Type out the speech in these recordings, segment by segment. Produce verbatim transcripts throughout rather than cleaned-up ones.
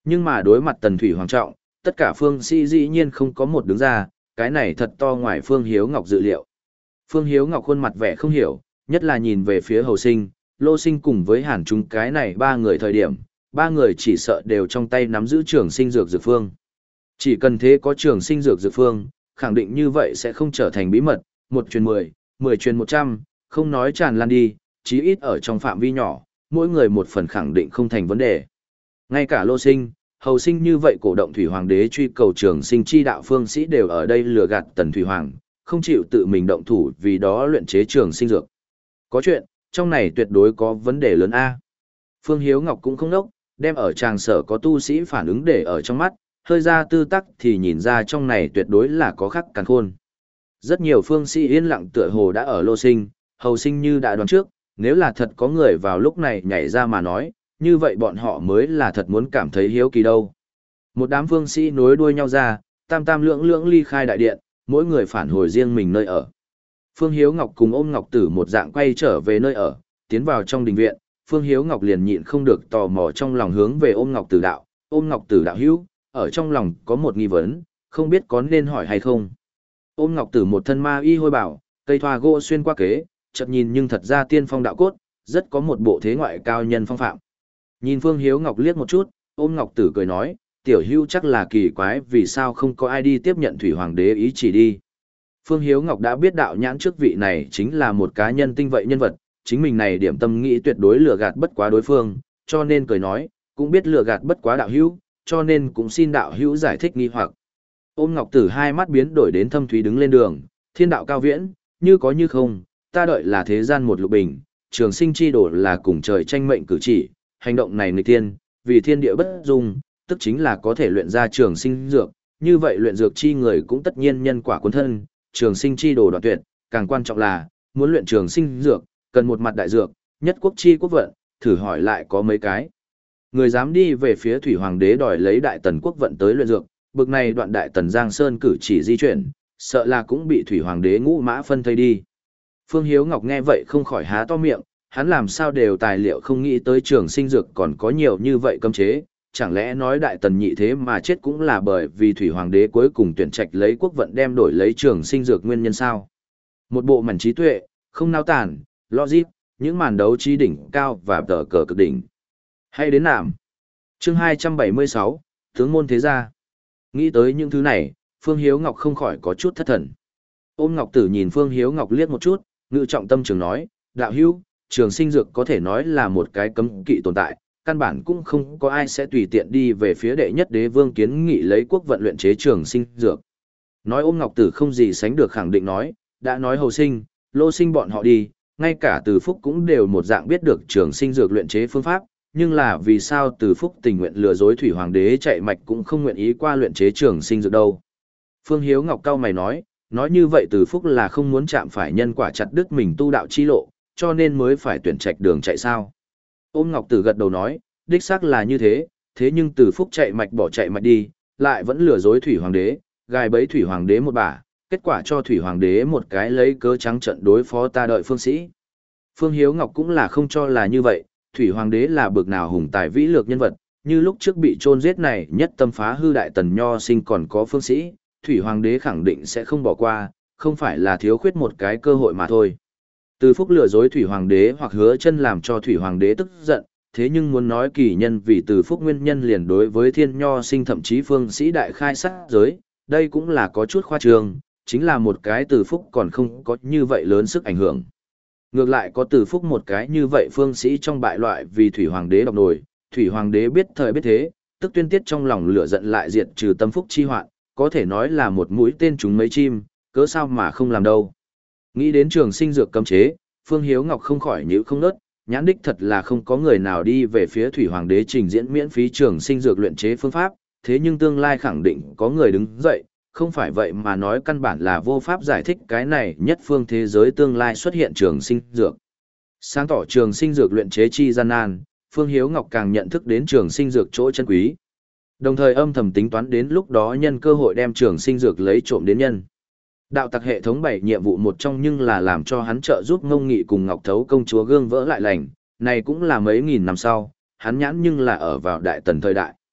Nhưng mà đối mặt Tần Thủy Hoàng trọng, tất cả phương sĩ dĩ nhiên không có một đứng ra, cái này thật to ngoài Phương Hiếu Ngọc dự liệu. Phương Hiếu Ngọc khuôn mặt vẻ không hiểu, nhất là nhìn về phía Hầu Sinh, Lô Sinh cùng với Hàn Trung cái này ba người thời điểm, ba người chỉ sợ đều trong tay nắm giữ trường sinh dược dược phương. Chỉ cần thế có trường sinh dược dược phương, khẳng định như vậy sẽ không trở thành bí mật, một truyền mười, mười truyền một trăm, không nói tràn lan đi, chí ít ở trong phạm vi nhỏ, mỗi người một phần khẳng định không thành vấn đề. Ngay cả Lô Sinh, Hầu Sinh như vậy cổ động Thủy Hoàng đế truy cầu trường sinh chi đạo phương sĩ đều ở đây lừa gạt Tần Thủy Hoàng, không chịu tự mình động thủ vì đó luyện chế trường sinh dược. Có chuyện, trong này tuyệt đối có vấn đề lớn A. Phương Hiếu Ngọc cũng không nốc, đem ở tràng sở có tu sĩ phản ứng để ở trong mắt, hơi ra tư tắc thì nhìn ra trong này tuyệt đối là có khắc càn khôn. Rất nhiều phương sĩ yên lặng tựa hồ đã ở Lô Sinh, Hầu Sinh như đã đoán trước, nếu là thật có người vào lúc này nhảy ra mà nói, như vậy bọn họ mới là thật muốn cảm thấy hiếu kỳ đâu. Một đám phương sĩ nối đuôi nhau ra, tam tam lưỡng lưỡng ly khai đại điện, mỗi người phản hồi riêng mình nơi ở. Phương Hiếu Ngọc cùng ôm Ngọc Tử một dạng quay trở về nơi ở, tiến vào trong đình viện, Phương Hiếu Ngọc liền nhịn không được tò mò trong lòng hướng về ôm Ngọc Tử đạo, ôm Ngọc Tử đạo hữu, ở trong lòng có một nghi vấn, không biết có nên hỏi hay không. Ôm Ngọc Tử một thân ma y hôi bảo, cây thoa gỗ xuyên qua kế, chợt nhìn nhưng thật ra tiên phong đạo cốt, rất có một bộ thế ngoại cao nhân phong phạm. Nhìn Phương Hiếu Ngọc liếc một chút, ôm Ngọc Tử cười nói, tiểu hữu chắc là kỳ quái vì sao không có ai đi tiếp nhận Thủy Hoàng đế ý chỉ đi. Phương Hiếu Ngọc đã biết đạo nhãn trước vị này chính là một cá nhân tinh vậy nhân vật, chính mình này điểm tâm nghĩ tuyệt đối lừa gạt bất quá đối phương, cho nên cười nói, cũng biết lừa gạt bất quá đạo hữu, cho nên cũng xin đạo hữu giải thích nghi hoặc. Ôm Ngọc Tử hai mắt biến đổi đến thâm thúy đứng lên đường, thiên đạo cao viễn, như có như không, ta đợi là thế gian một lục bình, trường sinh chi đổ là cùng trời tranh mệnh cử chỉ, hành động này nghịch thiên, vì thiên địa bất dung, tức chính là có thể luyện ra trường sinh dược, như vậy luyện dược chi người cũng tất nhiên nhân quả cuốn thân, trường sinh chi đồ đoạn tuyệt, càng quan trọng là, muốn luyện trường sinh dược, cần một mặt đại dược, nhất quốc chi quốc vận, thử hỏi lại có mấy cái. Người dám đi về phía Thủy Hoàng đế đòi lấy đại tần quốc vận tới luyện dược, bực này đoạn đại tần Giang Sơn cử chỉ di chuyển, sợ là cũng bị Thủy Hoàng đế ngũ mã phân thây đi. Phương Hiếu Ngọc nghe vậy không khỏi há to miệng, hắn làm sao đều tài liệu không nghĩ tới trường sinh dược còn có nhiều như vậy cấm chế, chẳng lẽ nói đại tần nhị thế mà chết cũng là bởi vì Thủy Hoàng đế cuối cùng tuyển trạch lấy quốc vận đem đổi lấy trường sinh dược nguyên nhân sao? Một bộ mảnh trí tuệ, không nao tản, logic, những màn đấu trí đỉnh cao và tờ cờ cực đỉnh. Hay đến nạm. Chương hai trăm bảy mươi sáu, tướng môn thế gia. Nghĩ tới những thứ này, Phương Hiếu Ngọc không khỏi có chút thất thần. Ôm Ngọc Tử nhìn Phương Hiếu Ngọc liếc một chút, ngự trọng tâm trường nói, đạo hữu, trường sinh dược có thể nói là một cái cấm kỵ tồn tại, căn bản cũng không có ai sẽ tùy tiện đi về phía đệ nhất đế vương kiến nghị lấy quốc vận luyện chế trường sinh dược. Nói Ôm Ngọc Tử không gì sánh được khẳng định nói, đã nói Hầu Sinh, Lô Sinh bọn họ đi, ngay cả Từ Phúc cũng đều một dạng biết được trường sinh dược luyện chế phương pháp, nhưng là vì sao Từ Phúc tình nguyện lừa dối Thủy Hoàng đế chạy mạch cũng không nguyện ý qua luyện chế trường sinh dược đâu. Phương Hiếu Ngọc cao mày nói, nói như vậy Từ Phúc là không muốn chạm phải nhân quả chặt đứt mình tu đạo chi lộ, cho nên mới phải tuyển trạch đường chạy sao. Ôm Ngọc Tử gật đầu nói, đích xác là như thế, thế nhưng Từ Phúc chạy mạch bỏ chạy mạch đi, lại vẫn lừa dối Thủy Hoàng đế, gài bẫy Thủy Hoàng đế một bả, kết quả cho Thủy Hoàng đế một cái lấy cớ trắng trận đối phó ta đợi phương sĩ. Phương Hiếu Ngọc cũng là không cho là như vậy, Thủy Hoàng đế là bực nào hùng tài vĩ lược nhân vật, như lúc trước bị chôn giết này nhất tâm phá hư đại tần nho sinh còn có phương sĩ, Thủy Hoàng đế khẳng định sẽ không bỏ qua, không phải là thiếu khuyết một cái cơ hội mà thôi. Từ Phúc lừa dối Thủy Hoàng đế hoặc hứa chân làm cho Thủy Hoàng đế tức giận, thế nhưng muốn nói kỳ nhân vì Từ Phúc nguyên nhân liền đối với thiên nho sinh thậm chí phương sĩ đại khai sát giới, đây cũng là có chút khoa trương, chính là một cái Từ Phúc còn không có như vậy lớn sức ảnh hưởng. Ngược lại có Từ Phúc một cái như vậy phương sĩ trong bại loại vì Thủy Hoàng đế độc nổi, Thủy Hoàng đế biết thời biết thế, tức tuyên tiết trong lòng lửa giận lại diệt trừ tâm phúc chi hoạn, có thể nói là một mũi tên trúng mấy chim, cớ sao mà không làm đâu. Nghĩ đến trường sinh dược cấm chế, Phương Hiếu Ngọc không khỏi nhíu không nớt, nhãn đích thật là không có người nào đi về phía Thủy Hoàng đế trình diễn miễn phí trường sinh dược luyện chế phương pháp, thế nhưng tương lai khẳng định có người đứng dậy, không phải vậy mà nói căn bản là vô pháp giải thích cái này nhất phương thế giới tương lai xuất hiện trường sinh dược. Sáng tỏ trường sinh dược luyện chế chi gian nan, Phương Hiếu Ngọc càng nhận thức đến trường sinh dược chỗ chân quý. Đồng thời âm thầm tính toán đến lúc đó nhân cơ hội đem trường sinh dược lấy trộm đến nhân. Đạo tặc hệ thống bảy nhiệm vụ một trong nhưng là làm cho hắn trợ giúp Ngông Nghị cùng Ngọc Thấu công chúa gương vỡ lại lành, này cũng là mấy nghìn năm sau, hắn nhãn nhưng là ở vào đại tần thời đại.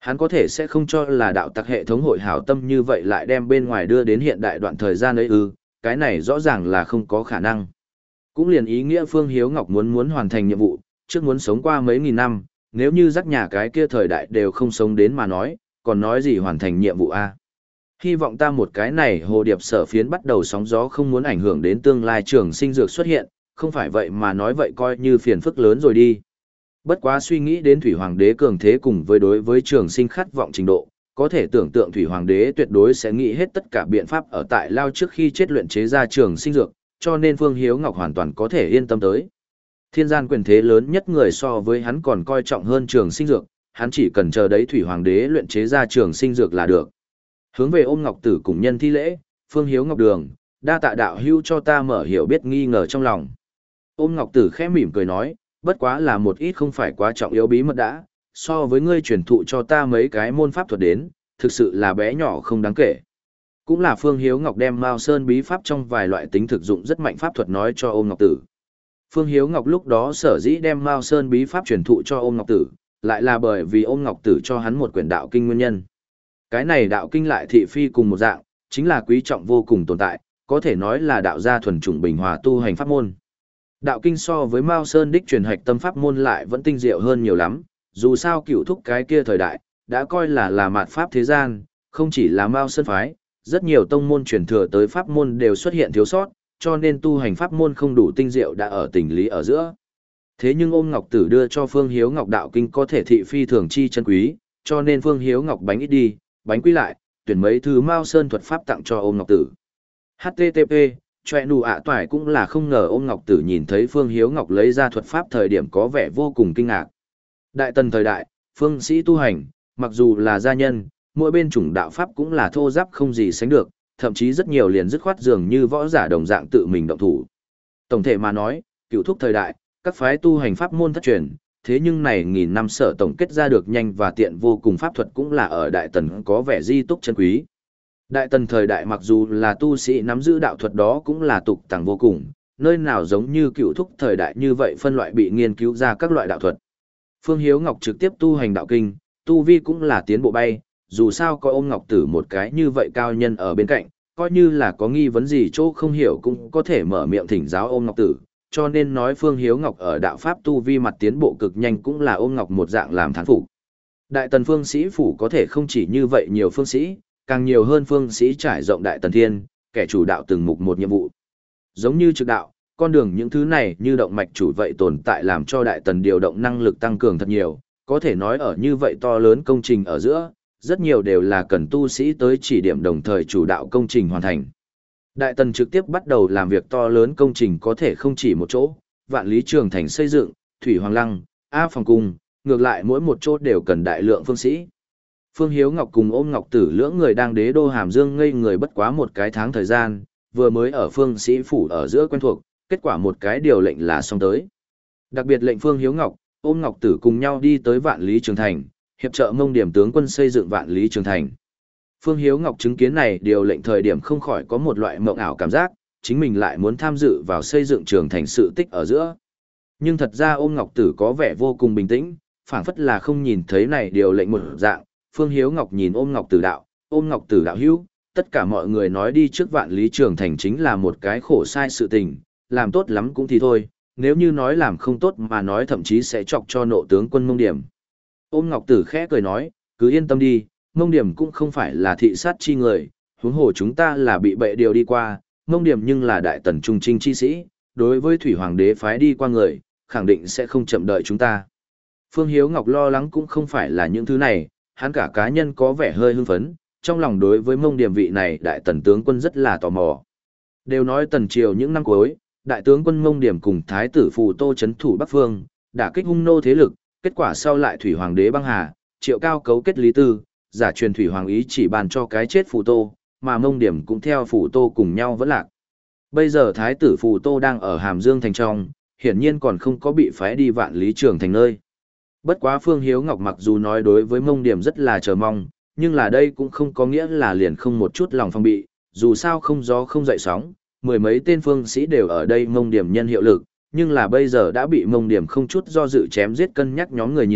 Hắn có thể sẽ không cho là đạo tặc hệ thống hội hảo tâm như vậy lại đem bên ngoài đưa đến hiện đại đoạn thời gian ấy ư, cái này rõ ràng là không có khả năng. Cũng liền ý nghĩa Phương Hiếu Ngọc muốn muốn hoàn thành nhiệm vụ, trước muốn sống qua mấy nghìn năm, nếu như rắc nhà cái kia thời đại đều không sống đến mà nói, còn nói gì hoàn thành nhiệm vụ a? Hy vọng ta một cái này hồ điệp sở phiến bắt đầu sóng gió không muốn ảnh hưởng đến tương lai trường sinh dược xuất hiện, không phải vậy mà nói vậy coi như phiền phức lớn rồi đi. Bất quá suy nghĩ đến Thủy Hoàng đế cường thế cùng với đối với trường sinh khát vọng trình độ, có thể tưởng tượng Thủy Hoàng đế tuyệt đối sẽ nghĩ hết tất cả biện pháp ở tại Lao trước khi chết luyện chế ra trường sinh dược, cho nên Phương Hiếu Ngọc hoàn toàn có thể yên tâm tới. Thiên gian quyền thế lớn nhất người so với hắn còn coi trọng hơn trường sinh dược, hắn chỉ cần chờ đấy Thủy Hoàng đế luyện chế ra trường sinh dược là được. Hướng về ôm Ngọc Tử cùng nhân thi lễ, Phương Hiếu Ngọc Đường, đa tạ đạo hữu cho ta mở hiểu biết nghi ngờ trong lòng. Ôm Ngọc Tử khẽ mỉm cười nói, bất quá là một ít không phải quá trọng yếu bí mật đã, so với ngươi truyền thụ cho ta mấy cái môn pháp thuật đến, thực sự là bé nhỏ không đáng kể. Cũng là Phương Hiếu Ngọc đem Mao Sơn bí pháp trong vài loại tính thực dụng rất mạnh pháp thuật nói cho Ôm Ngọc Tử. Phương Hiếu Ngọc lúc đó sở dĩ đem Mao Sơn bí pháp truyền thụ cho Ôm Ngọc Tử, lại là bởi vì Ôm Ngọc Tử cho hắn một quyển đạo kinh nguyên nhân. Cái này đạo kinh lại thị phi cùng một dạng, chính là quý trọng vô cùng tồn tại, có thể nói là đạo gia thuần chủng bình hòa tu hành pháp môn. Đạo kinh so với Mao Sơn đích truyền hạch tâm pháp môn lại vẫn tinh diệu hơn nhiều lắm, dù sao cựu thúc cái kia thời đại, đã coi là là mạt pháp thế gian, không chỉ là Mao Sơn phái, rất nhiều tông môn truyền thừa tới pháp môn đều xuất hiện thiếu sót, cho nên tu hành pháp môn không đủ tinh diệu đã ở tình lý ở giữa. Thế nhưng Ôm Ngọc Tử đưa cho Phương Hiếu Ngọc đạo kinh có thể thị phi thường chi chân quý, cho nên Phương Hiếu Ngọc bánh ít đi, bánh quý lại, tuyển mấy thứ Mao Sơn thuật pháp tặng cho Ôm Ngọc Tử. hát tê tê pê, choẹ nụ ạ toải cũng là không ngờ Ôm Ngọc Tử nhìn thấy Phương Hiếu Ngọc lấy ra thuật pháp thời điểm có vẻ vô cùng kinh ngạc. Đại tần thời đại, phương sĩ tu hành, mặc dù là gia nhân, mỗi bên chủng đạo pháp cũng là thô giáp không gì sánh được, thậm chí rất nhiều liền dứt khoát dường như võ giả đồng dạng tự mình động thủ. Tổng thể mà nói, cựu thúc thời đại, các phái tu hành pháp môn thất truyền, thế nhưng này nghìn năm sở tổng kết ra được nhanh và tiện vô cùng pháp thuật cũng là ở Đại Tần có vẻ di túc chân quý. Đại Tần thời đại mặc dù là tu sĩ nắm giữ đạo thuật đó cũng là tục tằng vô cùng, nơi nào giống như cựu thúc thời đại như vậy phân loại bị nghiên cứu ra các loại đạo thuật. Phương Hiếu Ngọc trực tiếp tu hành đạo kinh, tu vi cũng là tiến bộ bay, dù sao có Ôm Ngọc Tử một cái như vậy cao nhân ở bên cạnh, coi như là có nghi vấn gì chỗ không hiểu cũng có thể mở miệng thỉnh giáo Ôm Ngọc Tử, cho nên nói Phương Hiếu Ngọc ở đạo pháp tu vi mặt tiến bộ cực nhanh cũng là Ôm Ngọc một dạng làm thán phục. Đại tần phương sĩ phủ có thể không chỉ như vậy nhiều phương sĩ, càng nhiều hơn phương sĩ trải rộng đại tần thiên, kẻ chủ đạo từng mục một nhiệm vụ. Giống như trực đạo, con đường những thứ này như động mạch chủ vậy tồn tại làm cho đại tần điều động năng lực tăng cường thật nhiều, có thể nói ở như vậy to lớn công trình ở giữa, rất nhiều đều là cần tu sĩ tới chỉ điểm đồng thời chủ đạo công trình hoàn thành. Đại tần trực tiếp bắt đầu làm việc to lớn công trình có thể không chỉ một chỗ, vạn lý trường thành xây dựng, thủy hoàng lăng, A phòng cung, ngược lại mỗi một chỗ đều cần đại lượng phương sĩ. Phương Hiếu Ngọc cùng Ôm Ngọc Tử lưỡng người đang đế đô Hàm Dương ngây người bất quá một cái tháng thời gian, vừa mới ở phương sĩ phủ ở giữa quen thuộc, kết quả một cái điều lệnh là xong tới. Đặc biệt lệnh Phương Hiếu Ngọc, Ôm Ngọc Tử cùng nhau đi tới vạn lý trường thành, hiệp trợ Mông Điểm tướng quân xây dựng vạn lý trường thành. Phương Hiếu Ngọc chứng kiến này điều lệnh thời điểm không khỏi có một loại mộng ảo cảm giác, chính mình lại muốn tham dự vào xây dựng trường thành sự tích ở giữa. Nhưng thật ra Ôm Ngọc Tử có vẻ vô cùng bình tĩnh, phảng phất là không nhìn thấy này điều lệnh một dạng. Phương Hiếu Ngọc nhìn Ôm Ngọc Tử đạo, Ôm Ngọc Tử đạo hữu, tất cả mọi người nói đi trước vạn lý trường thành chính là một cái khổ sai sự tình, làm tốt lắm cũng thì thôi, nếu như nói làm không tốt mà nói thậm chí sẽ chọc cho nộ tướng quân Mông Điểm. Ôm Ngọc Tử khẽ cười nói, cứ yên tâm đi, Mông Điểm cũng không phải là thị sát chi người, huống hồ chúng ta là bị bệ điều đi qua, Mông Điểm nhưng là đại tần trung trinh chi sĩ, đối với Thủy Hoàng đế phái đi qua người, khẳng định sẽ không chậm đợi chúng ta. Phương Hiếu Ngọc lo lắng cũng không phải là những thứ này, hắn cả cá nhân có vẻ hơi hưng phấn, trong lòng đối với Mông Điểm vị này đại tần tướng quân rất là tò mò. Đều nói tần triều những năm cuối, đại tướng quân Mông Điểm cùng thái tử Phù Tô trấn thủ Bắc Phương, đả kích hung nô thế lực, kết quả sau lại Thủy Hoàng đế băng hà, Triệu Cao cấu kết Lý Tư, giả truyền Thủy Hoàng ý chỉ bàn cho cái chết Phù Tô, mà Mông Điểm cũng theo Phù Tô cùng nhau vẫn lạc. Bây giờ thái tử Phù Tô đang ở Hàm Dương thành trong, hiển nhiên còn không có bị phái đi vạn lý trường thành nơi. Bất quá Phương Hiếu Ngọc mặc dù nói đối với Mông Điểm rất là chờ mong, nhưng là đây cũng không có nghĩa là liền không một chút lòng phong bị, dù sao không gió không dậy sóng, mười mấy tên phương sĩ đều ở đây Mông Điểm nhân hiệu lực, nhưng là bây giờ đã bị Mông Điểm không chút do dự chém giết cân nhắc nhóm người nhiều,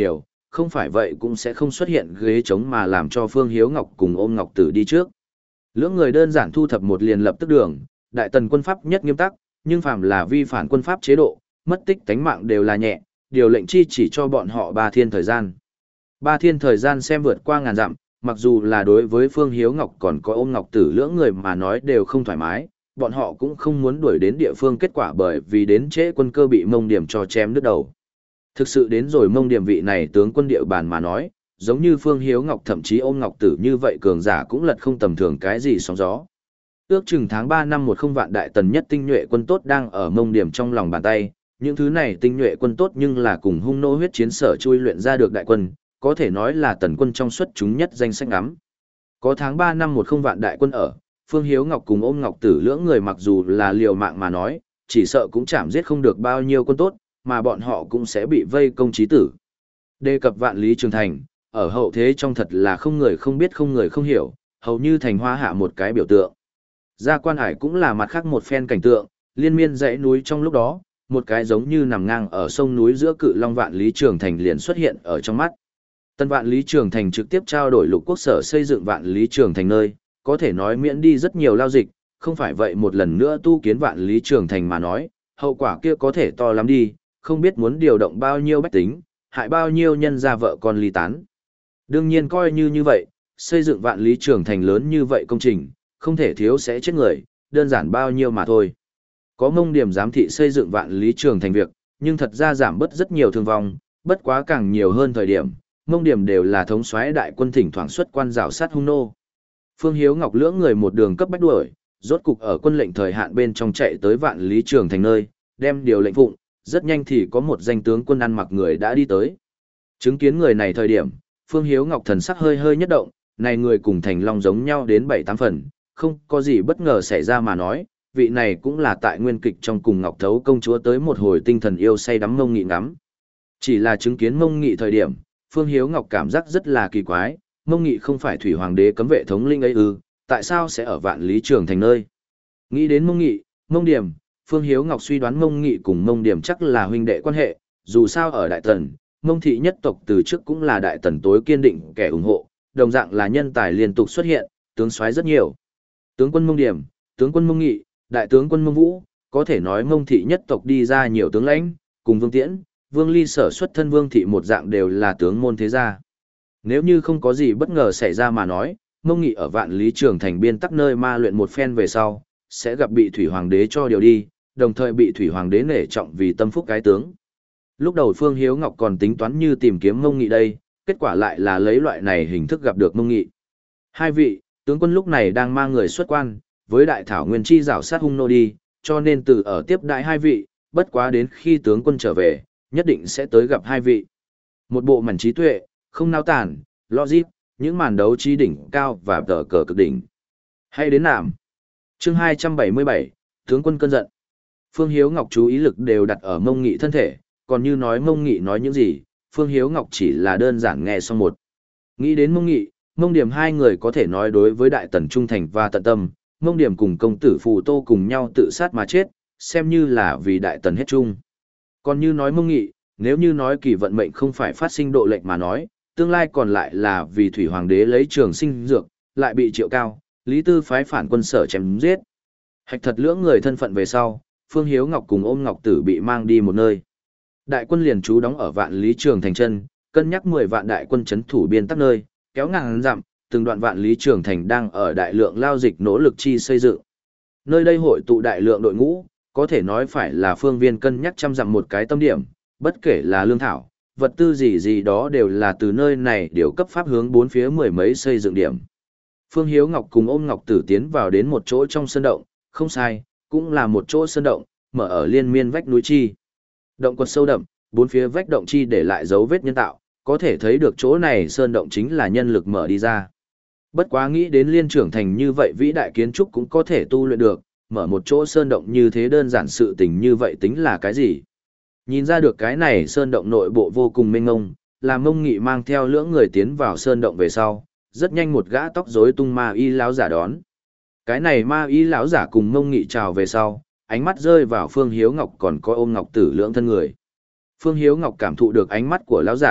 không phải vậy cũng sẽ không xuất hiện ghế trống mà làm cho Phương Hiếu Ngọc cùng Ôm Ngọc Tử đi trước. Lưỡng người đơn giản thu thập một liền lập tức đường, đại tần quân pháp nhất nghiêm tắc, nhưng phàm là vi phản quân pháp chế độ, mất tích tánh mạng đều là nhẹ, điều lệnh chi chỉ cho bọn họ ba thiên thời gian. Ba thiên thời gian xem vượt qua ngàn dặm, mặc dù là đối với Phương Hiếu Ngọc còn có Ôm Ngọc Tử lưỡng người mà nói đều không thoải mái, bọn họ cũng không muốn đuổi đến địa phương kết quả bởi vì đến trễ quân cơ bị Mông Điểm cho chém đứt đầu. Thực sự đến rồi Mông Điểm vị này tướng quân địa bàn mà nói, giống như Phương Hiếu Ngọc thậm chí Ôm Ngọc Tử như vậy cường giả cũng lật không tầm thường cái gì sóng gió. Ước chừng tháng ba năm một không vạn đại tần nhất tinh nhuệ quân tốt đang ở Mông Điểm trong lòng bàn tay, những thứ này tinh nhuệ quân tốt nhưng là cùng hung nô huyết chiến sở chui luyện ra được đại quân, có thể nói là tần quân trong suất chúng nhất danh sách ngắm. Có tháng ba năm một không vạn đại quân ở, Phương Hiếu Ngọc cùng Ôm Ngọc Tử lưỡng người mặc dù là liều mạng mà nói, chỉ sợ cũng chạm giết không được bao nhiêu quân tốt, mà bọn họ cũng sẽ bị vây công chí tử. Đề cập vạn lý trường thành, ở hậu thế trong thật là không người không biết không người không hiểu, hầu như thành hoa hạ một cái biểu tượng. Gia Quan Hải cũng là mặt khác một phen cảnh tượng, liên miên dãy núi trong lúc đó, một cái giống như nằm ngang ở sông núi giữa cự long vạn lý trường thành liền xuất hiện ở trong mắt. Tân vạn lý trường thành trực tiếp trao đổi lục quốc sở xây dựng vạn lý trường thành nơi, có thể nói miễn đi rất nhiều lao dịch, không phải vậy một lần nữa tu kiến vạn lý trường thành mà nói, hậu quả kia có thể to lắm đi, không biết muốn điều động bao nhiêu bách tính, hại bao nhiêu nhân gia vợ con ly tán. Đương nhiên coi như như vậy, xây dựng vạn lý trường thành lớn như vậy công trình, không thể thiếu sẽ chết người, đơn giản bao nhiêu mà thôi. Có Mông Điểm giám thị xây dựng vạn lý trường thành việc, nhưng thật ra giảm bớt rất nhiều thương vong, bất quá càng nhiều hơn thời điểm, Mông Điểm đều là thống soái đại quân thỉnh thoảng xuất quan rào sát hung nô. Phương Hiếu Ngọc lưỡng người một đường cấp bách đuổi, rốt cục ở quân lệnh thời hạn bên trong chạy tới vạn lý trường thành nơi, đem điều lệnh phụng, rất nhanh thì có một danh tướng quân ăn mặc người đã đi tới. Chứng kiến người này thời điểm, Phương Hiếu Ngọc thần sắc hơi hơi nhất động, này người cùng Thành Long giống nhau đến bảy tám phần, không có gì bất ngờ xảy ra mà nói, vị này cũng là tại nguyên kịch trong cùng Ngọc Thấu công chúa tới một hồi tinh thần yêu say đắm Mông Nghị ngắm. Chỉ là chứng kiến Mông Nghị thời điểm, Phương Hiếu Ngọc cảm giác rất là kỳ quái, Mông Nghị không phải thủy hoàng đế cấm vệ thống linh ấy ư, tại sao sẽ ở vạn lý trường thành nơi? Nghĩ đến Mông Nghị, Mông Điểm, Phương Hiếu Ngọc suy đoán Mông Nghị cùng Mông Điểm chắc là huynh đệ quan hệ, dù sao ở Đại Tần, Mông thị nhất tộc từ trước cũng là Đại Tần tối kiên định kẻ ủng hộ, đồng dạng là nhân tài liên tục xuất hiện, tướng soái rất nhiều. Tướng quân Mông Điểm, tướng quân Mông Nghị, đại tướng quân Mông Vũ, có thể nói Mông thị nhất tộc đi ra nhiều tướng lãnh, cùng Vương Tiễn, Vương Ly sở xuất thân Vương thị một dạng đều là tướng môn thế gia. Nếu như không có gì bất ngờ xảy ra mà nói, Mông Nghị ở vạn lý trường thành biên tắc nơi ma luyện một phen về sau, sẽ gặp bị Thủy Hoàng đế cho điều đi, đồng thời bị Thủy Hoàng đế nể trọng vì tâm phúc cái tướng. Lúc đầu Phương Hiếu Ngọc còn tính toán như tìm kiếm Mông Nghị đây, kết quả lại là lấy loại này hình thức gặp được Mông Nghị. Hai vị, tướng quân lúc này đang mang người xuất quan, với đại thảo nguyên chi rảo sát hung nô đi, cho nên từ ở tiếp đại hai vị, bất quá đến khi tướng quân trở về, nhất định sẽ tới gặp hai vị. Một bộ mảnh trí tuệ, không nao tản, logic, những màn đấu trí đỉnh cao và tờ cờ cực đỉnh. Hay đến nạm. Chương hai trăm bảy mươi bảy, tướng quân cơn giận. Phương Hiếu Ngọc chú ý lực đều đặt ở Mông Nghị thân thể, còn như nói Mông Nghị nói những gì, Phương Hiếu Ngọc chỉ là đơn giản nghe xong một. Nghĩ đến Mông Nghị, Mông Điểm hai người có thể nói đối với Đại Tần trung thành và tận tâm, Mông Điểm cùng công tử Phù Tô cùng nhau tự sát mà chết, xem như là vì Đại Tần hết chung. Còn như nói Mông Nghị, nếu như nói kỳ vận mệnh không phải phát sinh độ lệnh mà nói, tương lai còn lại là vì Thủy Hoàng đế lấy trường sinh dược, lại bị Triệu Cao, Lý Tư phái phản quân sở chém giết. Hạch thật lưỡng người thân phận về sau, Phương Hiếu Ngọc cùng Ôm Ngọc Tử bị mang đi một nơi. Đại quân liền trú đóng ở vạn lý trường thành chân, cân nhắc mười vạn đại quân chấn thủ biên tắc nơi, kéo ngàn dặm, từng đoạn vạn lý trường thành đang ở đại lượng lao dịch nỗ lực chi xây dựng. Nơi đây hội tụ đại lượng đội ngũ, có thể nói phải là phương viên cân nhắc trăm dặm một cái tâm điểm, bất kể là lương thảo, vật tư gì gì đó đều là từ nơi này điều cấp pháp hướng bốn phía mười mấy xây dựng điểm. Phương Hiếu Ngọc cùng Ôm Ngọc Tử tiến vào đến một chỗ trong sơn động, không sai, cũng là một chỗ sơn động, mở ở liên miên vách núi chi. Động quật sâu đậm, bốn phía vách động chi để lại dấu vết nhân tạo, có thể thấy được chỗ này sơn động chính là nhân lực mở đi ra. Bất quá nghĩ đến liên trưởng thành như vậy vĩ đại kiến trúc cũng có thể tu luyện được, mở một chỗ sơn động như thế đơn giản sự tình như vậy tính là cái gì? Nhìn ra được cái này sơn động nội bộ vô cùng mênh mông, làm Mông Nghị mang theo lưỡng người tiến vào sơn động về sau, rất nhanh một gã tóc rối tung ma y lão giả đón. Cái này ma y lão giả cùng Mông Nghị chào về sau, ánh mắt rơi vào Phương Hiếu Ngọc còn có Ôm Ngọc Tử lưỡng thân người. Phương Hiếu Ngọc cảm thụ được ánh mắt của lão giả,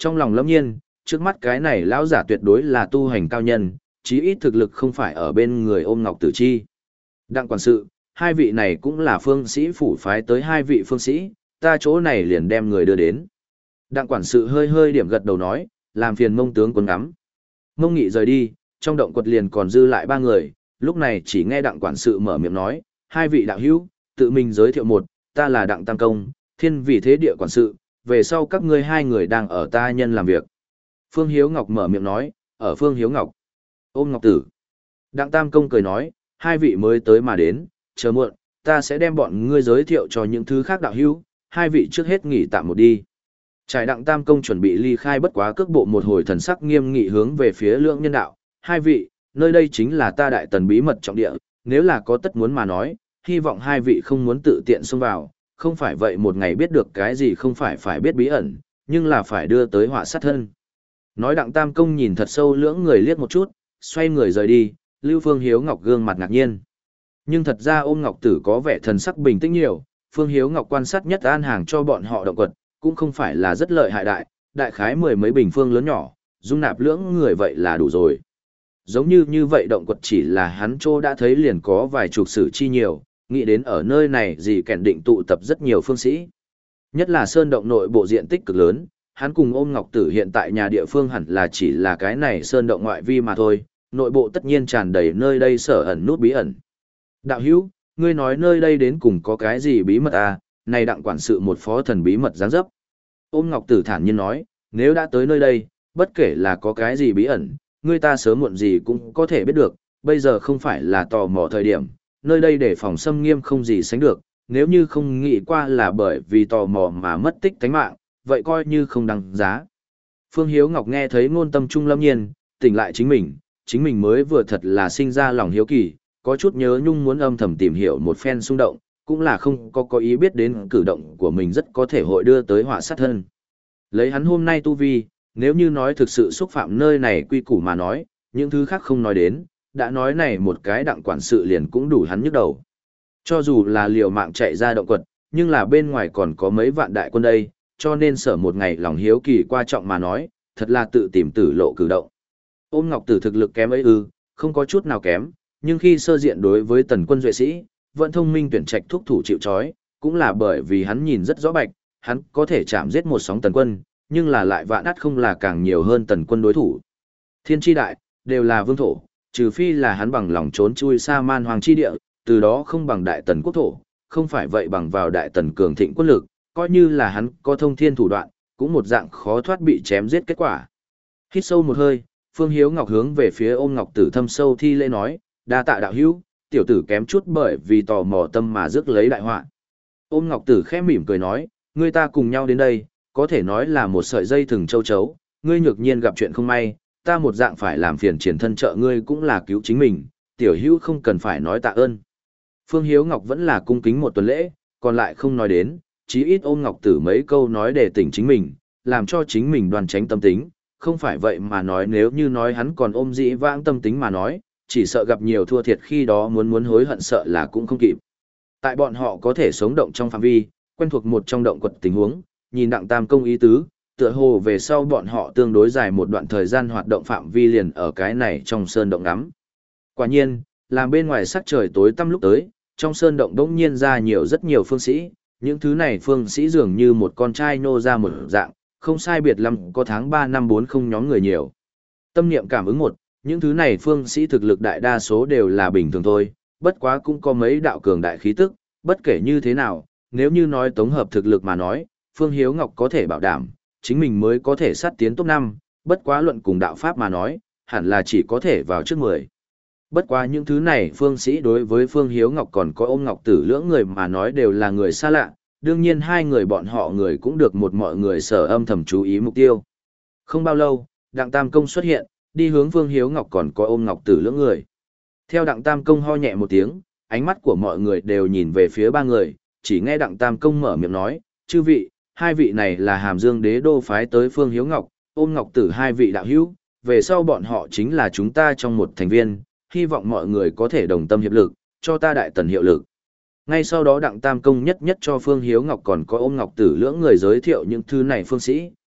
trong lòng lâm nhiên, trước mắt cái này lão giả tuyệt đối là tu hành cao nhân, chí ít thực lực không phải ở bên người ôm ngọc tử chi. Đặng quản sự, hai vị này cũng là phương sĩ phủ phái tới hai vị phương sĩ, ta chỗ này liền đem người đưa đến. Đặng quản sự hơi hơi điểm gật đầu nói, làm phiền mông tướng quân ngắm. Mông nghị rời đi, trong động quật liền còn dư lại ba người, lúc này chỉ nghe đặng quản sự mở miệng nói, hai vị đạo hữu, tự mình giới thiệu một, ta là đặng tam công, thiên vị thế địa quản sự, về sau các ngươi hai người đang ở ta nhân làm việc. Phương Hiếu Ngọc mở miệng nói, ở Phương Hiếu Ngọc. Ôm Ngọc Tử. Đặng tam công cười nói, hai vị mới tới mà đến, chờ muộn, ta sẽ đem bọn ngươi giới thiệu cho những thứ khác đạo hữu, hai vị trước hết nghỉ tạm một đi. Trải đặng tam công chuẩn bị ly khai bất quá cước bộ một hồi thần sắc nghiêm nghị hướng về phía lượng nhân đạo, hai vị, nơi đây chính là ta đại tần bí mật trọng địa, nếu là có tất muốn mà nói, hy vọng hai vị không muốn tự tiện xông vào, không phải vậy một ngày biết được cái gì không phải phải biết bí ẩn, nhưng là phải đưa tới họa sát thân. Nói đặng tam công nhìn thật sâu lưỡng người liếc một chút, xoay người rời đi, Lưu Phương Hiếu Ngọc gương mặt ngạc nhiên. Nhưng thật ra ôm Ngọc Tử có vẻ thần sắc bình tĩnh nhiều, Phương Hiếu Ngọc quan sát nhất an hàng cho bọn họ động quật, cũng không phải là rất lợi hại đại, đại khái mười mấy bình phương lớn nhỏ, dung nạp lưỡng người vậy là đủ rồi. Giống như như vậy động quật chỉ là hắn trô đã thấy liền có vài chục sử chi nhiều, nghĩ đến ở nơi này gì kẻn định tụ tập rất nhiều phương sĩ. Nhất là sơn động nội bộ diện tích cực lớn, hắn cùng ôm Ngọc Tử hiện tại nhà địa phương hẳn là chỉ là cái này sơn động ngoại vi mà thôi, nội bộ tất nhiên tràn đầy nơi đây sở ẩn nút bí ẩn. Đạo hữu, ngươi nói nơi đây đến cùng có cái gì bí mật à, này đặng quản sự một phó thần bí mật dáng dấp. Ôm Ngọc Tử thản nhiên nói, nếu đã tới nơi đây, bất kể là có cái gì bí ẩn, ngươi ta sớm muộn gì cũng có thể biết được, bây giờ không phải là tò mò thời điểm, nơi đây để phòng xâm nghiêm không gì sánh được, nếu như không nghĩ qua là bởi vì tò mò mà mất tích tánh mạng, vậy coi như không đáng giá. Phương Hiếu Ngọc nghe thấy ngôn tâm trung lâm nhiên, tỉnh lại chính mình, chính mình mới vừa thật là sinh ra lòng hiếu kỳ, có chút nhớ nhung muốn âm thầm tìm hiểu một phen xung động, cũng là không có có ý biết đến cử động của mình rất có thể hội đưa tới họa sát thân. Lấy hắn hôm nay tu vi, nếu như nói thực sự xúc phạm nơi này quy củ mà nói, những thứ khác không nói đến, đã nói này một cái đặng quản sự liền cũng đủ hắn nhức đầu. Cho dù là liều mạng chạy ra động quật, nhưng là bên ngoài còn có mấy vạn đại quân đây, cho nên sở một ngày lòng hiếu kỳ quan trọng mà nói, thật là tự tìm tử lộ cử động. Ôm Ngọc Tử thực lực kém ấy ư, không có chút nào kém, nhưng khi sơ diện đối với tần quân duệ sĩ, vẫn thông minh tuyển trạch thúc thủ chịu trói, cũng là bởi vì hắn nhìn rất rõ bạch, hắn có thể chạm giết một sóng tần quân, nhưng là lại vạn ắt không là càng nhiều hơn tần quân đối thủ. Thiên tri đại, đều là vương thổ, trừ phi là hắn bằng lòng trốn chui xa man hoàng chi địa, từ đó không bằng đại tần quốc thổ, không phải vậy bằng vào đại tần cường thịnh quân lực, coi như là hắn có thông thiên thủ đoạn, cũng một dạng khó thoát bị chém giết kết quả. Hít sâu một hơi, Phương Hiếu Ngọc hướng về phía ôm Ngọc Tử thâm sâu thi lễ nói, đa tạ đạo hữu, tiểu tử kém chút bởi vì tò mò tâm mà rước lấy đại họa. Ôm Ngọc Tử khẽ mỉm cười nói, ngươi ta cùng nhau đến đây, có thể nói là một sợi dây thừng châu chấu, ngươi nhược nhiên gặp chuyện không may, ta một dạng phải làm phiền triển thân trợ ngươi cũng là cứu chính mình, tiểu hữu không cần phải nói tạ ơn. Phương Hiếu Ngọc vẫn là cung kính một tuần lễ, còn lại không nói đến, chí ít ôm Ngọc Tử mấy câu nói để tỉnh chính mình, làm cho chính mình đoan tránh tâm tính, không phải vậy mà nói nếu như nói hắn còn ôm dĩ vãng tâm tính mà nói, chỉ sợ gặp nhiều thua thiệt khi đó muốn muốn hối hận sợ là cũng không kịp. Tại bọn họ có thể sống động trong phạm vi, quen thuộc một trong động quật tình huống, nhìn đặng tam công ý tứ, tựa hồ về sau bọn họ tương đối dài một đoạn thời gian hoạt động phạm vi liền ở cái này trong sơn động ngắm. Quả nhiên, làm bên ngoài sắc trời tối tăm lúc tới, trong sơn động đống nhiên ra nhiều rất nhiều phương sĩ, những thứ này phương sĩ dường như một con trai nô ra một dạng, không sai biệt lắm có tháng ba năm bốn không nhóm người nhiều. Tâm niệm cảm ứng một, những thứ này phương sĩ thực lực đại đa số đều là bình thường thôi, bất quá cũng có mấy đạo cường đại khí tức, bất kể như thế nào, nếu như nói tổng hợp thực lực mà nói, Phương Hiếu Ngọc có thể bảo đảm, chính mình mới có thể sát tiến top năm, bất quá luận cùng đạo pháp mà nói, hẳn là chỉ có thể vào trước mười. Bất quá những thứ này phương sĩ đối với Phương Hiếu Ngọc còn có ôm Ngọc Tử lưỡng người mà nói đều là người xa lạ, đương nhiên hai người bọn họ người cũng được một mọi người sở âm thầm chú ý mục tiêu. Không bao lâu, Đặng Tam Công xuất hiện, đi hướng Phương Hiếu Ngọc còn có ôm Ngọc Tử lưỡng người. Theo Đặng Tam Công ho nhẹ một tiếng, ánh mắt của mọi người đều nhìn về phía ba người, chỉ nghe Đặng Tam Công mở miệng nói, chư vị, hai vị này là Hàm Dương Đế Đô phái tới Phương Hiếu Ngọc, ôm Ngọc Tử hai vị đạo hữu, về sau bọn họ chính là chúng ta trong một thành viên, hy vọng mọi người có thể đồng tâm hiệp lực, cho ta đại tần hiệu lực. Ngay sau đó Đặng Tam Công nhất nhất cho Phương Hiếu Ngọc còn có ôm Ngọc Tử lưỡng người giới thiệu những thứ này phương sĩ,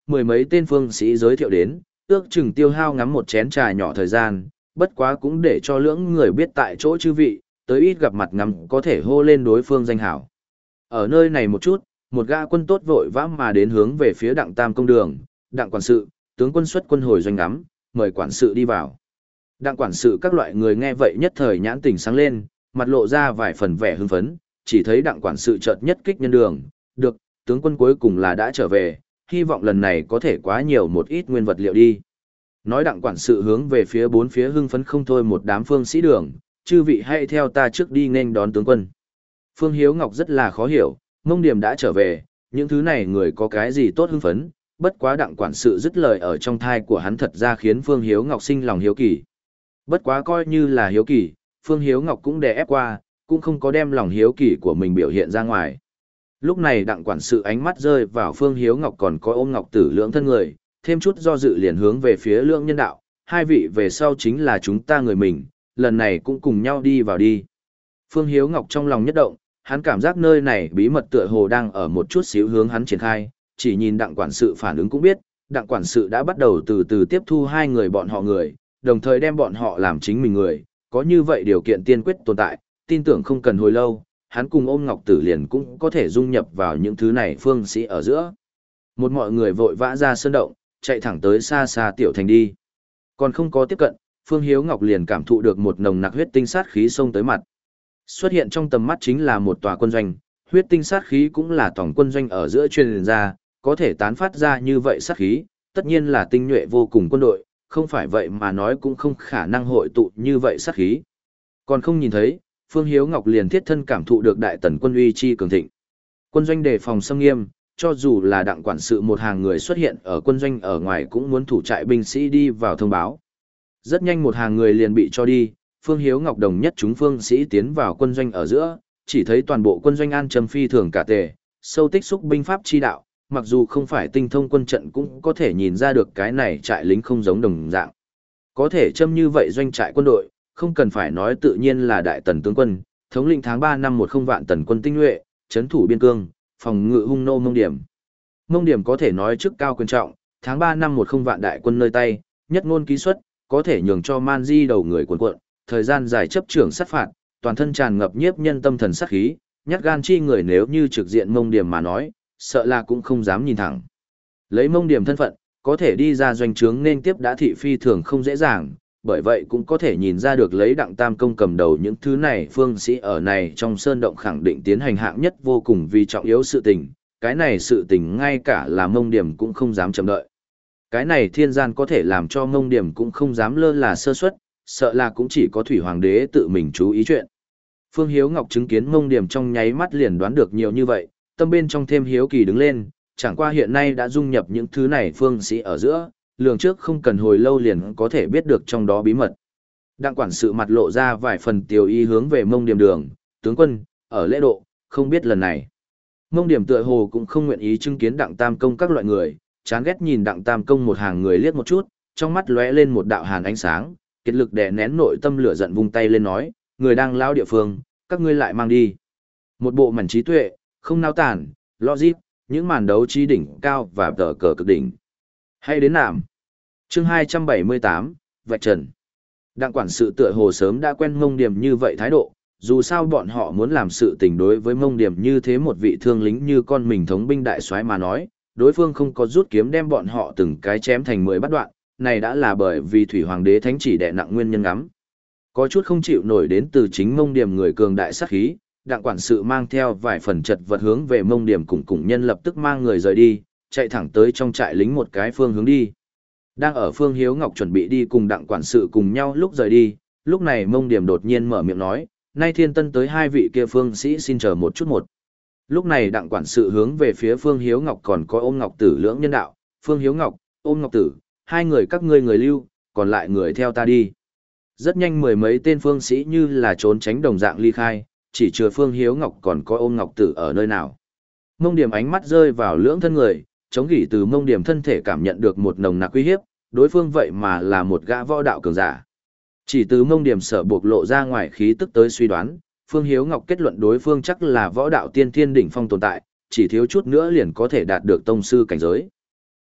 mười mấy tên phương sĩ giới thiệu đến, ước chừng tiêu hao ngắm một chén trà nhỏ thời gian, bất quá cũng để cho lưỡng người biết tại chỗ chư vị, tới ít gặp mặt ngắm có thể hô lên đối phương danh hảo. Ở nơi này một chút, một gã quân tốt vội vã mà đến hướng về phía Đặng Tam công đường, Đặng quản sự, tướng quân xuất quân hồi doanh ngắm, mời quản sự đi vào. Đặng quản sự các loại người nghe vậy nhất thời nhãn tình sáng lên, mặt lộ ra vài phần vẻ hưng phấn, chỉ thấy đặng quản sự chợt nhất kích nhân đường, được, tướng quân cuối cùng là đã trở về, hy vọng lần này có thể quá nhiều một ít nguyên vật liệu đi. Nói đặng quản sự hướng về phía bốn phía hưng phấn không thôi một đám phương sĩ đường, chư vị hãy theo ta trước đi nghênh đón tướng quân. Phương Hiếu Ngọc rất là khó hiểu, Mông Điểm đã trở về, những thứ này người có cái gì tốt hưng phấn, bất quá đặng quản sự dứt lời ở trong thai của hắn thật ra khiến Phương Hiếu Ngọc sinh lòng hiếu kỳ. Bất quá coi như là hiếu kỳ, Phương Hiếu Ngọc cũng đè ép qua, cũng không có đem lòng hiếu kỳ của mình biểu hiện ra ngoài. Lúc này đặng quản sự ánh mắt rơi vào Phương Hiếu Ngọc còn có ôm Ngọc Tử lưỡng thân người, thêm chút do dự liền hướng về phía lưỡng nhân đạo, hai vị về sau chính là chúng ta người mình, lần này cũng cùng nhau đi vào đi. Phương Hiếu Ngọc trong lòng nhất động, hắn cảm giác nơi này bí mật tựa hồ đang ở một chút xíu hướng hắn triển khai, chỉ nhìn đặng quản sự phản ứng cũng biết, đặng quản sự đã bắt đầu từ từ tiếp thu hai người bọn họ người, đồng thời đem bọn họ làm chính mình người, có như vậy điều kiện tiên quyết tồn tại, tin tưởng không cần hồi lâu, hắn cùng ôm Ngọc Tử liền cũng có thể dung nhập vào những thứ này phương sĩ ở giữa. Một mọi người vội vã ra sơn động, chạy thẳng tới xa xa tiểu thành đi. Còn không có tiếp cận, Phương Hiếu Ngọc liền cảm thụ được một nồng nặc huyết tinh sát khí xông tới mặt. Xuất hiện trong tầm mắt chính là một tòa quân doanh, huyết tinh sát khí cũng là tổng quân doanh ở giữa truyền ra, có thể tán phát ra như vậy sát khí, tất nhiên là tinh nhuệ vô cùng quân đội, không phải vậy mà nói cũng không khả năng hội tụ như vậy sát khí. Còn không nhìn thấy, Phương Hiếu Ngọc liền thiết thân cảm thụ được đại tần quân uy chi cường thịnh. Quân doanh đề phòng xâm nghiêm, cho dù là đặng quản sự một hàng người xuất hiện ở quân doanh ở ngoài cũng muốn thủ trại binh sĩ đi vào thông báo. Rất nhanh một hàng người liền bị cho đi, Phương Hiếu Ngọc đồng nhất chúng phương sĩ tiến vào quân doanh ở giữa, chỉ thấy toàn bộ quân doanh an trầm phi thường cả tề, sâu tích xúc binh pháp chi đạo, mặc dù không phải tinh thông quân trận cũng có thể nhìn ra được cái này trại lính không giống đồng dạng. Có thể châm như vậy doanh trại quân đội, không cần phải nói tự nhiên là đại tần tướng quân, thống lĩnh tháng ba năm một không vạn tần quân tinh nhuệ, chấn thủ biên cương, phòng ngự hung nô Mông Điểm. Mông Điểm có thể nói chức cao quyền trọng, tháng ba năm một không vạn đại quân nơi tay, nhất ngôn ký xuất, có thể nhường cho man di đầu người cuộn cuộn, thời gian dài chấp trưởng sát phạt, toàn thân tràn ngập nhiếp nhân tâm thần sát khí, nhát gan chi người nếu như trực diện Mông Điểm mà nói, sợ là cũng không dám nhìn thẳng. Lấy Mông Điểm thân phận, có thể đi ra doanh trướng nên tiếp đã thị phi thường không dễ dàng, bởi vậy cũng có thể nhìn ra được lấy đặng tam công cầm đầu những thứ này phương sĩ ở này trong sơn động khẳng định tiến hành hạng nhất vô cùng vì trọng yếu sự tình, cái này sự tình ngay cả là Mông Điểm cũng không dám chậm đợi. Cái này thiên gian có thể làm cho Mông Điểm cũng không dám lơ là sơ suất, sợ là cũng chỉ có Thủy Hoàng đế tự mình chú ý chuyện. Phương Hiếu Ngọc chứng kiến Mông Điểm trong nháy mắt liền đoán được nhiều như vậy, tâm bên trong thêm hiếu kỳ đứng lên, chẳng qua hiện nay đã dung nhập những thứ này phương sĩ ở giữa, lường trước không cần hồi lâu liền có thể biết được trong đó bí mật. Đặng quản sự mặt lộ ra vài phần tiêu ý hướng về Mông Điểm đường, tướng quân, ở lễ độ, không biết lần này. Mông Điểm tựa hồ cũng không nguyện ý chứng kiến đặng tam công các loại người, chán ghét nhìn đặng tam công một hàng người liếc một chút, trong mắt lóe lên một đạo hàn ánh sáng, kiệt lực đè nén nội tâm lửa giận vung tay lên nói, người đang lao địa phương, các ngươi lại mang đi. Một bộ mảnh trí tuệ, không nao tản, logic, những màn đấu trí đỉnh cao và tờ cờ cực đỉnh. Hay đến nạm. Chương hai trăm bảy mươi tám, Vạch Trần. Đặng quản sự tựa hồ sớm đã quen Mông Điểm như vậy thái độ, dù sao bọn họ muốn làm sự tình đối với Mông Điểm như thế một vị thương lính như con mình thống binh đại soái mà nói, đối phương không có rút kiếm đem bọn họ từng cái chém thành mười bắt đoạn, này đã là bởi vì Thủy Hoàng đế thánh chỉ đè nặng nguyên nhân ngắm. Có chút không chịu nổi đến từ chính Mông Điểm người cường đại sát khí, đặng quản sự mang theo vài phần chật vật hướng về Mông Điểm cùng cùng nhân lập tức mang người rời đi, chạy thẳng tới trong trại lính một cái phương hướng đi. Đang ở Phương Hiếu Ngọc chuẩn bị đi cùng đặng quản sự cùng nhau lúc rời đi, lúc này Mông Điểm đột nhiên mở miệng nói, nay thiên tân tới hai vị kia phương sĩ xin chờ một chút một. Lúc này đặng quản sự hướng về phía Phương Hiếu Ngọc còn có ôm Ngọc Tử lưỡng nhân đạo, Phương Hiếu Ngọc, ôm Ngọc Tử, hai người các ngươi người lưu, còn lại người theo ta đi. Rất nhanh mười mấy tên phương sĩ như là trốn tránh đồng dạng ly khai, chỉ chừa Phương Hiếu Ngọc còn có ôm Ngọc Tử ở nơi nào. Mông Điểm ánh mắt rơi vào lưỡng thân người, chống gỉ từ Mông Điểm thân thể cảm nhận được một nồng nặc uy hiếp, đối phương vậy mà là một gã võ đạo cường giả. Chỉ từ Mông Điểm sở buộc lộ ra ngoài khí tức tới suy đoán, Phương Hiếu Ngọc kết luận đối phương chắc là võ đạo tiên thiên đỉnh phong tồn tại, chỉ thiếu chút nữa liền có thể đạt được tông sư cảnh giới.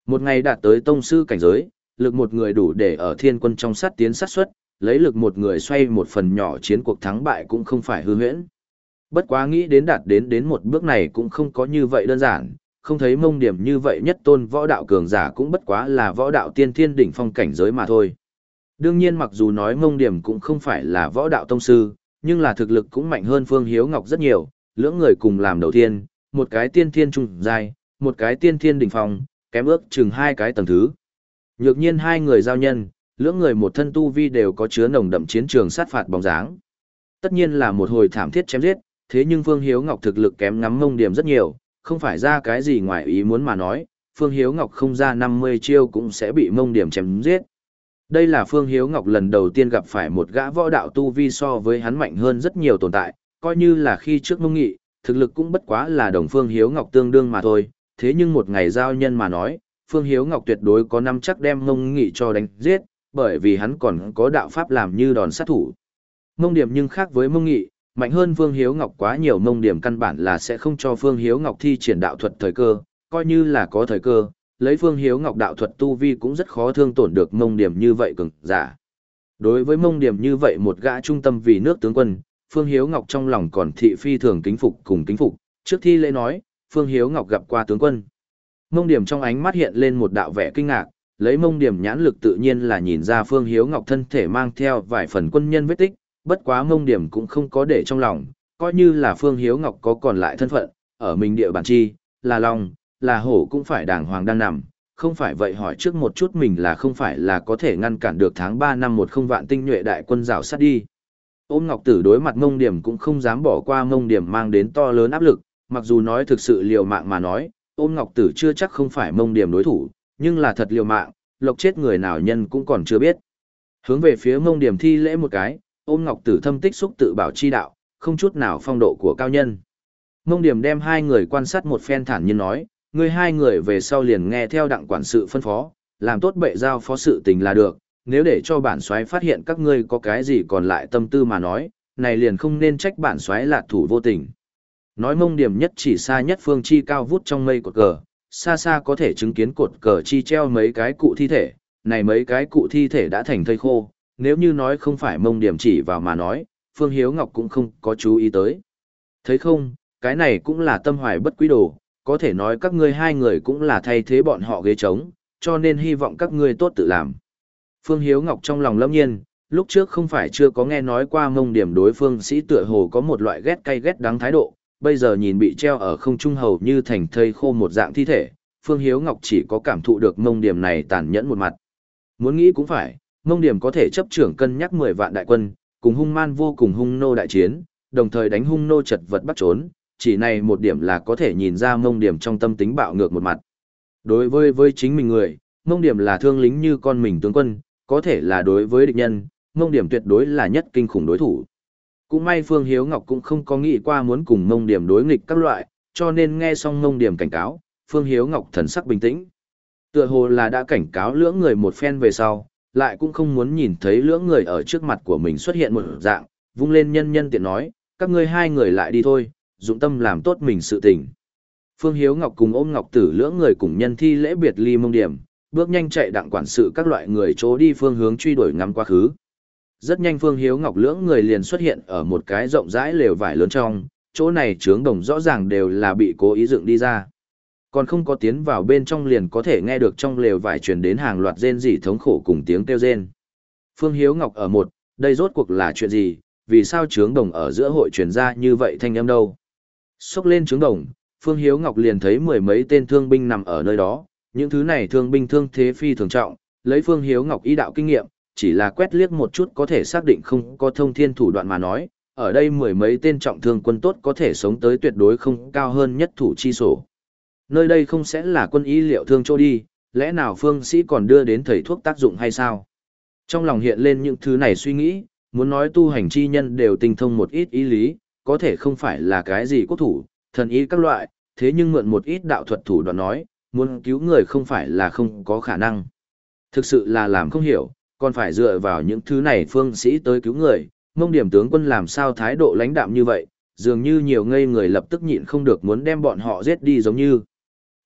Một ngày đạt tới tông sư cảnh giới, lực một người đủ để ở thiên quân trong sát tiến sát xuất, lấy lực một người xoay một phần nhỏ chiến cuộc thắng bại cũng không phải hư huyễn. Bất quá nghĩ đến đạt đến đến một bước này cũng không có như vậy đơn giản, không thấy mông điểm như vậy nhất tôn võ đạo cường giả cũng bất quá là võ đạo tiên thiên đỉnh phong cảnh giới mà thôi. Đương nhiên mặc dù nói mông điểm cũng không phải là võ đạo tông sư, nhưng là thực lực cũng mạnh hơn Phương Hiếu Ngọc rất nhiều, lưỡng người cùng làm đầu tiên, một cái tiên thiên trung giai, một cái tiên thiên đỉnh phong, kém ước chừng hai cái tầng thứ. Nhược nhiên hai người giao nhân, lưỡng người một thân tu vi đều có chứa nồng đậm chiến trường sát phạt bóng dáng. Tất nhiên là một hồi thảm thiết chém giết, thế nhưng Phương Hiếu Ngọc thực lực kém ngắm mông điểm rất nhiều, không phải ra cái gì ngoài ý muốn mà nói, Phương Hiếu Ngọc không ra năm mươi chiêu cũng sẽ bị mông điểm chém giết. Đây là Phương Hiếu Ngọc lần đầu tiên gặp phải một gã võ đạo tu vi so với hắn mạnh hơn rất nhiều tồn tại, coi như là khi trước mông nghị, thực lực cũng bất quá là đồng Phương Hiếu Ngọc tương đương mà thôi, thế nhưng một ngày giao nhân mà nói, Phương Hiếu Ngọc tuyệt đối có năm chắc đem mông nghị cho đánh giết, bởi vì hắn còn có đạo pháp làm như đòn sát thủ. Mông điểm nhưng khác với mông nghị, mạnh hơn Phương Hiếu Ngọc quá nhiều, mông điểm căn bản là sẽ không cho Phương Hiếu Ngọc thi triển đạo thuật thời cơ, coi như là có thời cơ, lấy Phương Hiếu Ngọc đạo thuật tu vi cũng rất khó thương tổn được mông điểm như vậy cường giả. Đối với mông điểm như vậy một gã trung tâm vì nước tướng quân, Phương Hiếu Ngọc trong lòng còn thị phi thường kính phục cùng kính phục, trước thi lễ nói, Phương Hiếu Ngọc gặp qua tướng quân. Mông điểm trong ánh mắt hiện lên một đạo vẻ kinh ngạc, lấy mông điểm nhãn lực tự nhiên là nhìn ra Phương Hiếu Ngọc thân thể mang theo vài phần quân nhân vết tích, bất quá mông điểm cũng không có để trong lòng, coi như là Phương Hiếu Ngọc có còn lại thân phận, ở mình địa bản chi, là lòng, là hổ cũng phải đàng hoàng đang nằm, không phải vậy hỏi trước một chút mình là không phải là có thể ngăn cản được tháng ba năm một không vạn tinh nhuệ đại quân rào sát đi. Ôm Ngọc Tử đối mặt mông điểm cũng không dám bỏ qua mông điểm mang đến to lớn áp lực, mặc dù nói thực sự liều mạng mà nói, ôm Ngọc Tử chưa chắc không phải mông điểm đối thủ, nhưng là thật liều mạng, lộc chết người nào nhân cũng còn chưa biết. Hướng về phía mông điểm thi lễ một cái, ôm Ngọc Tử thâm tích xúc tự bảo chi đạo, không chút nào phong độ của cao nhân. Mông điểm đem hai người quan sát một phen thản nhiên nói, ngươi hai người về sau liền nghe theo đặng quản sự phân phó, làm tốt bệ giao phó sự tình là được, nếu để cho bản soái phát hiện các ngươi có cái gì còn lại tâm tư mà nói, này liền không nên trách bản soái lạc thủ vô tình. Nói mông điểm nhất chỉ xa nhất phương chi cao vút trong mây cột cờ, xa xa có thể chứng kiến cột cờ chi treo mấy cái cụ thi thể, này mấy cái cụ thi thể đã thành thây khô, nếu như nói không phải mông điểm chỉ vào mà nói, Phương Hiếu Ngọc cũng không có chú ý tới. Thấy không, cái này cũng là tâm hoài bất quý đồ, có thể nói các ngươi hai người cũng là thay thế bọn họ ghế trống, cho nên hy vọng các ngươi tốt tự làm. Phương Hiếu Ngọc trong lòng lâm nhiên, lúc trước không phải chưa có nghe nói qua mông điểm đối phương sĩ tựa hồ có một loại ghét cay ghét đắng thái độ, bây giờ nhìn bị treo ở không trung hầu như thành thây khô một dạng thi thể, Phương Hiếu Ngọc chỉ có cảm thụ được mông điểm này tàn nhẫn một mặt. Muốn nghĩ cũng phải, mông điểm có thể chấp trưởng cân nhắc mười vạn đại quân, cùng hung man vô cùng hung nô đại chiến, đồng thời đánh hung nô chật vật bắt trốn, chỉ này một điểm là có thể nhìn ra mông điểm trong tâm tính bạo ngược một mặt. Đối với với chính mình người, mông điểm là thương lính như con mình tướng quân, có thể là đối với địch nhân, mông điểm tuyệt đối là nhất kinh khủng đối thủ. Cũng may Phương Hiếu Ngọc cũng không có nghĩ qua muốn cùng mông điểm đối nghịch các loại, cho nên nghe xong mông điểm cảnh cáo, Phương Hiếu Ngọc thần sắc bình tĩnh. Tựa hồ là đã cảnh cáo lưỡng người một phen về sau, lại cũng không muốn nhìn thấy lưỡng người ở trước mặt của mình xuất hiện một dạng, vung lên nhân nhân tiện nói, các ngươi hai người lại đi thôi, dụng tâm làm tốt mình sự tình. Phương Hiếu Ngọc cùng ôm Ngọc Tử lưỡng người cùng nhân thi lễ biệt ly mông điểm, bước nhanh chạy đặng quản sự các loại người chỗ đi phương hướng truy đuổi ngắm quá khứ. Rất nhanh Phương Hiếu Ngọc lưỡng người liền xuất hiện ở một cái rộng rãi lều vải lớn trong, chỗ này trướng đồng rõ ràng đều là bị cố ý dựng đi ra. Còn không có tiến vào bên trong liền có thể nghe được trong lều vải truyền đến hàng loạt rên rỉ thống khổ cùng tiếng kêu rên. Phương Hiếu Ngọc ở một, đây rốt cuộc là chuyện gì, vì sao trướng đồng ở giữa hội truyền ra như vậy thanh âm đâu. Xốc lên trướng đồng, Phương Hiếu Ngọc liền thấy mười mấy tên thương binh nằm ở nơi đó, những thứ này thương binh thương thế phi thường trọng, lấy Phương Hiếu Ngọc ý đạo kinh nghiệm, chỉ là quét liếc một chút có thể xác định không có thông thiên thủ đoạn mà nói, ở đây mười mấy tên trọng thương quân tốt có thể sống tới tuyệt đối không cao hơn nhất thủ chi sổ. Nơi đây không sẽ là quân y liệu thương chỗ đi, lẽ nào phương sĩ còn đưa đến thầy thuốc tác dụng hay sao? Trong lòng hiện lên những thứ này suy nghĩ, muốn nói tu hành chi nhân đều tinh thông một ít ý lý, có thể không phải là cái gì quốc thủ, thần y các loại, thế nhưng mượn một ít đạo thuật thủ đoạn nói, muốn cứu người không phải là không có khả năng. Thực sự là làm không hiểu, còn phải dựa vào những thứ này phương sĩ tới cứu người, mông điểm tướng quân làm sao thái độ lãnh đạm như vậy, dường như nhiều ngây người lập tức nhịn không được muốn đem bọn họ giết đi giống như.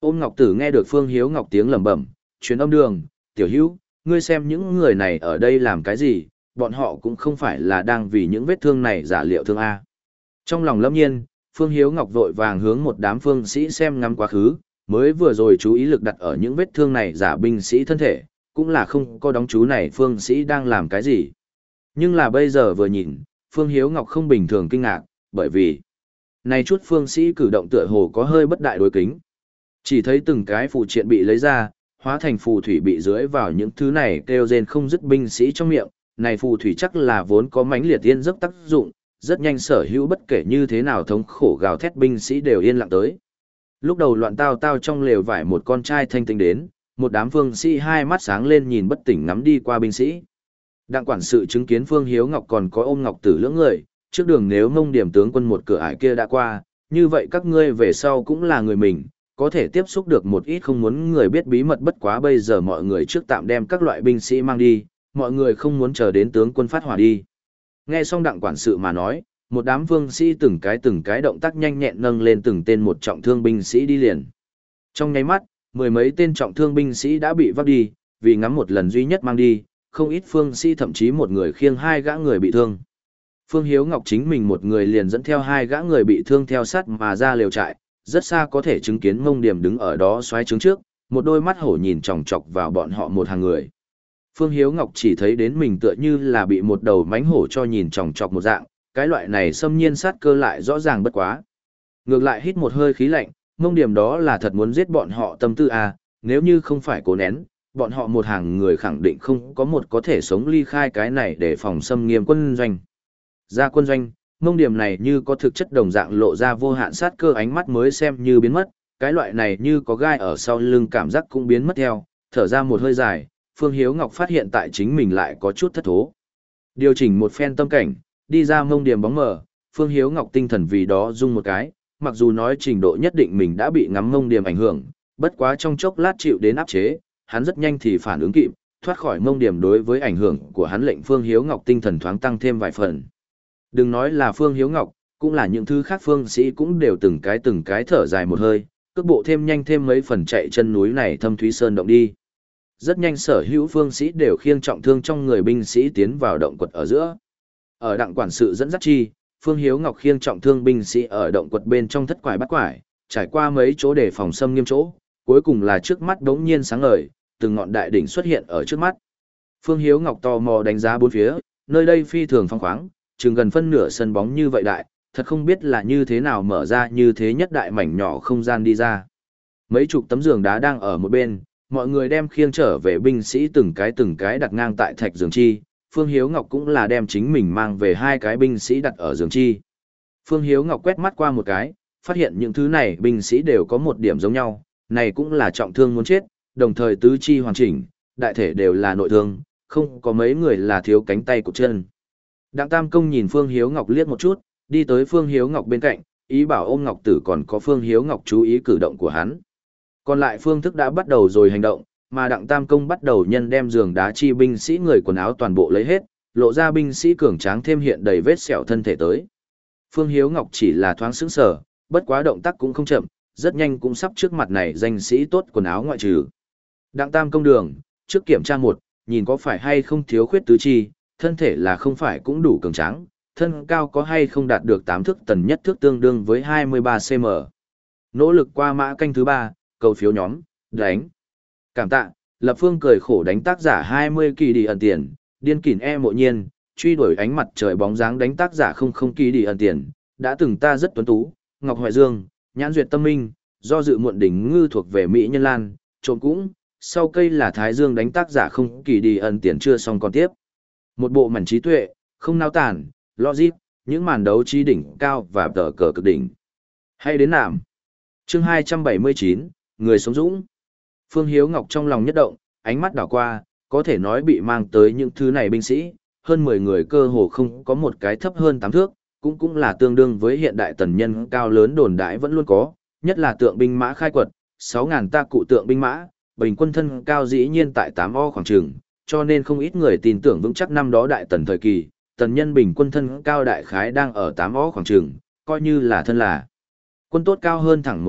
Ôm Ngọc Tử nghe được Phương Hiếu Ngọc tiếng lẩm bẩm, truyền âm đường, tiểu hữu, ngươi xem những người này ở đây làm cái gì, bọn họ cũng không phải là đang vì những vết thương này giả liệu thương A. Trong lòng lâm nhiên, Phương Hiếu Ngọc vội vàng hướng một đám phương sĩ xem ngắm quá khứ, mới vừa rồi chú ý lực đặt ở những vết thương này giả binh sĩ thân thể, cũng là không có đóng chú này phương sĩ đang làm cái gì. Nhưng là bây giờ vừa nhìn, Phương Hiếu Ngọc không bình thường kinh ngạc, bởi vì này chút phương sĩ cử động tựa hồ có hơi bất đại đối kính. Chỉ thấy từng cái phù triện bị lấy ra, hóa thành phù thủy bị dưới vào những thứ này kêu rên không dứt binh sĩ trong miệng, này phù thủy chắc là vốn có mãnh liệt tiên giấc tác dụng, rất nhanh sở hữu bất kể như thế nào thống khổ gào thét binh sĩ đều yên lặng tới. Lúc đầu loạn tao tao trong lều vải một con trai thanh tinh đến, một đám phương sĩ hai mắt sáng lên nhìn bất tỉnh ngắm đi qua binh sĩ. Đặng quản sự chứng kiến Phương Hiếu Ngọc còn có ôm Ngọc Tử lưỡng người, trước đường nếu Mông Điểm tướng quân một cửa ải kia đã qua, như vậy các ngươi về sau cũng là người mình, có thể tiếp xúc được một ít không muốn người biết bí mật, bất quá bây giờ mọi người trước tạm đem các loại binh sĩ mang đi, mọi người không muốn chờ đến tướng quân phát hỏa đi. Nghe xong đặng quản sự mà nói, một đám vương sĩ từng cái từng cái động tác nhanh nhẹn nâng lên từng tên một trọng thương binh sĩ đi liền. Trong nháy mắt, mười mấy tên trọng thương binh sĩ đã bị vác đi, vì ngắm một lần duy nhất mang đi, không ít phương sĩ thậm chí một người khiêng hai gã người bị thương. Phương Hiếu Ngọc chính mình một người liền dẫn theo hai gã người bị thương theo sát mà ra lều trại, rất xa có thể chứng kiến Mông Điểm đứng ở đó xoáy trướng trước, một đôi mắt hổ nhìn chòng chọc vào bọn họ một hàng người. Phương Hiếu Ngọc chỉ thấy đến mình tựa như là bị một đầu mánh hổ cho nhìn chòng chọc một dạng, cái loại này xâm nhiên sát cơ lại rõ ràng bất quá. Ngược lại hít một hơi khí lạnh, Mông Điểm đó là thật muốn giết bọn họ tâm tư à, nếu như không phải cố nén, bọn họ một hàng người khẳng định không có một có thể sống ly khai cái này để phòng xâm nghiêm quân doanh. Ra quân doanh, Mông Điểm này như có thực chất đồng dạng lộ ra vô hạn sát cơ, ánh mắt mới xem như biến mất, cái loại này như có gai ở sau lưng cảm giác cũng biến mất theo, thở ra một hơi dài, Phương Hiếu Ngọc phát hiện tại chính mình lại có chút thất thố. Điều chỉnh một phen tâm cảnh, đi ra Mông Điểm bóng mờ, Phương Hiếu Ngọc tinh thần vì đó rung một cái, mặc dù nói trình độ nhất định mình đã bị ngắm Mông Điểm ảnh hưởng, bất quá trong chốc lát chịu đến áp chế, hắn rất nhanh thì phản ứng kịp, thoát khỏi Mông Điểm đối với ảnh hưởng của hắn lệnh Phương Hiếu Ngọc tinh thần thoáng tăng thêm vài phần. Đừng nói là Phương Hiếu Ngọc, cũng là những thứ khác phương sĩ cũng đều từng cái từng cái thở dài một hơi, cước bộ thêm nhanh thêm mấy phần chạy chân núi này thâm thúy sơn động đi. Rất nhanh sở hữu phương sĩ đều khiêng trọng thương trong người binh sĩ tiến vào động quật ở giữa. Ở đặng quản sự dẫn dắt chi, Phương Hiếu Ngọc khiêng trọng thương binh sĩ ở động quật bên trong thất quải bắt quải, trải qua mấy chỗ để phòng xâm nghiêm chỗ, cuối cùng là trước mắt đống nhiên sáng ngời, từng ngọn đại đỉnh xuất hiện ở trước mắt. Phương Hiếu Ngọc tò mò đánh giá bốn phía, nơi đây phi thường phong khoáng, chừng gần phân nửa sân bóng như vậy đại, thật không biết là như thế nào mở ra như thế nhất đại mảnh nhỏ không gian đi ra. Mấy chục tấm giường đá đang ở một bên, mọi người đem khiêng trở về binh sĩ từng cái từng cái đặt ngang tại thạch giường chi, Phương Hiếu Ngọc cũng là đem chính mình mang về hai cái binh sĩ đặt ở giường chi. Phương Hiếu Ngọc quét mắt qua một cái, phát hiện những thứ này binh sĩ đều có một điểm giống nhau, này cũng là trọng thương muốn chết, đồng thời tứ chi hoàn chỉnh, đại thể đều là nội thương, không có mấy người là thiếu cánh tay của chân. Đặng Tam Công nhìn Phương Hiếu Ngọc liếc một chút, đi tới Phương Hiếu Ngọc bên cạnh, ý bảo ôm Ngọc Tử còn có Phương Hiếu Ngọc chú ý cử động của hắn. Còn lại phương thức đã bắt đầu rồi hành động, mà Đặng Tam Công bắt đầu nhân đem giường đá chi binh sĩ người quần áo toàn bộ lấy hết, lộ ra binh sĩ cường tráng thêm hiện đầy vết sẹo thân thể tới. Phương Hiếu Ngọc chỉ là thoáng sững sờ, bất quá động tác cũng không chậm, rất nhanh cũng sắp trước mặt này danh sĩ tốt quần áo ngoại trừ. Đặng Tam Công đường, trước kiểm tra một, nhìn có phải hay không thiếu khuyết tứ chi, thân thể là không phải cũng đủ cường tráng, thân cao có hay không đạt được tám thước tần nhất thước tương đương với hai mươi ba xăng-ti-mét. Nỗ lực qua mã canh thứ ba, cầu phiếu nhóm, đánh. Cảm tạ, Lập Phương cười khổ đánh tác giả hai mươi kỳ đi ẩn tiền, điên kỉn e mộ nhiên, truy đuổi ánh mặt trời bóng dáng đánh tác giả không không kỳ đi ẩn tiền, đã từng ta rất tuấn tú, Ngọc Hoài Dương, nhãn duyệt tâm minh, do dự muộn đỉnh ngư thuộc về Mỹ Nhân Lan, trộm cũng, sau cây là Thái Dương đánh tác giả không kỳ đi ẩn tiền chưa xong còn tiếp. Một bộ mảnh trí tuệ, không nao tản, logic, những màn đấu trí đỉnh cao và tờ cờ cực đỉnh. Hay đến nạm. Chương hai trăm bảy mươi chín, Người sống dũng. Phương Hiếu Ngọc trong lòng nhất động, ánh mắt đảo qua, có thể nói bị mang tới những thứ này binh sĩ, hơn mười người cơ hồ không có một cái thấp hơn tám thước, cũng cũng là tương đương với hiện đại tần nhân cao lớn đồn đại vẫn luôn có, nhất là tượng binh mã khai quật, sáu ngàn ta cụ tượng binh mã, bình quân thân cao dĩ nhiên tại tám o khoảng trường, cho nên không ít người tin tưởng vững chắc năm đó đại tần thời kỳ, tần nhân bình quân thân cao đại khái đang ở tám o khoảng trường, coi như là thân là quân tốt cao hơn thẳng một ít,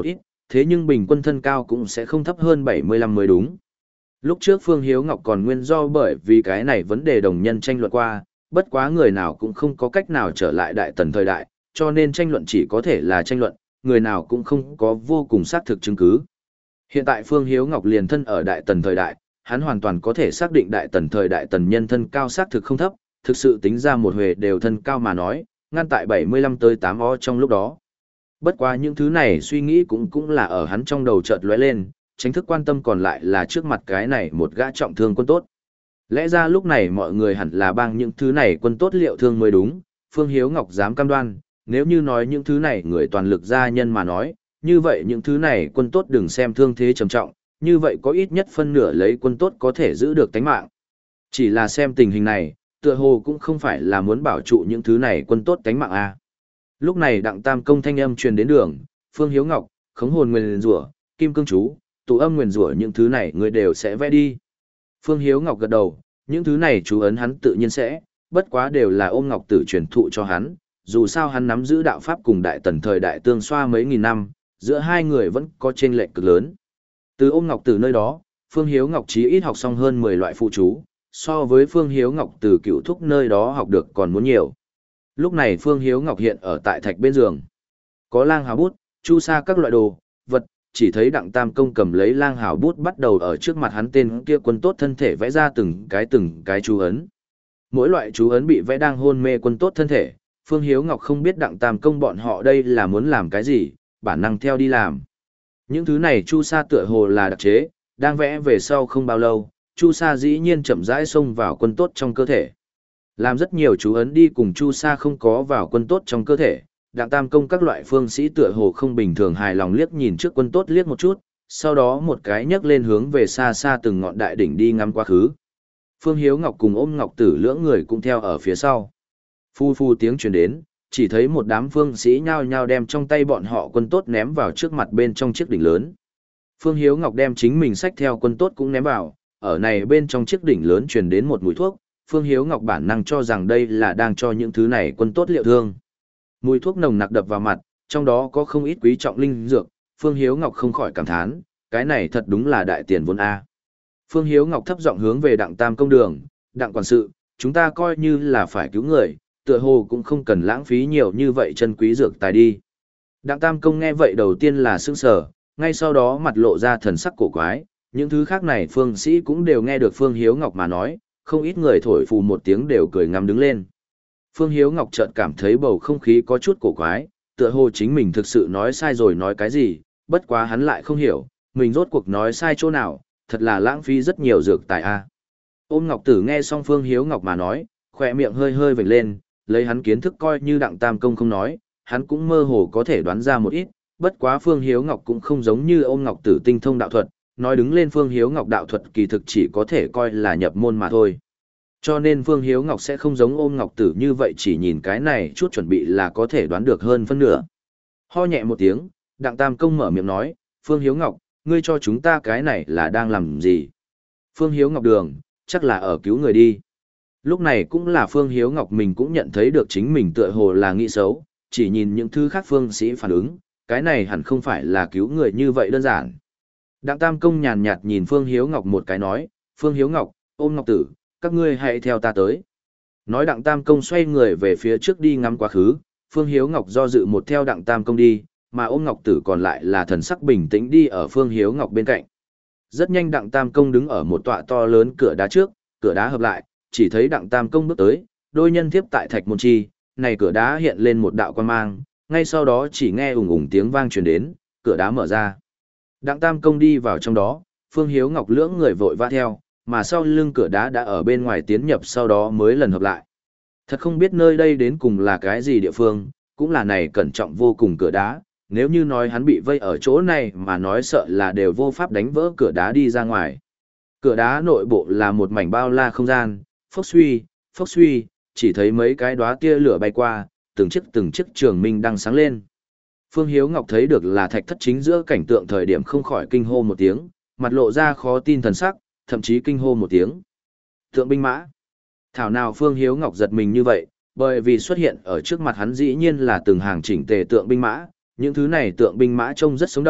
thế nhưng bình quân thân cao cũng sẽ không thấp hơn bảy mươi lăm mới đúng. Lúc trước Phương Hiếu Ngọc còn nguyên do bởi vì cái này vấn đề đồng nhân tranh luận qua, bất quá người nào cũng không có cách nào trở lại đại tần thời đại, cho nên tranh luận chỉ có thể là tranh luận, người nào cũng không có vô cùng xác thực chứng cứ. Hiện tại Phương Hiếu Ngọc liền thân ở đại tần thời đại, hắn hoàn toàn có thể xác định đại tần thời đại tần nhân thân cao xác thực không thấp, thực sự tính ra một huề đều thân cao mà nói, ngăn tại bảy mươi lăm tới tám o trong lúc đó. Bất quá những thứ này suy nghĩ cũng cũng là ở hắn trong đầu chợt lóe lên, tránh thức quan tâm còn lại là trước mặt cái này một gã trọng thương quân tốt. Lẽ ra lúc này mọi người hẳn là bang những thứ này quân tốt liệu thương mới đúng, Phương Hiếu Ngọc dám cam đoan, nếu như nói những thứ này người toàn lực gia nhân mà nói, như vậy những thứ này quân tốt đừng xem thương thế trầm trọng, như vậy có ít nhất phân nửa lấy quân tốt có thể giữ được tánh mạng. Chỉ là xem tình hình này, tựa hồ cũng không phải là muốn bảo trụ những thứ này quân tốt tánh mạng a. Lúc này Đặng Tam Công thanh âm truyền đến đường, Phương Hiếu Ngọc, khống hồn nguyền rủa, kim cương chú, tụ âm nguyền rủa những thứ này người đều sẽ vẽ đi. Phương Hiếu Ngọc gật đầu, những thứ này chú ấn hắn tự nhiên sẽ, bất quá đều là ôm ngọc tử truyền thụ cho hắn, dù sao hắn nắm giữ đạo pháp cùng đại tần thời đại tương xoa mấy nghìn năm, giữa hai người vẫn có chênh lệch cực lớn. Từ ôm ngọc tử nơi đó, Phương Hiếu Ngọc chí ít học xong hơn mười loại phụ chú, so với Phương Hiếu Ngọc từ cựu thúc nơi đó học được còn muốn nhiều. Lúc này Phương Hiếu Ngọc hiện ở tại thạch bên giường. Có lang hào bút, chu sa các loại đồ, vật, chỉ thấy Đặng Tam Công cầm lấy lang hào bút bắt đầu ở trước mặt hắn tên kia quân tốt thân thể vẽ ra từng cái từng cái chú ấn. Mỗi loại chú ấn bị vẽ đang hôn mê quân tốt thân thể, Phương Hiếu Ngọc không biết Đặng Tam Công bọn họ đây là muốn làm cái gì, bản năng theo đi làm. Những thứ này chu sa tựa hồ là đặc chế, đang vẽ về sau không bao lâu, chu sa dĩ nhiên chậm rãi xông vào quân tốt trong cơ thể. Làm rất nhiều chú ấn đi cùng chu sa không có vào quân tốt trong cơ thể, Đặng Tam Công các loại phương sĩ tựa hồ không bình thường hài lòng liếc nhìn trước quân tốt liếc một chút, sau đó một cái nhấc lên hướng về xa xa từng ngọn đại đỉnh đi ngắm quá khứ. Phương Hiếu Ngọc cùng ôm ngọc tử lưỡng người cũng theo ở phía sau. Phu phu tiếng truyền đến, chỉ thấy một đám phương sĩ nhao nhao đem trong tay bọn họ quân tốt ném vào trước mặt bên trong chiếc đỉnh lớn. Phương Hiếu Ngọc đem chính mình xách theo quân tốt cũng ném vào, ở này bên trong chiếc đỉnh lớn truyền đến một mùi thuốc, Phương Hiếu Ngọc bản năng cho rằng đây là đang cho những thứ này quân tốt liệu thương. Mùi thuốc nồng nặc đập vào mặt, trong đó có không ít quý trọng linh dược, Phương Hiếu Ngọc không khỏi cảm thán, cái này thật đúng là đại tiền vốn a. Phương Hiếu Ngọc thấp giọng hướng về Đặng Tam Công đường, Đặng quản sự, chúng ta coi như là phải cứu người, tựa hồ cũng không cần lãng phí nhiều như vậy chân quý dược tài đi. Đặng Tam Công nghe vậy đầu tiên là sững sờ, ngay sau đó mặt lộ ra thần sắc cổ quái, những thứ khác này phương sĩ cũng đều nghe được Phương Hiếu Ngọc mà nói, không ít người thổi phù một tiếng đều cười ngắm đứng lên. Phương Hiếu Ngọc chợt cảm thấy bầu không khí có chút cổ quái, tựa hồ chính mình thực sự nói sai rồi nói cái gì, bất quá hắn lại không hiểu, mình rốt cuộc nói sai chỗ nào, thật là lãng phí rất nhiều dược tài a. Ôm Ngọc Tử nghe xong Phương Hiếu Ngọc mà nói, khỏe miệng hơi hơi vểnh lên, lấy hắn kiến thức coi như Đặng Tam Công không nói, hắn cũng mơ hồ có thể đoán ra một ít, bất quá Phương Hiếu Ngọc cũng không giống như Ôm Ngọc Tử tinh thông đạo thuật, nói đứng lên Phương Hiếu Ngọc đạo thuật kỳ thực chỉ có thể coi là nhập môn mà thôi. Cho nên Phương Hiếu Ngọc sẽ không giống Ôm Ngọc Tử như vậy chỉ nhìn cái này chút chuẩn bị là có thể đoán được hơn phân nửa. Ho nhẹ một tiếng, Đặng Tam Công mở miệng nói, Phương Hiếu Ngọc, ngươi cho chúng ta cái này là đang làm gì? Phương Hiếu Ngọc đường, chắc là ở cứu người đi. Lúc này cũng là Phương Hiếu Ngọc mình cũng nhận thấy được chính mình tựa hồ là nghĩ xấu, chỉ nhìn những thứ khác phương sĩ phản ứng, cái này hẳn không phải là cứu người như vậy đơn giản. Đặng Tam Công nhàn nhạt nhìn Phương Hiếu Ngọc một cái nói, Phương Hiếu Ngọc, Ôm Ngọc Tử, các ngươi hãy theo ta tới. Nói Đặng Tam Công xoay người về phía trước đi ngắm quá khứ, Phương Hiếu Ngọc do dự một theo Đặng Tam Công đi, mà Ôm Ngọc Tử còn lại là thần sắc bình tĩnh đi ở Phương Hiếu Ngọc bên cạnh. Rất nhanh Đặng Tam Công đứng ở một tọa to lớn cửa đá trước, cửa đá hợp lại, chỉ thấy Đặng Tam Công bước tới, đôi nhân tiếp tại thạch môn chi, này cửa đá hiện lên một đạo quan mang, ngay sau đó chỉ nghe ùng ùng tiếng vang truyền đến, cửa đá mở ra. Đặng Tam Công đi vào trong đó, Phương Hiếu Ngọc lưỡng người vội vã theo, mà sau lưng cửa đá đã ở bên ngoài tiến nhập sau đó mới lần hợp lại. Thật không biết nơi đây đến cùng là cái gì địa phương, cũng là này cẩn trọng vô cùng cửa đá, nếu như nói hắn bị vây ở chỗ này mà nói sợ là đều vô pháp đánh vỡ cửa đá đi ra ngoài. Cửa đá nội bộ là một mảnh bao la không gian, phốc suy, phốc suy, chỉ thấy mấy cái đóa tia lửa bay qua, từng chiếc từng chiếc trường minh đang sáng lên. Phương Hiếu Ngọc thấy được là thạch thất chính giữa cảnh tượng thời điểm không khỏi kinh hô một tiếng, mặt lộ ra khó tin thần sắc, thậm chí kinh hô một tiếng. Tượng binh mã. Thảo nào Phương Hiếu Ngọc giật mình như vậy, bởi vì xuất hiện ở trước mặt hắn dĩ nhiên là từng hàng chỉnh tề tượng binh mã, những thứ này tượng binh mã trông rất sống động,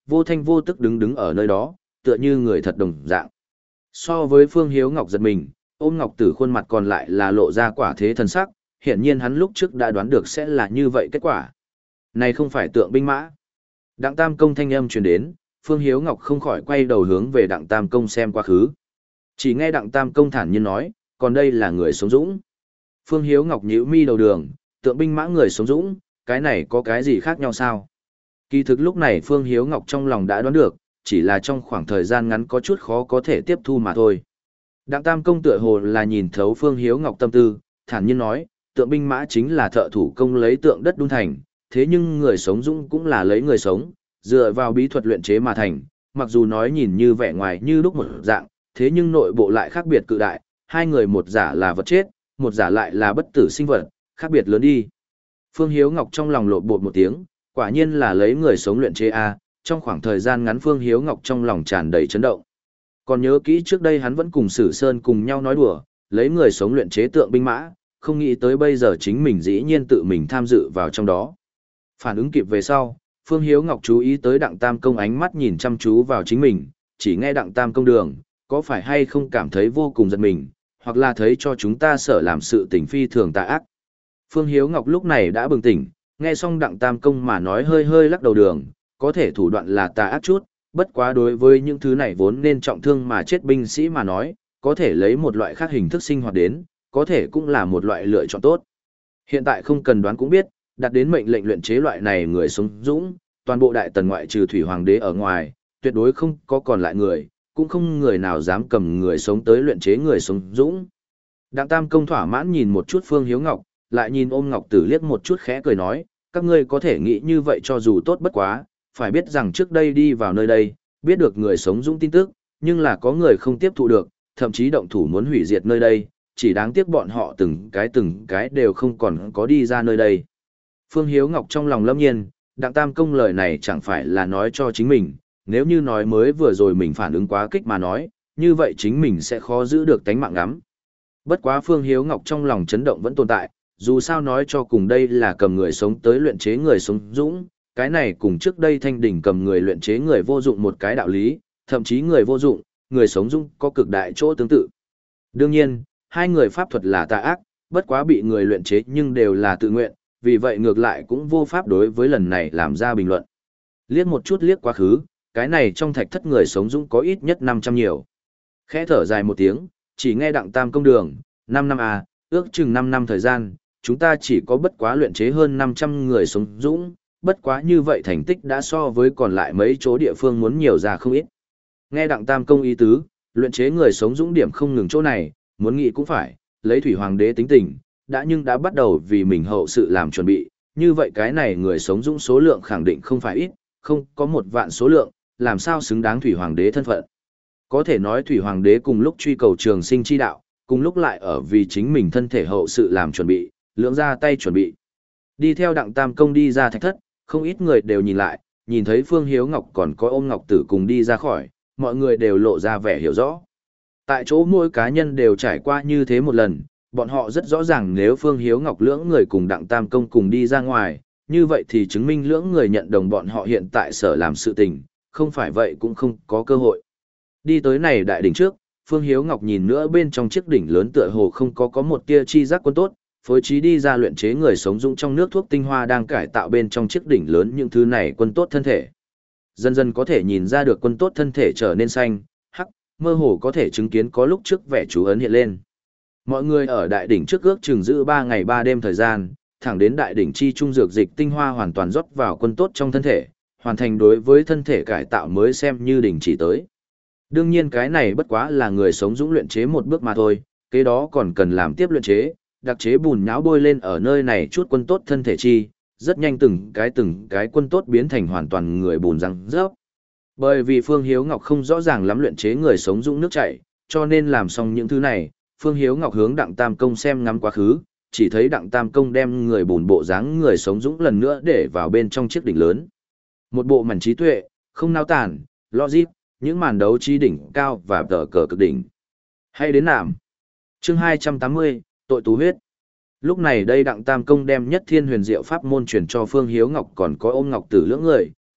vô thanh vô tức đứng đứng ở nơi đó, tựa như người thật đồng dạng. So với Phương Hiếu Ngọc giật mình, ôm Ngọc Tử khuôn mặt còn lại là lộ ra quả thế thần sắc, hiển nhiên hắn lúc trước đã đoán được sẽ là như vậy kết quả. Này không phải tượng binh mã. Đặng Tam Công thanh âm truyền đến, Phương Hiếu Ngọc không khỏi quay đầu hướng về Đặng Tam Công xem quá khứ. Chỉ nghe Đặng Tam Công thản nhiên nói, còn đây là người sống dũng. Phương Hiếu Ngọc nhíu mi đầu đường, tượng binh mã người sống dũng, cái này có cái gì khác nhau sao? Kỳ thực lúc này Phương Hiếu Ngọc trong lòng đã đoán được, chỉ là trong khoảng thời gian ngắn có chút khó có thể tiếp thu mà thôi. Đặng Tam Công tựa hồ là nhìn thấu Phương Hiếu Ngọc tâm tư, thản nhiên nói, tượng binh mã chính là thợ thủ công lấy tượng đất đun thành, thế nhưng người sống dũng cũng là lấy người sống, dựa vào bí thuật luyện chế mà thành, mặc dù nói nhìn như vẻ ngoài như lúc một dạng, thế nhưng nội bộ lại khác biệt cự đại, hai người một giả là vật chết, một giả lại là bất tử sinh vật, khác biệt lớn đi. Phương Hiếu Ngọc trong lòng lộ bột một tiếng, quả nhiên là lấy người sống luyện chế a, trong khoảng thời gian ngắn Phương Hiếu Ngọc trong lòng tràn đầy chấn động. Còn nhớ kỹ trước đây hắn vẫn cùng Sử Sơn cùng nhau nói đùa, lấy người sống luyện chế tượng binh mã, không nghĩ tới bây giờ chính mình dĩ nhiên tự mình tham dự vào trong đó. Phản ứng kịp về sau, Phương Hiếu Ngọc chú ý tới Đặng Tam Công ánh mắt nhìn chăm chú vào chính mình, chỉ nghe Đặng Tam Công đường, có phải hay không cảm thấy vô cùng giật mình, hoặc là thấy cho chúng ta sợ làm sự tình phi thường tà ác. Phương Hiếu Ngọc lúc này đã bừng tỉnh, nghe xong Đặng Tam Công mà nói hơi hơi lắc đầu đường, có thể thủ đoạn là tà ác chút, bất quá đối với những thứ này vốn nên trọng thương mà chết binh sĩ mà nói, có thể lấy một loại khác hình thức sinh hoạt đến, có thể cũng là một loại lựa chọn tốt. Hiện tại không cần đoán cũng biết, đặt đến mệnh lệnh luyện chế loại này người sống dũng, toàn bộ đại tần ngoại trừ thủy hoàng đế ở ngoài, tuyệt đối không có còn lại người, cũng không người nào dám cầm người sống tới luyện chế người sống dũng. Đặng Tam Công thỏa mãn nhìn một chút Phương Hiếu Ngọc, lại nhìn ôm Ngọc Tử liếc một chút khẽ cười nói, các ngươi có thể nghĩ như vậy cho dù tốt bất quá, phải biết rằng trước đây đi vào nơi đây, biết được người sống dũng tin tức, nhưng là có người không tiếp thụ được, thậm chí động thủ muốn hủy diệt nơi đây, chỉ đáng tiếc bọn họ từng cái từng cái đều không còn có đi ra nơi đây. Phương Hiếu Ngọc trong lòng lâm nhiên, Đặng Tam Công lời này chẳng phải là nói cho chính mình, nếu như nói mới vừa rồi mình phản ứng quá kích mà nói, như vậy chính mình sẽ khó giữ được tánh mạng ngắm. Bất quá Phương Hiếu Ngọc trong lòng chấn động vẫn tồn tại, dù sao nói cho cùng đây là cầm người sống tới luyện chế người sống dũng, cái này cùng trước đây Thanh Đình cầm người luyện chế người vô dụng một cái đạo lý, thậm chí người vô dụng, người sống dũng có cực đại chỗ tương tự. Đương nhiên, hai người pháp thuật là tà ác, bất quá bị người luyện chế nhưng đều là tự nguyện, vì vậy ngược lại cũng vô pháp đối với lần này làm ra bình luận. Liếc một chút liếc quá khứ, cái này trong thạch thất người sống dũng có ít nhất năm trăm nhiều. Khẽ thở dài một tiếng, chỉ nghe Đặng Tam Công đường, năm năm à, ước chừng năm năm thời gian, chúng ta chỉ có bất quá luyện chế hơn năm trăm người sống dũng, bất quá như vậy thành tích đã so với còn lại mấy chỗ địa phương muốn nhiều ra không ít. Nghe Đặng Tam Công ý tứ, luyện chế người sống dũng điểm không ngừng chỗ này, muốn nghĩ cũng phải, lấy Thủy Hoàng đế tính tình, đã nhưng đã bắt đầu vì mình hậu sự làm chuẩn bị, như vậy cái này người sống dũng số lượng khẳng định không phải ít, không có một vạn số lượng, làm sao xứng đáng Thủy Hoàng đế thân phận. Có thể nói Thủy Hoàng đế cùng lúc truy cầu trường sinh chi đạo, cùng lúc lại ở vì chính mình thân thể hậu sự làm chuẩn bị, lưỡng ra tay chuẩn bị. Đi theo Đặng Tam Công đi ra thạch thất, không ít người đều nhìn lại, nhìn thấy Phương Hiếu Ngọc còn có ôm Ngọc Tử cùng đi ra khỏi, mọi người đều lộ ra vẻ hiểu rõ. Tại chỗ mỗi cá nhân đều trải qua như thế một lần, bọn họ rất rõ ràng nếu Phương Hiếu Ngọc lưỡng người cùng Đặng Tam Công cùng đi ra ngoài, như vậy thì chứng minh lưỡng người nhận đồng bọn họ hiện tại sở làm sự tình, không phải vậy cũng không có cơ hội. Đi tới này đại đỉnh trước, Phương Hiếu Ngọc nhìn nữa bên trong chiếc đỉnh lớn tựa hồ không có có một tia chi giác quân tốt, phối trí đi ra luyện chế người sống dũng trong nước thuốc tinh hoa đang cải tạo bên trong chiếc đỉnh lớn những thứ này quân tốt thân thể. Dần dần có thể nhìn ra được quân tốt thân thể trở nên xanh, hắc, mơ hồ có thể chứng kiến có lúc trước vẻ chú ấn hiện lên. Mọi người ở đại đỉnh trước ước chừng giữ ba ngày ba đêm thời gian, thẳng đến đại đỉnh chi trung dược dịch tinh hoa hoàn toàn rót vào quân tốt trong thân thể, hoàn thành đối với thân thể cải tạo mới xem như đỉnh chỉ tới. Đương nhiên cái này bất quá là người sống dũng luyện chế một bước mà thôi, cái đó còn cần làm tiếp luyện chế, đặc chế bùn nhão bôi lên ở nơi này chút quân tốt thân thể chi, rất nhanh từng cái từng cái quân tốt biến thành hoàn toàn người bùn răng rớp. Bởi vì Phương Hiếu Ngọc không rõ ràng lắm luyện chế người sống dũng nước chảy, cho nên làm xong những thứ này, Phương Hiếu Ngọc hướng Đặng Tam Công xem ngắm quá khứ, chỉ thấy Đặng Tam Công đem người bùn bộ dáng người sống dũng lần nữa để vào bên trong chiếc đỉnh lớn. Một bộ màn trí tuệ, không nao tản, logic, những màn đấu trí đỉnh cao và tờ cờ cực đỉnh. Hay đến nạm. Chương hai trăm tám mươi, tội tú huyết. Lúc này đây Đặng Tam Công đem nhất thiên huyền diệu pháp môn truyền cho Phương Hiếu Ngọc còn có ôm Ngọc Tử lưỡng người,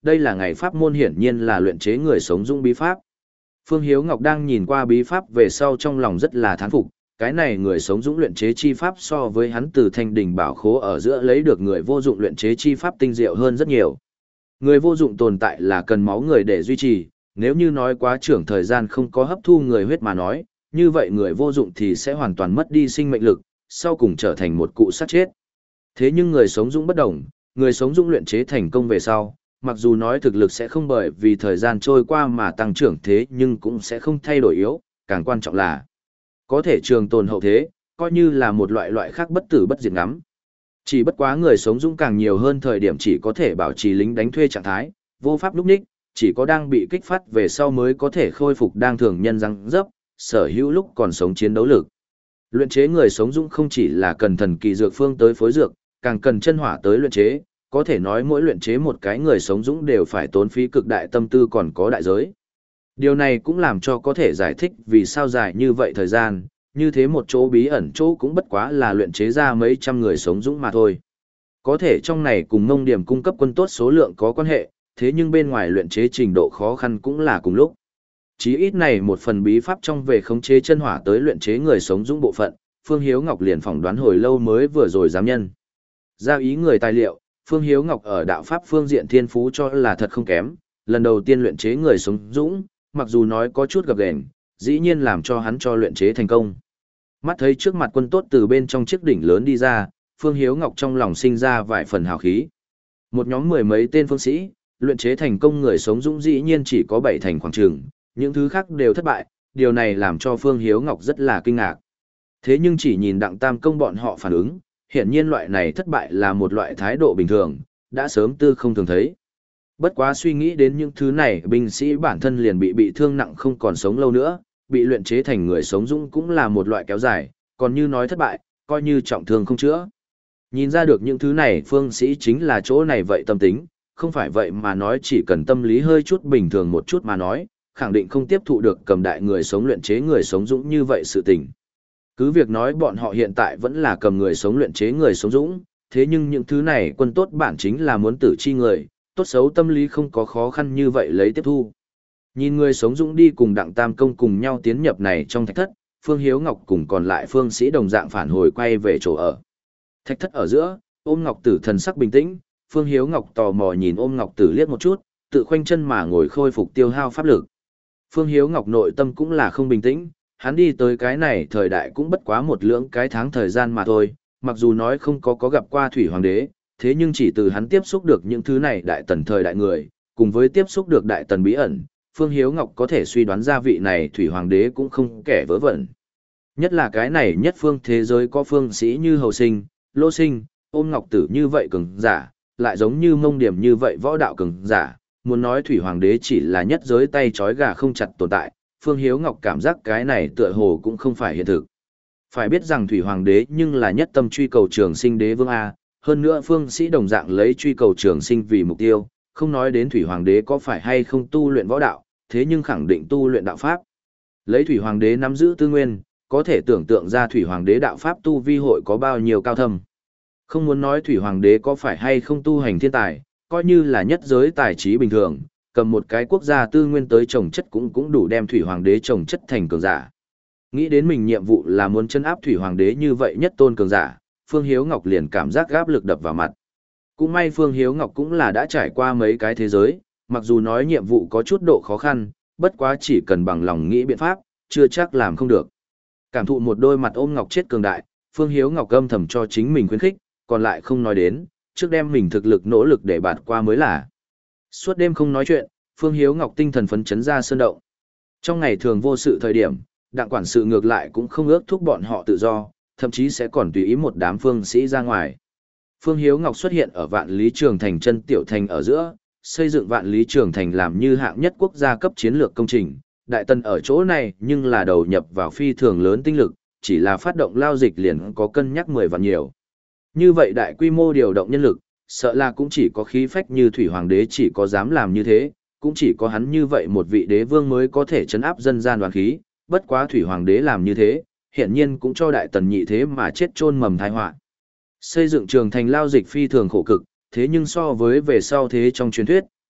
đây là ngày pháp môn hiển nhiên là luyện chế người sống dũng bí pháp. Phương Hiếu Ngọc đang nhìn qua bí pháp về sau trong lòng rất là thán phục, cái này người sống dũng luyện chế chi pháp so với hắn từ thanh đỉnh bảo khố ở giữa lấy được người vô dụng luyện chế chi pháp tinh diệu hơn rất nhiều. Người vô dụng tồn tại là cần máu người để duy trì, nếu như nói quá trưởng thời gian không có hấp thu người huyết mà nói, như vậy người vô dụng thì sẽ hoàn toàn mất đi sinh mệnh lực, sau cùng trở thành một cụ sát chết. Thế nhưng người sống dũng bất đồng, người sống dũng luyện chế thành công về sau, mặc dù nói thực lực sẽ không bởi vì thời gian trôi qua mà tăng trưởng thế nhưng cũng sẽ không thay đổi yếu, càng quan trọng là có thể trường tồn hậu thế, coi như là một loại loại khác bất tử bất diệt ngắm. Chỉ bất quá người sống dũng càng nhiều hơn thời điểm chỉ có thể bảo trì lính đánh thuê trạng thái, vô pháp lúc ních, chỉ có đang bị kích phát về sau mới có thể khôi phục đang thường nhân răng dấp, sở hữu lúc còn sống chiến đấu lực. Luyện chế người sống dũng không chỉ là cần thần kỳ dược phương tới phối dược, càng cần chân hỏa tới luyện chế, có thể nói mỗi luyện chế một cái người sống dũng đều phải tốn phí cực đại tâm tư còn có đại giới. Điều này cũng làm cho có thể giải thích vì sao dài như vậy thời gian, như thế một chỗ bí ẩn chỗ cũng bất quá là luyện chế ra mấy trăm người sống dũng mà thôi. Có thể trong này cùng Mông Điểm cung cấp quân tốt số lượng có quan hệ, thế nhưng bên ngoài luyện chế trình độ khó khăn cũng là cùng lúc. Chí ít này một phần bí pháp trong về khống chế chân hỏa tới luyện chế người sống dũng bộ phận, Phương Hiếu Ngọc liền phỏng đoán hồi lâu mới vừa rồi dám nhân. Giao ý người tài liệu, Phương Hiếu Ngọc ở đạo pháp phương diện thiên phú cho là thật không kém, lần đầu tiên luyện chế người sống dũng, mặc dù nói có chút gập ghềnh, dĩ nhiên làm cho hắn cho luyện chế thành công. Mắt thấy trước mặt quân tốt từ bên trong chiếc đỉnh lớn đi ra, Phương Hiếu Ngọc trong lòng sinh ra vài phần hào khí. Một nhóm mười mấy tên phương sĩ, luyện chế thành công người sống dũng dĩ nhiên chỉ có bảy thành khoảng trường, những thứ khác đều thất bại, điều này làm cho Phương Hiếu Ngọc rất là kinh ngạc. Thế nhưng chỉ nhìn Đặng Tam Công bọn họ phản ứng, hiển nhiên loại này thất bại là một loại thái độ bình thường, đã sớm tư không thường thấy. Bất quá suy nghĩ đến những thứ này, binh sĩ bản thân liền bị bị thương nặng không còn sống lâu nữa, bị luyện chế thành người sống dũng cũng là một loại kéo dài, còn như nói thất bại, coi như trọng thương không chữa. Nhìn ra được những thứ này phương sĩ chính là chỗ này vậy tâm tính, không phải vậy mà nói chỉ cần tâm lý hơi chút bình thường một chút mà nói, khẳng định không tiếp thụ được cầm đại người sống luyện chế người sống dũng như vậy sự tình. Cứ việc nói bọn họ hiện tại vẫn là cầm người sống luyện chế người sống dũng, thế nhưng những thứ này quân tốt bản chính là muốn tử chi người, tốt xấu tâm lý không có khó khăn như vậy lấy tiếp thu. Nhìn người sống dũng đi cùng Đặng Tam Công cùng nhau tiến nhập này trong thạch thất, Phương Hiếu Ngọc cùng còn lại phương sĩ đồng dạng phản hồi quay về chỗ ở. Thạch thất ở giữa, Ôm Ngọc Tử thần sắc bình tĩnh, Phương Hiếu Ngọc tò mò nhìn Ôm Ngọc Tử liếc một chút, tự khoanh chân mà ngồi khôi phục tiêu hao pháp lực. Phương Hiếu Ngọc nội tâm cũng là không bình tĩnh, hắn đi tới cái này thời đại cũng bất quá một lưỡng cái tháng thời gian mà thôi, mặc dù nói không có có gặp qua Thủy Hoàng đế, thế nhưng chỉ từ hắn tiếp xúc được những thứ này đại tần thời đại người, cùng với tiếp xúc được đại tần bí ẩn, Phương Hiếu Ngọc có thể suy đoán ra vị này Thủy Hoàng đế cũng không kẻ vớ vẩn. Nhất là cái này nhất phương thế giới có phương sĩ như Hầu Sinh, Lô Sinh, Ôm Ngọc Tử như vậy cường giả, lại giống như Mông Điểm như vậy võ đạo cường giả, muốn nói Thủy Hoàng đế chỉ là nhất giới tay trói gà không chặt tồn tại, Phương Hiếu Ngọc cảm giác cái này tựa hồ cũng không phải hiện thực. Phải biết rằng Thủy Hoàng đế nhưng là nhất tâm truy cầu trường sinh đế vương A, hơn nữa phương sĩ đồng dạng lấy truy cầu trường sinh vì mục tiêu, không nói đến Thủy Hoàng đế có phải hay không tu luyện võ đạo, thế nhưng khẳng định tu luyện đạo pháp. Lấy Thủy Hoàng đế nắm giữ tư nguyên, có thể tưởng tượng ra Thủy Hoàng đế đạo pháp tu vi hội có bao nhiêu cao thâm. Không muốn nói Thủy Hoàng đế có phải hay không tu hành thiên tài, coi như là nhất giới tài trí bình thường, cầm một cái quốc gia tư nguyên tới trồng chất cũng cũng đủ đem Thủy Hoàng đế trồng chất thành cường giả. Nghĩ đến mình nhiệm vụ là muốn chân áp Thủy Hoàng đế như vậy nhất tôn cường giả, Phương Hiếu Ngọc liền cảm giác gáp lực đập vào mặt. Cũng may Phương Hiếu Ngọc cũng là đã trải qua mấy cái thế giới, mặc dù nói nhiệm vụ có chút độ khó khăn, bất quá chỉ cần bằng lòng nghĩ biện pháp, chưa chắc làm không được. Cảm thụ một đôi mặt ôm ngọc chết cường đại, Phương Hiếu Ngọc âm thầm cho chính mình khuyến khích, còn lại không nói đến, trước đem mình thực lực nỗ lực để bạt qua mới là. Suốt đêm không nói chuyện, Phương Hiếu Ngọc tinh thần phấn chấn ra sơn động. Trong ngày thường vô sự thời điểm, đặng quản sự ngược lại cũng không ước thúc bọn họ tự do, thậm chí sẽ còn tùy ý một đám phương sĩ ra ngoài. Phương Hiếu Ngọc xuất hiện ở Vạn Lý Trường Thành chân tiểu thành ở giữa, xây dựng Vạn Lý Trường Thành làm như hạng nhất quốc gia cấp chiến lược công trình. Đại Tần ở chỗ này nhưng là đầu nhập vào phi thường lớn tinh lực, chỉ là phát động lao dịch liền có cân nhắc mười vạn nhiều. Như vậy đại quy mô điều động nhân lực, sợ là cũng chỉ có khí phách như Thủy Hoàng đế chỉ có dám làm như thế, cũng chỉ có hắn như vậy một vị đế vương mới có thể chấn áp dân gian đoàn khí, bất quá Thủy Hoàng đế làm như thế, hiển nhiên cũng cho Đại Tần nhị thế mà chết chôn mầm tai họa. Xây dựng trường thành lao dịch phi thường khổ cực, thế nhưng so với về sau thế trong truyền thuyết,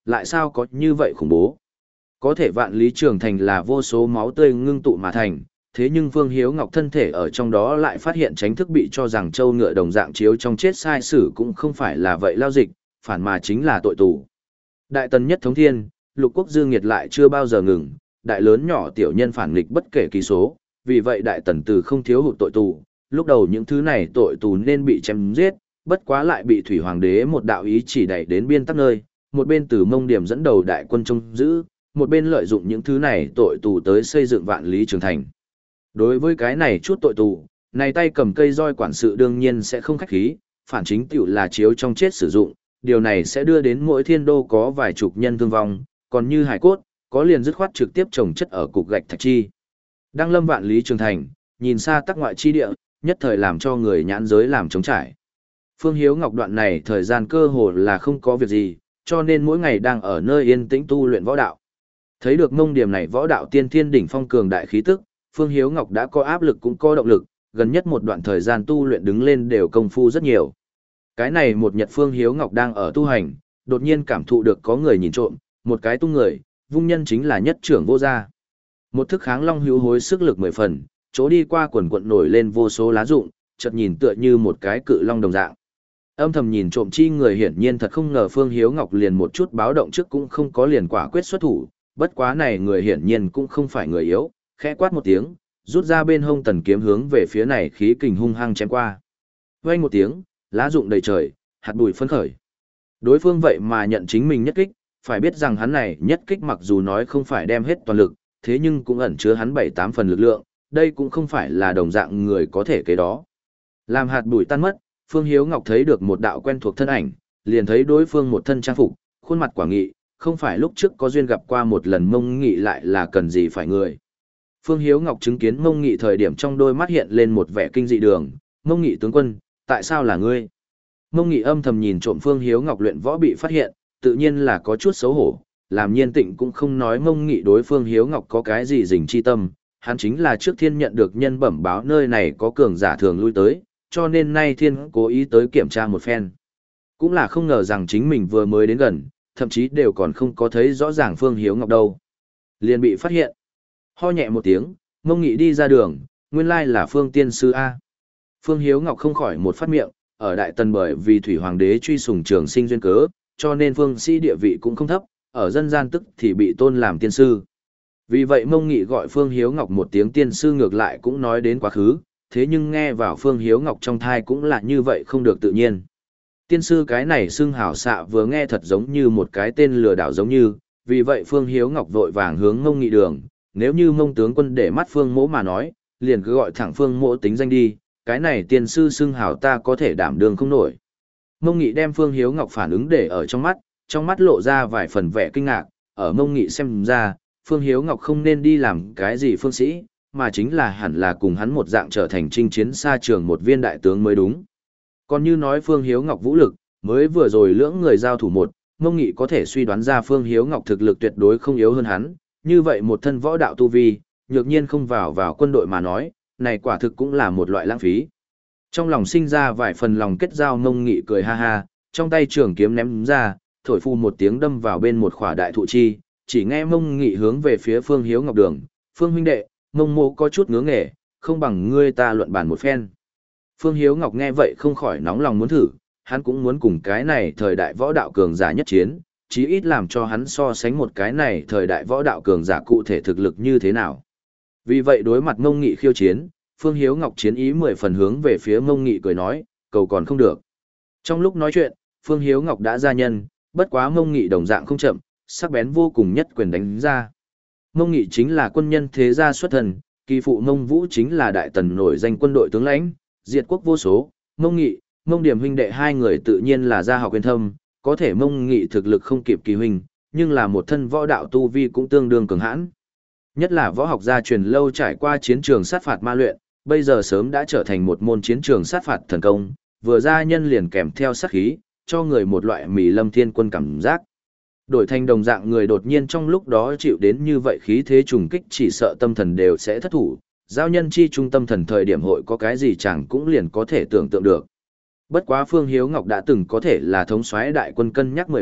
lại sao có như vậy khủng bố. Có thể vạn lý trường thành là vô số máu tươi ngưng tụ mà thành, thế nhưng Phương Hiếu Ngọc thân thể ở trong đó lại phát hiện tránh thức bị cho rằng châu ngựa đồng dạng chiếu trong chết sai sử cũng không phải là vậy lao dịch, phản mà chính là tội tù. Đại tần nhất thống thiên, lục quốc dương nghiệt lại chưa bao giờ ngừng, đại lớn nhỏ tiểu nhân phản nghịch bất kể kỳ số, vì vậy đại tần từ không thiếu hụt tội tù, lúc đầu những thứ này tội tù nên bị chém giết, bất quá lại bị thủy hoàng đế một đạo ý chỉ đẩy đến biên tắc nơi, một bên từ Mông Điểm dẫn đầu đại quân trông giữ, một bên lợi dụng những thứ này tội tù tới xây dựng vạn lý trường thành. Đối với cái này chút tội tù, này tay cầm cây roi quản sự đương nhiên sẽ không khách khí, phản chính tiểu là chiếu trong chết sử dụng, điều này sẽ đưa đến mỗi thiên đô có vài chục nhân thương vong, còn như hải cốt, có liền dứt khoát trực tiếp trồng chất ở cục gạch thạch chi. Đăng lâm vạn lý trường thành, nhìn xa tắc ngoại chi địa, nhất thời làm cho người nhãn giới làm trống trải. Phương Hiếu Ngọc đoạn này thời gian cơ hồ là không có việc gì, cho nên mỗi ngày đang ở nơi yên tĩnh tu luyện võ đạo. Thấy được Mông Điểm này võ đạo tiên thiên đỉnh phong cường đại khí tức, Phương Hiếu Ngọc đã có áp lực cũng có động lực, gần nhất một đoạn thời gian tu luyện đứng lên đều công phu rất nhiều. Cái này một nhật Phương Hiếu Ngọc đang ở tu hành, đột nhiên cảm thụ được có người nhìn trộm, một cái tung người, vung nhân chính là nhất trưởng vô gia. Một thức kháng long hữu hối sức lực mười phần, chỗ đi qua quần quận nổi lên vô số lá rụng, chợt nhìn tựa như một cái cự long đồng dạng. Âm thầm nhìn trộm chi người hiển nhiên thật không ngờ Phương Hiếu Ngọc liền một chút báo động trước cũng không có liền quả quyết xuất thủ, bất quá này người hiển nhiên cũng không phải người yếu, khẽ quát một tiếng, rút ra bên hông tần kiếm hướng về phía này khí kình hung hăng chém qua. Vang một tiếng, lá rụng đầy trời, hạt bụi phấn khởi. Đối phương vậy mà nhận chính mình nhất kích, phải biết rằng hắn này nhất kích mặc dù nói không phải đem hết toàn lực, thế nhưng cũng ẩn chứa hắn bảy tám phần lực lượng, đây cũng không phải là đồng dạng người có thể cái đó. Làm hạt bụi tan mất, Phương Hiếu Ngọc thấy được một đạo quen thuộc thân ảnh, liền thấy đối phương một thân trang phục, khuôn mặt quả nghị, không phải lúc trước có duyên gặp qua một lần Mông Nghị lại là cần gì phải người. Phương Hiếu Ngọc chứng kiến Mông Nghị thời điểm trong đôi mắt hiện lên một vẻ kinh dị đường, Mông Nghị tướng quân, tại sao là ngươi? Mông Nghị âm thầm nhìn trộm Phương Hiếu Ngọc luyện võ bị phát hiện, tự nhiên là có chút xấu hổ, làm nhiên tịnh cũng không nói Mông Nghị đối Phương Hiếu Ngọc có cái gì dình chi tâm, hắn chính là trước thiên nhận được nhân bẩm báo nơi này có cường giả thường lui tới, cho nên nay thiên cố ý tới kiểm tra một phen. Cũng là không ngờ rằng chính mình vừa mới đến gần, thậm chí đều còn không có thấy rõ ràng Phương Hiếu Ngọc đâu. Liền bị phát hiện. Ho nhẹ một tiếng, Mông Nghị đi ra đường, nguyên lai là Phương Tiên Sư A. Phương Hiếu Ngọc không khỏi một phát miệng, ở Đại Tần bởi vì Thủy Hoàng đế truy sùng trường sinh duyên cớ, cho nên Phương Sĩ địa vị cũng không thấp, ở dân gian tức thì bị tôn làm tiên sư. Vì vậy Mông Nghị gọi Phương Hiếu Ngọc một tiếng tiên sư ngược lại cũng nói đến quá khứ, thế nhưng nghe vào Phương Hiếu Ngọc trong thai cũng là như vậy không được tự nhiên. Tiên sư cái này xưng hào xạ vừa nghe thật giống như một cái tên lừa đảo giống như, vì vậy Phương Hiếu Ngọc vội vàng hướng Mông Nghị đường, nếu như Mông tướng quân để mắt Phương Mỗ mà nói, liền cứ gọi thẳng Phương Mỗ tính danh đi, cái này tiên sư xưng hào ta có thể đảm đương không nổi. Mông Nghị đem Phương Hiếu Ngọc phản ứng để ở trong mắt, trong mắt lộ ra vài phần vẻ kinh ngạc, ở Mông Nghị xem ra, Phương Hiếu Ngọc không nên đi làm cái gì phương sĩ, mà chính là hẳn là cùng hắn một dạng trở thành chinh chiến xa trường một viên đại tướng mới đúng. Còn như nói Phương Hiếu Ngọc vũ lực, mới vừa rồi lưỡng người giao thủ một, Mông Nghị có thể suy đoán ra Phương Hiếu Ngọc thực lực tuyệt đối không yếu hơn hắn, như vậy một thân võ đạo tu vi, nhược nhiên không vào vào quân đội mà nói, này quả thực cũng là một loại lãng phí. Trong lòng sinh ra vài phần lòng kết giao, Mông Nghị cười ha ha, trong tay trường kiếm ném ra, thổi phu một tiếng đâm vào bên một khỏa đại thụ chi, chỉ nghe Mông Nghị hướng về phía Phương Hiếu Ngọc đường, Phương huynh đệ, Mông mô có chút ngứa nghề, không bằng ngươi ta luận bàn một phen. Phương Hiếu Ngọc nghe vậy không khỏi nóng lòng muốn thử, hắn cũng muốn cùng cái này thời đại võ đạo cường giả nhất chiến, chí ít làm cho hắn so sánh một cái này thời đại võ đạo cường giả cụ thể thực lực như thế nào. Vì vậy đối mặt Mông Nghị khiêu chiến, Phương Hiếu Ngọc chiến ý mười phần hướng về phía Mông Nghị cười nói, cầu còn không được. Trong lúc nói chuyện, Phương Hiếu Ngọc đã ra nhân, bất quá Mông Nghị đồng dạng không chậm, sắc bén vô cùng nhất quyền đánh ra. Mông Nghị chính là quân nhân thế gia xuất thần, kỳ phụ Mông Vũ chính là đại tần nổi danh quân đội tướng lãnh, diệt quốc vô số. Mông Nghị, Mông Điểm huynh đệ hai người tự nhiên là gia học quyên thâm, có thể Mông Nghị thực lực không kịp kỳ huynh, nhưng là một thân võ đạo tu vi cũng tương đương cường hãn. Nhất là võ học gia truyền lâu trải qua chiến trường sát phạt ma luyện, bây giờ sớm đã trở thành một môn chiến trường sát phạt thần công, vừa ra nhân liền kèm theo sát khí, cho người một loại mì lâm thiên quân cảm giác. Đổi thành đồng dạng người đột nhiên trong lúc đó chịu đến như vậy khí thế trùng kích, chỉ sợ tâm thần đều sẽ thất thủ, giao nhân chi trung tâm thần thời điểm hội có cái gì chẳng cũng liền có thể tưởng tượng được. Bất quá Phương Hiếu Ngọc đã từng có thể là thống soái đại quân cân nhắc mười vạn,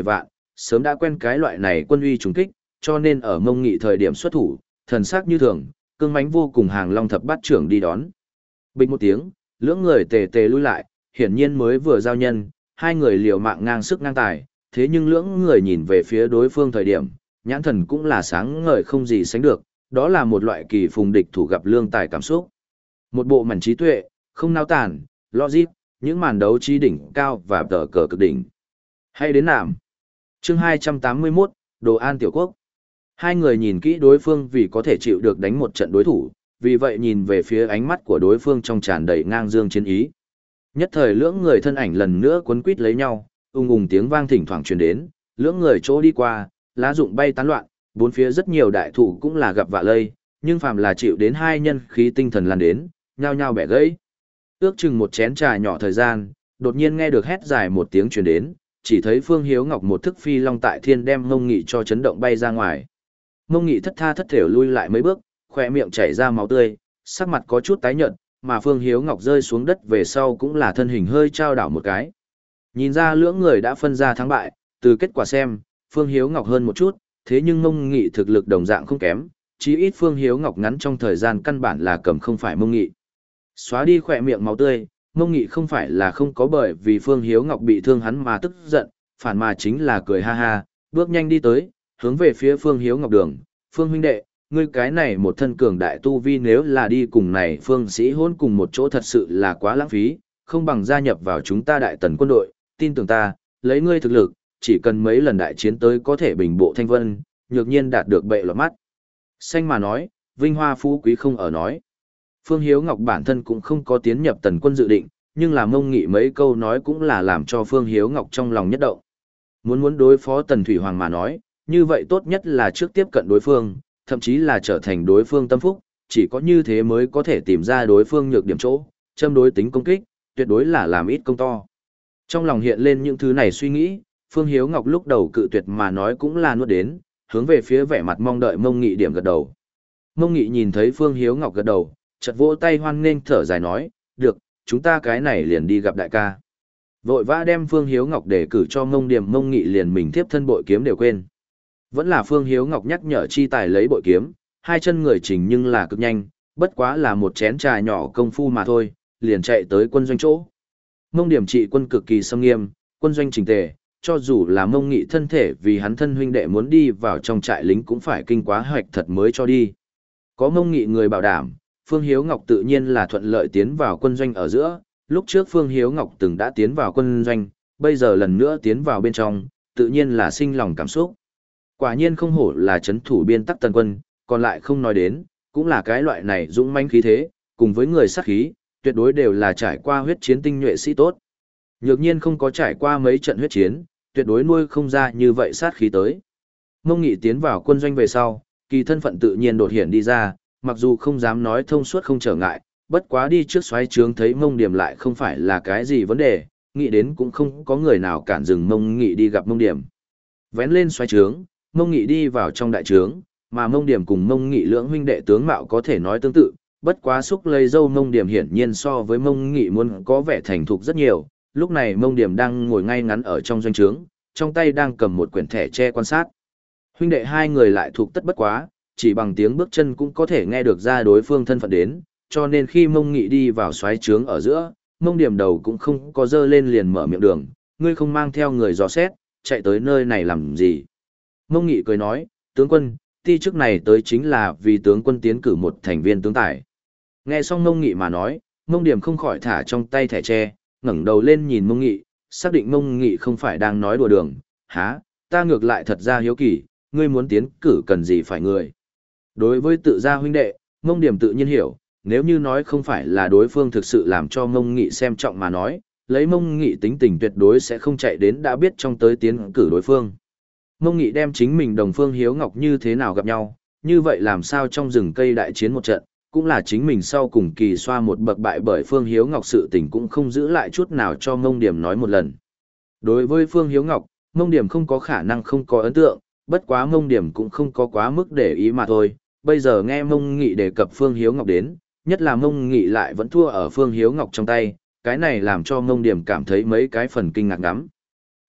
sớm đã quen cái loại này quân uy trùng kích, cho nên ở Mông Nghị thời điểm xuất thủ, thần sắc như thường, cương mãnh vô cùng hàng long thập bát trưởng đi đón. Bình một tiếng, lưỡng người tề tề lui lại, hiển nhiên mới vừa giao nhân, hai người liều mạng ngang sức ngang tài, thế nhưng lưỡng người nhìn về phía đối phương thời điểm, nhãn thần cũng là sáng ngời không gì sánh được, đó là một loại kỳ phùng địch thủ gặp lương tài cảm xúc. Một bộ mảnh trí tuệ, không nao tản, logic, những màn đấu trí đỉnh cao và tờ cờ cực đỉnh. Hay đến nạm. Chương hai trăm tám mươi mốt, Đồ An Tiểu Quốc. Hai người nhìn kỹ đối phương vì có thể chịu được đánh một trận đối thủ, vì vậy nhìn về phía ánh mắt của đối phương trong tràn đầy ngang dương chiến ý. Nhất thời lưỡng người thân ảnh lần nữa quấn quít lấy nhau, ung ung tiếng vang thỉnh thoảng truyền đến, lưỡng người chỗ đi qua, lá rụng bay tán loạn, bốn phía rất nhiều đại thụ cũng là gặp vạ lây, nhưng phàm là chịu đến hai nhân khí tinh thần lan đến, nhao nhao bẻ gãy. Ước chừng một chén trà nhỏ thời gian, đột nhiên nghe được hét dài một tiếng truyền đến, chỉ thấy Phương Hiếu Ngọc một thức phi long tại thiên đem Mông Nghị cho chấn động bay ra ngoài. Mông Nghị thất tha thất thểu lui lại mấy bước, khỏe miệng chảy ra máu tươi, sắc mặt có chút tái nhợt, mà Phương Hiếu Ngọc rơi xuống đất về sau cũng là thân hình hơi trao đảo một cái. Nhìn ra lưỡng người đã phân ra thắng bại, từ kết quả xem, Phương Hiếu Ngọc hơn một chút, thế nhưng Mông Nghị thực lực đồng dạng không kém, chí ít Phương Hiếu Ngọc ngắn trong thời gian căn bản là cầm không phải Mông Nghị. Xóa đi khỏe miệng máu tươi, Mông Nghị không phải là không có bởi vì Phương Hiếu Ngọc bị thương hắn mà tức giận, phản mà chính là cười ha ha, bước nhanh đi tới, hướng về phía Phương Hiếu Ngọc đường, Phương huynh đệ, ngươi cái này một thân cường đại tu vi nếu là đi cùng này Phương sĩ hôn cùng một chỗ thật sự là quá lãng phí, không bằng gia nhập vào chúng ta đại tần quân đội, tin tưởng ta, lấy ngươi thực lực, chỉ cần mấy lần đại chiến tới có thể bình bộ thanh vân, nhược nhiên đạt được bệ lọt mắt. Xanh mà nói, vinh hoa phú quý không ở nói. Phương Hiếu Ngọc bản thân cũng không có tiến nhập tần quân dự định, nhưng là Mông Nghị mấy câu nói cũng là làm cho Phương Hiếu Ngọc trong lòng nhất động. Muốn muốn đối phó Tần Thủy Hoàng mà nói, như vậy tốt nhất là trước tiếp cận đối phương, thậm chí là trở thành đối phương tâm phúc, chỉ có như thế mới có thể tìm ra đối phương nhược điểm chỗ, châm đối tính công kích, tuyệt đối là làm ít công to. Trong lòng hiện lên những thứ này suy nghĩ, Phương Hiếu Ngọc lúc đầu cự tuyệt mà nói cũng là nuốt đến, hướng về phía vẻ mặt mong đợi Mông Nghị điểm gật đầu. Mông Nghị nhìn thấy Phương Hiếu Ngọc gật đầu, chợt vỗ tay hoan nghênh thở dài nói, được, chúng ta cái này liền đi gặp đại ca. Vội vã đem Phương Hiếu Ngọc để cử cho Mông Điểm, Mông Nghị liền mình tiếp thân bội kiếm đều quên. Vẫn là Phương Hiếu Ngọc nhắc nhở chi tài lấy bội kiếm, hai chân người chỉnh nhưng là cực nhanh, bất quá là một chén trà nhỏ công phu mà thôi, liền chạy tới quân doanh chỗ. Mông Điểm trị quân cực kỳ xâm nghiêm, quân doanh chỉnh tề, cho dù là Mông Nghị thân thể vì hắn thân huynh đệ muốn đi vào trong trại lính cũng phải kinh quá hoạch thật mới cho đi. Có Mông Nghị người bảo đảm, Phương Hiếu Ngọc tự nhiên là thuận lợi tiến vào quân doanh ở giữa, lúc trước Phương Hiếu Ngọc từng đã tiến vào quân doanh, bây giờ lần nữa tiến vào bên trong, tự nhiên là sinh lòng cảm xúc. Quả nhiên không hổ là chấn thủ biên tắc tần quân, còn lại không nói đến, cũng là cái loại này dũng mãnh khí thế, cùng với người sát khí, tuyệt đối đều là trải qua huyết chiến tinh nhuệ sĩ tốt. Nhược nhiên không có trải qua mấy trận huyết chiến, tuyệt đối nuôi không ra như vậy sát khí tới. Mông Nghị tiến vào quân doanh về sau, kỳ thân phận tự nhiên đột hiện đi ra, mặc dù không dám nói thông suốt không trở ngại, bất quá đi trước xoáy trướng thấy Mông Điểm lại không phải là cái gì vấn đề, nghĩ đến cũng không có người nào cản dừng Mông Nghị đi gặp Mông Điểm. Vén lên xoáy trướng, Mông Nghị đi vào trong đại trướng, mà Mông Điểm cùng Mông Nghị lưỡng huynh đệ tướng mạo có thể nói tương tự, bất quá xúc lây dâu Mông Điểm hiển nhiên so với Mông Nghị muốn có vẻ thành thục rất nhiều. Lúc này Mông Điểm đang ngồi ngay ngắn ở trong doanh trướng, trong tay đang cầm một quyển thẻ che quan sát. Huynh đệ hai người lại thuộc tất bất quá, chỉ bằng tiếng bước chân cũng có thể nghe được ra đối phương thân phận đến, cho nên khi Mông Nghị đi vào xoáy trướng ở giữa, Mông Điểm đầu cũng không có dơ lên liền mở miệng đường, ngươi không mang theo người dò xét, chạy tới nơi này làm gì. Mông Nghị cười nói, tướng quân, ti chức này tới chính là vì tướng quân tiến cử một thành viên tướng tài. Nghe xong Mông Nghị mà nói, Mông Điểm không khỏi thả trong tay thẻ tre, ngẩng đầu lên nhìn Mông Nghị, xác định Mông Nghị không phải đang nói đùa đường, há, ta ngược lại thật ra hiếu kỳ, ngươi muốn tiến cử cần gì phải người. Đối với tự gia huynh đệ, Mông Điểm tự nhiên hiểu, nếu như nói không phải là đối phương thực sự làm cho Mông Nghị xem trọng mà nói, lấy Mông Nghị tính tình tuyệt đối sẽ không chạy đến đã biết trong tới tiến cử đối phương. Mông Nghị đem chính mình đồng Phương Hiếu Ngọc như thế nào gặp nhau, như vậy làm sao trong rừng cây đại chiến một trận, cũng là chính mình sau cùng kỳ xoa một bậc bại bởi Phương Hiếu Ngọc sự tình cũng không giữ lại chút nào cho Mông Điểm nói một lần. Đối với Phương Hiếu Ngọc, Mông Điểm không có khả năng không có ấn tượng, bất quá Mông Điểm cũng không có quá mức để ý mà thôi. Bây giờ nghe Mông Nghị đề cập Phương Hiếu Ngọc đến, nhất là Mông Nghị lại vẫn thua ở Phương Hiếu Ngọc trong tay, cái này làm cho Mông Điểm cảm thấy mấy cái phần kinh ngạc lắm.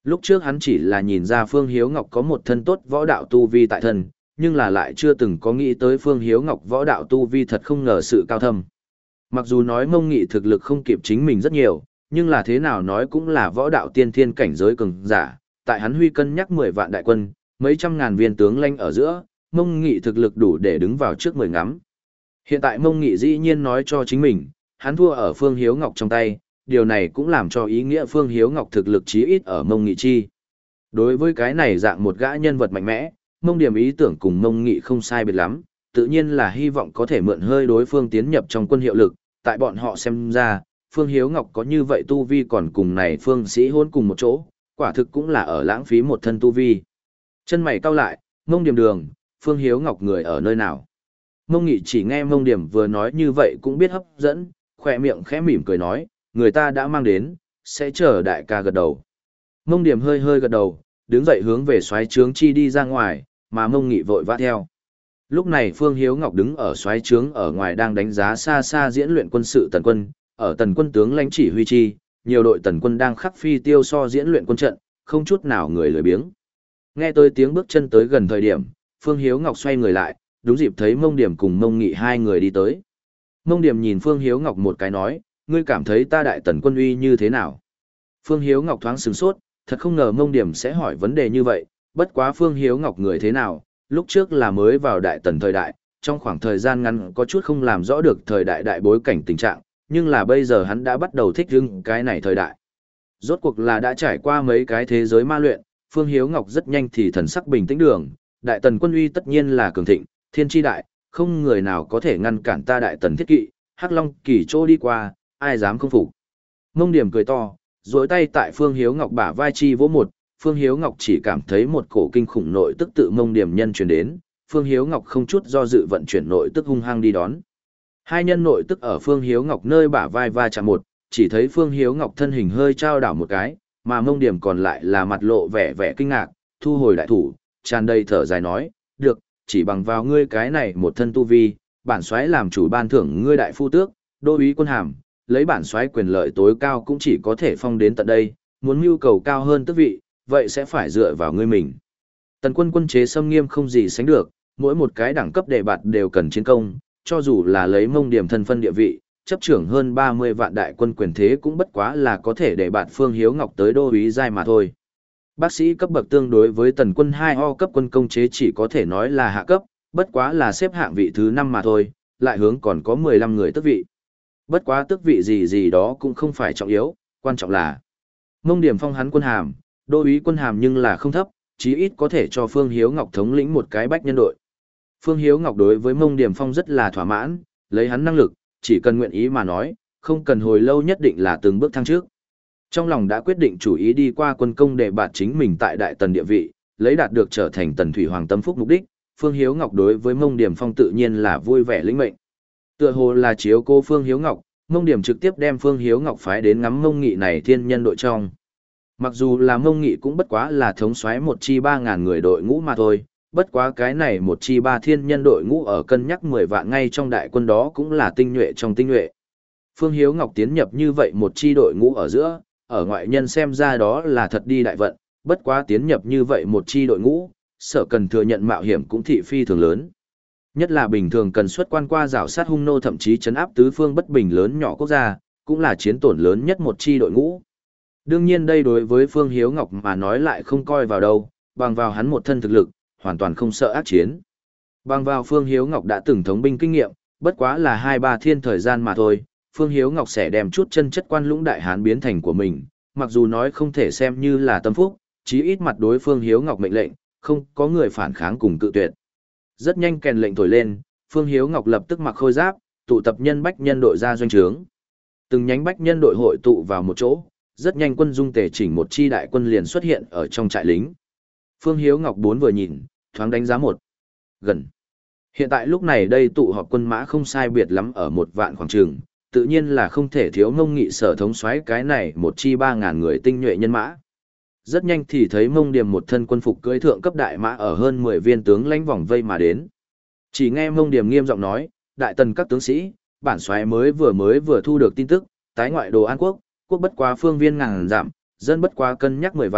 Lúc trước hắn chỉ là nhìn ra Phương Hiếu Ngọc có một thân tốt võ đạo tu vi tại thân, nhưng là lại chưa từng có nghĩ tới Phương Hiếu Ngọc võ đạo tu vi thật không ngờ sự cao thâm. Mặc dù nói Mông Nghị thực lực không kịp chính mình rất nhiều, nhưng là thế nào nói cũng là võ đạo tiên thiên cảnh giới cường giả, tại hắn huy cân nhắc mười vạn đại quân, mấy trăm ngàn viên tướng lãnh ở giữa, Mông Nghị thực lực đủ để đứng vào trước mười ngắm. Hiện tại Mông Nghị dĩ nhiên nói cho chính mình, hắn thua ở Phương Hiếu Ngọc trong tay, điều này cũng làm cho ý nghĩa Phương Hiếu Ngọc thực lực chí ít ở Mông Nghị chi. Đối với cái này dạng một gã nhân vật mạnh mẽ, Mông Điểm ý tưởng cùng Mông Nghị không sai biệt lắm, tự nhiên là hy vọng có thể mượn hơi đối phương tiến nhập trong quân hiệu lực, tại bọn họ xem ra, Phương Hiếu Ngọc có như vậy tu vi còn cùng này Phương Sĩ hôn cùng một chỗ, quả thực cũng là ở lãng phí một thân tu vi. Chân mày cau lại, Mông Điểm đường, Phương Hiếu Ngọc người ở nơi nào? Mông Nghị chỉ nghe Mông Điểm vừa nói như vậy cũng biết hấp dẫn, khỏe miệng khẽ mỉm cười nói, người ta đã mang đến, sẽ chờ đại ca gật đầu. Mông Điểm hơi hơi gật đầu, đứng dậy hướng về soái trướng chi đi ra ngoài, mà Mông Nghị vội vã theo. Lúc này Phương Hiếu Ngọc đứng ở soái trướng ở ngoài đang đánh giá xa xa diễn luyện quân sự tần quân, ở tần quân tướng lãnh chỉ huy chi, nhiều đội tần quân đang khắc phi tiêu so diễn luyện quân trận, không chút nào người lười biếng. Nghe tới tiếng bước chân tới gần thời điểm, Phương Hiếu Ngọc xoay người lại, đúng dịp thấy Mông Điểm cùng Mông Nghị hai người đi tới. Mông Điểm nhìn Phương Hiếu Ngọc một cái nói, ngươi cảm thấy ta đại tần quân uy như thế nào? Phương Hiếu Ngọc thoáng sửng sốt, thật không ngờ Mông Điểm sẽ hỏi vấn đề như vậy, bất quá Phương Hiếu Ngọc người thế nào, lúc trước là mới vào đại tần thời đại, trong khoảng thời gian ngắn có chút không làm rõ được thời đại đại bối cảnh tình trạng, nhưng là bây giờ hắn đã bắt đầu thích hứng cái này thời đại. Rốt cuộc là đã trải qua mấy cái thế giới ma luyện, Phương Hiếu Ngọc rất nhanh thì thần sắc bình tĩnh đường, đại tần quân uy tất nhiên là cường thịnh, thiên tri đại, không người nào có thể ngăn cản ta đại tần thiết kỵ, Hắc Long kỳ trô đi qua, ai dám không phục. Mông Điểm cười to, duỗi tay tại Phương Hiếu Ngọc bả vai chi vỗ một, Phương Hiếu Ngọc chỉ cảm thấy một cổ kinh khủng nội tức tự Mông Điểm nhân truyền đến, Phương Hiếu Ngọc không chút do dự vận chuyển nội tức hung hăng đi đón. Hai nhân nội tức ở Phương Hiếu Ngọc nơi bả vai va chạm một, chỉ thấy Phương Hiếu Ngọc thân hình hơi trao đảo một cái, mà Mông Điểm còn lại là mặt lộ vẻ vẻ kinh ngạc, thu hồi đại thủ, tràn đầy thở dài nói, được, chỉ bằng vào ngươi cái này một thân tu vi, bản soái làm chủ ban thưởng ngươi đại phu tước, đô úy quân hàm, lấy bản soái quyền lợi tối cao cũng chỉ có thể phong đến tận đây, muốn mưu cầu cao hơn tước vị, vậy sẽ phải dựa vào ngươi mình. Tần quân quân chế xâm nghiêm không gì sánh được, mỗi một cái đẳng cấp đề bạt đều cần chiến công, cho dù là lấy Mông Điểm thân phân địa vị, chấp trưởng hơn ba mươi vạn đại quân quyền thế cũng bất quá là có thể đề bạt Phương Hiếu Ngọc tới đô úy giai mà thôi. Bác sĩ cấp bậc tương đối với tần quân hai O cấp quân công chế chỉ có thể nói là hạ cấp, bất quá là xếp hạng vị thứ năm mà thôi, lại hướng còn có mười lăm người tước vị. Bất quá tước vị gì gì đó cũng không phải trọng yếu, quan trọng là Mông Điểm phong hắn quân hàm, đô úy quân hàm nhưng là không thấp, chí ít có thể cho Phương Hiếu Ngọc thống lĩnh một cái bách nhân đội. Phương Hiếu Ngọc đối với Mông Điểm phong rất là thỏa mãn, lấy hắn năng lực, chỉ cần nguyện ý mà nói, không cần hồi lâu nhất định là từng bước thăng trước. Trong lòng đã quyết định chủ ý đi qua quân công để bạt chính mình tại đại tần địa vị, lấy đạt được trở thành tần thủy hoàng tâm phúc mục đích, Phương Hiếu Ngọc đối với Mông Điểm phong tự nhiên là vui vẻ lĩnh mệnh. Tựa hồ là chiếu cô Phương Hiếu Ngọc, Mông Điểm trực tiếp đem Phương Hiếu Ngọc phái đến ngắm Mông Nghị này thiên nhân đội trong. Mặc dù là Mông Nghị cũng bất quá là thống soái một chi ba ngàn người đội ngũ mà thôi, bất quá cái này một chi ba thiên nhân đội ngũ ở cân nhắc mười vạn ngay trong đại quân đó cũng là tinh nhuệ trong tinh nhuệ. Phương Hiếu Ngọc tiến nhập như vậy một chi đội ngũ ở giữa, ở ngoại nhân xem ra đó là thật đi đại vận, bất quá tiến nhập như vậy một chi đội ngũ, sợ cần thừa nhận mạo hiểm cũng thị phi thường lớn. Nhất là bình thường cần xuất quan qua rào sát hung nô thậm chí chấn áp tứ phương bất bình lớn nhỏ quốc gia, cũng là chiến tổn lớn nhất một chi đội ngũ. Đương nhiên đây đối với Phương Hiếu Ngọc mà nói lại không coi vào đâu, bằng vào hắn một thân thực lực, hoàn toàn không sợ ác chiến. Bằng vào Phương Hiếu Ngọc đã từng thống binh kinh nghiệm, bất quá là hai ba thiên thời gian mà thôi, Phương Hiếu Ngọc sẽ đem chút chân chất quan lũng đại hán biến thành của mình, mặc dù nói không thể xem như là tâm phúc, chí ít mặt đối Phương Hiếu Ngọc mệnh lệnh, không có người phản kháng cùng cự tuyệt. Rất nhanh kèn lệnh thổi lên, Phương Hiếu Ngọc lập tức mặc khôi giáp, tụ tập nhân bách nhân đội ra doanh trướng. Từng nhánh bách nhân đội hội tụ vào một chỗ, rất nhanh quân dung tề chỉnh một chi đại quân liền xuất hiện ở trong trại lính. Phương Hiếu Ngọc bốn vừa nhìn, thoáng đánh giá một gần. Hiện tại lúc này đây tụ họp quân mã không sai biệt lắm ở một vạn khoảng trường, tự nhiên là không thể thiếu Mông Nghị sở thống soái cái này một chi ba ngàn người tinh nhuệ nhân mã. Rất nhanh thì thấy Mông Điểm một thân quân phục cưỡi thượng cấp đại mã ở hơn mười viên tướng lãnh vòng vây mà đến. Chỉ nghe Mông Điểm nghiêm giọng nói, đại tần các tướng sĩ, bản soái mới vừa mới vừa thu được tin tức, tái ngoại đồ An quốc, quốc bất quá phương viên ngàn giảm, dân bất quá cân nhắc mười vạn,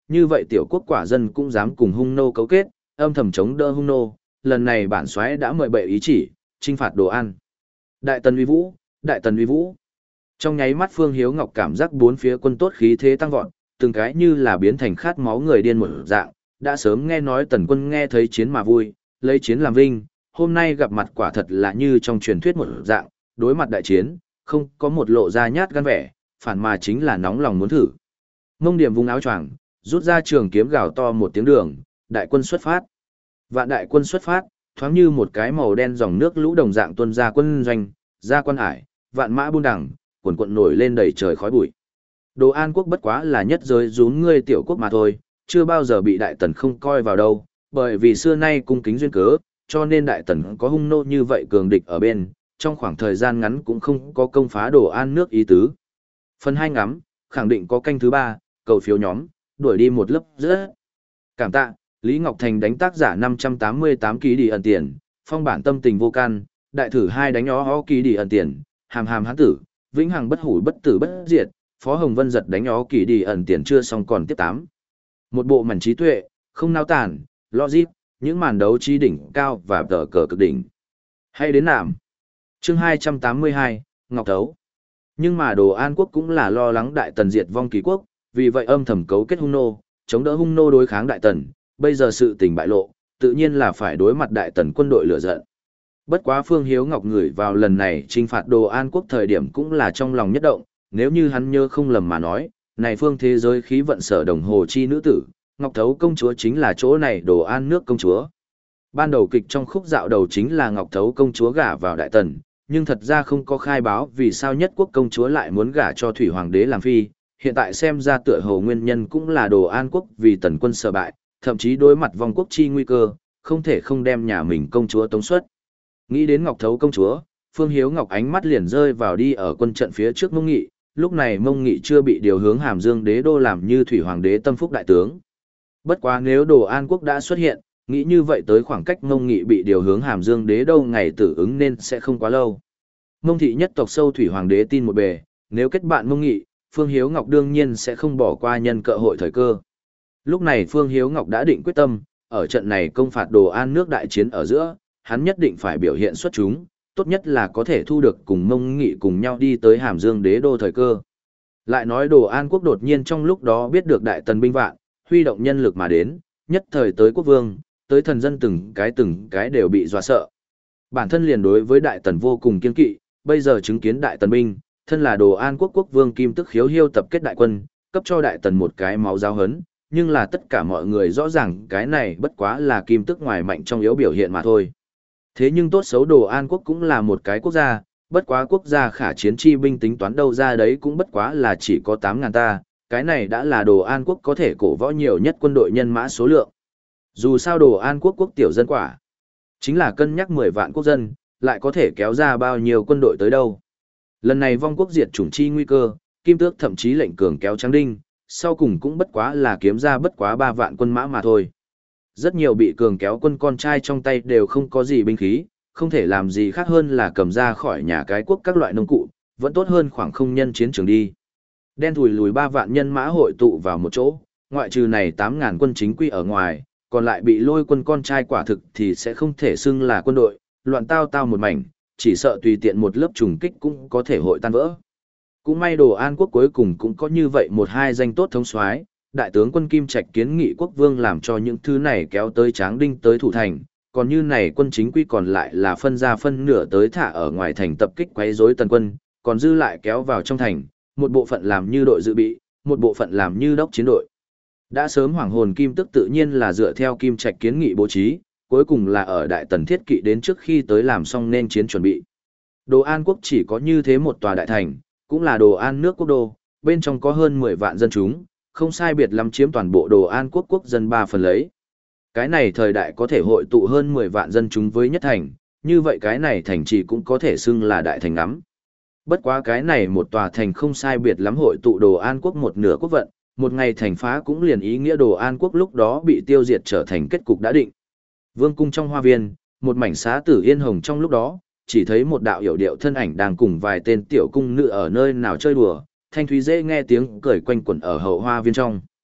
như vậy tiểu quốc quả dân cũng dám cùng hung nô cấu kết, âm thầm chống đỡ hung nô, lần này bản soái đã mời bệ ý chỉ, trinh phạt Đồ An. Đại tần uy vũ, đại tần uy vũ. Trong nháy mắt Phương Hiếu Ngọc cảm giác bốn phía quân tốt khí thế tăng vọt, từng cái như là biến thành khát máu người điên một dạng, đã sớm nghe nói tần quân nghe thấy chiến mà vui, lấy chiến làm vinh, hôm nay gặp mặt quả thật là như trong truyền thuyết một dạng, đối mặt đại chiến, không có một lộ ra nhát gan vẻ, phản mà chính là nóng lòng muốn thử. Mông Điểm vùng áo choàng, rút ra trường kiếm gào to một tiếng đường, đại quân xuất phát. Vạn đại quân xuất phát, thoáng như một cái màu đen dòng nước lũ đồng dạng tuôn ra quân doanh, ra quân ải, vạn mã buôn đẳng, quần quận nổi lên đầy trời khói bụi. Đồ An quốc bất quá là nhất giới rún ngươi tiểu quốc mà thôi, chưa bao giờ bị đại tần không coi vào đâu, bởi vì xưa nay cung kính duyên cớ, cho nên đại tần có hung nô như vậy cường địch ở bên, trong khoảng thời gian ngắn cũng không có công phá Đồ An nước ý tứ. Phần hai ngắm, khẳng định có canh thứ ba, cầu phiếu nhóm, đuổi đi một lớp rất. Cảm tạ, Lý Ngọc Thành đánh tác giả năm trăm tám mươi tám ký đi ẩn tiền, phong bản tâm tình vô can, đại thử hai đánh ó ó ký đi ẩn tiền, hàm hàm hán tử, vĩnh hằng bất hủ bất tử bất diệt, Phó Hồng Vân giật đánh ó ký đi ẩn tiền chưa xong còn tiếp tám. Một bộ mảnh trí tuệ, không nao tản, logic, những màn đấu trí đỉnh cao và tờ cờ cực đỉnh. Hay đến nạm. Chương hai trăm tám mươi hai, Ngọc Thấu. Nhưng mà Đồ An quốc cũng là lo lắng đại tần diệt vong kỳ quốc, vì vậy âm thầm cấu kết hung nô, chống đỡ hung nô đối kháng đại tần, bây giờ sự tình bại lộ, tự nhiên là phải đối mặt đại tần quân đội lửa giận. Bất quá Phương Hiếu Ngọc ngửi vào lần này trinh phạt Đồ An quốc thời điểm cũng là trong lòng nhất động, nếu như hắn nhớ không lầm mà nói, này phương thế giới khí vận sở đồng hồ chi nữ tử, Ngọc Thấu công chúa chính là chỗ này Đồ An nước công chúa. Ban đầu kịch trong khúc dạo đầu chính là Ngọc Thấu công chúa gả vào đại tần, nhưng thật ra không có khai báo vì sao nhất quốc công chúa lại muốn gả cho thủy hoàng đế làm phi, hiện tại xem ra tựa hồ nguyên nhân cũng là Đồ An quốc vì tần quân sợ bại, thậm chí đối mặt vong quốc chi nguy cơ, không thể không đem nhà mình công chúa tống xuất. Nghĩ đến Ngọc Thấu công chúa, Phương Hiếu Ngọc ánh mắt liền rơi vào đi ở quân trận phía trước Mông Nghị, lúc này Mông Nghị chưa bị điều hướng Hàm Dương đế đô làm như thủy hoàng đế tâm phúc đại tướng. Bất quá nếu Đồ An quốc đã xuất hiện, nghĩ như vậy tới khoảng cách Mông Nghị bị điều hướng Hàm Dương đế đô ngày tử ứng nên sẽ không quá lâu. Mông thị nhất tộc sâu thủy hoàng đế tin một bề, nếu kết bạn Mông Nghị, Phương Hiếu Ngọc đương nhiên sẽ không bỏ qua nhân cơ hội thời cơ. Lúc này Phương Hiếu Ngọc đã định quyết tâm, ở trận này công phạt Đồ An nước đại chiến ở giữa, hắn nhất định phải biểu hiện xuất chúng, tốt nhất là có thể thu được cùng Mông Nghị cùng nhau đi tới Hàm Dương đế đô thời cơ. Lại nói Đồ An quốc đột nhiên trong lúc đó biết được đại tần binh vạn, huy động nhân lực mà đến, nhất thời tới quốc vương, tới thần dân từng cái từng cái đều bị dọa sợ. Bản thân liền đối với đại tần vô cùng kiên kỵ, bây giờ chứng kiến đại tần binh, thân là Đồ An quốc quốc vương Kim Tức Khiếu Hiêu tập kết đại quân, cấp cho đại tần một cái máu giáo hấn, nhưng là tất cả mọi người rõ ràng cái này bất quá là Kim Tức ngoài mạnh trong yếu biểu hiện mà thôi. Thế nhưng tốt xấu Đồ An quốc cũng là một cái quốc gia, bất quá quốc gia khả chiến chi binh tính toán đâu ra đấy cũng bất quá là chỉ có tám ngàn ta, cái này đã là Đồ An quốc có thể cổ võ nhiều nhất quân đội nhân mã số lượng. Dù sao Đồ An quốc quốc tiểu dân quả, chính là cân nhắc mười vạn quốc dân, lại có thể kéo ra bao nhiêu quân đội tới đâu. Lần này vong quốc diệt chủng chi nguy cơ, Kim Tước thậm chí lệnh cường kéo Tráng Đinh, sau cùng cũng bất quá là kiếm ra bất quá ba vạn quân mã mà thôi. Rất nhiều bị cường kéo quân con trai trong tay đều không có gì binh khí, không thể làm gì khác hơn là cầm ra khỏi nhà cái quốc các loại nông cụ, vẫn tốt hơn khoảng không nhân chiến trường đi. Đen thùi lùi ba vạn nhân mã hội tụ vào một chỗ, ngoại trừ này tám ngàn quân chính quy ở ngoài, còn lại bị lôi quân con trai quả thực thì sẽ không thể xưng là quân đội, loạn tao tao một mảnh, chỉ sợ tùy tiện một lớp trùng kích cũng có thể hội tan vỡ. Cũng may Đồ An quốc cuối cùng cũng có như vậy một hai danh tốt thống soái, đại tướng quân Kim Trạch kiến nghị quốc vương làm cho những thứ này kéo tới Tráng Đinh tới thủ thành, còn như này quân chính quy còn lại là phân ra phân nửa tới thả ở ngoài thành tập kích quấy rối tần quân, còn dư lại kéo vào trong thành, một bộ phận làm như đội dự bị, một bộ phận làm như đốc chiến đội. Đã sớm hoàng hồn Kim Tức tự nhiên là dựa theo Kim Trạch kiến nghị bố trí, cuối cùng là ở đại tần thiết kỵ đến trước khi tới làm xong nên chiến chuẩn bị. Đồ An quốc chỉ có như thế một tòa đại thành, cũng là Đồ An nước quốc đô, bên trong có hơn mười vạn dân chúng, không sai biệt lắm chiếm toàn bộ Đồ An quốc quốc dân ba phần lấy. Cái này thời đại có thể hội tụ hơn mười vạn dân chúng với nhất thành, như vậy cái này thành trì cũng có thể xưng là đại thành ngắm. Bất quá cái này một tòa thành không sai biệt lắm hội tụ Đồ An quốc một nửa quốc vận, một ngày thành phá cũng liền ý nghĩa Đồ An quốc lúc đó bị tiêu diệt trở thành kết cục đã định. Vương cung trong hoa viên, một mảnh xá tử yên hồng trong lúc đó, chỉ thấy một đạo hiểu điệu thân ảnh đang cùng vài tên tiểu cung nữ ở nơi nào chơi đùa, thanh thúy dễ nghe tiếng cười quanh quẩn ở hậu hoa viên trong.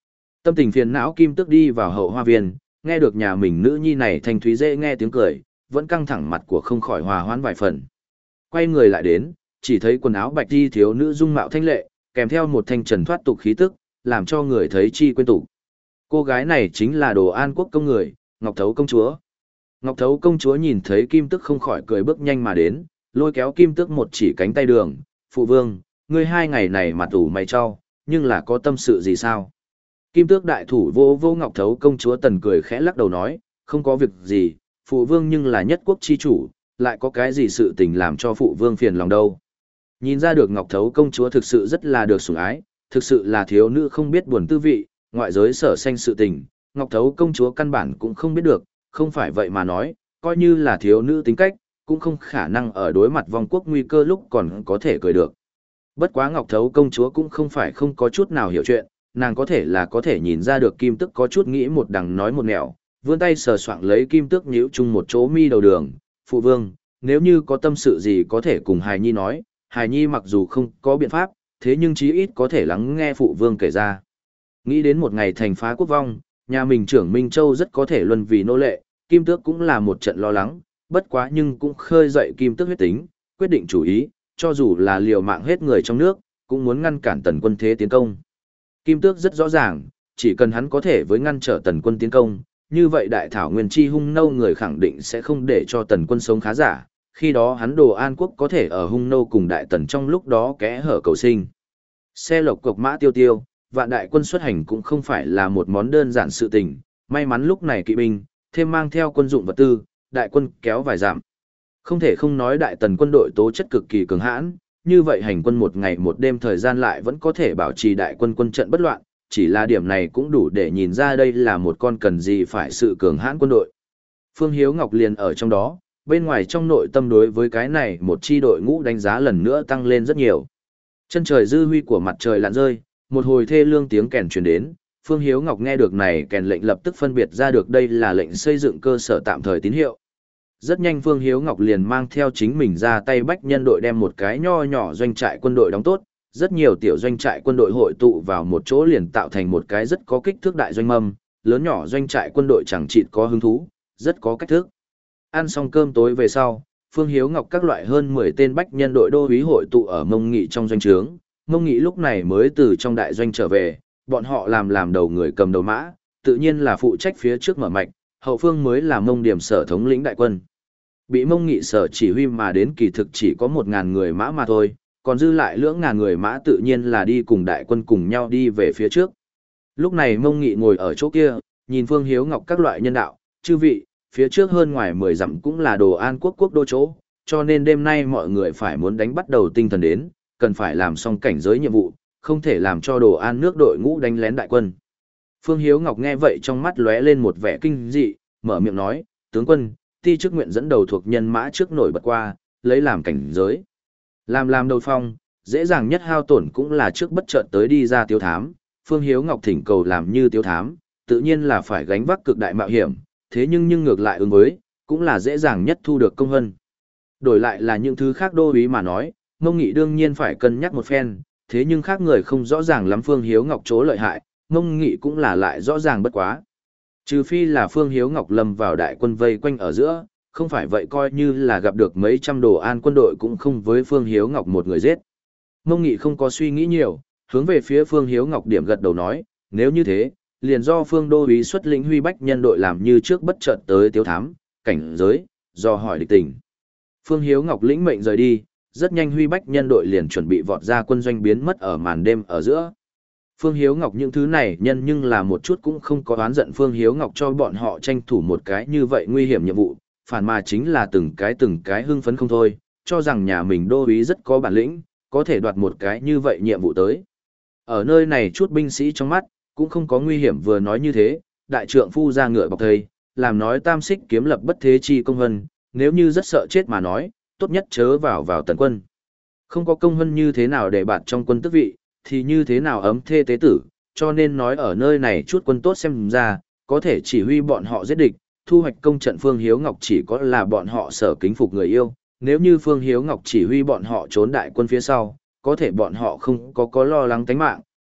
Tâm tình phiền não Kim Tước đi vào hậu hoa viên, nghe được nhà mình nữ nhi này thanh thúy dễ nghe tiếng cười, vẫn căng thẳng mặt của không khỏi hòa hoãn vài phần. Quay người lại đến, chỉ thấy quần áo bạch đi thiếu nữ dung mạo thanh lệ, kèm theo một thanh trần thoát tục khí tức, làm cho người thấy chi quên tụ. Cô gái này chính là Đồ An Quốc công người, Ngọc Thấu công chúa. Ngọc Thấu công chúa nhìn thấy Kim Tước không khỏi cười bước nhanh mà đến, lôi kéo Kim Tước một chỉ cánh tay đường, "Phụ vương, ngươi hai ngày này mặt ủ mày cho, nhưng là có tâm sự gì sao?" Kim Tước đại thủ vô vô Ngọc Thấu công chúa tần cười khẽ lắc đầu nói, "Không có việc gì, phụ vương nhưng là nhất quốc chi chủ, lại có cái gì sự tình làm cho phụ vương phiền lòng đâu." Nhìn ra được Ngọc Thấu công chúa thực sự rất là được sủng ái, thực sự là thiếu nữ không biết buồn tư vị, ngoại giới sở sanh sự tình, Ngọc Thấu công chúa căn bản cũng không biết được, không phải vậy mà nói, coi như là thiếu nữ tính cách, cũng không khả năng ở đối mặt vong quốc nguy cơ lúc còn có thể cười được. Bất quá Ngọc Thấu công chúa cũng không phải không có chút nào hiểu chuyện, nàng có thể là có thể nhìn ra được Kim Tước có chút nghĩ một đằng nói một nẻo, vươn tay sờ soạng lấy Kim Tước nhíu chung một chỗ mi đầu đường, "Phụ vương, nếu như có tâm sự gì có thể cùng Hài Nhi nói, Hài Nhi mặc dù không có biện pháp, thế nhưng chí ít có thể lắng nghe phụ vương kể ra." Nghĩ đến một ngày thành phá quốc vong, nhà mình trưởng Minh Châu rất có thể luân vì nô lệ, Kim Tước cũng là một trận lo lắng, bất quá nhưng cũng khơi dậy Kim Tước huyết tính, quyết định chủ ý, cho dù là liều mạng hết người trong nước, cũng muốn ngăn cản tần quân thế tiến công. Kim Tước rất rõ ràng, chỉ cần hắn có thể với ngăn trở tần quân tiến công, như vậy đại thảo nguyên chi hung nâu người khẳng định sẽ không để cho tần quân sống khá giả, khi đó hắn Đồ An Quốc có thể ở hung nâu cùng đại tần trong lúc đó kẽ hở cầu sinh. Xe lộc cộc mã tiêu tiêu, vạn đại quân xuất hành cũng không phải là một món đơn giản sự tình, may mắn lúc này kỵ binh, thêm mang theo quân dụng vật tư, đại quân kéo vài dặm. Không thể không nói đại tần quân đội tố chất cực kỳ cường hãn, như vậy hành quân một ngày một đêm thời gian lại vẫn có thể bảo trì đại quân quân trận bất loạn, chỉ là điểm này cũng đủ để nhìn ra đây là một con cần gì phải sự cường hãn quân đội. Phương Hiếu Ngọc liền ở trong đó, bên ngoài trong nội tâm đối với cái này một chi đội ngũ đánh giá lần nữa tăng lên rất nhiều. Chân trời dư huy của mặt trời lặn rơi, một hồi thê lương tiếng kèn truyền đến, Phương Hiếu Ngọc nghe được này kèn lệnh lập tức phân biệt ra được đây là lệnh xây dựng cơ sở tạm thời tín hiệu. Rất nhanh Phương Hiếu Ngọc liền mang theo chính mình ra tay bách nhân đội đem một cái nho nhỏ doanh trại quân đội đóng tốt, rất nhiều tiểu doanh trại quân đội hội tụ vào một chỗ liền tạo thành một cái rất có kích thước đại doanh mâm, lớn nhỏ doanh trại quân đội chẳng chịt có hứng thú, rất có cách thức. Ăn xong cơm tối về sau, Phương Hiếu Ngọc các loại hơn mười tên bách nhân đội đô úy hội tụ ở Mông Nghị trong doanh trướng, Mông Nghị lúc này mới từ trong đại doanh trở về, bọn họ làm làm đầu người cầm đầu mã, tự nhiên là phụ trách phía trước mở mạch, hậu phương mới là Mông Điểm sở thống lĩnh đại quân. Bị Mông Nghị sở chỉ huy mà đến kỳ thực chỉ có một ngàn người mã mà thôi, còn dư lại lưỡng ngàn người mã tự nhiên là đi cùng đại quân cùng nhau đi về phía trước. Lúc này Mông Nghị ngồi ở chỗ kia, nhìn Phương Hiếu Ngọc các loại nhân đạo, chư vị, phía trước hơn ngoài mười dặm cũng là Đồ An Quốc quốc đô chỗ, cho nên đêm nay mọi người phải muốn đánh bắt đầu tinh thần đến, cần phải làm xong cảnh giới nhiệm vụ, không thể làm cho Đồ An nước đội ngũ đánh lén đại quân. Phương Hiếu Ngọc nghe vậy trong mắt lóe lên một vẻ kinh dị, mở miệng nói, tướng quân, ti chức nguyện dẫn đầu thuộc nhân mã trước nổi bật qua, lấy làm cảnh giới. Làm làm đầu phong, dễ dàng nhất hao tổn cũng là trước bất chợt tới đi ra tiêu thám, Phương Hiếu Ngọc thỉnh cầu làm như tiêu thám, tự nhiên là phải gánh vác cực đại mạo hiểm, thế nhưng nhưng ngược lại ứng với, cũng là dễ dàng nhất thu được công hân. Đổi lại là những thứ khác đô úy mà nói, Mông Nghị đương nhiên phải cân nhắc một phen, thế nhưng khác người không rõ ràng lắm Phương Hiếu Ngọc chỗ lợi hại, Mông Nghị cũng là lại rõ ràng bất quá. Trừ phi là Phương Hiếu Ngọc lâm vào đại quân vây quanh ở giữa, không phải vậy coi như là gặp được mấy trăm Đồ An quân đội cũng không với Phương Hiếu Ngọc một người giết. Mông Nghị không có suy nghĩ nhiều, hướng về phía Phương Hiếu Ngọc điểm gật đầu nói, nếu như thế, liền do Phương đô úy xuất lĩnh huy bách nhân đội làm như trước bất chợt tới tiếu thám, cảnh giới, do hỏi địch tình. Phương Hiếu Ngọc lĩnh mệnh rời đi, rất nhanh huy bách nhân đội liền chuẩn bị vọt ra quân doanh biến mất ở màn đêm ở giữa. Phương Hiếu Ngọc những thứ này nhân nhưng là một chút cũng không có oán giận Phương Hiếu Ngọc cho bọn họ tranh thủ một cái như vậy nguy hiểm nhiệm vụ, phản mà chính là từng cái từng cái hưng phấn không thôi, cho rằng nhà mình đô úy rất có bản lĩnh, có thể đoạt một cái như vậy nhiệm vụ tới. Ở nơi này chút binh sĩ trong mắt, cũng không có nguy hiểm vừa nói như thế, đại trượng phu ra ngựa bọc thây, làm nói tam xích kiếm lập bất thế chi công hân, nếu như rất sợ chết mà nói, tốt nhất chớ vào vào tần quân. Không có công hân như thế nào để bạt trong quân tước vị, thì như thế nào ấm thê tế tử, cho nên nói ở nơi này chút quân tốt xem ra, có thể chỉ huy bọn họ giết địch, thu hoạch công trận Phương Hiếu Ngọc chỉ có là bọn họ sở kính phục người yêu, nếu như Phương Hiếu Ngọc chỉ huy bọn họ trốn đại quân phía sau, có thể bọn họ không có có lo lắng tánh mạng,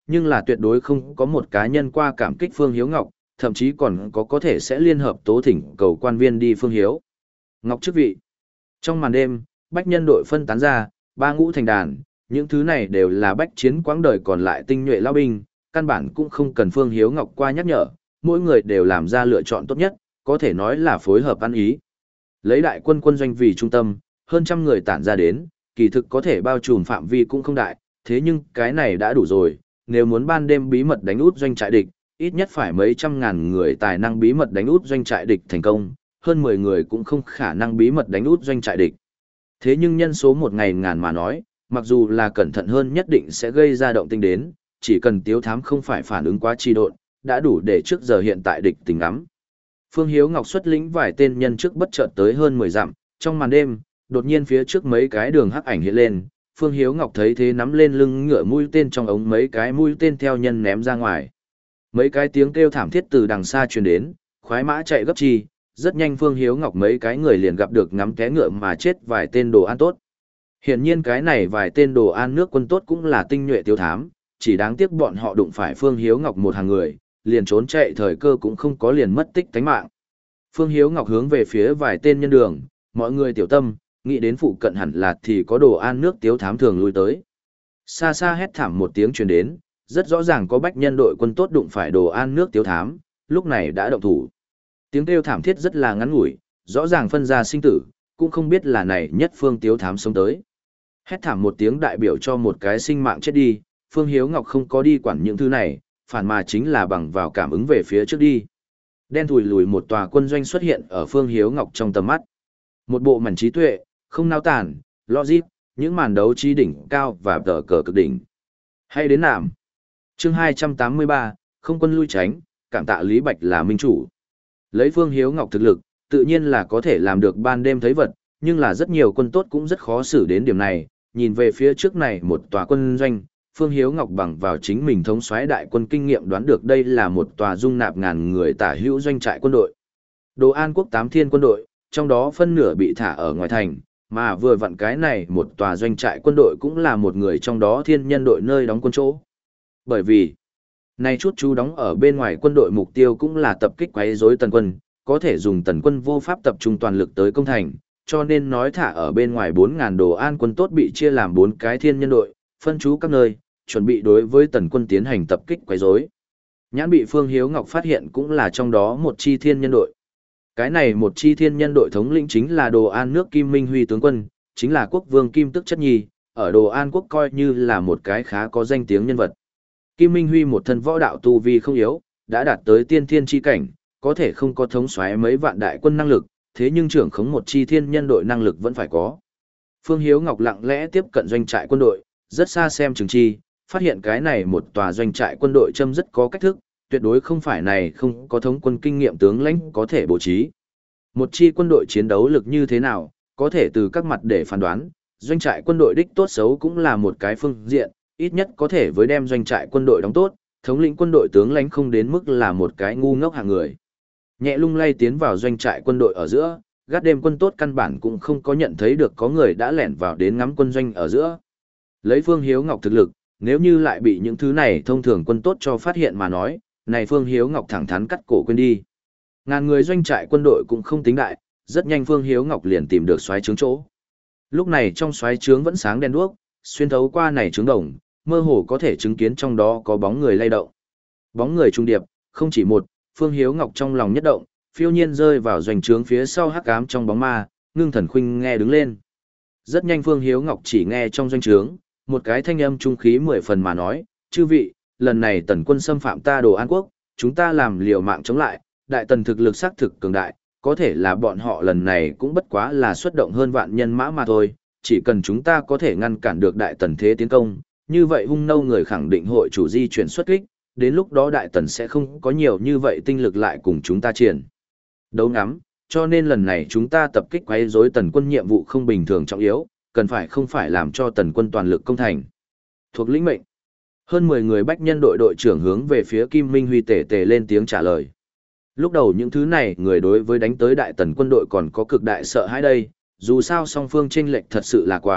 nhưng là tuyệt đối không có một cá nhân qua cảm kích Phương Hiếu Ngọc, thậm chí còn có có thể sẽ liên hợp tố thỉnh cầu quan viên đi Phương Hiếu Ngọc chức vị. Trong màn đêm, bách nhân đội phân tán ra, ba ngũ thành đàn, những thứ này đều là bách chiến quãng đời còn lại tinh nhuệ lao binh, căn bản cũng không cần Phương Hiếu Ngọc qua nhắc nhở, mỗi người đều làm ra lựa chọn tốt nhất, có thể nói là phối hợp ăn ý. Lấy đại quân quân doanh vì trung tâm, hơn trăm người tản ra đến, kỳ thực có thể bao trùm phạm vi cũng không đại, thế nhưng cái này đã đủ rồi, nếu muốn ban đêm bí mật đánh út doanh trại địch, ít nhất phải mấy trăm ngàn người tài năng bí mật đánh út doanh trại địch thành công, hơn mười người cũng không khả năng bí mật đánh út doanh trại địch. Thế nhưng nhân số một ngày ngàn mà nói, mặc dù là cẩn thận hơn nhất định sẽ gây ra động tinh đến, chỉ cần Tiếu Thám không phải phản ứng quá trì độn, đã đủ để trước giờ hiện tại địch tình ngắm. Phương Hiếu Ngọc xuất lĩnh vài tên nhân trước bất chợt tới hơn mười dặm, trong màn đêm, đột nhiên phía trước mấy cái đường hắc ảnh hiện lên, Phương Hiếu Ngọc thấy thế nắm lên lưng ngựa mũi tên trong ống mấy cái mũi tên theo nhân ném ra ngoài. Mấy cái tiếng kêu thảm thiết từ đằng xa truyền đến, khoái mã chạy gấp chi, rất nhanh Phương Hiếu Ngọc mấy cái người liền gặp được ngắm té ngựa mà chết vài tên đồ an tốt. Hiển nhiên cái này vài tên đồ an nước quân tốt cũng là tinh nhuệ Tiếu Thám, chỉ đáng tiếc bọn họ đụng phải Phương Hiếu Ngọc một hàng người, liền trốn chạy thời cơ cũng không có liền mất tích tánh mạng. Phương Hiếu Ngọc hướng về phía vài tên nhân đường, mọi người tiểu tâm, nghĩ đến phụ cận hẳn là thì có đồ an nước Tiếu Thám thường lui tới. Xa xa hét thảm một tiếng truyền đến, rất rõ ràng có bách nhân đội quân tốt đụng phải đồ an nước Tiếu Thám, lúc này đã động thủ. Tiếng kêu thảm thiết rất là ngắn ngủi, rõ ràng phân ra sinh tử, cũng không biết là này nhất Phương Tiếu Thám sống tới. Hét thảm một tiếng đại biểu cho một cái sinh mạng chết đi, Phương Hiếu Ngọc không có đi quản những thứ này, phản mà chính là bằng vào cảm ứng về phía trước đi. Đen thùi lùi một tòa quân doanh xuất hiện ở Phương Hiếu Ngọc trong tầm mắt. Một bộ mảnh trí tuệ, không nao tản, logic, những màn đấu trí đỉnh cao và tờ cờ cực đỉnh. Hay đến nạm. Chương hai trăm tám mươi ba, không quân lui tránh, cảm tạ Lý Bạch là minh chủ. Lấy Phương Hiếu Ngọc thực lực, tự nhiên là có thể làm được ban đêm thấy vật, nhưng là rất nhiều quân tốt cũng rất khó xử đến điểm này, nhìn về phía trước này một tòa quân doanh, Phương Hiếu Ngọc bằng vào chính mình thống soái đại quân kinh nghiệm đoán được đây là một tòa dung nạp ngàn người tả hữu doanh trại quân đội. Đồ An Quốc tám thiên quân đội, trong đó phân nửa bị thả ở ngoài thành, mà vừa vặn cái này một tòa doanh trại quân đội cũng là một người trong đó thiên nhân đội nơi đóng quân chỗ. Bởi vì, này chút chú đóng ở bên ngoài quân đội mục tiêu cũng là tập kích quấy rối tần quân, có thể dùng tần quân vô pháp tập trung toàn lực tới công thành, cho nên nói thả ở bên ngoài bốn ngàn đồ an quân tốt bị chia làm bốn cái thiên nhân đội, phân trú các nơi, chuẩn bị đối với tần quân tiến hành tập kích quấy rối. Nhãn bị Phương Hiếu Ngọc phát hiện cũng là trong đó một chi thiên nhân đội. Cái này một chi thiên nhân đội thống lĩnh chính là Đồ An nước Kim Minh Huy tướng quân, chính là quốc vương Kim Tức Chất Nhi, ở Đồ An quốc coi như là một cái khá có danh tiếng nhân vật. Kim Minh Huy một thân võ đạo tu vi không yếu, đã đạt tới tiên thiên chi cảnh, có thể không có thống soái mấy vạn đại quân năng lực, thế nhưng trưởng khống một chi thiên nhân đội năng lực vẫn phải có. Phương Hiếu Ngọc lặng lẽ tiếp cận doanh trại quân đội, rất xa xem chừng chi, phát hiện cái này một tòa doanh trại quân đội châm rất có cách thức, tuyệt đối không phải này không có thống quân kinh nghiệm tướng lãnh có thể bố trí. Một chi quân đội chiến đấu lực như thế nào, có thể từ các mặt để phán đoán, doanh trại quân đội đích tốt xấu cũng là một cái phương diện, ít nhất có thể với đem doanh trại quân đội đóng tốt, thống lĩnh quân đội tướng lãnh không đến mức là một cái ngu ngốc hạng người. Nhẹ lung lay tiến vào doanh trại quân đội ở giữa, gác đêm quân tốt căn bản cũng không có nhận thấy được có người đã lẻn vào đến ngắm quân doanh ở giữa. Lấy Phương Hiếu Ngọc thực lực, nếu như lại bị những thứ này thông thường quân tốt cho phát hiện mà nói, này Phương Hiếu Ngọc thẳng thắn cắt cổ quên đi. Ngàn người doanh trại quân đội cũng không tính đại, rất nhanh Phương Hiếu Ngọc liền tìm được soái trướng chỗ. Lúc này trong soái trướng vẫn sáng đèn đuốc, xuyên thấu qua này trướng đồng, mơ hồ có thể chứng kiến trong đó có bóng người lay động. Bóng người trung điệp, không chỉ một, Phương Hiếu Ngọc trong lòng nhất động, phiêu nhiên rơi vào doanh trướng phía sau hắc ám trong bóng ma, ngưng thần khuynh nghe đứng lên. Rất nhanh Phương Hiếu Ngọc chỉ nghe trong doanh trướng, một cái thanh âm trung khí mười phần mà nói, chư vị, lần này tần quân xâm phạm ta Đồ An quốc, chúng ta làm liều mạng chống lại, đại tần thực lực xác thực cường đại, có thể là bọn họ lần này cũng bất quá là xuất động hơn vạn nhân mã mà thôi, chỉ cần chúng ta có thể ngăn cản được đại tần thế tiến công, như vậy hung nâu người khẳng định hội chủ di chuyển xuất kích, đến lúc đó đại tần sẽ không có nhiều như vậy tinh lực lại cùng chúng ta triển đấu ngắm, cho nên lần này chúng ta tập kích quấy rối tần quân nhiệm vụ không bình thường trọng yếu, cần phải không phải làm cho tần quân toàn lực công thành. Thuộc lĩnh mệnh, hơn mười người bách nhân đội đội trưởng hướng về phía Kim Minh Huy tề tề lên tiếng trả lời. Lúc đầu những thứ này người đối với đánh tới đại tần quân đội còn có cực đại sợ hãi đây, dù sao song phương chênh lệch thật sự là quá,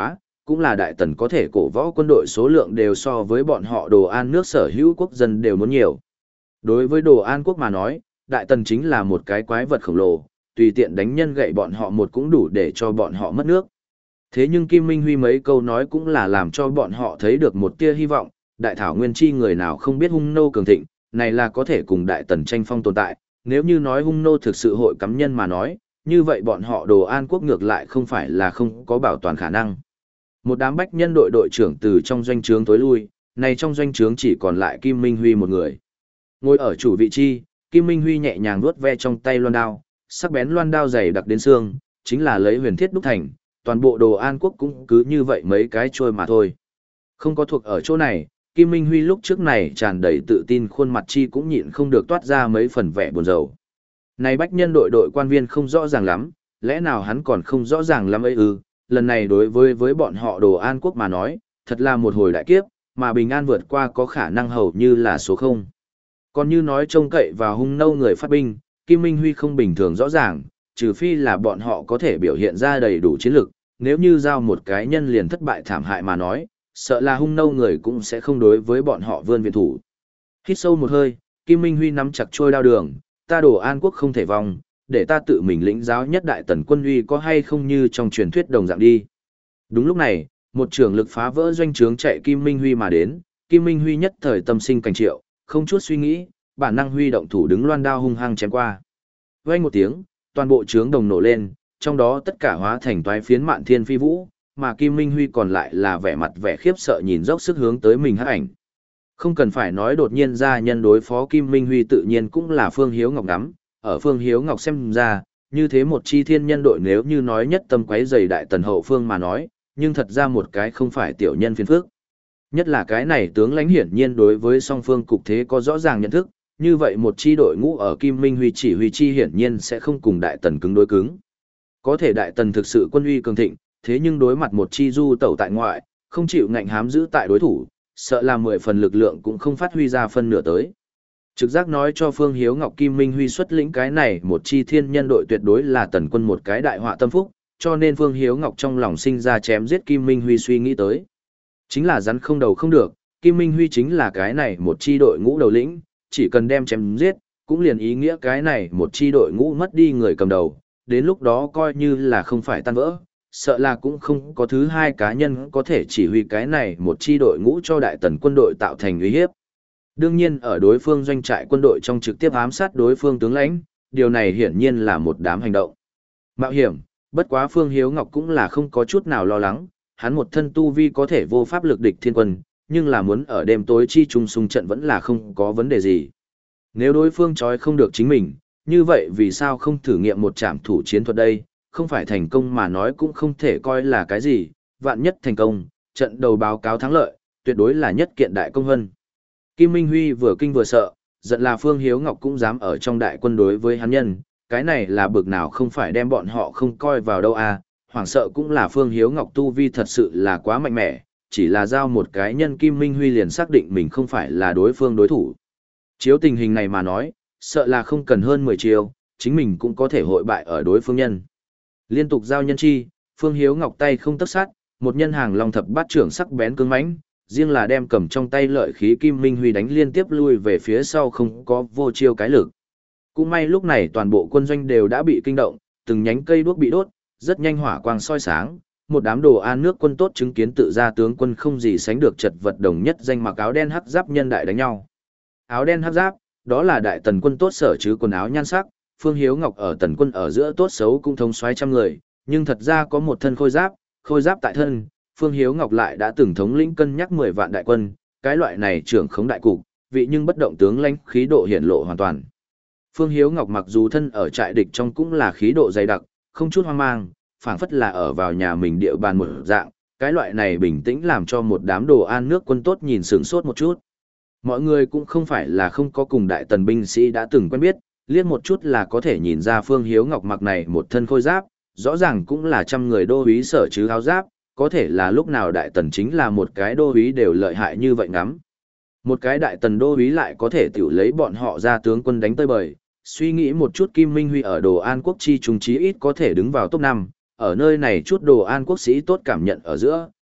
cũng là đại tần có thể cổ võ quân đội số lượng đều so với bọn họ đồ an nước sở hữu quốc dân đều muốn nhiều. Đối với đồ an quốc mà nói, đại tần chính là một cái quái vật khổng lồ, tùy tiện đánh nhân gậy bọn họ một cũng đủ để cho bọn họ mất nước. Thế nhưng Kim Minh Huy mấy câu nói cũng là làm cho bọn họ thấy được một tia hy vọng, đại thảo nguyên chi người nào không biết hung nô cường thịnh, này là có thể cùng đại tần tranh phong tồn tại, nếu như nói hung nô thực sự hội cắm nhân mà nói, như vậy bọn họ đồ an quốc ngược lại không phải là không có bảo toàn khả năng. Một đám bách nhân đội đội trưởng từ trong doanh trướng tối lui, này trong doanh trướng chỉ còn lại Kim Minh Huy một người. Ngồi ở chủ vị chi, Kim Minh Huy nhẹ nhàng vuốt ve trong tay loan đao, sắc bén loan đao dày đặc đến xương, chính là lấy huyền thiết đúc thành, toàn bộ đồ an quốc cũng cứ như vậy mấy cái trôi mà thôi. Không có thuộc ở chỗ này, Kim Minh Huy lúc trước này tràn đầy tự tin khuôn mặt chi cũng nhịn không được toát ra mấy phần vẻ buồn rầu. Này bách nhân đội đội quan viên không rõ ràng lắm, lẽ nào hắn còn không rõ ràng lắm ấy ư, lần này đối với với bọn họ đồ an quốc mà nói, thật là một hồi đại kiếp, mà bình an vượt qua có khả năng hầu như là số không. Còn như nói trông cậy vào hung nâu người phát binh, Kim Minh Huy không bình thường rõ ràng, trừ phi là bọn họ có thể biểu hiện ra đầy đủ chiến lực, nếu như giao một cái nhân liền thất bại thảm hại mà nói, sợ là hung nâu người cũng sẽ không đối với bọn họ vươn viện thủ. Hít sâu một hơi, Kim Minh Huy nắm chặt trôi đao đường, ta đổ an quốc không thể vong, để ta tự mình lĩnh giáo nhất đại tần quân uy có hay không như trong truyền thuyết đồng dạng đi. Đúng lúc này, một trưởng lực phá vỡ doanh trướng chạy Kim Minh Huy mà đến, Kim Minh Huy nhất thời tâm sinh cảnh triệu, không chút suy nghĩ, bản năng huy động thủ đứng loan đao hung hăng chém qua. Vang một tiếng, toàn bộ trướng đồng nổ lên, trong đó tất cả hóa thành toái phiến mạn thiên phi vũ, mà Kim Minh Huy còn lại là vẻ mặt vẻ khiếp sợ nhìn dốc sức hướng tới mình hắc ảnh. Không cần phải nói đột nhiên ra nhân đối phó Kim Minh Huy tự nhiên cũng là Phương Hiếu Ngọc ngắm, ở Phương Hiếu Ngọc xem ra, như thế một chi thiên nhân đội nếu như nói nhất tâm quấy dày đại tần hậu phương mà nói, nhưng thật ra một cái không phải tiểu nhân phiền phức. Nhất là cái này tướng lãnh hiển nhiên đối với song phương cục thế có rõ ràng nhận thức, như vậy một chi đội ngũ ở Kim Minh Huy chỉ huy chi hiển nhiên sẽ không cùng đại tần cứng đối cứng. Có thể đại tần thực sự quân uy cường thịnh, thế nhưng đối mặt một chi du tẩu tại ngoại, không chịu ngạnh hám giữ tại đối thủ, sợ là mười phần lực lượng cũng không phát huy ra phân nửa tới. Trực giác nói cho Phương Hiếu Ngọc Kim Minh Huy xuất lĩnh cái này một chi thiên nhân đội tuyệt đối là tần quân một cái đại họa tâm phúc, cho nên Phương Hiếu Ngọc trong lòng sinh ra chém giết Kim Minh Huy suy nghĩ tới. Chính là rắn không đầu không được, Kim Minh Huy chính là cái này một chi đội ngũ đầu lĩnh, chỉ cần đem chém giết, cũng liền ý nghĩa cái này một chi đội ngũ mất đi người cầm đầu, đến lúc đó coi như là không phải tan vỡ, sợ là cũng không có thứ hai cá nhân có thể chỉ huy cái này một chi đội ngũ cho đại tần quân đội tạo thành uy hiếp. Đương nhiên ở đối phương doanh trại quân đội trong trực tiếp ám sát đối phương tướng lãnh, điều này hiển nhiên là một đám hành động mạo hiểm, bất quá Phương Hiếu Ngọc cũng là không có chút nào lo lắng, hắn một thân tu vi có thể vô pháp lực địch thiên quân, nhưng là muốn ở đêm tối chi trung xung trận vẫn là không có vấn đề gì. Nếu đối phương trói không được chính mình, như vậy vì sao không thử nghiệm một trảm thủ chiến thuật đây, không phải thành công mà nói cũng không thể coi là cái gì, vạn nhất thành công, trận đầu báo cáo thắng lợi, tuyệt đối là nhất kiện đại công hân. Kim Minh Huy vừa kinh vừa sợ, giận là Phương Hiếu Ngọc cũng dám ở trong đại quân đối với hắn nhân, cái này là bực nào không phải đem bọn họ không coi vào đâu à, hoảng sợ cũng là Phương Hiếu Ngọc tu vi thật sự là quá mạnh mẽ, chỉ là giao một cái nhân Kim Minh Huy liền xác định mình không phải là đối phương đối thủ. Chiếu tình hình này mà nói, sợ là không cần hơn mười chiêu, chính mình cũng có thể hội bại ở đối phương nhân. Liên tục giao nhân chi, Phương Hiếu Ngọc tay không tấc sát, một nhân hàng long thập bát trưởng sắc bén cứng mãnh, riêng là đem cầm trong tay lợi khí Kim Minh Huy đánh liên tiếp lui về phía sau không có vô chiêu cái lực. Cũng may lúc này toàn bộ quân doanh đều đã bị kinh động, từng nhánh cây đuốc bị đốt, rất nhanh hỏa quang soi sáng, một đám đồ an nước quân tốt chứng kiến tự ra tướng quân không gì sánh được chật vật đồng nhất danh mặc áo đen hắc giáp nhân đại đánh nhau. Áo đen hắc giáp, đó là đại tần quân tốt sở chứ quần áo nhan sắc, Phương Hiếu Ngọc ở tần quân ở giữa tốt xấu cũng thống soái trăm người, nhưng thật ra có một thân khôi giáp, khôi giáp tại thân, Phương Hiếu Ngọc lại đã từng thống lĩnh cân nhắc mười vạn đại quân, cái loại này trưởng khống đại cục, vị nhưng bất động tướng lãnh khí độ hiển lộ hoàn toàn. Phương Hiếu Ngọc mặc dù thân ở trại địch trong cũng là khí độ dày đặc, không chút hoang mang, phảng phất là ở vào nhà mình địa bàn một dạng, cái loại này bình tĩnh làm cho một đám đồ an nước quân tốt nhìn sướng sốt một chút. Mọi người cũng không phải là không có cùng đại tần binh sĩ đã từng quen biết, liếc một chút là có thể nhìn ra Phương Hiếu Ngọc mặc này một thân khôi giáp, rõ ràng cũng là trăm người đô úy sở chứ áo giáp, có thể là lúc nào đại tần chính là một cái đô úy đều lợi hại như vậy ngắm. Một cái đại tần đô úy lại có thể tiểu lấy bọn họ ra tướng quân đánh tơi bời, suy nghĩ một chút Kim Minh Huy ở đồ an quốc chi trung chí ít có thể đứng vào top năm, ở nơi này chút đồ an quốc sĩ tốt cảm nhận ở giữa,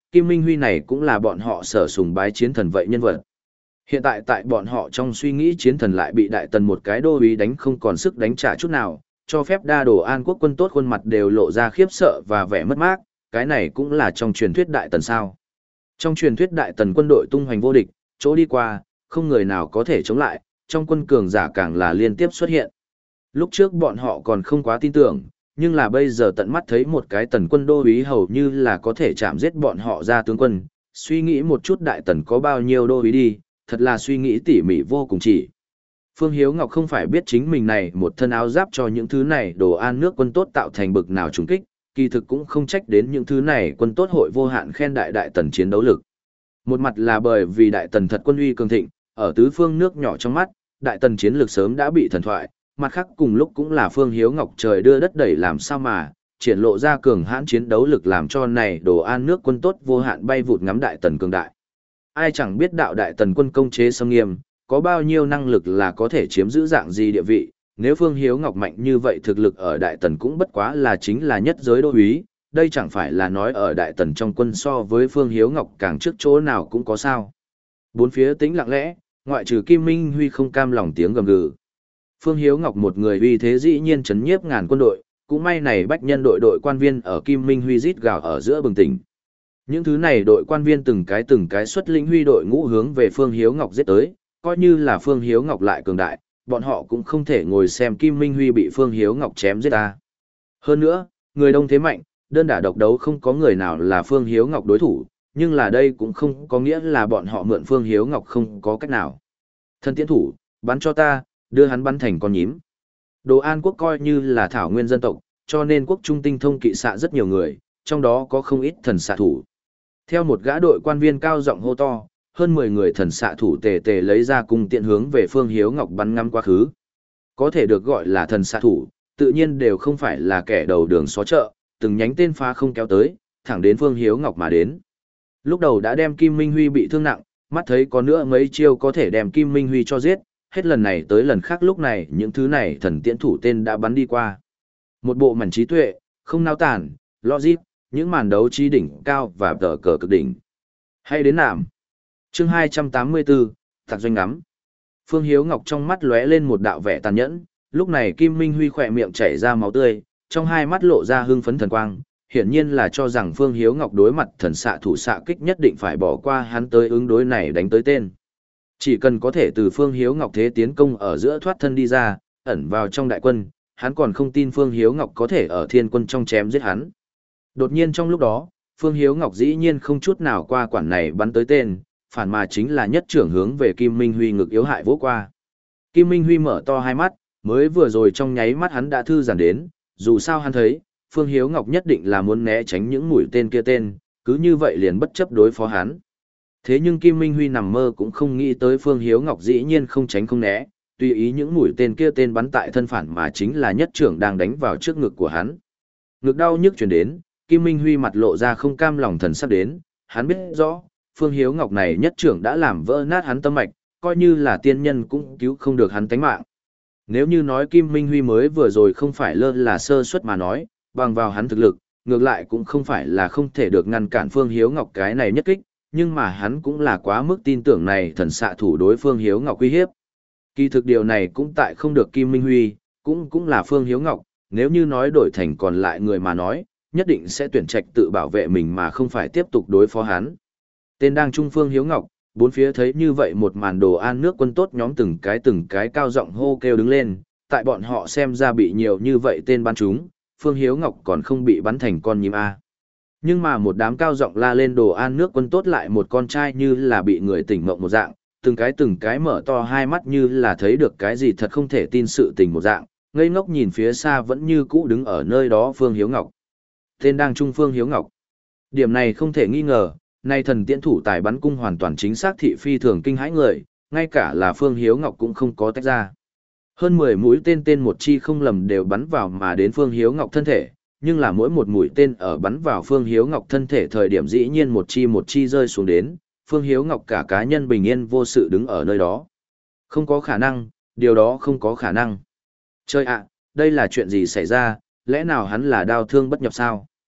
Kim Minh Huy này cũng là bọn họ sở sùng bái chiến thần vậy nhân vật. Hiện tại tại bọn họ trong suy nghĩ chiến thần lại bị đại tần một cái đô úy đánh không còn sức đánh trả chút nào, cho phép đa đồ an quốc quân tốt khuôn mặt đều lộ ra khiếp sợ và vẻ mất mát, cái này cũng là trong truyền thuyết đại tần sao. Trong truyền thuyết đại tần quân đội tung hoành vô địch, chỗ đi qua, không người nào có thể chống lại, trong quân cường giả càng là liên tiếp xuất hiện. Lúc trước bọn họ còn không quá tin tưởng, nhưng là bây giờ tận mắt thấy một cái tần quân đô úy hầu như là có thể chạm giết bọn họ ra tướng quân, suy nghĩ một chút đại tần có bao nhiêu đô úy đi, thật là suy nghĩ tỉ mỉ vô cùng chỉ. Phương Hiếu Ngọc không phải biết chính mình này một thân áo giáp cho những thứ này đồ an nước quân tốt tạo thành bực nào trùng kích, kỳ thực cũng không trách đến những thứ này quân tốt hội vô hạn khen đại đại tần chiến đấu lực. Một mặt là bởi vì đại tần thật quân uy cường thịnh, ở tứ phương nước nhỏ trong mắt, đại tần chiến lược sớm đã bị thần thoại, mặt khác cùng lúc cũng là Phương Hiếu Ngọc trời đưa đất đẩy làm sao mà, triển lộ ra cường hãn chiến đấu lực làm cho này đồ an nước quân tốt vô hạn bay vụt ngắm đại tần cường đại. Ai chẳng biết đạo đại tần quân công chế xâm nghiêm, có bao nhiêu năng lực là có thể chiếm giữ dạng gì địa vị, nếu Phương Hiếu Ngọc mạnh như vậy thực lực ở đại tần cũng bất quá là chính là nhất giới đô úy, đây chẳng phải là nói ở đại tần trong quân so với Phương Hiếu Ngọc càng trước chỗ nào cũng có sao. Bốn phía tĩnh lặng lẽ, ngoại trừ Kim Minh Huy không cam lòng tiếng gầm gừ. Phương Hiếu Ngọc một người uy thế dĩ nhiên chấn nhiếp ngàn quân đội, cũng may này bách nhân đội đội quan viên ở Kim Minh Huy rít gào ở giữa bừng tỉnh. Những thứ này đội quan viên từng cái từng cái xuất lĩnh huy đội ngũ hướng về Phương Hiếu Ngọc giết tới, coi như là Phương Hiếu Ngọc lại cường đại, bọn họ cũng không thể ngồi xem Kim Minh Huy bị Phương Hiếu Ngọc chém giết ta. Hơn nữa, người đông thế mạnh, đơn đả độc đấu không có người nào là Phương Hiếu Ngọc đối thủ, nhưng là đây cũng không có nghĩa là bọn họ mượn Phương Hiếu Ngọc không có cách nào. Thân tiến thủ, bắn cho ta, đưa hắn bắn thành con nhím. Đồ An quốc coi như là thảo nguyên dân tộc, cho nên quốc trung tinh thông kỵ xạ rất nhiều người, trong đó có không ít thần xạ thủ. Theo một gã đội quan viên cao giọng hô to, hơn mười người thần xạ thủ tề tề lấy ra cung tiện hướng về Phương Hiếu Ngọc bắn ngắm quá khứ. Có thể được gọi là thần xạ thủ, tự nhiên đều không phải là kẻ đầu đường xó chợ, từng nhánh tên phá không kéo tới, thẳng đến Phương Hiếu Ngọc mà đến. Lúc đầu đã đem Kim Minh Huy bị thương nặng, mắt thấy có nữa mấy chiêu có thể đem Kim Minh Huy cho giết, hết lần này tới lần khác lúc này những thứ này thần tiễn thủ tên đã bắn đi qua. Một bộ mảnh trí tuệ, không nao tản, logic, những màn đấu trí đỉnh cao và tờ cờ cực đỉnh. Hay đến nạm. Chương hai trăm tám mươi tư, Tạc Doanh ngắm. Phương Hiếu Ngọc trong mắt lóe lên một đạo vẻ tàn nhẫn, lúc này Kim Minh Huy khỏe miệng chảy ra máu tươi, trong hai mắt lộ ra hưng phấn thần quang, hiển nhiên là cho rằng Phương Hiếu Ngọc đối mặt thần xạ thủ xạ kích nhất định phải bỏ qua hắn tới ứng đối này đánh tới tên. Chỉ cần có thể từ Phương Hiếu Ngọc thế tiến công ở giữa thoát thân đi ra, ẩn vào trong đại quân, hắn còn không tin Phương Hiếu Ngọc có thể ở thiên quân trong chém giết hắn. Đột nhiên trong lúc đó, Phương Hiếu Ngọc dĩ nhiên không chút nào qua quản này bắn tới tên, phản mà chính là nhất trưởng hướng về Kim Minh Huy ngực yếu hại vỗ qua. Kim Minh Huy mở to hai mắt, mới vừa rồi trong nháy mắt hắn đã thư giãn đến, dù sao hắn thấy, Phương Hiếu Ngọc nhất định là muốn né tránh những mũi tên kia tên, cứ như vậy liền bất chấp đối phó hắn. Thế nhưng Kim Minh Huy nằm mơ cũng không nghĩ tới Phương Hiếu Ngọc dĩ nhiên không tránh không né, tùy ý những mũi tên kia tên bắn tại thân phản mà chính là nhất trưởng đang đánh vào trước ngực của hắn. Ngực đau nhức truyền đến, Kim Minh Huy mặt lộ ra không cam lòng thần sắp đến, hắn biết rõ, Phương Hiếu Ngọc này nhất trưởng đã làm vỡ nát hắn tâm mạch, coi như là tiên nhân cũng cứu không được hắn tánh mạng. Nếu như nói Kim Minh Huy mới vừa rồi không phải lơ là sơ suất mà nói, bằng vào hắn thực lực, ngược lại cũng không phải là không thể được ngăn cản Phương Hiếu Ngọc cái này nhất kích, nhưng mà hắn cũng là quá mức tin tưởng này thần xạ thủ đối Phương Hiếu Ngọc uy hiếp. Kỳ thực điều này cũng tại không được Kim Minh Huy, cũng cũng là Phương Hiếu Ngọc, nếu như nói đổi thành còn lại người mà nói, nhất định sẽ tuyển trạch tự bảo vệ mình mà không phải tiếp tục đối phó hắn. Tên đang trung Phương Hiếu Ngọc, bốn phía thấy như vậy một màn đồ an nước quân tốt nhóm từng cái từng cái cao giọng hô kêu đứng lên, tại bọn họ xem ra bị nhiều như vậy tên bắn chúng, Phương Hiếu Ngọc còn không bị bắn thành con nhím A. Nhưng mà một đám cao giọng la lên đồ an nước quân tốt lại một con trai như là bị người tỉnh mộng một dạng, từng cái từng cái mở to hai mắt như là thấy được cái gì thật không thể tin sự tình một dạng, ngây ngốc nhìn phía xa vẫn như cũ đứng ở nơi đó Phương Hiếu Ngọc. Tên đang trung Phương Hiếu Ngọc. Điểm này không thể nghi ngờ, nay thần tiễn thủ tài bắn cung hoàn toàn chính xác thị phi thường kinh hãi người, ngay cả là Phương Hiếu Ngọc cũng không có tách ra. Hơn mười mũi tên tên một chi không lầm đều bắn vào mà đến Phương Hiếu Ngọc thân thể, nhưng là mỗi một mũi tên ở bắn vào Phương Hiếu Ngọc thân thể thời điểm dĩ nhiên một chi một chi rơi xuống đến, Phương Hiếu Ngọc cả cá nhân bình yên vô sự đứng ở nơi đó. Không có khả năng, điều đó không có khả năng. Trời ạ, đây là chuyện gì xảy ra, lẽ nào hắn là đao thương bất nhập sao?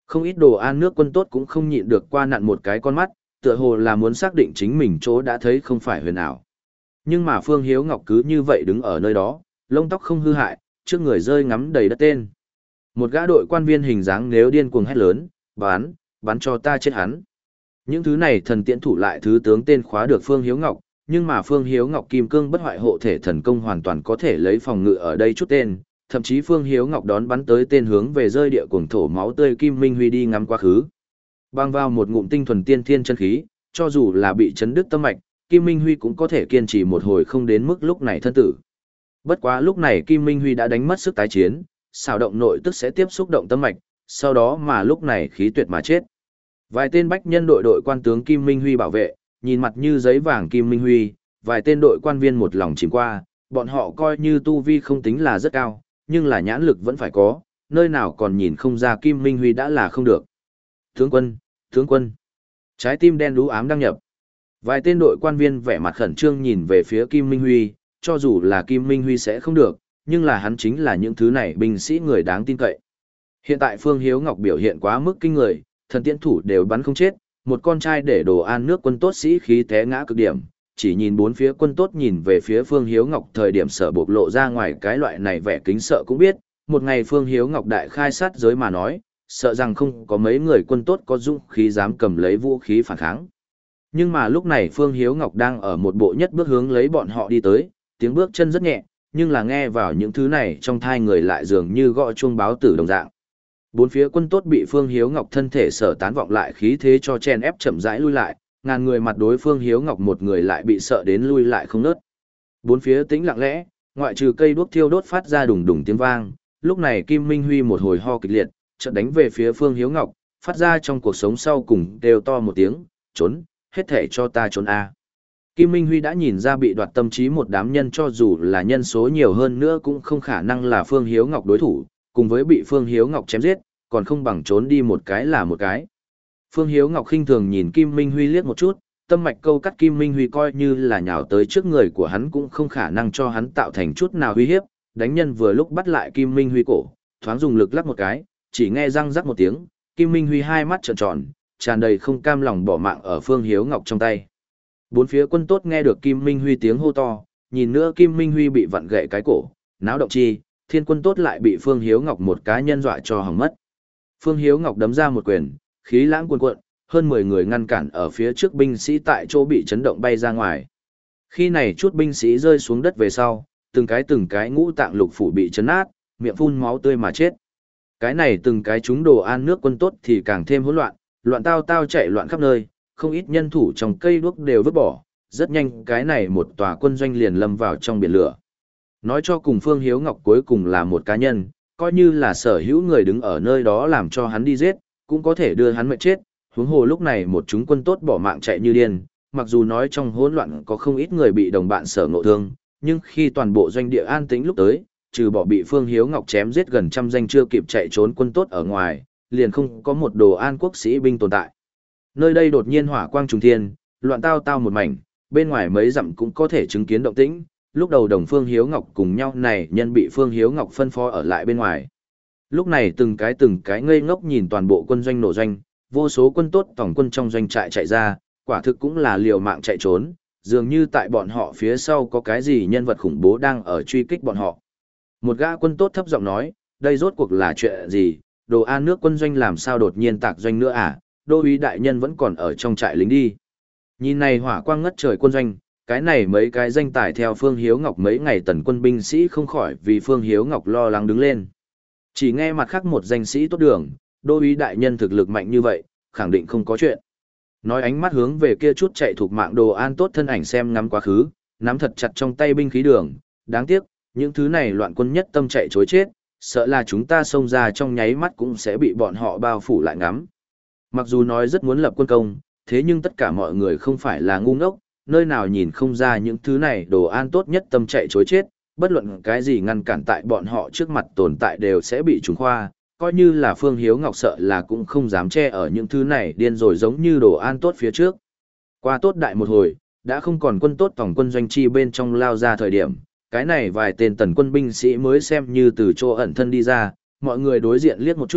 Không ít đồ an nước quân tốt cũng không nhịn được qua nặn một cái con mắt, tựa hồ là muốn xác định chính mình chỗ đã thấy không phải huyền ảo. Nhưng mà Phương Hiếu Ngọc cứ như vậy đứng ở nơi đó, lông tóc không hư hại, trước người rơi ngắm đầy đất tên. Một gã đội quan viên hình dáng nếu điên cuồng hét lớn, bán, bắn cho ta chết hắn. Những thứ này thần tiễn thủ lại thứ tướng tên khóa được Phương Hiếu Ngọc, nhưng mà Phương Hiếu Ngọc kim cương bất hoại hộ thể thần công hoàn toàn có thể lấy phòng ngự ở đây chút tên, thậm chí Phương Hiếu Ngọc đón bắn tới tên hướng về rơi địa cuồng thổ máu tươi Kim Minh Huy đi ngắm quá khứ. Bang vào một ngụm tinh thuần tiên thiên chân khí, cho dù là bị chấn đứt tâm mạch, Kim Minh Huy cũng có thể kiên trì một hồi không đến mức lúc này thân tử. Bất quá lúc này Kim Minh Huy đã đánh mất sức tái chiến, xào động nội tức sẽ tiếp xúc động tâm mạch, sau đó mà lúc này khí tuyệt mà chết. Vài tên bách nhân đội đội quan tướng Kim Minh Huy bảo vệ, nhìn mặt như giấy vàng Kim Minh Huy, vài tên đội quan viên một lòng chìm qua, bọn họ coi như tu vi không tính là rất cao, nhưng là nhãn lực vẫn phải có, nơi nào còn nhìn không ra Kim Minh Huy đã là không được. Tướng quân, tướng quân. Trái tim đen đú ám đăng nhập. Vài tên đội quan viên vẻ mặt khẩn trương nhìn về phía Kim Minh Huy, cho dù là Kim Minh Huy sẽ không được, nhưng là hắn chính là những thứ này binh sĩ người đáng tin cậy. Hiện tại Phương Hiếu Ngọc biểu hiện quá mức kinh người, thần tiễn thủ đều bắn không chết, một con trai để đồ an nước quân tốt sĩ khí té ngã cực điểm, chỉ nhìn bốn phía quân tốt nhìn về phía Phương Hiếu Ngọc thời điểm sợ bộc lộ ra ngoài cái loại này vẻ kính sợ cũng biết, một ngày Phương Hiếu Ngọc đại khai sát giới mà nói, sợ rằng không có mấy người quân tốt có dũng khí dám cầm lấy vũ khí phản kháng. Nhưng mà lúc này Phương Hiếu Ngọc đang ở một bộ nhất bước hướng lấy bọn họ đi tới, tiếng bước chân rất nhẹ, nhưng là nghe vào những thứ này trong thai người lại dường như gõ chuông báo tử đồng dạng. Bốn phía quân tốt bị Phương Hiếu Ngọc thân thể sở tán vọng lại khí thế cho chen ép chậm rãi lui lại, ngàn người mặt đối Phương Hiếu Ngọc một người lại bị sợ đến lui lại không nớt. Bốn phía tĩnh lặng lẽ, ngoại trừ cây đuốc thiêu đốt phát ra đùng đùng tiếng vang, lúc này Kim Minh Huy một hồi ho kịch liệt, chợt đánh về phía Phương Hiếu Ngọc, phát ra trong cuộc sống sau cùng đều to một tiếng, trốn, hết thể cho ta trốn a. Kim Minh Huy đã nhìn ra bị đoạt tâm trí một đám nhân cho dù là nhân số nhiều hơn nữa cũng không khả năng là Phương Hiếu Ngọc đối thủ, cùng với bị Phương Hiếu Ngọc chém giết, còn không bằng trốn đi một cái là một cái. Phương Hiếu Ngọc khinh thường nhìn Kim Minh Huy liếc một chút, tâm mạch câu cắt Kim Minh Huy coi như là nhào tới trước người của hắn cũng không khả năng cho hắn tạo thành chút nào uy hiếp, đánh nhân vừa lúc bắt lại Kim Minh Huy cổ, thoáng dùng lực lắc một cái, chỉ nghe răng rắc một tiếng, Kim Minh Huy hai mắt trợn tròn, tràn đầy không cam lòng bỏ mạng ở Phương Hiếu Ngọc trong tay. Bốn phía quân tốt nghe được Kim Minh Huy tiếng hô to, nhìn nữa Kim Minh Huy bị vặn gãy cái cổ, náo động chi, thiên quân tốt lại bị Phương Hiếu Ngọc một cá nhân dọa cho hỏng mất. Phương Hiếu Ngọc đấm ra một quyền, khí lãng cuồn cuộn, hơn mười người ngăn cản ở phía trước binh sĩ tại chỗ bị chấn động bay ra ngoài. Khi này chút binh sĩ rơi xuống đất về sau, từng cái từng cái ngũ tạng lục phủ bị chấn nát, miệng phun máu tươi mà chết. Cái này từng cái chúng đồ an nước quân tốt thì càng thêm hỗn loạn, loạn tao tao chạy loạn khắp nơi, không ít nhân thủ trong cây đuốc đều vứt bỏ, rất nhanh cái này một tòa quân doanh liền lâm vào trong biển lửa. Nói cho cùng Phương Hiếu Ngọc cuối cùng là một cá nhân, coi như là sở hữu người đứng ở nơi đó làm cho hắn đi giết, cũng có thể đưa hắn mệt chết, huống hồ lúc này một chúng quân tốt bỏ mạng chạy như điên, mặc dù nói trong hỗn loạn có không ít người bị đồng bạn sở ngộ thương, nhưng khi toàn bộ doanh địa an tĩnh lúc tới, trừ bỏ bị Phương Hiếu Ngọc chém giết gần trăm danh chưa kịp chạy trốn quân tốt ở ngoài, liền không có một đồ an quốc sĩ binh tồn tại. Nơi đây đột nhiên hỏa quang trùng thiên, loạn tao tao một mảnh, bên ngoài mấy dặm cũng có thể chứng kiến động tĩnh, lúc đầu đồng Phương Hiếu Ngọc cùng nhau này nhân bị Phương Hiếu Ngọc phân phó ở lại bên ngoài. Lúc này từng cái từng cái ngây ngốc nhìn toàn bộ quân doanh nổ doanh, vô số quân tốt tổng quân trong doanh trại chạy ra, quả thực cũng là liều mạng chạy trốn, dường như tại bọn họ phía sau có cái gì nhân vật khủng bố đang ở truy kích bọn họ. Một gã quân tốt thấp giọng nói, đây rốt cuộc là chuyện gì, đồ an nước quân doanh làm sao đột nhiên tạc doanh nữa à, đô úy đại nhân vẫn còn ở trong trại lính đi. Nhìn này hỏa quang ngất trời quân doanh, cái này mấy cái danh tài theo Phương Hiếu Ngọc mấy ngày tần quân binh sĩ không khỏi vì Phương Hiếu Ngọc lo lắng đứng lên. Chỉ nghe mặt khác một danh sĩ tốt đường, đô úy đại nhân thực lực mạnh như vậy, khẳng định không có chuyện. Nói ánh mắt hướng về kia chút chạy thuộc mạng đồ an tốt thân ảnh xem ngắm quá khứ, nắm thật chặt trong tay binh khí đường, đáng tiếc, những thứ này loạn quân nhất tâm chạy chối chết, sợ là chúng ta xông ra trong nháy mắt cũng sẽ bị bọn họ bao phủ lại ngắm. Mặc dù nói rất muốn lập quân công, thế nhưng tất cả mọi người không phải là ngu ngốc, nơi nào nhìn không ra những thứ này đồ an tốt nhất tâm chạy chối chết, bất luận cái gì ngăn cản tại bọn họ trước mặt tồn tại đều sẽ bị trúng khoa, coi như là Phương Hiếu Ngọc sợ là cũng không dám che ở những thứ này điên rồi giống như đồ an tốt phía trước. Qua tốt đại một hồi, đã không còn quân tốt tổng quân doanh chi bên trong lao ra thời điểm, cái này vài tên tần quân binh sĩ mới xem như từ chỗ ẩn thân đi ra, mọi người đối diện liếc một chút,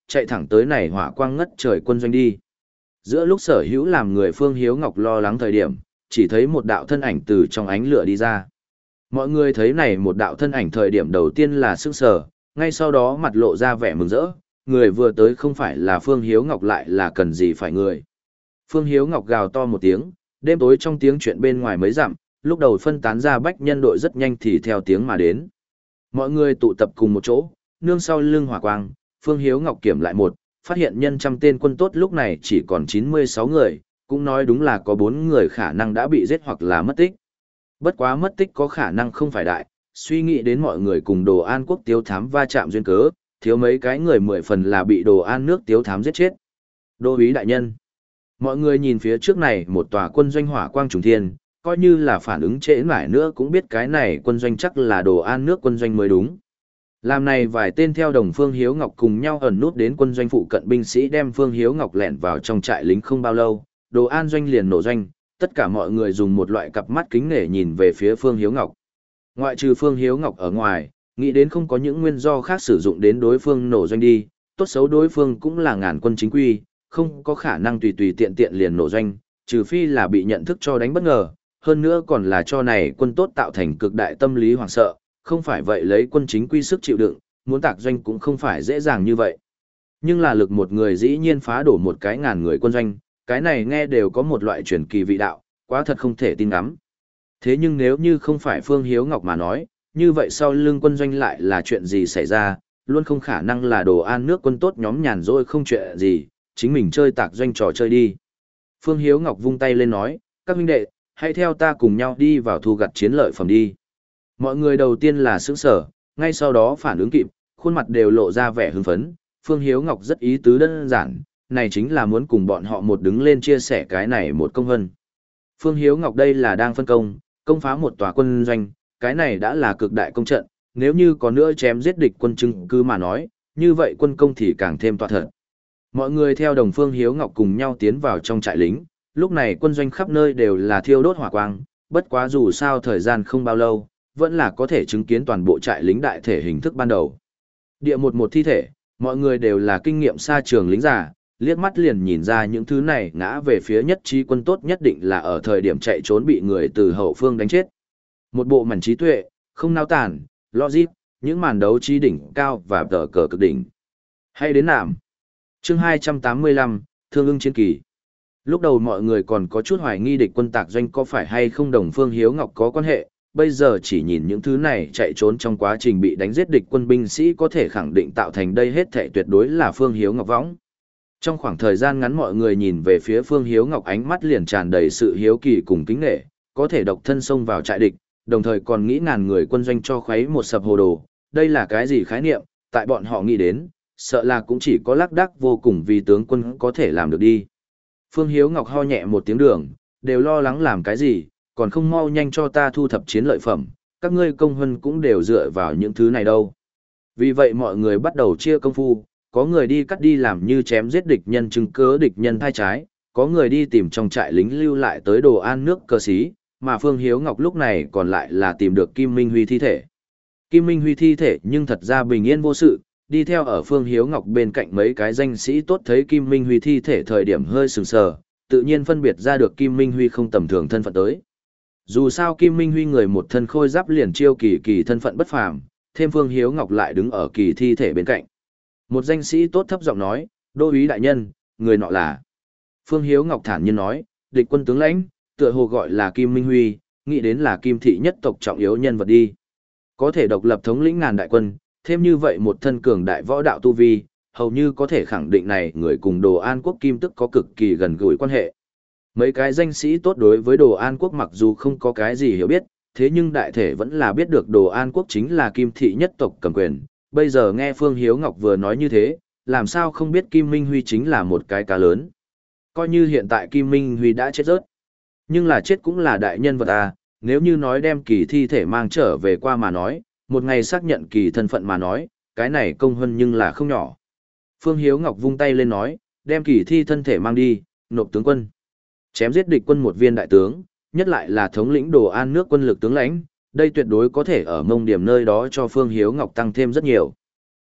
chạy thẳng tới này hỏa quang ngất trời quân doanh đi. Giữa lúc Sở Hữu làm người Phương Hiếu Ngọc lo lắng thời điểm, chỉ thấy một đạo thân ảnh từ trong ánh lửa đi ra. Mọi người thấy này một đạo thân ảnh thời điểm đầu tiên là sững sờ, ngay sau đó mặt lộ ra vẻ mừng rỡ, người vừa tới không phải là Phương Hiếu Ngọc lại là cần gì phải người. Phương Hiếu Ngọc gào to một tiếng, đêm tối trong tiếng chuyện bên ngoài mấy dặm, lúc đầu phân tán ra bách nhân đội rất nhanh thì theo tiếng mà đến. Mọi người tụ tập cùng một chỗ, nương sau lưng hỏa quang, Phương Hiếu Ngọc kiểm lại một, phát hiện nhân trăm tên quân tốt lúc này chỉ còn chín mươi sáu người, cũng nói đúng là có bốn người khả năng đã bị giết hoặc là mất tích. Bất quá mất tích có khả năng không phải đại, suy nghĩ đến mọi người cùng Đồ An quốc tiếu thám va chạm duyên cớ, thiếu mấy cái người mười phần là bị Đồ An nước tiếu thám giết chết. Đô úy đại nhân. Mọi người nhìn phía trước này một tòa quân doanh hỏa quang trùng thiên, coi như là phản ứng trễ mãi nữa cũng biết cái này quân doanh chắc là Đồ An nước quân doanh mới đúng. Làm này vài tên theo đồng Phương Hiếu Ngọc cùng nhau ẩn nút đến quân doanh phụ cận binh sĩ đem Phương Hiếu Ngọc lẻn vào trong trại lính không bao lâu, Đồ An doanh liền nổ doanh, tất cả mọi người dùng một loại cặp mắt kính nể nhìn về phía Phương Hiếu Ngọc. Ngoại trừ Phương Hiếu Ngọc ở ngoài, nghĩ đến không có những nguyên do khác sử dụng đến đối phương nổ doanh đi, tốt xấu đối phương cũng là ngàn quân chính quy, không có khả năng tùy tùy tiện tiện liền nổ doanh, trừ phi là bị nhận thức cho đánh bất ngờ, hơn nữa còn là cho này quân tốt tạo thành cực đại tâm lý hoảng sợ, không phải vậy lấy quân chính quy sức chịu đựng, muốn tạc doanh cũng không phải dễ dàng như vậy. Nhưng là lực một người dĩ nhiên phá đổ một cái ngàn người quân doanh, cái này nghe đều có một loại truyền kỳ vị đạo, quá thật không thể tin lắm. Thế nhưng nếu như không phải Phương Hiếu Ngọc mà nói, như vậy sau lưng quân doanh lại là chuyện gì xảy ra, luôn không khả năng là Đồ An nước quân tốt nhóm nhàn rỗi không chuyện gì, chính mình chơi tạc doanh trò chơi đi. Phương Hiếu Ngọc vung tay lên nói, các huynh đệ, hãy theo ta cùng nhau đi vào thu gặt chiến lợi phẩm đi. Mọi người đầu tiên là sững sở, ngay sau đó phản ứng kịp, khuôn mặt đều lộ ra vẻ hưng phấn. Phương Hiếu Ngọc rất ý tứ đơn giản, này chính là muốn cùng bọn họ một đứng lên chia sẻ cái này một công vân. Phương Hiếu Ngọc đây là đang phân công, công phá một tòa quân doanh, cái này đã là cực đại công trận, nếu như có nữa chém giết địch quân chứng cứ mà nói, như vậy quân công thì càng thêm toạ thật. Mọi người theo đồng Phương Hiếu Ngọc cùng nhau tiến vào trong trại lính, lúc này quân doanh khắp nơi đều là thiêu đốt hỏa quang, bất quá dù sao thời gian không bao lâu, vẫn là có thể chứng kiến toàn bộ trại lính đại thể hình thức ban đầu. Địa một một thi thể, mọi người đều là kinh nghiệm xa trường lính già, liếc mắt liền nhìn ra những thứ này ngã về phía nhất trí quân tốt nhất định là ở thời điểm chạy trốn bị người từ hậu phương đánh chết. Một bộ mảnh trí tuệ, không nao tản, logic, những màn đấu trí đỉnh cao và tờ cờ cực đỉnh. Hay đến nạm. Chương hai trăm tám mươi lăm, Thương ưng chiến kỳ. Lúc đầu mọi người còn có chút hoài nghi địch quân tạc doanh có phải hay không đồng Phương Hiếu Ngọc có quan hệ, bây giờ chỉ nhìn những thứ này chạy trốn trong quá trình bị đánh giết địch quân binh sĩ có thể khẳng định tạo thành đây hết thể tuyệt đối là Phương Hiếu Ngọc võng. Trong khoảng thời gian ngắn mọi người nhìn về phía Phương Hiếu Ngọc ánh mắt liền tràn đầy sự hiếu kỳ cùng kính nghệ, có thể độc thân xông vào trại địch, đồng thời còn nghĩ ngàn người quân doanh cho khuấy một sập hồ đồ, đây là cái gì khái niệm, tại bọn họ nghĩ đến, sợ là cũng chỉ có lác đác vô cùng vì tướng quân có thể làm được đi. Phương Hiếu Ngọc ho nhẹ một tiếng đường, đều lo lắng làm cái gì, còn không mau nhanh cho ta thu thập chiến lợi phẩm, các ngươi công hân cũng đều dựa vào những thứ này đâu. Vì vậy mọi người bắt đầu chia công phu, có người đi cắt đi làm như chém giết địch nhân chứng cớ địch nhân thai trái, có người đi tìm trong trại lính lưu lại tới Đồ An nước cờ xí, mà Phương Hiếu Ngọc lúc này còn lại là tìm được Kim Minh Huy thi thể. Kim Minh Huy thi thể nhưng thật ra bình yên vô sự, đi theo ở Phương Hiếu Ngọc bên cạnh mấy cái danh sĩ tốt thấy Kim Minh Huy thi thể thời điểm hơi sừng sờ, tự nhiên phân biệt ra được Kim Minh Huy không tầm thường thân phận tới. Dù sao Kim Minh Huy người một thân khôi giáp liền chiêu kỳ kỳ thân phận bất phàm, thêm Phương Hiếu Ngọc lại đứng ở kỳ thi thể bên cạnh. Một danh sĩ tốt thấp giọng nói, đô úy đại nhân, người nọ là. Phương Hiếu Ngọc thản nhiên nói, địch quân tướng lãnh, tựa hồ gọi là Kim Minh Huy, nghĩ đến là Kim thị nhất tộc trọng yếu nhân vật đi. Có thể độc lập thống lĩnh ngàn đại quân, thêm như vậy một thân cường đại võ đạo tu vi, hầu như có thể khẳng định này người cùng Đồ An quốc Kim tức có cực kỳ gần gũi quan hệ. Mấy cái danh sĩ tốt đối với Đồ An quốc mặc dù không có cái gì hiểu biết, thế nhưng đại thể vẫn là biết được Đồ An quốc chính là Kim thị nhất tộc cầm quyền. Bây giờ nghe Phương Hiếu Ngọc vừa nói như thế, làm sao không biết Kim Minh Huy chính là một cái cá lớn. Coi như hiện tại Kim Minh Huy đã chết rớt. Nhưng là chết cũng là đại nhân vật à, nếu như nói đem kỳ thi thể mang trở về qua mà nói, một ngày xác nhận kỳ thân phận mà nói, cái này công hơn nhưng là không nhỏ. Phương Hiếu Ngọc vung tay lên nói, đem kỳ thi thân thể mang đi, nộp tướng quân. Chém giết địch quân một viên đại tướng, nhất lại là thống lĩnh Đồ An nước quân lực tướng lãnh, đây tuyệt đối có thể ở mông điểm nơi đó cho Phương Hiếu Ngọc tăng thêm rất nhiều.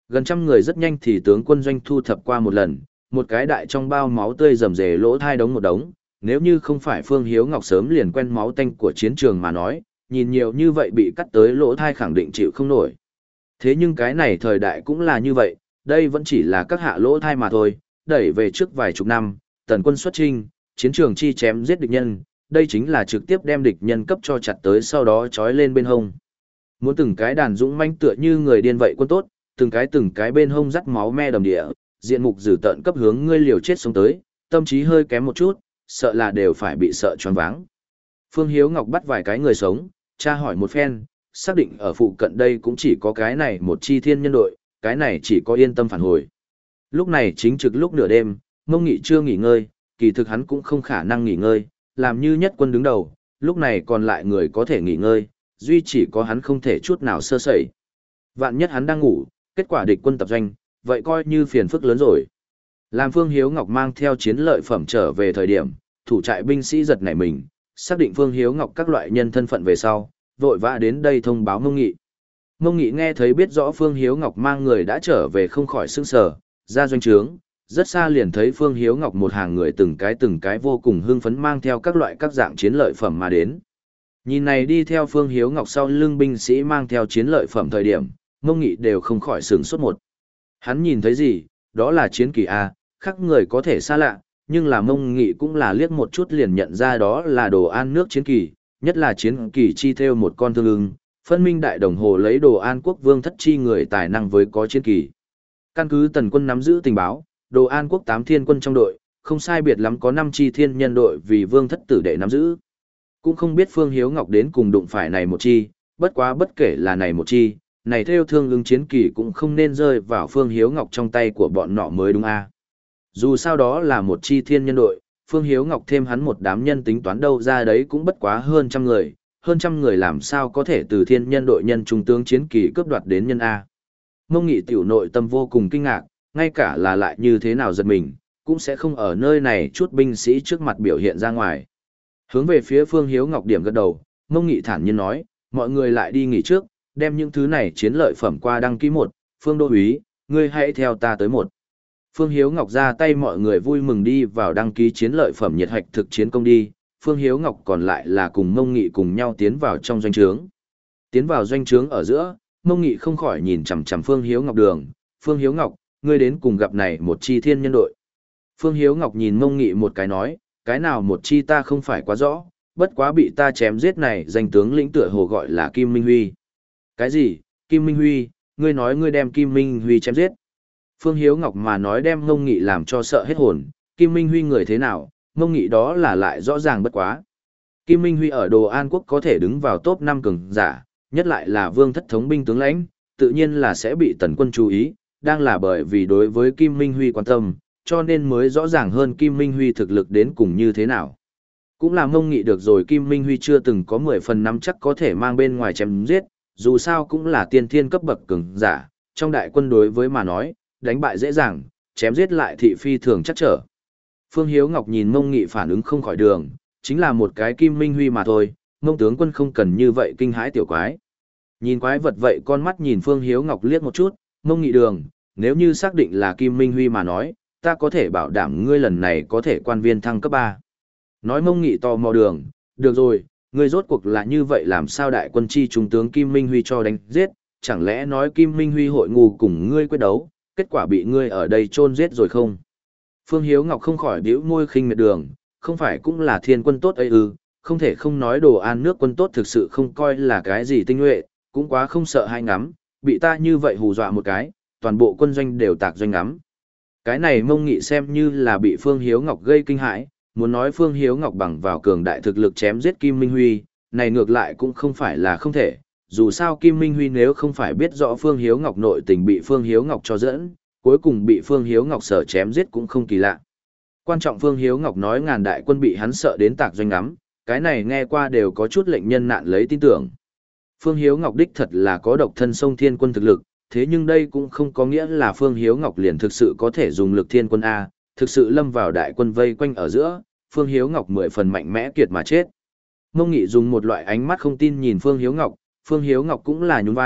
Gần trăm người rất nhanh thì tướng quân doanh thu thập qua một lần, một cái đại trong bao máu tươi rầm rề lỗ thai đống một đống, nếu như không phải Phương Hiếu Ngọc sớm liền quen máu tanh của chiến trường mà nói, nhìn nhiều như vậy bị cắt tới lỗ thai khẳng định chịu không nổi. Thế nhưng cái này thời đại cũng là như vậy, đây vẫn chỉ là các hạ lỗ thai mà thôi, đẩy về trước vài chục năm, tần quân xuất chinh, chiến trường chi chém giết địch nhân, đây chính là trực tiếp đem địch nhân cấp cho chặt tới sau đó trói lên bên hông. Muốn từng cái đàn dũng manh tựa như người điên vậy quân tốt, từng cái từng cái bên hông dắt máu me đầm địa, diện mục dữ tợn cấp hướng ngươi liều chết sống tới, tâm trí hơi kém một chút, sợ là đều phải bị sợ choáng váng. Phương Hiếu Ngọc bắt vài cái người sống, tra hỏi một phen, xác định ở phụ cận đây cũng chỉ có cái này một chi thiên nhân đội, cái này chỉ có yên tâm phản hồi. Lúc này chính trực lúc nửa đêm, Mông Nghị chưa nghỉ ngơi, kỳ thực hắn cũng không khả năng nghỉ ngơi, làm như nhất quân đứng đầu, lúc này còn lại người có thể nghỉ ngơi, duy chỉ có hắn không thể chút nào sơ sẩy. Vạn nhất hắn đang ngủ, kết quả địch quân tập doanh, vậy coi như phiền phức lớn rồi. Làm Phương Hiếu Ngọc mang theo chiến lợi phẩm trở về thời điểm, thủ trại binh sĩ giật nảy mình, xác định Phương Hiếu Ngọc các loại nhân thân phận về sau, vội vã đến đây thông báo Mông Nghị. Mông Nghị nghe thấy biết rõ Phương Hiếu Ngọc mang người đã trở về không khỏi sững sờ, ra doanh trướng, rất xa liền thấy Phương Hiếu Ngọc một hàng người từng cái từng cái vô cùng hưng phấn mang theo các loại các dạng chiến lợi phẩm mà đến. Nhìn này đi theo Phương Hiếu Ngọc sau lưng binh sĩ mang theo chiến lợi phẩm thời điểm, Mông Nghị đều không khỏi sửng sốt một. Hắn nhìn thấy gì, đó là chiến kỳ A, khác người có thể xa lạ, nhưng là Mông Nghị cũng là liếc một chút liền nhận ra đó là đồ an nước chiến kỳ, nhất là chiến kỳ chi theo một con thương ưng, phân minh đại đồng hồ lấy đồ an quốc vương thất chi người tài năng với có chiến kỳ. Căn cứ tần quân nắm giữ tình báo, đồ an quốc tám thiên quân trong đội, không sai biệt lắm có năm chi thiên nhân đội vì vương thất tử đệ nắm giữ. Cũng không biết Phương Hiếu Ngọc đến cùng đụng phải này một chi, bất quá bất kể là này một chi, này theo thương ưng chiến kỳ cũng không nên rơi vào Phương Hiếu Ngọc trong tay của bọn nọ mới đúng a. Dù sao đó là một chi thiên nhân đội, Phương Hiếu Ngọc thêm hắn một đám nhân tính toán đâu ra đấy cũng bất quá hơn trăm người, hơn trăm người làm sao có thể từ thiên nhân đội nhân trung tướng chiến kỳ cướp đoạt đến nhân A. Mông Nghị tiểu nội tâm vô cùng kinh ngạc, ngay cả là lại như thế nào giật mình, cũng sẽ không ở nơi này chút binh sĩ trước mặt biểu hiện ra ngoài. Hướng về phía Phương Hiếu Ngọc điểm gật đầu, Mông Nghị thản nhiên nói, mọi người lại đi nghỉ trước, đem những thứ này chiến lợi phẩm qua đăng ký một, Phương Đô úy, ngươi hãy theo ta tới một. Phương Hiếu Ngọc ra tay mọi người vui mừng đi vào đăng ký chiến lợi phẩm nhiệt hạch thực chiến công đi, Phương Hiếu Ngọc còn lại là cùng Mông Nghị cùng nhau tiến vào trong doanh trướng. Tiến vào doanh trướng ở giữa, Mông Nghị không khỏi nhìn chằm chằm Phương Hiếu Ngọc đường, Phương Hiếu Ngọc, ngươi đến cùng gặp này một chi thiên nhân đội. Phương Hiếu Ngọc nhìn Mông Nghị một cái nói, cái nào một chi ta không phải quá rõ, bất quá bị ta chém giết này danh tướng lĩnh tựa hồ gọi là Kim Minh Huy. Cái gì, Kim Minh Huy, ngươi nói ngươi đem Kim Minh Huy chém giết. Phương Hiếu Ngọc mà nói đem Mông Nghị làm cho sợ hết hồn, Kim Minh Huy người thế nào, Mông Nghị đó là lại rõ ràng bất quá. Kim Minh Huy ở Đồ An Quốc có thể đứng vào top năm cường giả, nhất lại là vương thất thống binh tướng lãnh, tự nhiên là sẽ bị tần quân chú ý, đang là bởi vì đối với Kim Minh Huy quan tâm, cho nên mới rõ ràng hơn Kim Minh Huy thực lực đến cùng như thế nào. Cũng là Mông Nghị được rồi Kim Minh Huy chưa từng có mười phần năm chắc có thể mang bên ngoài chém giết, dù sao cũng là tiên thiên cấp bậc cường giả, trong đại quân đối với mà nói, đánh bại dễ dàng, chém giết lại thị phi thường chắc trở. Phương Hiếu Ngọc nhìn Mông Nghị phản ứng không khỏi đường, chính là một cái Kim Minh Huy mà thôi, Mông tướng quân không cần như vậy kinh hãi tiểu quái. Nhìn quái vật vậy con mắt nhìn Phương Hiếu Ngọc liếc một chút, Mông Nghị đường, nếu như xác định là Kim Minh Huy mà nói, ta có thể bảo đảm ngươi lần này có thể quan viên thăng cấp ba. Nói Mông Nghị tò mò đường, được rồi, ngươi rốt cuộc là như vậy làm sao đại quân chi trung tướng Kim Minh Huy cho đánh giết, chẳng lẽ nói Kim Minh Huy hội ngu cùng ngươi quyết đấu, kết quả bị ngươi ở đây chôn giết rồi không? Phương Hiếu Ngọc không khỏi bĩu môi khinh miệt đường, không phải cũng là thiên quân tốt ấy ư, không thể không nói Đồ An nước quân tốt thực sự không coi là cái gì tinh nhuệ, cũng quá không sợ hai ngắm, bị ta như vậy hù dọa một cái, toàn bộ quân doanh đều tạc doanh ngắm. Cái này Mông Nghị xem như là bị Phương Hiếu Ngọc gây kinh hãi, muốn nói Phương Hiếu Ngọc bằng vào cường đại thực lực chém giết Kim Minh Huy, này ngược lại cũng không phải là không thể, dù sao Kim Minh Huy nếu không phải biết rõ Phương Hiếu Ngọc nội tình bị Phương Hiếu Ngọc cho dẫn, cuối cùng bị Phương Hiếu Ngọc sở chém giết cũng không kỳ lạ. Quan trọng Phương Hiếu Ngọc nói ngàn đại quân bị hắn sợ đến tạc doanh ngắm, cái này nghe qua đều có chút lệnh nhân nạn lấy tin tưởng. Phương Hiếu Ngọc đích thật là có độc thân sông thiên quân thực lực, thế nhưng đây cũng không có nghĩa là Phương Hiếu Ngọc liền thực sự có thể dùng lực thiên quân A, thực sự lâm vào đại quân vây quanh ở giữa, Phương Hiếu Ngọc mười phần mạnh mẽ kiệt mà chết. Mông Nghị dùng một loại ánh mắt không tin nhìn Phương Hiếu Ngọc, Phương Hiếu Ngọc cũng là nhún vai,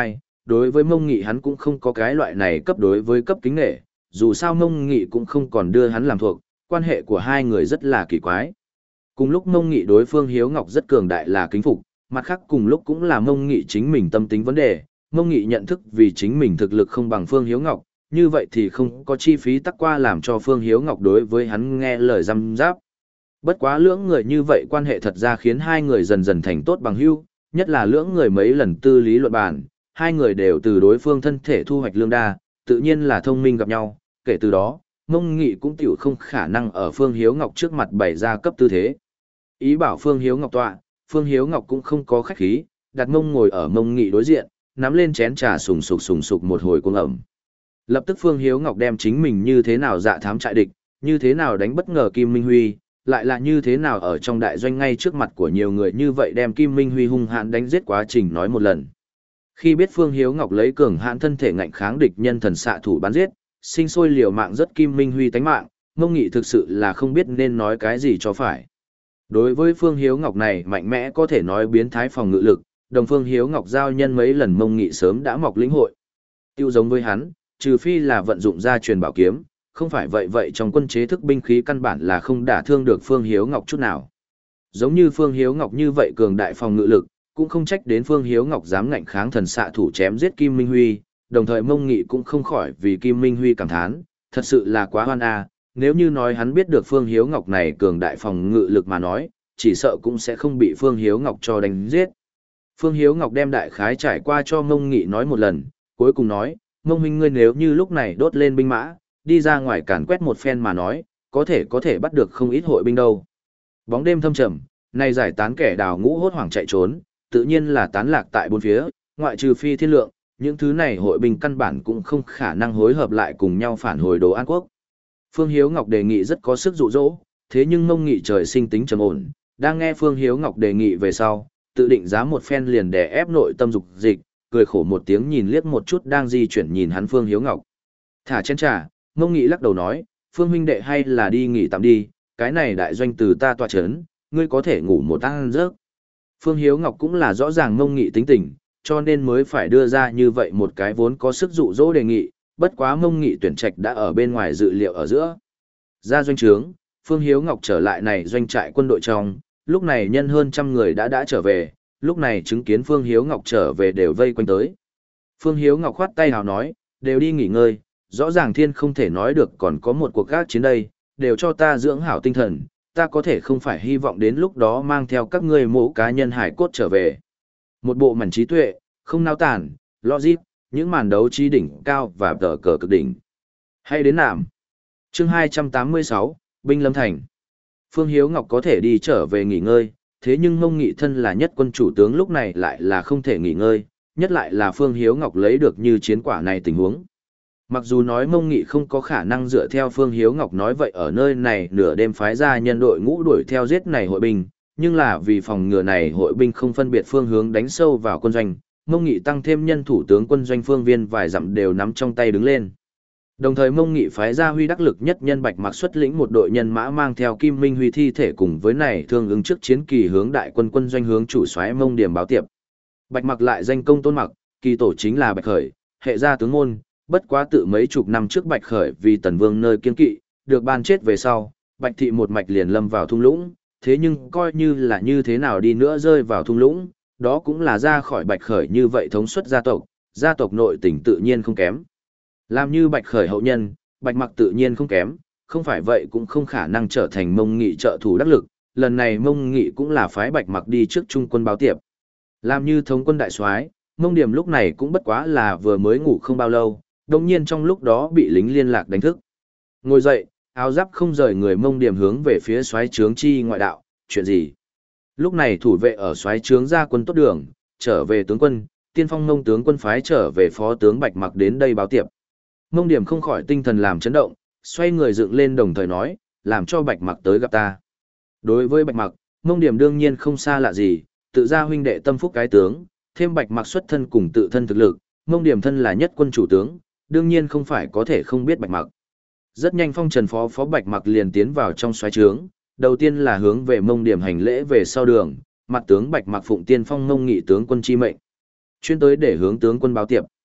đối với Mông Nghị hắn cũng không có cái loại này cấp đối với cấp kính nghệ, dù sao Mông Nghị cũng không còn đưa hắn làm thuộc, quan hệ của hai người rất là kỳ quái. Cùng lúc Mông Nghị đối Phương Hiếu Ngọc rất cường đại là kính phục, mặt khác cùng lúc cũng là Mông Nghị chính mình tâm tính vấn đề, Mông Nghị nhận thức vì chính mình thực lực không bằng Phương Hiếu Ngọc, như vậy thì không có chi phí tắc qua làm cho Phương Hiếu Ngọc đối với hắn nghe lời răm giáp. Bất quá lưỡng người như vậy quan hệ thật ra khiến hai người dần dần thành tốt bằng hữu, nhất là lưỡng người mấy lần tư lý luận bàn, hai người đều từ đối phương thân thể thu hoạch lương đa, tự nhiên là thông minh gặp nhau, kể từ đó, Mông Nghị cũng tiểu không khả năng ở Phương Hiếu Ngọc trước mặt bày ra cấp tư thế. Ý bảo Phương Hiếu Ngọc tọa, Phương Hiếu Ngọc cũng không có khách khí, đặt mông ngồi ở Mông Nghị đối diện, nắm lên chén trà sùng sục sùng sục một hồi cuồng ẩm. Lập tức Phương Hiếu Ngọc đem chính mình như thế nào dạ thám trại địch, như thế nào đánh bất ngờ Kim Minh Huy, lại là như thế nào ở trong đại doanh ngay trước mặt của nhiều người như vậy đem Kim Minh Huy hung hãn đánh giết quá trình nói một lần. Khi biết Phương Hiếu Ngọc lấy cường hãn thân thể ngạnh kháng địch nhân thần xạ thủ bắn giết, sinh sôi liều mạng rất Kim Minh Huy tánh mạng, Mông Nghị thực sự là không biết nên nói cái gì cho phải. Đối với Phương Hiếu Ngọc này mạnh mẽ có thể nói biến thái phòng ngự lực, đồng Phương Hiếu Ngọc giao nhân mấy lần Mông Nghị sớm đã mọc lĩnh hội. Tiêu giống với hắn, trừ phi là vận dụng ra truyền bảo kiếm, không phải vậy vậy trong quân chế thức binh khí căn bản là không đả thương được Phương Hiếu Ngọc chút nào. Giống như Phương Hiếu Ngọc như vậy cường đại phòng ngự lực, cũng không trách đến Phương Hiếu Ngọc dám ngạnh kháng thần xạ thủ chém giết Kim Minh Huy, đồng thời Mông Nghị cũng không khỏi vì Kim Minh Huy cảm thán, thật sự là quá hoan a, nếu như nói hắn biết được Phương Hiếu Ngọc này cường đại phòng ngự lực mà nói, chỉ sợ cũng sẽ không bị Phương Hiếu Ngọc cho đánh giết. Phương Hiếu Ngọc đem đại khái trải qua cho Mông Nghị nói một lần, cuối cùng nói, Mông huynh ngươi nếu như lúc này đốt lên binh mã, đi ra ngoài càn quét một phen mà nói, có thể có thể bắt được không ít hội binh đâu. Bóng đêm thâm trầm, nay giải tán kẻ đào ngũ hốt hoảng chạy trốn, tự nhiên là tán lạc tại bốn phía, ngoại trừ Phi Thiên Lượng, những thứ này hội binh căn bản cũng không khả năng hối hợp lại cùng nhau phản hồi Đồ An Quốc. Phương Hiếu Ngọc đề nghị rất có sức dụ dỗ, thế nhưng Mông Nghị trời sinh tính trầm ổn, đang nghe Phương Hiếu Ngọc đề nghị về sau, tự định giá một phen liền đè ép nội tâm dục dịch, cười khổ một tiếng nhìn liếc một chút đang di chuyển nhìn hắn Phương Hiếu Ngọc. Thả chén trà, Mông Nghị lắc đầu nói, Phương huynh đệ hay là đi nghỉ tạm đi, cái này đại doanh từ ta tọa chấn, ngươi có thể ngủ một ăn giấc. Phương Hiếu Ngọc cũng là rõ ràng Mông Nghị tính tình, cho nên mới phải đưa ra như vậy một cái vốn có sức dụ dỗ đề nghị, bất quá Mông Nghị tuyển trạch đã ở bên ngoài dự liệu ở giữa. Ra doanh trướng, Phương Hiếu Ngọc trở lại này doanh trại quân đội trong, lúc này nhân hơn trăm người đã đã trở về, lúc này chứng kiến Phương Hiếu Ngọc trở về đều vây quanh tới. Phương Hiếu Ngọc khoát tay hào nói, đều đi nghỉ ngơi, rõ ràng thiên không thể nói được còn có một cuộc gác chiến đây, đều cho ta dưỡng hảo tinh thần, ta có thể không phải hy vọng đến lúc đó mang theo các ngươi mẫu cá nhân hải cốt trở về. Một bộ mảnh trí tuệ, không nao tản, logic, những màn đấu trí đỉnh cao và tờ cờ cực đỉnh. Hay đến nạm. Chương hai trăm tám mươi sáu, Binh Lâm Thành. Phương Hiếu Ngọc có thể đi trở về nghỉ ngơi, thế nhưng Mông Nghị thân là nhất quân chủ tướng lúc này lại là không thể nghỉ ngơi, nhất lại là Phương Hiếu Ngọc lấy được như chiến quả này tình huống. Mặc dù nói Mông Nghị không có khả năng dựa theo Phương Hiếu Ngọc nói vậy ở nơi này nửa đêm phái ra nhân đội ngũ đuổi theo giết này hội binh, nhưng là vì phòng ngừa này hội binh không phân biệt phương hướng đánh sâu vào quân doanh, Mông Nghị tăng thêm nhân thủ tướng quân doanh phương viên vài dặm đều nắm trong tay đứng lên. Đồng thời Mông Nghị phái ra huy đắc lực nhất nhân Bạch Mặc xuất lĩnh một đội nhân mã mang theo Kim Minh Huy thi thể cùng với này thương ứng trước chiến kỳ hướng đại quân quân doanh hướng chủ soái Mông Điểm báo tiệp. Bạch Mặc lại danh công Tôn Mặc, kỳ tổ chính là Bạch Khởi, hệ gia tướng môn, bất quá tự mấy chục năm trước Bạch Khởi vì Tần Vương nơi kiên kỵ, được ban chết về sau, Bạch thị một mạch liền lâm vào thung lũng, thế nhưng coi như là như thế nào đi nữa rơi vào thung lũng, đó cũng là ra khỏi Bạch Khởi như vậy thống suất gia tộc, gia tộc nội tình tự nhiên không kém. Làm như Bạch Khởi hậu nhân, Bạch Mặc tự nhiên không kém, không phải vậy cũng không khả năng trở thành Mông Nghị trợ thủ đắc lực, lần này Mông Nghị cũng là phái Bạch Mặc đi trước trung quân báo tiệp. Làm như thống quân đại soái, Mông Điểm lúc này cũng bất quá là vừa mới ngủ không bao lâu, đồng nhiên trong lúc đó bị lính liên lạc đánh thức. Ngồi dậy, áo giáp không rời người Mông Điểm hướng về phía soái trướng chi ngoại đạo, chuyện gì? Lúc này thủ vệ ở soái trướng ra quân tốt đường, trở về tướng quân, tiên phong Mông tướng quân phái trở về phó tướng Bạch Mặc đến đây báo tiệp. Mông Điểm không khỏi tinh thần làm chấn động, xoay người dựng lên đồng thời nói, làm cho Bạch Mặc tới gặp ta. Đối với Bạch Mặc, Mông Điểm đương nhiên không xa lạ gì, tự ra huynh đệ tâm phúc cái tướng, thêm Bạch Mặc xuất thân cùng tự thân thực lực, Mông Điểm thân là nhất quân chủ tướng, đương nhiên không phải có thể không biết Bạch Mặc. Rất nhanh phong trần phó phó Bạch Mặc liền tiến vào trong xoáy trướng, đầu tiên là hướng về Mông Điểm hành lễ về sau đường, mặt tướng Bạch Mặc phụng tiên phong Mông Nghị tướng quân chi mệnh, chuyên tới để hướng tướng quân báo tiệp.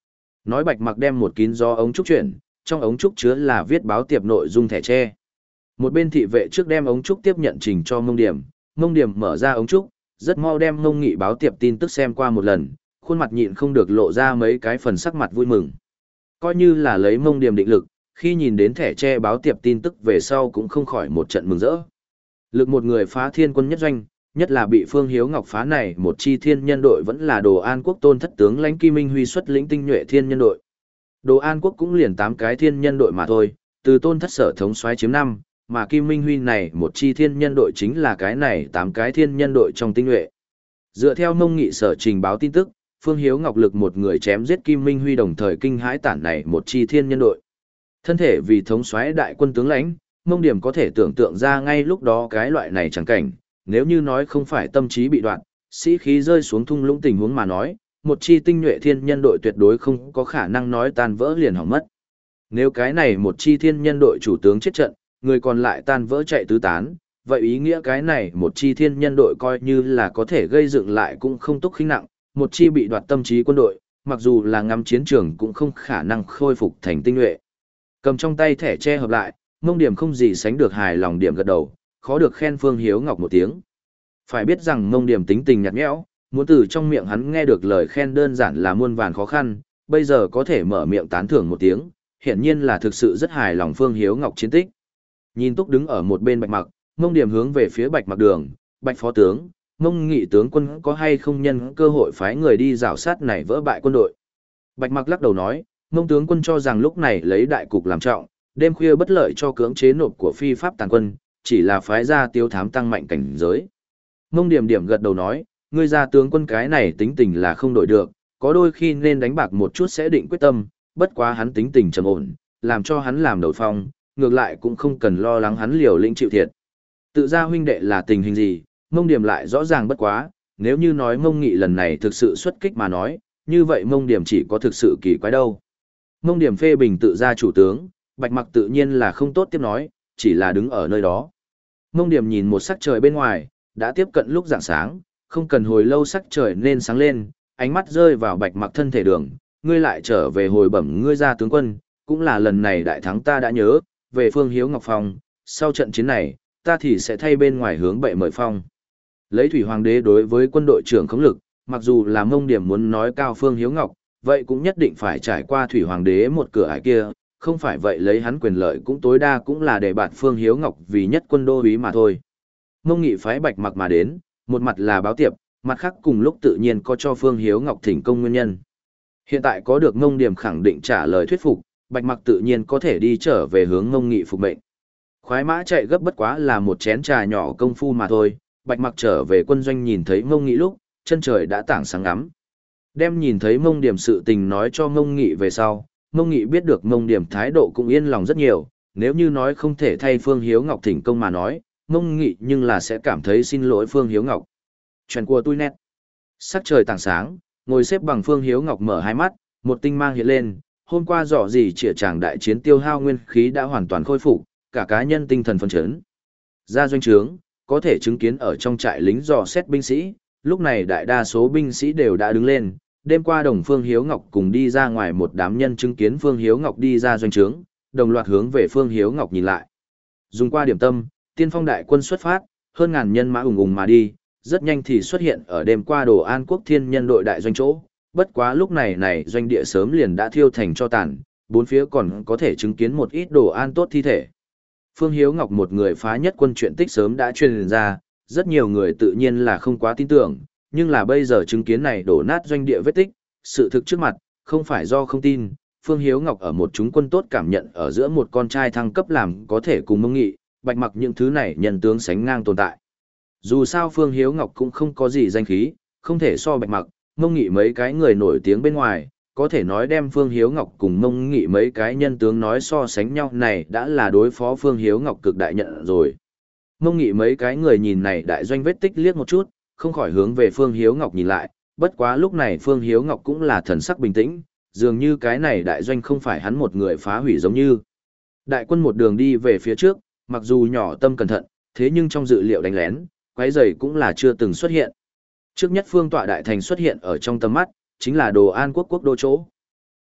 Nói Bạch Mặc đem một kín gió ống trúc chuyển, trong ống trúc chứa là viết báo tiệp nội dung thẻ tre. Một bên thị vệ trước đem ống trúc tiếp nhận trình cho Mông Điểm, Mông Điểm mở ra ống trúc, rất mau đem Mông Nghị báo tiệp tin tức xem qua một lần, khuôn mặt nhịn không được lộ ra mấy cái phần sắc mặt vui mừng. Coi như là lấy Mông Điểm định lực, khi nhìn đến thẻ tre báo tiệp tin tức về sau cũng không khỏi một trận mừng rỡ. Lực một người phá thiên quân nhất doanh, nhất là bị Phương Hiếu Ngọc phá này một chi thiên nhân đội vẫn là Đồ An Quốc tôn thất tướng lãnh Kim Minh Huy xuất lĩnh tinh nhuệ thiên nhân đội. Đồ An Quốc cũng liền tám cái thiên nhân đội mà thôi, từ tôn thất sở thống soái chiếm năm, mà Kim Minh Huy này một chi thiên nhân đội chính là cái này tám cái thiên nhân đội trong tinh nhuệ. Dựa theo Mông Nghị sở trình báo tin tức, Phương Hiếu Ngọc lực một người chém giết Kim Minh Huy đồng thời kinh hãi tản này một chi thiên nhân đội. Thân thể vì thống soái đại quân tướng lãnh, Mông Điểm có thể tưởng tượng ra ngay lúc đó cái loại này chẳng cảnh, nếu như nói không phải tâm trí bị đoạn, sĩ khí rơi xuống thung lũng tình huống mà nói, một chi tinh nhuệ thiên nhân đội tuyệt đối không có khả năng nói tan vỡ liền hỏng mất. Nếu cái này một chi thiên nhân đội chủ tướng chết trận, người còn lại tan vỡ chạy tứ tán, vậy ý nghĩa cái này một chi thiên nhân đội coi như là có thể gây dựng lại cũng không túc khinh nặng, một chi bị đoạt tâm trí quân đội, mặc dù là ngắm chiến trường cũng không khả năng khôi phục thành tinh nhuệ. Cầm trong tay thẻ che hợp lại, Mông Điểm không gì sánh được hài lòng điểm gật đầu, khó được khen Phương Hiếu Ngọc một tiếng. Phải biết rằng Mông Điểm tính tình nhạt nhẽo, muốn từ trong miệng hắn nghe được lời khen đơn giản là muôn vàn khó khăn, bây giờ có thể mở miệng tán thưởng một tiếng, hiển nhiên là thực sự rất hài lòng Phương Hiếu Ngọc chiến tích. Nhìn Túc đứng ở một bên Bạch Mặc, Mông Điểm hướng về phía Bạch Mặc đường, Bạch phó tướng, Mông Nghị tướng quân có hay không nhân cơ hội phái người đi rảo sát này vỡ bại quân đội. Bạch Mặc lắc đầu nói, Mông tướng quân cho rằng lúc này lấy đại cục làm trọng, đêm khuya bất lợi cho cưỡng chế nộp của phi pháp tàn quân, chỉ là phái ra tiêu thám tăng mạnh cảnh giới. Mông Điểm Điểm gật đầu nói, ngươi ra tướng quân cái này tính tình là không đổi được, có đôi khi nên đánh bạc một chút sẽ định quyết tâm, bất quá hắn tính tình trầm ổn, làm cho hắn làm đầu phong, ngược lại cũng không cần lo lắng hắn liều lĩnh chịu thiệt. Tự ra huynh đệ là tình hình gì, Mông Điểm lại rõ ràng bất quá, nếu như nói Mông Nghị lần này thực sự xuất kích mà nói, như vậy Mông Điểm chỉ có thực sự kỳ quái đâu. Mông Điểm phê bình tự ra chủ tướng, Bạch Mặc tự nhiên là không tốt tiếp nói, chỉ là đứng ở nơi đó. Mông Điểm nhìn một sắc trời bên ngoài, đã tiếp cận lúc rạng sáng, không cần hồi lâu sắc trời nên sáng lên, ánh mắt rơi vào Bạch Mặc thân thể đường, ngươi lại trở về hồi bẩm ngươi ra tướng quân, cũng là lần này đại thắng ta đã nhớ, về Phương Hiếu Ngọc Phong, sau trận chiến này, ta thì sẽ thay bên ngoài hướng bệ mời phong. Lấy Thủy Hoàng đế đối với quân đội trưởng khống lực, mặc dù là Mông Điểm muốn nói cao Phương Hiếu Ngọc, vậy cũng nhất định phải trải qua Thủy Hoàng đế một cửa ải kia, không phải vậy lấy hắn quyền lợi cũng tối đa cũng là để bạn Phương Hiếu Ngọc vì nhất quân đô úy mà thôi. Mông Nghị phái Bạch Mặc mà đến, một mặt là báo tiệp, mặt khác cùng lúc tự nhiên có cho Phương Hiếu Ngọc thỉnh công nguyên nhân. Hiện tại có được Mông Điểm khẳng định trả lời thuyết phục, Bạch Mặc tự nhiên có thể đi trở về hướng Mông Nghị phục mệnh. Khoái mã chạy gấp bất quá là một chén trà nhỏ công phu mà thôi, Bạch Mặc trở về quân doanh nhìn thấy Mông Nghị lúc, chân trời đã tảng sáng ngắm. Đem nhìn thấy Mông Điểm sự tình nói cho Mông Nghị về sau, Mông Nghị biết được Mông Điểm thái độ cũng yên lòng rất nhiều, nếu như nói không thể thay Phương Hiếu Ngọc thỉnh công mà nói, Mông Nghị nhưng là sẽ cảm thấy xin lỗi Phương Hiếu Ngọc. Chuyện của tôi nét. Sắc trời tảng sáng, ngồi xếp bằng Phương Hiếu Ngọc mở hai mắt, một tinh mang hiện lên, hôm qua dò gì trịa chàng đại chiến tiêu hao nguyên khí đã hoàn toàn khôi phục, cả cá nhân tinh thần phấn chấn. Ra doanh trướng, có thể chứng kiến ở trong trại lính dò xét binh sĩ, lúc này đại đa số binh sĩ đều đã đứng lên, đêm qua đồng Phương Hiếu Ngọc cùng đi ra ngoài một đám nhân chứng kiến Phương Hiếu Ngọc đi ra doanh trướng, đồng loạt hướng về Phương Hiếu Ngọc nhìn lại. Dùng qua điểm tâm, tiên phong đại quân xuất phát, hơn ngàn nhân mã ùng ùng mà đi, rất nhanh thì xuất hiện ở đêm qua Đồ An Quốc thiên nhân đội đại doanh chỗ, bất quá lúc này này doanh địa sớm liền đã thiêu thành cho tàn, bốn phía còn có thể chứng kiến một ít Đồ An tốt thi thể. Phương Hiếu Ngọc một người phá nhất quân chuyện tích sớm đã truyền ra, rất nhiều người tự nhiên là không quá tin tưởng, nhưng là bây giờ chứng kiến này đổ nát doanh địa vết tích, sự thực trước mặt, không phải do không tin, Phương Hiếu Ngọc ở một chúng quân tốt cảm nhận ở giữa một con trai thăng cấp làm có thể cùng Mông Nghị, Bạch Mặc những thứ này nhân tướng sánh ngang tồn tại. Dù sao Phương Hiếu Ngọc cũng không có gì danh khí, không thể so Bạch Mặc, Mông Nghị mấy cái người nổi tiếng bên ngoài, có thể nói đem Phương Hiếu Ngọc cùng Mông Nghị mấy cái nhân tướng nói so sánh nhau này đã là đối phó Phương Hiếu Ngọc cực đại nhận rồi. Mông Nghị mấy cái người nhìn này đại doanh vết tích liếc một chút, không khỏi hướng về Phương Hiếu Ngọc nhìn lại, bất quá lúc này Phương Hiếu Ngọc cũng là thần sắc bình tĩnh, dường như cái này đại doanh không phải hắn một người phá hủy giống như. Đại quân một đường đi về phía trước, mặc dù nhỏ tâm cẩn thận, thế nhưng trong dự liệu đánh lén, quái rầy cũng là chưa từng xuất hiện. Trước nhất phương tọa đại thành xuất hiện ở trong tầm mắt, chính là Đồ An Quốc quốc đô chỗ.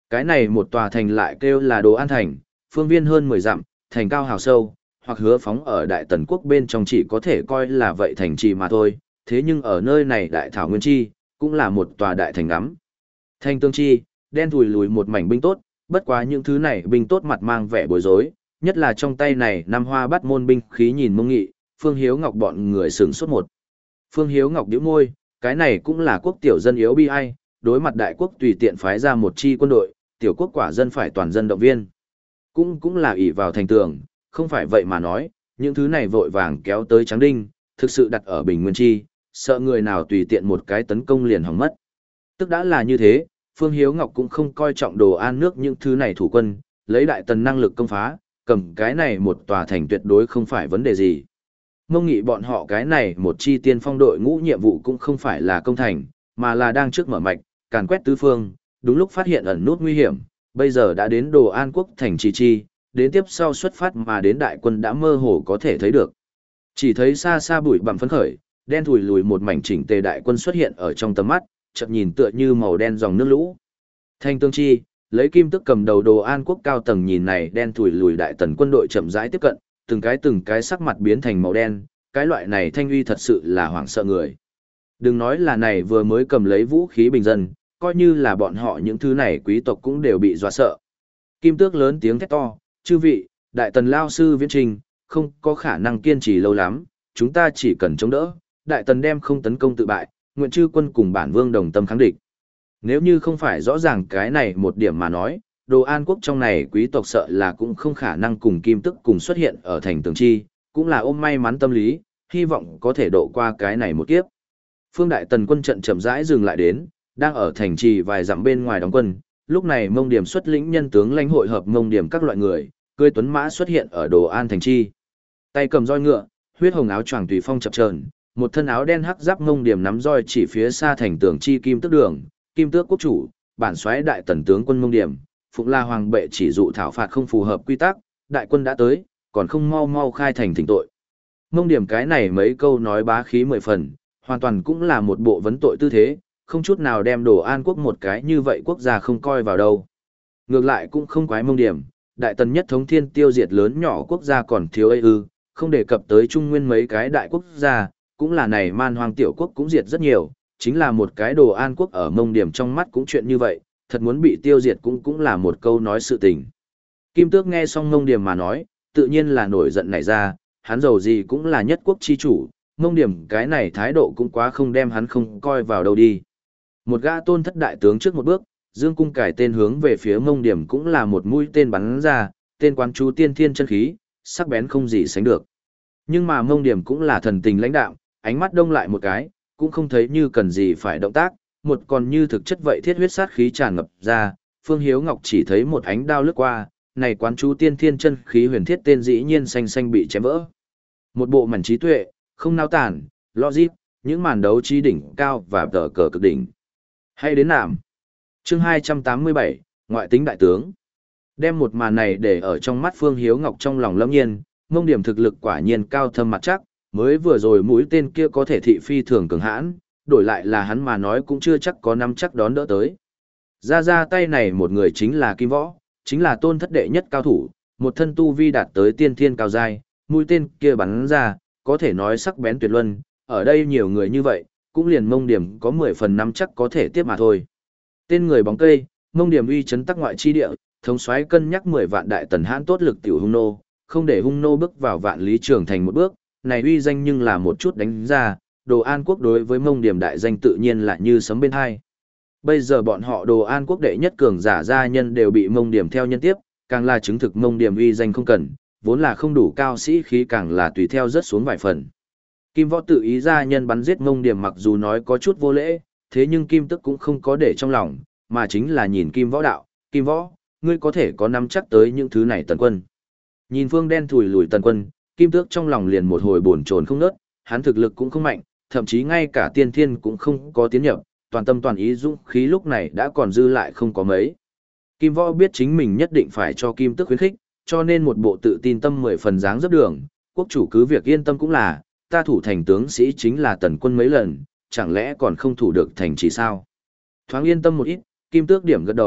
Cái này một tòa thành lại kêu là Đồ An Thành, phương viên hơn mười dặm, thành cao hào sâu, hoặc hứa phóng ở Đại Tần quốc bên trong chỉ có thể coi là vậy thành trì mà thôi, thế nhưng ở nơi này Đại Thảo Nguyên Chi, cũng là một tòa đại thành ngắm. Thành tương chi, đen thùi lùi một mảnh binh tốt, bất quá những thứ này binh tốt mặt mang vẻ bối rối, nhất là trong tay này năm hoa bắt môn binh khí nhìn mông nghị, Phương Hiếu Ngọc bọn người sửng sốt một. Phương Hiếu Ngọc nhíu môi, cái này cũng là quốc tiểu dân yếu bi ai, đối mặt đại quốc tùy tiện phái ra một chi quân đội, tiểu quốc quả dân phải toàn dân động viên. Cũng cũng là ỷ vào thành tường, không phải vậy mà nói, những thứ này vội vàng kéo tới Tráng Đinh, thực sự đặt ở Bình Nguyên Chi, sợ người nào tùy tiện một cái tấn công liền hỏng mất. Tức đã là như thế, Phương Hiếu Ngọc cũng không coi trọng Đồ An nước những thứ này thủ quân, lấy Đại Tần năng lực công phá, cầm cái này một tòa thành tuyệt đối không phải vấn đề gì. Mông nghị bọn họ cái này một chi tiên phong đội ngũ nhiệm vụ cũng không phải là công thành, mà là đang trước mở mạch, càn quét tứ phương, đúng lúc phát hiện ẩn nút nguy hiểm, bây giờ đã đến Đồ An quốc thành trì chi, đến tiếp sau xuất phát mà đến đại quân đã mơ hồ có thể thấy được. Chỉ thấy xa xa bụi bặm phấn khởi, đen thùi lùi một mảnh chỉnh tề đại quân xuất hiện ở trong tầm mắt, chợt nhìn tựa như màu đen dòng nước lũ. Thanh Tương Chi, lấy kim tức cầm đầu Đồ An quốc cao tầng nhìn này đen thùi lùi đại tần quân đội chậm rãi tiếp cận, từng cái từng cái sắc mặt biến thành màu đen, cái loại này thanh uy thật sự là hoảng sợ người. Đừng nói là này vừa mới cầm lấy vũ khí bình dân, coi như là bọn họ những thứ này quý tộc cũng đều bị dọa sợ. Kim tước lớn tiếng thét to, chư vị, đại tần lao sư viễn trình, không có khả năng kiên trì lâu lắm, chúng ta chỉ cần chống đỡ, đại tần đem không tấn công tự bại, nguyện chư quân cùng bản vương đồng tâm kháng địch. Nếu như không phải rõ ràng cái này một điểm mà nói, Đồ An quốc trong này quý tộc sợ là cũng không khả năng cùng kim tức cùng xuất hiện ở thành tường chi, cũng là ôm may mắn tâm lý, hy vọng có thể độ qua cái này một kiếp. Phương Đại Tần quân trận chậm rãi dừng lại đến, đang ở thành trì vài dặm bên ngoài đóng quân, lúc này Mông Điểm xuất lĩnh nhân tướng lãnh hội hợp Mông Điểm các loại người, cưỡi tuấn mã xuất hiện ở Đồ An thành chi. Tay cầm roi ngựa, huyết hồng áo choàng tùy phong chập chờn, một thân áo đen hắc giáp Mông Điểm nắm roi chỉ phía xa thành tường chi kim tước đường, kim tước quốc chủ, bản soái Đại Tần tướng quân Mông Điểm, Phụng La Hoàng bệ chỉ dụ thảo phạt không phù hợp quy tắc, đại quân đã tới, còn không mau mau khai thành thỉnh tội. Mông Điểm cái này mấy câu nói bá khí mười phần, hoàn toàn cũng là một bộ vấn tội tư thế, không chút nào đem Đồ An quốc một cái như vậy quốc gia không coi vào đâu. Ngược lại cũng không quái Mông Điểm, đại tần nhất thống thiên tiêu diệt lớn nhỏ quốc gia còn thiếu ấy ư, không đề cập tới trung nguyên mấy cái đại quốc gia, cũng là này man hoang tiểu quốc cũng diệt rất nhiều, chính là một cái Đồ An quốc ở Mông Điểm trong mắt cũng chuyện như vậy, thật muốn bị tiêu diệt cũng cũng là một câu nói sự tình. Kim Tước nghe xong Mông Điểm mà nói, tự nhiên là nổi giận nảy ra, hắn giàu gì cũng là nhất quốc chi chủ, Mông Điểm cái này thái độ cũng quá không đem hắn không coi vào đâu đi. Một gã tôn thất đại tướng trước một bước, dương cung cải tên hướng về phía Mông Điểm cũng là một mũi tên bắn ra, tên quán chú tiên thiên chân khí, sắc bén không gì sánh được. Nhưng mà Mông Điểm cũng là thần tình lãnh đạo, ánh mắt đông lại một cái, cũng không thấy như cần gì phải động tác, một còn như thực chất vậy thiết huyết sát khí tràn ngập ra, Phương Hiếu Ngọc chỉ thấy một ánh đao lướt qua, này quán chú tiên thiên chân khí huyền thiết tên dĩ nhiên xanh xanh bị chém vỡ. Một bộ mảnh trí tuệ, không nao tản, logic, những màn đấu trí đỉnh cao và tờ cờ cực đỉnh. Hay đến nạm. Chương hai trăm tám mươi bảy, ngoại tính đại tướng. Đem một màn này để ở trong mắt Phương Hiếu Ngọc trong lòng lâm nhiên, Mông Điểm thực lực quả nhiên cao thâm mặt chắc, mới vừa rồi mũi tên kia có thể thị phi thường cường hãn, đổi lại là hắn mà nói cũng chưa chắc có nắm chắc đón đỡ tới. Ra ra tay này một người chính là Kim Võ, chính là tôn thất đệ nhất cao thủ, một thân tu vi đạt tới tiên thiên cao giai, mũi tên kia bắn ra, có thể nói sắc bén tuyệt luân, ở đây nhiều người như vậy, cũng liền Mông Điểm có mười phần nắm chắc có thể tiếp mà thôi. Tên người bóng cây, Mông Điểm uy chấn tắc ngoại chi địa, thống soái cân nhắc mười vạn đại tần hãn tốt lực tiểu hung nô, không để hung nô bước vào vạn lý trường thành một bước, này uy danh nhưng là một chút đánh ra, Đồ An quốc đối với Mông Điểm đại danh tự nhiên là như sấm bên hai. Bây giờ bọn họ Đồ An quốc đệ nhất cường giả gia nhân đều bị Mông Điểm theo nhân tiếp, càng là chứng thực Mông Điểm uy danh không cần, vốn là không đủ cao sĩ khí càng là tùy theo rất xuống vài phần. Kim Võ tự ý gia nhân bắn giết Mông Điểm mặc dù nói có chút vô lễ, thế nhưng Kim Tức cũng không có để trong lòng, mà chính là nhìn Kim Võ đạo, Kim Võ, ngươi có thể có nắm chắc tới những thứ này tần quân. Nhìn phương đen thùi lùi tần quân, Kim Tước trong lòng liền một hồi bồn chồn không nớt, hắn thực lực cũng không mạnh, thậm chí ngay cả tiên thiên cũng không có tiến nhập, toàn tâm toàn ý dũng khí lúc này đã còn dư lại không có mấy. Kim Võ biết chính mình nhất định phải cho Kim Tước khuyến khích, cho nên một bộ tự tin tâm mười phần dáng dấp đường, quốc chủ cứ việc yên tâm cũng là, ta thủ thành tướng sĩ chính là tần quân mấy lần, chẳng lẽ còn không thủ được thành chỉ sao. Thoáng yên tâm một ít, Kim Tước điểm gật đầu,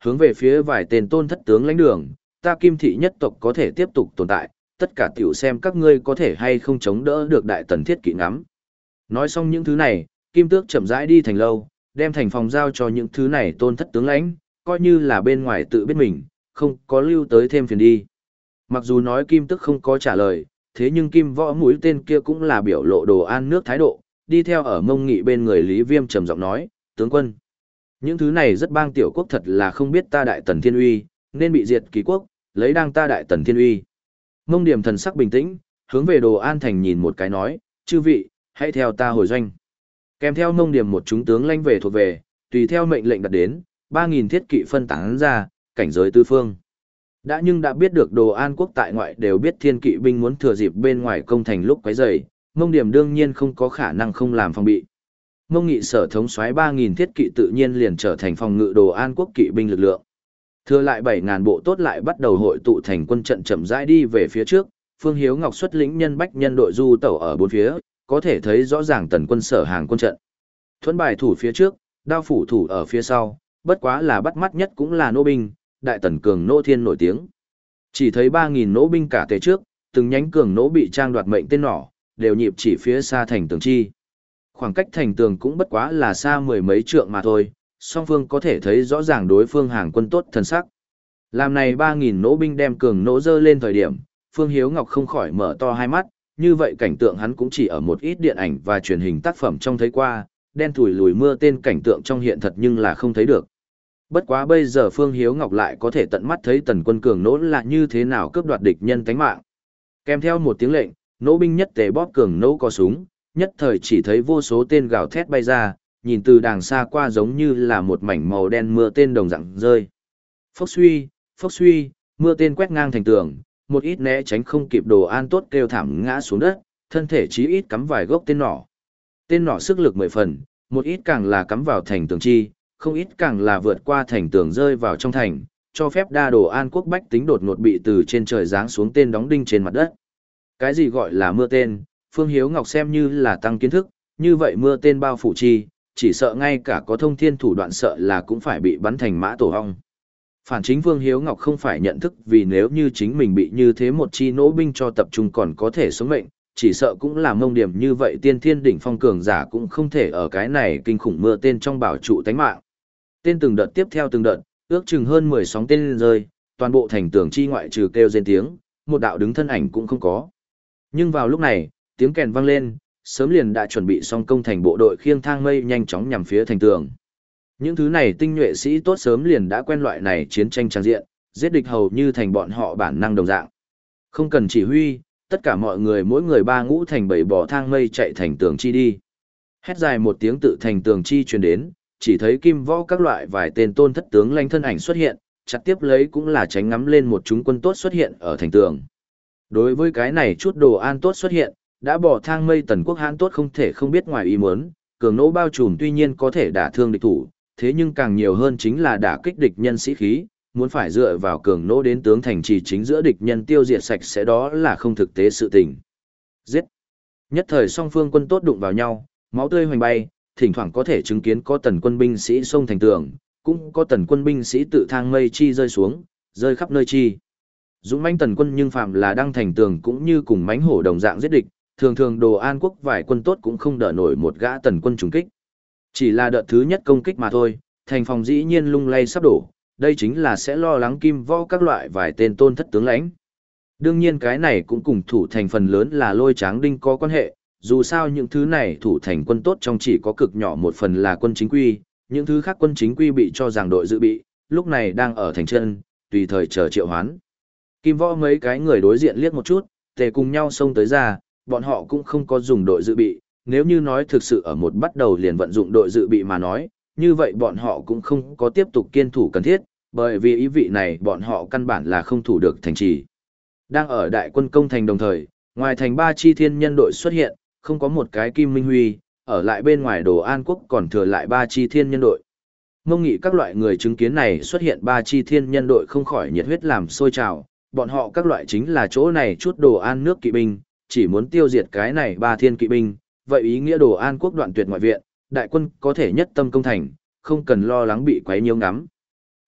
hướng về phía vài tên tôn thất tướng lãnh đường, ta Kim thị nhất tộc có thể tiếp tục tồn tại, tất cả tiểu xem các ngươi có thể hay không chống đỡ được đại tần thiết kỵ ngắm. Nói xong những thứ này, Kim Tước chậm rãi đi thành lâu, đem thành phòng giao cho những thứ này tôn thất tướng lãnh, coi như là bên ngoài tự biết mình, không có lưu tới thêm phiền đi. Mặc dù nói Kim Tước không có trả lời, thế nhưng Kim Võ mũi tên kia cũng là biểu lộ đồ an nước thái độ, đi theo ở Mông Nghị bên người Lý Viêm trầm giọng nói, tướng quân. Những thứ này rất bang tiểu quốc thật là không biết ta đại tần thiên uy, nên bị diệt ký quốc, lấy đang ta đại tần thiên uy. Mông Điểm thần sắc bình tĩnh, hướng về Đồ An thành nhìn một cái nói, chư vị, hãy theo ta hồi doanh. Kèm theo Mông Điểm một chúng tướng lãnh về thuộc về, tùy theo mệnh lệnh đặt đến, ba nghìn thiết kỵ phân tán ra, cảnh giới tư phương. Đã nhưng đã biết được Đồ An quốc tại ngoại đều biết thiên kỵ binh muốn thừa dịp bên ngoài công thành lúc quấy rầy, Mông Điểm đương nhiên không có khả năng không làm phòng bị. Mông Nghị sở thống soái ba nghìn thiết kỵ tự nhiên liền trở thành phòng ngự Đồ An quốc kỵ binh lực lượng. Thừa lại bảy ngàn bộ tốt lại bắt đầu hội tụ thành quân trận chậm rãi đi về phía trước, Phương Hiếu Ngọc xuất lĩnh nhân bách nhân đội du tẩu ở bốn phía, có thể thấy rõ ràng tần quân sở hàng quân trận. Thuẫn bài thủ phía trước, đao phủ thủ ở phía sau, bất quá là bắt mắt nhất cũng là nô binh, đại tần cường nô thiên nổi tiếng. Chỉ thấy ba nghìn nỗ binh cả tề trước, từng nhánh cường nỗ bị trang đoạt mệnh tên nỏ, đều nhịp chỉ phía xa thành tường chi. Khoảng cách thành tường cũng bất quá là xa mười mấy trượng mà thôi, song phương có thể thấy rõ ràng đối phương hàng quân tốt thần sắc. Làm này ba nghìn nỗ binh đem cường nỗ dơ lên thời điểm, Phương Hiếu Ngọc không khỏi mở to hai mắt, như vậy cảnh tượng hắn cũng chỉ ở một ít điện ảnh và truyền hình tác phẩm trong thấy qua, đen thủi lùi mưa tên cảnh tượng trong hiện thật nhưng là không thấy được. Bất quá bây giờ Phương Hiếu Ngọc lại có thể tận mắt thấy tần quân cường nỗ là như thế nào cướp đoạt địch nhân tánh mạng. Kèm theo một tiếng lệnh, nỗ binh nhất tề bóp cường nỗ có súng, nhất thời chỉ thấy vô số tên gào thét bay ra, nhìn từ đàng xa qua giống như là một mảnh màu đen mưa tên đồng dạng rơi. Phốc suy, phốc suy, mưa tên quét ngang thành tường, một ít né tránh không kịp Đồ An tốt kêu thảm ngã xuống đất, thân thể chí ít cắm vài gốc tên nỏ. Tên nỏ sức lực mười phần, một ít càng là cắm vào thành tường chi, không ít càng là vượt qua thành tường rơi vào trong thành, cho phép đa Đồ An quốc bách tính đột ngột bị từ trên trời giáng xuống tên đóng đinh trên mặt đất. Cái gì gọi là mưa tên, Phương Hiếu Ngọc xem như là tăng kiến thức, như vậy mưa tên bao phủ chi, chỉ sợ ngay cả có thông thiên thủ đoạn sợ là cũng phải bị bắn thành mã tổ hong. Phản chính Vương Hiếu Ngọc không phải nhận thức vì nếu như chính mình bị như thế một chi nỗ binh cho tập trung còn có thể sống mệnh, chỉ sợ cũng là mông điểm như vậy tiên thiên đỉnh phong cường giả cũng không thể ở cái này kinh khủng mưa tên trong bảo trụ tánh mạng. Tên từng đợt tiếp theo từng đợt, ước chừng hơn mười sóng tên rơi, toàn bộ thành tường chi ngoại trừ kêu rên tiếng, một đạo đứng thân ảnh cũng không có. Nhưng vào lúc này, tiếng kèn vang lên, sớm liền đã chuẩn bị xong công thành bộ đội khiêng thang mây nhanh chóng nhằm phía thành tường. Những thứ này tinh nhuệ sĩ tốt sớm liền đã quen loại này chiến tranh trang diện, giết địch hầu như thành bọn họ bản năng đồng dạng. Không cần chỉ huy, tất cả mọi người mỗi người ba ngũ thành bảy bò thang mây chạy thành tường chi đi. Hét dài một tiếng tự thành tường chi truyền đến, chỉ thấy kim võ các loại vài tên tôn thất tướng lãnh thân ảnh xuất hiện, chặt tiếp lấy cũng là tránh ngắm lên một chúng quân tốt xuất hiện ở thành tường. Đối với cái này chút Đồ An tốt xuất hiện, đã bỏ thang mây tần quốc hãn tốt không thể không biết ngoài ý muốn, cường nỗ bao trùm tuy nhiên có thể đả thương địch thủ, thế nhưng càng nhiều hơn chính là đả kích địch nhân sĩ khí, muốn phải dựa vào cường nỗ đến tướng thành trì chính giữa địch nhân tiêu diệt sạch sẽ đó là không thực tế sự tình. Giết! Nhất thời song phương quân tốt đụng vào nhau, máu tươi hoành bay, thỉnh thoảng có thể chứng kiến có tần quân binh sĩ xông thành tường, cũng có tần quân binh sĩ tự thang mây chi rơi xuống, rơi khắp nơi chi. Dũng mãnh tần quân nhưng phạm là đăng thành tường cũng như cùng mãnh hổ đồng dạng giết địch, thường thường Đồ An quốc vài quân tốt cũng không đỡ nổi một gã tần quân trùng kích. Chỉ là đợt thứ nhất công kích mà thôi, thành phòng dĩ nhiên lung lay sắp đổ, đây chính là sẽ lo lắng kim võ các loại vài tên tôn thất tướng lãnh. Đương nhiên cái này cũng cùng thủ thành phần lớn là Lôi Tráng Đinh có quan hệ, dù sao những thứ này thủ thành quân tốt trong chỉ có cực nhỏ một phần là quân chính quy, những thứ khác quân chính quy bị cho rằng đội dự bị, lúc này đang ở thành chân, tùy thời chờ triệu hoán. Kim võ mấy cái người đối diện liếc một chút, tề cùng nhau xông tới ra, bọn họ cũng không có dùng đội dự bị, nếu như nói thực sự ở một bắt đầu liền vận dụng đội dự bị mà nói, như vậy bọn họ cũng không có tiếp tục kiên thủ cần thiết, bởi vì ý vị này bọn họ căn bản là không thủ được thành trì. Đang ở đại quân công thành đồng thời, ngoài thành ba chi thiên nhân đội xuất hiện, không có một cái Kim Minh Huy, ở lại bên ngoài Đồ An quốc còn thừa lại ba chi thiên nhân đội. Mông Nghị các loại người chứng kiến này xuất hiện ba chi thiên nhân đội không khỏi nhiệt huyết làm sôi trào, bọn họ các loại chính là chỗ này chút Đồ An nước kỵ binh, chỉ muốn tiêu diệt cái này ba thiên kỵ binh, vậy ý nghĩa Đồ An quốc đoạn tuyệt ngoại viện, đại quân có thể nhất tâm công thành, không cần lo lắng bị quấy nhiễu ngắm.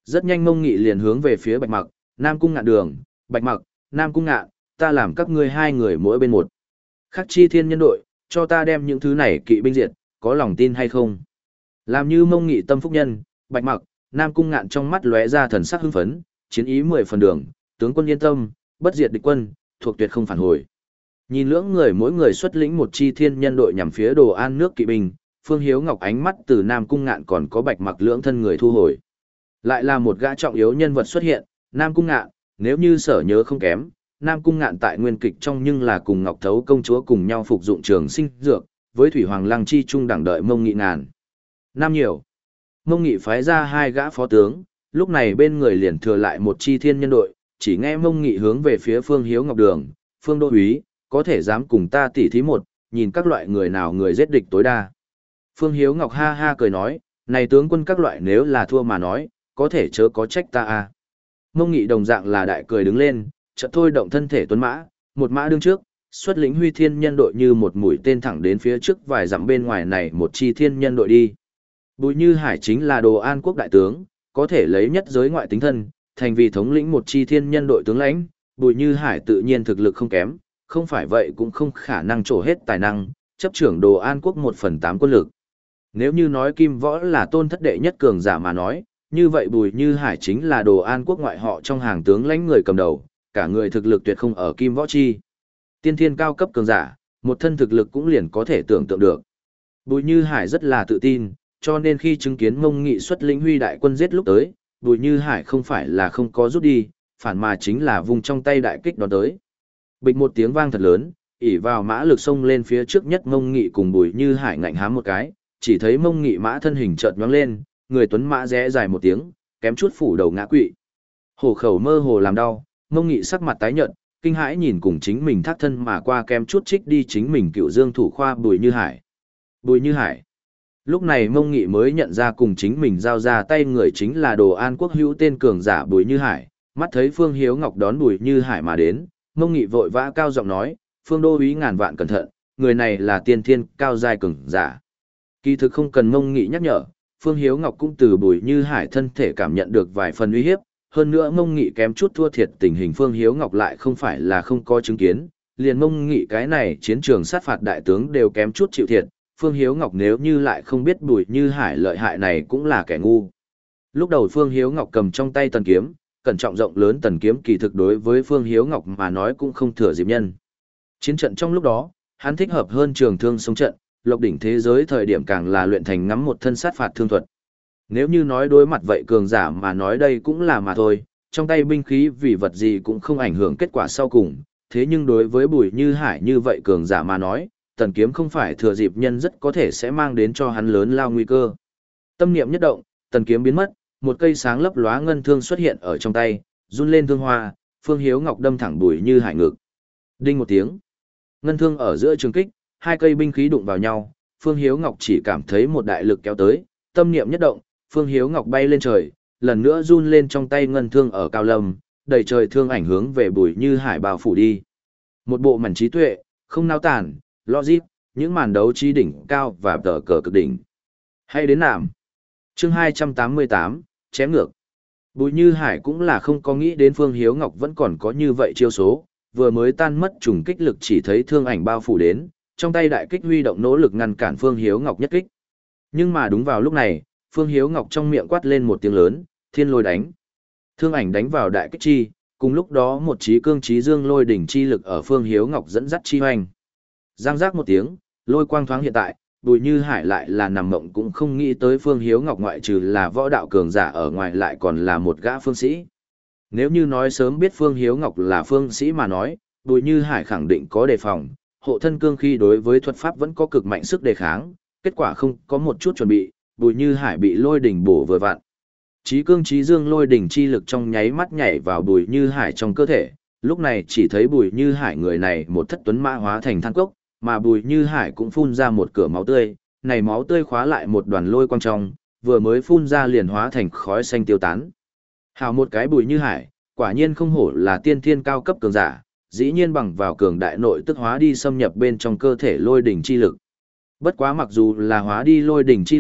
Rất nhanh Mông Nghị liền hướng về phía Bạch Mặc, Nam Cung Ngạn đường, Bạch Mặc, Nam Cung Ngạn, ta làm các ngươi hai người mỗi bên một. Khắc chi thiên nhân đội, cho ta đem những thứ này kỵ binh diệt, có lòng tin hay không? Làm như Mông Nghị tâm phúc nhân, Bạch Mặc, Nam Cung Ngạn trong mắt lóe ra thần sắc hưng phấn, chiến ý mười phần đường, tướng quân yên tâm, bất diệt địch quân, thuộc tuyệt không phản hồi. Nhìn lưỡng người mỗi người xuất lĩnh một chi thiên nhân đội nhằm phía Đồ An nước kỵ binh, Phương Hiếu Ngọc ánh mắt từ Nam Cung Ngạn còn có Bạch Mặc lưỡng thân người thu hồi. Lại là một gã trọng yếu nhân vật xuất hiện, Nam Cung Ngạn, nếu như sở nhớ không kém, Nam Cung Ngạn tại nguyên kịch trong nhưng là cùng Ngọc Thấu công chúa cùng nhau phục dụng trường sinh dược, với Thủy Hoàng Lăng chi trung đẳng đợi Mông Nghị ngàn. Năm nhiều. Mông Nghị phái ra hai gã phó tướng, lúc này bên người liền thừa lại một chi thiên nhân đội, chỉ nghe Mông Nghị hướng về phía Phương Hiếu Ngọc đường, Phương Đô úy, có thể dám cùng ta tỉ thí một, nhìn các loại người nào người giết địch tối đa. Phương Hiếu Ngọc ha ha cười nói, này tướng quân các loại nếu là thua mà nói, có thể chớ có trách ta à. Mông Nghị đồng dạng là đại cười đứng lên, chợt thôi động thân thể tuấn mã, một mã đương trước, xuất lĩnh huy thiên nhân đội như một mũi tên thẳng đến phía trước vài dặm bên ngoài này một chi thiên nhân đội đi. Bùi Như Hải chính là Đồ An quốc đại tướng, có thể lấy nhất giới ngoại tính thân, thành vì thống lĩnh một chi thiên nhân đội tướng lãnh, Bùi Như Hải tự nhiên thực lực không kém, không phải vậy cũng không khả năng trổ hết tài năng, chấp trưởng Đồ An quốc một phần tám quân lực. Nếu như nói Kim Võ là tôn thất đệ nhất cường giả mà nói, như vậy Bùi Như Hải chính là Đồ An quốc ngoại họ trong hàng tướng lãnh người cầm đầu, cả người thực lực tuyệt không ở Kim Võ chi. Tiên thiên cao cấp cường giả, một thân thực lực cũng liền có thể tưởng tượng được. Bùi Như Hải rất là tự tin, cho nên khi chứng kiến Mông Nghị xuất lĩnh huy đại quân giết lúc tới, Bùi Như Hải không phải là không có rút đi, phản mà chính là vùng trong tay đại kích đón tới. Bịch một tiếng vang thật lớn, ỉ vào mã lực xông lên phía trước nhất Mông Nghị cùng Bùi Như Hải ngạnh hám một cái, chỉ thấy Mông Nghị mã thân hình chợt nhoáng lên, người tuấn mã rẽ dài một tiếng, kém chút phủ đầu ngã quỵ. Hổ khẩu mơ hồ làm đau, Mông Nghị sắc mặt tái nhợt, kinh hãi nhìn cùng chính mình thác thân mà qua kém chút trích đi chính mình cựu dương thủ khoa Bùi Như Hải. Bùi Như Hải. Lúc này Mông Nghị mới nhận ra cùng chính mình giao ra tay người chính là Đồ An quốc hữu tên cường giả Bùi Như Hải, mắt thấy Phương Hiếu Ngọc đón Bùi Như Hải mà đến, Mông Nghị vội vã cao giọng nói, Phương Đô úy ngàn vạn cẩn thận, người này là tiên thiên cao giai cường giả. Kỳ thực không cần Mông Nghị nhắc nhở, Phương Hiếu Ngọc cũng từ Bùi Như Hải thân thể cảm nhận được vài phần uy hiếp, hơn nữa Mông Nghị kém chút thua thiệt tình hình Phương Hiếu Ngọc lại không phải là không có chứng kiến, liền Mông Nghị cái này chiến trường sát phạt đại tướng đều kém chút chịu thiệt, Phương Hiếu Ngọc nếu như lại không biết Bùi Như Hải lợi hại này cũng là kẻ ngu. Lúc đầu Phương Hiếu Ngọc cầm trong tay tần kiếm, cẩn trọng rộng lớn tần kiếm kỳ thực đối với Phương Hiếu Ngọc mà nói cũng không thừa dịp nhân. Chiến trận trong lúc đó, hắn thích hợp hơn trường thương sông trận, lộc đỉnh thế giới thời điểm càng là luyện thành ngắm một thân sát phạt thương thuật. Nếu như nói đối mặt vậy cường giả mà nói đây cũng là mà thôi, trong tay binh khí vì vật gì cũng không ảnh hưởng kết quả sau cùng, thế nhưng đối với Bùi Như Hải như vậy cường giả mà nói, tần kiếm không phải thừa dịp nhân rất có thể sẽ mang đến cho hắn lớn lao nguy cơ. Tâm niệm nhất động, tần kiếm biến mất, một cây sáng lấp lóa ngân thương xuất hiện ở trong tay, run lên thương hoa, Phương Hiếu Ngọc đâm thẳng Bùi Như Hải ngực. Đinh một tiếng, ngân thương ở giữa trường kích, hai cây binh khí đụng vào nhau, Phương Hiếu Ngọc chỉ cảm thấy một đại lực kéo tới, tâm niệm nhất động, Phương Hiếu Ngọc bay lên trời, lần nữa run lên trong tay ngân thương ở cao lâm, đầy trời thương ảnh hướng về Bùi Như Hải bao phủ đi. Một bộ mảnh trí tuệ, không nao tản, logic, những màn đấu trí đỉnh cao và tờ cờ cực đỉnh. Hay đến nạm. Chương hai trăm tám mươi tám, chém ngược. Bùi Như Hải cũng là không có nghĩ đến Phương Hiếu Ngọc vẫn còn có như vậy chiêu số, vừa mới tan mất trùng kích lực chỉ thấy thương ảnh bao phủ đến, trong tay đại kích huy động nỗ lực ngăn cản Phương Hiếu Ngọc nhất kích. Nhưng mà đúng vào lúc này, Phương Hiếu Ngọc trong miệng quát lên một tiếng lớn, thiên lôi đánh. Thương ảnh đánh vào đại kích chi, cùng lúc đó một trí cương trí dương lôi đỉnh chi lực ở Phương Hiếu Ngọc dẫn dắt chi hoành. Giang giác một tiếng, lôi quang thoáng hiện tại, Bùi Như Hải lại là nằm mộng cũng không nghĩ tới Phương Hiếu Ngọc ngoại trừ là võ đạo cường giả ở ngoài lại còn là một gã phương sĩ. Nếu như nói sớm biết Phương Hiếu Ngọc là phương sĩ mà nói, Bùi Như Hải khẳng định có đề phòng, hộ thân cương khi đối với thuật pháp vẫn có cực mạnh sức đề kháng, kết quả không có một chút chuẩn bị, Bùi Như Hải bị lôi đỉnh bổ vừa vặn. Chí cương chí dương lôi đỉnh chi lực trong nháy mắt nhảy vào Bùi Như Hải trong cơ thể, lúc này chỉ thấy Bùi Như Hải người này một thất tuấn mã hóa thành than cốc, mà Bùi Như Hải cũng phun ra một cửa máu tươi, này máu tươi khóa lại một đoàn lôi quang trong, vừa mới phun ra liền hóa thành khói xanh tiêu tán. Hào một cái Bùi Như Hải, quả nhiên không hổ là tiên thiên cao cấp cường giả, dĩ nhiên bằng vào cường đại nội tức hóa đi xâm nhập bên trong cơ thể lôi đỉnh chi lực. Bất quá mặc dù là hóa đi lôi đỉnh chi lực,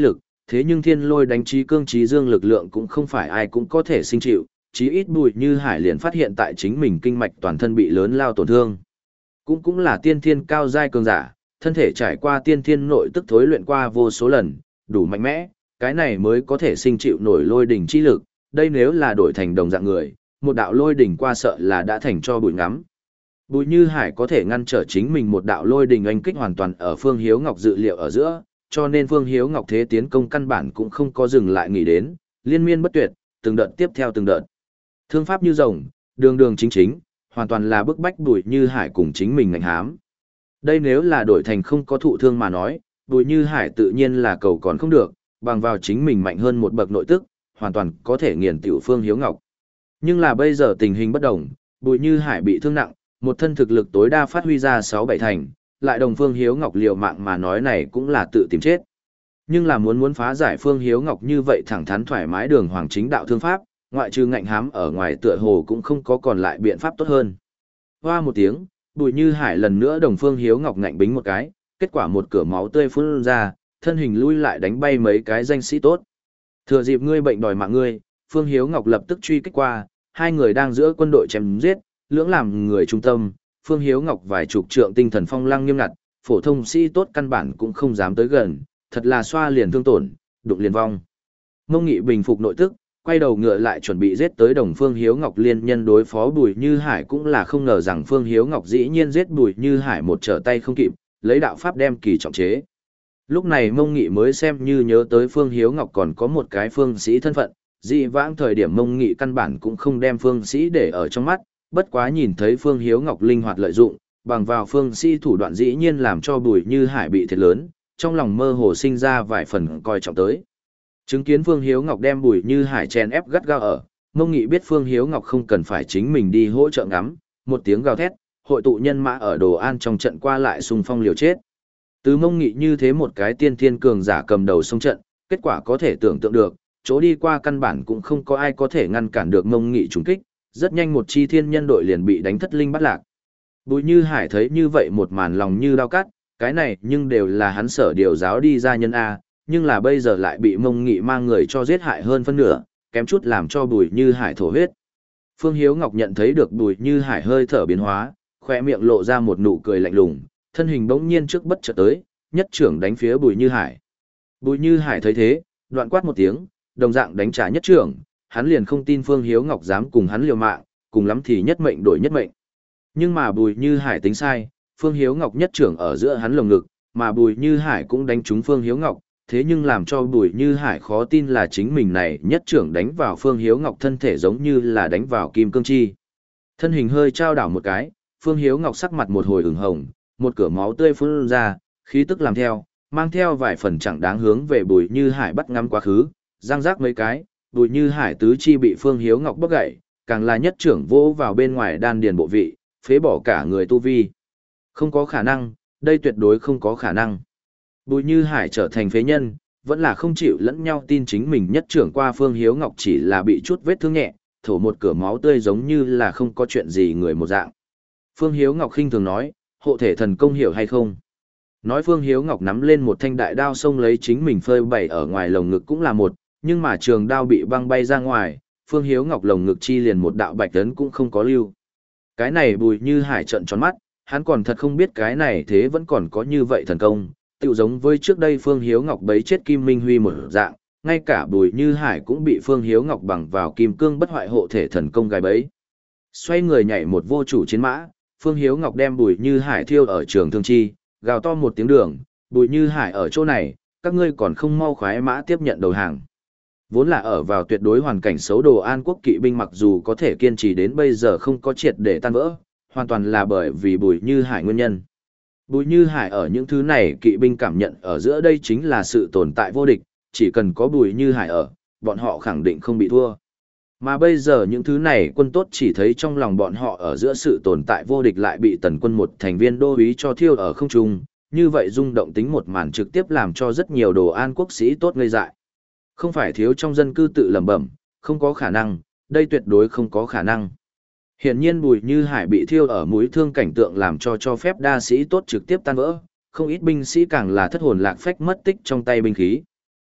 thế nhưng thiên lôi đánh trí cương trí dương lực lượng cũng không phải ai cũng có thể sinh chịu, chí ít Bùi Như Hải liền phát hiện tại chính mình kinh mạch toàn thân bị lớn lao tổn thương. Cũng cũng là tiên thiên cao giai cường giả, thân thể trải qua tiên thiên nội tức thối luyện qua vô số lần, đủ mạnh mẽ, cái này mới có thể sinh chịu nổi lôi đỉnh chi lực, đây nếu là đổi thành đồng dạng người, một đạo lôi đỉnh qua sợ là đã thành cho bụi ngắm. Bùi Như Hải có thể ngăn trở chính mình một đạo lôi đỉnh oanh kích hoàn toàn ở Phương Hiếu Ngọc dự liệu ở giữa, cho nên Phương Hiếu Ngọc thế tiến công căn bản cũng không có dừng lại nghỉ đến, liên miên bất tuyệt, từng đợt tiếp theo từng đợt. Thương pháp như rồng, đường đường chính chính, hoàn toàn là bức bách Bùi Như Hải cùng chính mình ngạnh hám. Đây nếu là đổi thành không có thụ thương mà nói, Bùi Như Hải tự nhiên là cầu còn không được, bằng vào chính mình mạnh hơn một bậc nội tức, hoàn toàn có thể nghiền tiểu Phương Hiếu Ngọc. Nhưng là bây giờ tình hình bất đồng, Bùi Như Hải bị thương nặng, một thân thực lực tối đa phát huy ra sáu bảy thành, lại đồng Phương Hiếu Ngọc liều mạng mà nói này cũng là tự tìm chết. Nhưng là muốn muốn phá giải Phương Hiếu Ngọc như vậy thẳng thắn thoải mái đường hoàng chính đạo thương pháp, ngoại trừ ngạnh hám ở ngoài tựa hồ cũng không có còn lại biện pháp tốt hơn. Hoa một tiếng, Bùi Như Hải lần nữa đồng Phương Hiếu Ngọc ngạnh bính một cái, kết quả một cửa máu tươi phun ra, thân hình lui lại đánh bay mấy cái danh sĩ tốt. Thừa dịp ngươi bệnh đòi mạng ngươi, Phương Hiếu Ngọc lập tức truy kích qua, hai người đang giữa quân đội chém giết, lưỡng làm người trung tâm, Phương Hiếu Ngọc vài chục trượng tinh thần phong lăng nghiêm ngặt, phổ thông sĩ tốt căn bản cũng không dám tới gần, thật là xoa liền thương tổn, đụng liền vong. Mông Nghị bình phục nội tức, quay đầu ngựa lại chuẩn bị giết tới đồng Phương Hiếu Ngọc liên nhân đối phó Bùi Như Hải, cũng là không ngờ rằng Phương Hiếu Ngọc dĩ nhiên giết Bùi Như Hải một trở tay không kịp, lấy đạo pháp đem kỳ trọng chế. Lúc này Mông Nghị mới xem như nhớ tới Phương Hiếu Ngọc còn có một cái phương sĩ thân phận, dị vãng thời điểm Mông Nghị căn bản cũng không đem phương sĩ để ở trong mắt, bất quá nhìn thấy Phương Hiếu Ngọc linh hoạt lợi dụng, bằng vào phương sĩ thủ đoạn dĩ nhiên làm cho Bùi Như Hải bị thiệt lớn, trong lòng mơ hồ sinh ra vài phần coi trọng tới. Chứng kiến Phương Hiếu Ngọc đem Bùi Như Hải chèn ép gắt gao ở, Mông Nghị biết Phương Hiếu Ngọc không cần phải chính mình đi hỗ trợ ngắm, một tiếng gào thét, hội tụ nhân mã ở Đồ An trong trận qua lại xung phong liều chết. Từ Mông Nghị như thế một cái tiên thiên cường giả cầm đầu xông trận, kết quả có thể tưởng tượng được, chỗ đi qua căn bản cũng không có ai có thể ngăn cản được Mông Nghị trùng kích, rất nhanh một chi thiên nhân đội liền bị đánh thất linh bắt lạc. Bùi Như Hải thấy như vậy một màn lòng như dao cắt, cái này nhưng đều là hắn sở điều giáo đi ra nhân A, nhưng là bây giờ lại bị Mông Nghị mang người cho giết hại hơn phân nửa, kém chút làm cho Bùi Như Hải thổ huyết. Phương Hiếu Ngọc nhận thấy được Bùi Như Hải hơi thở biến hóa, khóe miệng lộ ra một nụ cười lạnh lùng, thân hình bỗng nhiên trước bất chợt tới, nhất trưởng đánh phía Bùi Như Hải. Bùi Như Hải thấy thế, đoạn quát một tiếng, đồng dạng đánh trả nhất trưởng, hắn liền không tin Phương Hiếu Ngọc dám cùng hắn liều mạng, cùng lắm thì nhất mệnh đổi nhất mệnh. Nhưng mà Bùi Như Hải tính sai, Phương Hiếu Ngọc nhất trưởng ở giữa hắn lồng ngực, mà Bùi Như Hải cũng đánh trúng Phương Hiếu Ngọc, thế nhưng làm cho Bùi Như Hải khó tin là chính mình này nhất trưởng đánh vào Phương Hiếu Ngọc thân thể giống như là đánh vào kim cương chi. Thân hình hơi trao đảo một cái, Phương Hiếu Ngọc sắc mặt một hồi ửng hồng, một cửa máu tươi phun ra, khí tức làm theo, mang theo vài phần chẳng đáng hướng về Bùi Như Hải bắt ngắm quá khứ, răng rác mấy cái, Bùi Như Hải tứ chi bị Phương Hiếu Ngọc bóc gãy, càng là nhất trưởng vỗ vào bên ngoài đan điền bộ vị, phế bỏ cả người tu vi. Không có khả năng, đây tuyệt đối không có khả năng. Bùi Như Hải trở thành phế nhân, vẫn là không chịu lẫn nhau tin chính mình nhất trưởng qua Phương Hiếu Ngọc chỉ là bị chút vết thương nhẹ, thổ một cửa máu tươi giống như là không có chuyện gì người một dạng. Phương Hiếu Ngọc khinh thường nói, hộ thể thần công hiểu hay không? Nói Phương Hiếu Ngọc nắm lên một thanh đại đao xông lấy chính mình phơi bày ở ngoài lồng ngực cũng là một, nhưng mà trường đao bị băng bay ra ngoài, Phương Hiếu Ngọc lồng ngực chi liền một đạo bạch tấn cũng không có lưu. Cái này Bùi Như Hải trợn tròn mắt, hắn còn thật không biết cái này thế vẫn còn có như vậy thần công, tựu giống với trước đây Phương Hiếu Ngọc bấy chết Kim Minh Huy một dạng, ngay cả Bùi Như Hải cũng bị Phương Hiếu Ngọc bằng vào kim cương bất hoại hộ thể thần công gài bẫy. Xoay người nhảy một vô chủ chiến mã, Phương Hiếu Ngọc đem Bùi Như Hải thiêu ở trường thương chi, gào to một tiếng đường, Bùi Như Hải ở chỗ này, các ngươi còn không mau khoái mã tiếp nhận đầu hàng. Vốn là ở vào tuyệt đối hoàn cảnh xấu Đồ An quốc kỵ binh mặc dù có thể kiên trì đến bây giờ không có triệt để tan vỡ, hoàn toàn là bởi vì Bùi Như Hải nguyên nhân. Bùi Như Hải ở những thứ này kỵ binh cảm nhận ở giữa đây chính là sự tồn tại vô địch, chỉ cần có Bùi Như Hải ở, bọn họ khẳng định không bị thua. Mà bây giờ những thứ này quân tốt chỉ thấy trong lòng bọn họ ở giữa sự tồn tại vô địch lại bị tần quân một thành viên đô úy cho thiêu ở không trung, như vậy rung động tính một màn trực tiếp làm cho rất nhiều Đồ An quốc sĩ tốt ngây dại. Không phải thiếu trong dân cư tự lẩm bẩm, không có khả năng, đây tuyệt đối không có khả năng. Hiển nhiên Bùi Như Hải bị thiêu ở mũi thương cảnh tượng làm cho cho phép đa sĩ tốt trực tiếp tan vỡ, không ít binh sĩ càng là thất hồn lạc phách mất tích trong tay binh khí.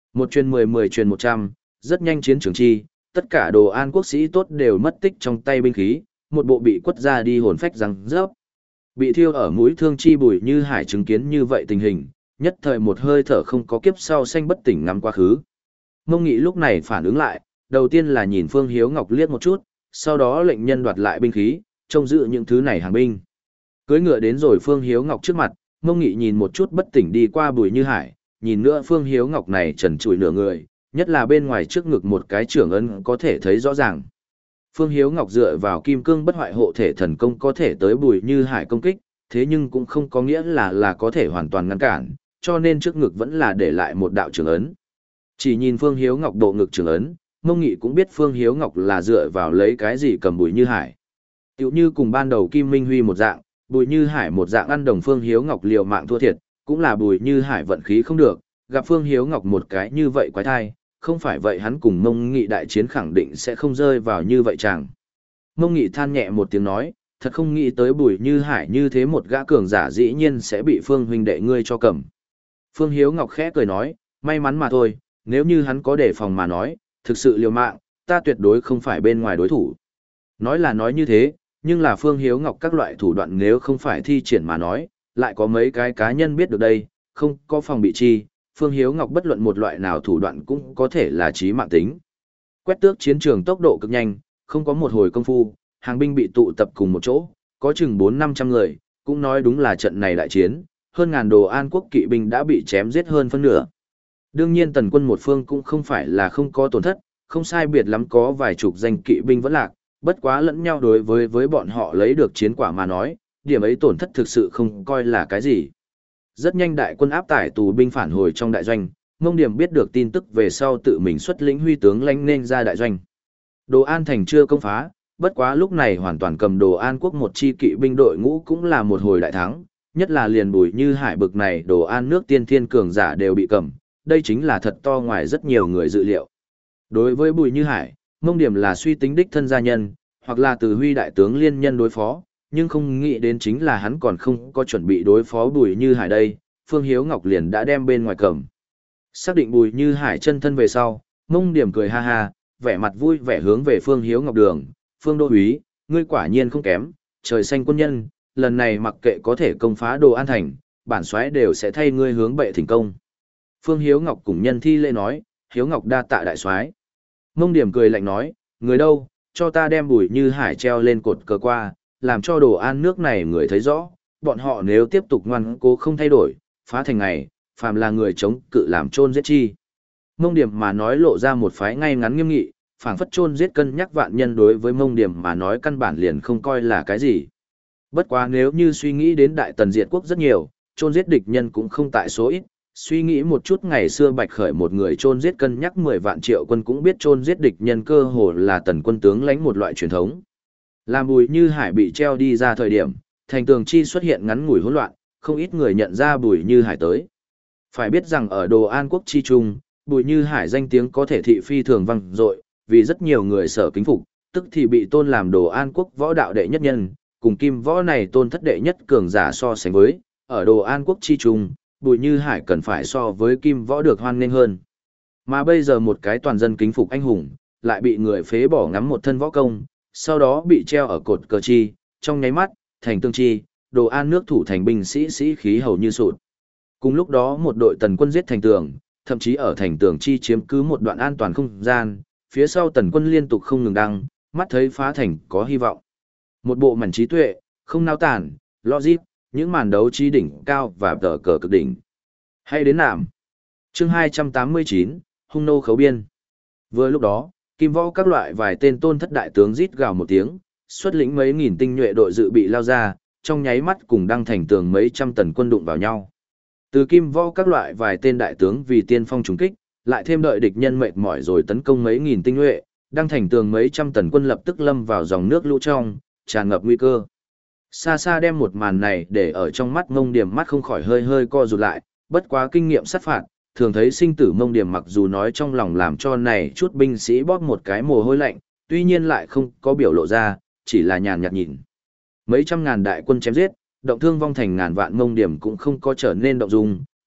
Một truyền mười, mười truyền một trăm, rất nhanh chiến trường chi, tất cả đồ an quốc sĩ tốt đều mất tích trong tay binh khí, một bộ bị quất ra đi hồn phách răng rớp. Bị thiêu ở mũi thương chi Bùi Như Hải chứng kiến như vậy tình hình, nhất thời một hơi thở không có kiếp sau xanh bất tỉnh ngắm quá khứ. Mông Nghị lúc này phản ứng lại, đầu tiên là nhìn Phương Hiếu Ngọc liếc một chút, sau đó lệnh nhân đoạt lại binh khí, trông giữ những thứ này hàng binh. Cưỡi ngựa đến rồi Phương Hiếu Ngọc trước mặt, Mông Nghị nhìn một chút bất tỉnh đi qua Bùi Như Hải, nhìn nữa Phương Hiếu Ngọc này trần trụi nửa người, nhất là bên ngoài trước ngực một cái trưởng ấn có thể thấy rõ ràng. Phương Hiếu Ngọc dựa vào kim cương bất hoại hộ thể thần công có thể tới Bùi Như Hải công kích, thế nhưng cũng không có nghĩa là là có thể hoàn toàn ngăn cản, cho nên trước ngực vẫn là để lại một đạo trưởng ấn. Chỉ nhìn Phương Hiếu Ngọc độ ngực trưởng ấn, Mông Nghị cũng biết Phương Hiếu Ngọc là dựa vào lấy cái gì cầm Bùi Như Hải. Tiểu như cùng ban đầu Kim Minh Huy một dạng, Bùi Như Hải một dạng ăn đồng Phương Hiếu Ngọc liều mạng thua thiệt, cũng là Bùi Như Hải vận khí không được, gặp Phương Hiếu Ngọc một cái như vậy quái thai, không phải vậy hắn cùng Mông Nghị đại chiến khẳng định sẽ không rơi vào như vậy chàng. Mông Nghị than nhẹ một tiếng nói, thật không nghĩ tới Bùi Như Hải như thế một gã cường giả dĩ nhiên sẽ bị Phương huynh đệ ngươi cho cầm. Phương Hiếu Ngọc khẽ cười nói, may mắn mà thôi, nếu như hắn có đề phòng mà nói, thực sự liều mạng, ta tuyệt đối không phải bên ngoài đối thủ. Nói là nói như thế, nhưng là Phương Hiếu Ngọc các loại thủ đoạn nếu không phải thi triển mà nói, lại có mấy cái cá nhân biết được đây, không có phòng bị chi, Phương Hiếu Ngọc bất luận một loại nào thủ đoạn cũng có thể là chí mạng tính. Quét tước chiến trường tốc độ cực nhanh, không có một hồi công phu, hàng binh bị tụ tập cùng một chỗ, có chừng bốn năm trăm người, cũng nói đúng là trận này đại chiến, hơn ngàn đồ an quốc kỵ binh đã bị chém giết hơn phân nửa. Đương nhiên tần quân một phương cũng không phải là không có tổn thất, không sai biệt lắm có vài chục danh kỵ binh vẫn lạc, bất quá lẫn nhau đối với với bọn họ lấy được chiến quả mà nói, điểm ấy tổn thất thực sự không coi là cái gì. Rất nhanh đại quân áp tải tù binh phản hồi trong đại doanh, Mông Điểm biết được tin tức về sau tự mình xuất lĩnh huy tướng lãnh nên ra đại doanh. Đồ An thành chưa công phá, bất quá lúc này hoàn toàn cầm Đồ An quốc một chi kỵ binh đội ngũ cũng là một hồi đại thắng, nhất là liền Bùi Như Hải bực này Đồ An nước tiên thiên cường giả đều bị cầm, đây chính là thật to ngoài rất nhiều người dự liệu. Đối với Bùi Như Hải, Mông Điểm là suy tính đích thân gia nhân, hoặc là từ huy đại tướng liên nhân đối phó, nhưng không nghĩ đến chính là hắn còn không có chuẩn bị đối phó Bùi Như Hải đây, Phương Hiếu Ngọc liền đã đem bên ngoài cầm. Xác định Bùi Như Hải chân thân về sau, Mông Điểm cười ha ha, vẻ mặt vui vẻ hướng về Phương Hiếu Ngọc đường, Phương Đô úy, ngươi quả nhiên không kém, trời xanh quân nhân, lần này mặc kệ có thể công phá Đồ An thành, bản soái đều sẽ thay ngươi hướng bệ thỉnh công. Phương Hiếu Ngọc cùng nhân thi lễ nói, Hiếu Ngọc đa tạ đại soái. Mông Điểm cười lạnh nói, người đâu, cho ta đem Bùi Như Hải treo lên cột cờ qua, làm cho Đồ An nước này người thấy rõ, bọn họ nếu tiếp tục ngoan cố không thay đổi, phá thành ngày, phàm là người chống cự làm chôn giết chi. Mông Điểm mà nói lộ ra một phái ngay ngắn nghiêm nghị, phảng phất chôn giết cân nhắc vạn nhân đối với Mông Điểm mà nói căn bản liền không coi là cái gì. Bất quá nếu như suy nghĩ đến đại tần diệt quốc rất nhiều, chôn giết địch nhân cũng không tại số ít, suy nghĩ một chút ngày xưa Bạch Khởi một người chôn giết cân nhắc mười vạn triệu quân cũng biết chôn giết địch nhân cơ hồ là tần quân tướng lãnh một loại truyền thống. Làm Bùi Như Hải bị treo đi ra thời điểm, thành tường chi xuất hiện ngắn ngủi hỗn loạn, không ít người nhận ra Bùi Như Hải tới. Phải biết rằng ở Đồ An quốc chi trung, Bùi Như Hải danh tiếng có thể thị phi thường vang dội, vì rất nhiều người sở kính phục, tức thì bị tôn làm Đồ An quốc võ đạo đệ nhất nhân, cùng kim võ này tôn thất đệ nhất cường giả so sánh với, ở Đồ An quốc chi trung, Bùi Như Hải cần phải so với kim võ được hoan nghênh hơn. Mà bây giờ một cái toàn dân kính phục anh hùng, lại bị người phế bỏ ngắm một thân võ công, sau đó bị treo ở cột cờ chi, trong nháy mắt, thành tương chi, Đồ An nước thủ thành binh sĩ sĩ khí hầu như sụt. Cùng lúc đó một đội tần quân giết thành tường, thậm chí ở thành tường chi chiếm cứ một đoạn an toàn không gian, phía sau tần quân liên tục không ngừng đăng, mắt thấy phá thành có hy vọng. Một bộ mảnh trí tuệ, không nao tản, logic, những màn đấu trí đỉnh cao và tờ cờ cực đỉnh. Hay đến nạm. Chương hai trăm tám mươi chín, hung nô khấu biên. Vừa lúc đó, kim võ các loại vài tên tôn thất đại tướng rít gào một tiếng, xuất lĩnh mấy nghìn tinh nhuệ đội dự bị lao ra, trong nháy mắt cùng đăng thành tường mấy trăm tần quân đụng vào nhau. Từ kim võ các loại vài tên đại tướng vì tiên phong trùng kích, lại thêm đợi địch nhân mệt mỏi rồi tấn công mấy nghìn tinh nhuệ, đăng thành tường mấy trăm tần quân lập tức lâm vào dòng nước lũ trong, tràn ngập nguy cơ. Xa xa đem một màn này để ở trong mắt Mông Điểm mắt không khỏi hơi hơi co rụt lại, bất quá kinh nghiệm sát phạt, thường thấy sinh tử Mông Điểm mặc dù nói trong lòng làm cho này chút binh sĩ bóp một cái mồ hôi lạnh, tuy nhiên lại không có biểu lộ ra, chỉ là nhàn nhạt nhìn. Mấy trăm ngàn đại quân chém giết, động thương vong thành ngàn vạn Mông Điểm cũng không có trở nên động dung,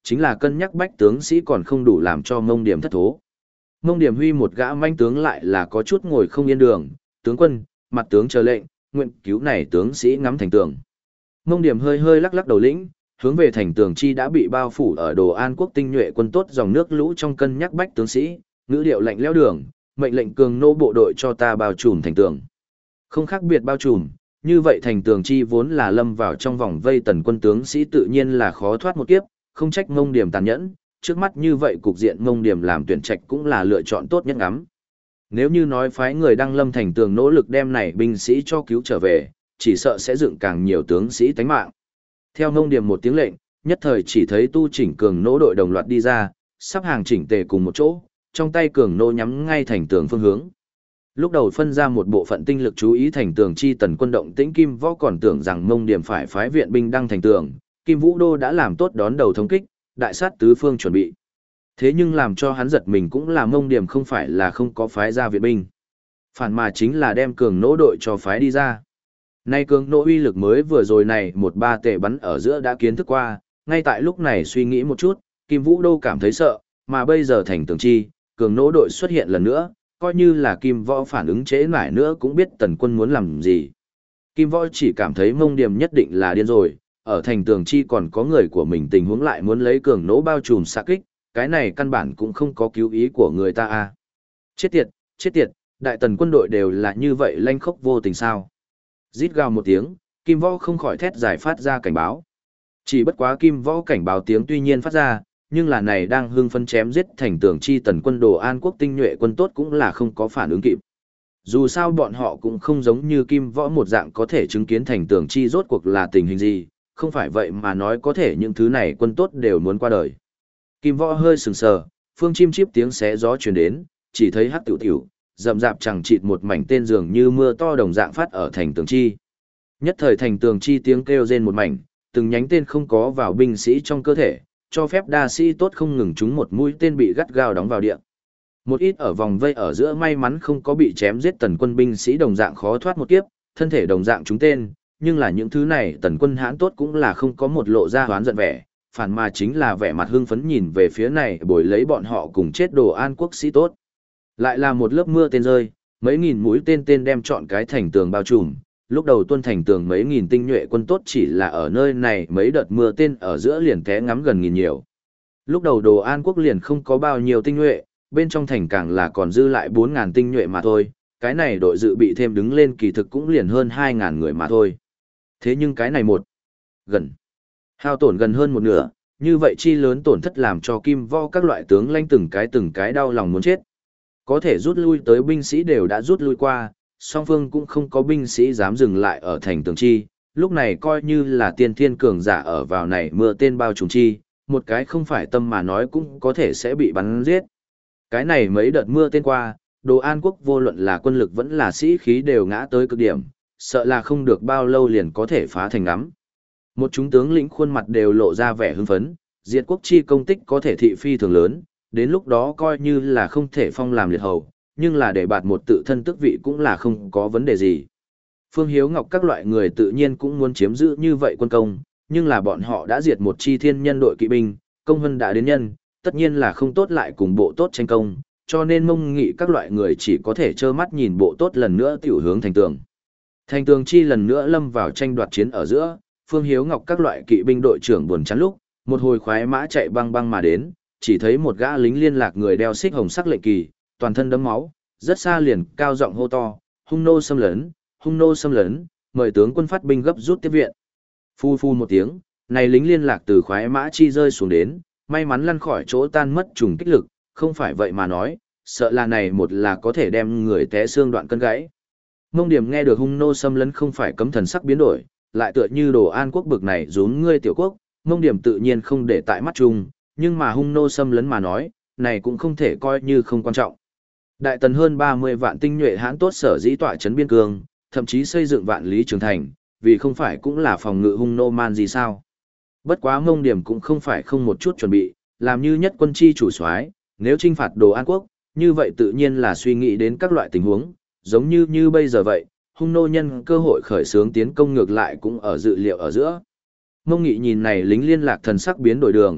chính là cân nhắc bách tướng sĩ còn không đủ làm cho Mông Điểm thất thố. Mông Điểm huy một gã manh tướng lại là có chút ngồi không yên đường, tướng quân, mặt tướng chờ lệnh, nguyện cứu này tướng sĩ ngắm thành tường. Mông Điểm hơi hơi lắc lắc đầu lĩnh, hướng về thành tường chi đã bị bao phủ ở Đồ An quốc tinh nhuệ quân tốt dòng nước lũ trong cân nhắc bách tướng sĩ, ngữ điệu lạnh lẽo đường, mệnh lệnh cường nô bộ đội cho ta bao trùm thành tường. Không khác biệt bao trùm, như vậy thành tường chi vốn là lâm vào trong vòng vây tần quân tướng sĩ tự nhiên là khó thoát một kiếp, không trách Mông Điểm tàn nhẫn, trước mắt như vậy cục diện Mông Điểm làm tuyển trạch cũng là lựa chọn tốt nhất ngắm. Nếu như nói phái người đăng lâm thành tường nỗ lực đem này binh sĩ cho cứu trở về, chỉ sợ sẽ dựng càng nhiều tướng sĩ tánh mạng. Theo Mông Điểm một tiếng lệnh, nhất thời chỉ thấy tu chỉnh cường nỗ đội đồng loạt đi ra, sắp hàng chỉnh tề cùng một chỗ, trong tay cường nô nhắm ngay thành tường phương hướng. Lúc đầu phân ra một bộ phận tinh lực chú ý thành tường chi tần quân động tĩnh Kim Võ còn tưởng rằng Mông Điểm phải phái viện binh đăng thành tường, Kim Vũ Đô đã làm tốt đón đầu thống kích, đại sát tứ phương chuẩn bị. Thế nhưng làm cho hắn giật mình cũng là Mông Điểm không phải là không có phái ra viện binh, phản mà chính là đem cường nỗ đội cho phái đi ra. Nay cường nỗ uy lực mới vừa rồi này một ba tệ bắn ở giữa đã kiến thức qua, ngay tại lúc này suy nghĩ một chút, Kim Vũ Đô cảm thấy sợ, mà bây giờ thành tường chi, cường nỗ đội xuất hiện lần nữa, coi như là Kim Võ phản ứng trễ nải nữa cũng biết tần quân muốn làm gì. Kim Võ chỉ cảm thấy Mông Điểm nhất định là điên rồi, ở thành tường chi còn có người của mình tình huống lại muốn lấy cường nỗ bao trùm xạ kích, cái này căn bản cũng không có cứu ý của người ta a. Chết tiệt, chết tiệt, đại tần quân đội đều là như vậy lanh khốc vô tình sao. Rít gào một tiếng, Kim Võ không khỏi thét giải phát ra cảnh báo. Chỉ bất quá Kim Võ cảnh báo tiếng tuy nhiên phát ra, nhưng là này đang hưng phấn chém giết thành tường chi tần quân Đồ An quốc tinh nhuệ quân tốt cũng là không có phản ứng kịp. Dù sao bọn họ cũng không giống như Kim Võ một dạng có thể chứng kiến thành tường chi rốt cuộc là tình hình gì, không phải vậy mà nói có thể những thứ này quân tốt đều muốn qua đời. Kim Võ hơi sừng sờ, phương chim chíp tiếng xé gió truyền đến, chỉ thấy hắc tiểu tiểu, rậm rạp chẳng chịt một mảnh tên dường như mưa to đồng dạng phát ở thành tường chi. Nhất thời thành tường chi tiếng kêu rên một mảnh, từng nhánh tên không có vào binh sĩ trong cơ thể, cho phép đa sĩ tốt không ngừng trúng một mũi tên bị gắt gao đóng vào địa. Một ít ở vòng vây ở giữa may mắn không có bị chém giết tần quân binh sĩ đồng dạng khó thoát một kiếp, thân thể đồng dạng trúng tên, nhưng là những thứ này tần quân hãn tốt cũng là không có một lộ ra hoán giận vẻ, phản mà chính là vẻ mặt hưng phấn nhìn về phía này bồi lấy bọn họ cùng chết Đồ An quốc sĩ tốt. Lại là một lớp mưa tên rơi, mấy nghìn mũi tên tên đem trọn cái thành tường bao trùm, lúc đầu tuân thành tường mấy nghìn tinh nhuệ quân tốt chỉ là ở nơi này mấy đợt mưa tên ở giữa liền té ngắm gần nghìn nhiều. Lúc đầu Đồ An quốc liền không có bao nhiêu tinh nhuệ, bên trong thành càng là còn dư lại bốn ngàn tinh nhuệ mà thôi, cái này đội dự bị thêm đứng lên kỳ thực cũng liền hơn hai ngàn người mà thôi. Thế nhưng cái này một, gần, hao tổn gần hơn một nửa, như vậy chi lớn tổn thất làm cho Kim Võ các loại tướng lãnh từng cái từng cái đau lòng muốn chết. Có thể rút lui tới binh sĩ đều đã rút lui qua, song phương cũng không có binh sĩ dám dừng lại ở thành tường chi, lúc này coi như là tiên thiên cường giả ở vào này mưa tên bao trùm chi, một cái không phải tâm mà nói cũng có thể sẽ bị bắn giết. Cái này mấy đợt mưa tên qua, Đồ An quốc vô luận là quân lực vẫn là sĩ khí đều ngã tới cực điểm, sợ là không được bao lâu liền có thể phá thành ngắm. Một chúng tướng lĩnh khuôn mặt đều lộ ra vẻ hưng phấn, diệt quốc chi công tích có thể thị phi thường lớn, đến lúc đó coi như là không thể phong làm liệt hầu, nhưng là để bạt một tự thân tước vị cũng là không có vấn đề gì. Phương Hiếu Ngọc các loại người tự nhiên cũng muốn chiếm giữ như vậy quân công, nhưng là bọn họ đã diệt một chi thiên nhân đội kỵ binh, công hân đã đến nhân, tất nhiên là không tốt lại cùng bộ tốt tranh công, cho nên mông nghị các loại người chỉ có thể trơ mắt nhìn bộ tốt lần nữa tiểu hướng thành tường. Thành tường chi lần nữa lâm vào tranh đoạt chiến ở giữa, Phương Hiếu Ngọc các loại kỵ binh đội trưởng buồn chán lúc, một hồi khoái mã chạy băng băng mà đến, chỉ thấy một gã lính liên lạc người đeo xích hồng sắc lệnh kỳ, toàn thân đẫm máu, rất xa liền cao giọng hô to, hung nô xâm lấn, hung nô xâm lấn, mời tướng quân phát binh gấp rút tiếp viện. Phu phu một tiếng, này lính liên lạc từ khoái mã chi rơi xuống đến, may mắn lăn khỏi chỗ tan mất trùng kích lực, không phải vậy mà nói, sợ là này một là có thể đem người té xương đoạn cân gãy. Mông Điểm nghe được hung nô xâm lấn không phải cấm thần sắc biến đổi, lại tựa như Đồ An quốc bực này rúm ngươi tiểu quốc, Mông Điểm tự nhiên không để tại mắt chung, nhưng mà hung nô xâm lấn mà nói, này cũng không thể coi như không quan trọng. Đại tần hơn ba mươi vạn tinh nhuệ hãn tốt sở dĩ tọa trấn biên cương, thậm chí xây dựng vạn lý trường thành, vì không phải cũng là phòng ngự hung nô man gì sao. Bất quá Mông Điểm cũng không phải không một chút chuẩn bị, làm như nhất quân chi chủ soái, nếu chinh phạt Đồ An quốc, như vậy tự nhiên là suy nghĩ đến các loại tình huống, giống như như bây giờ vậy, hung nô nhân cơ hội khởi xướng tiến công ngược lại cũng ở dự liệu ở giữa. Mông Nghị nhìn này lính liên lạc thần sắc biến đổi đường,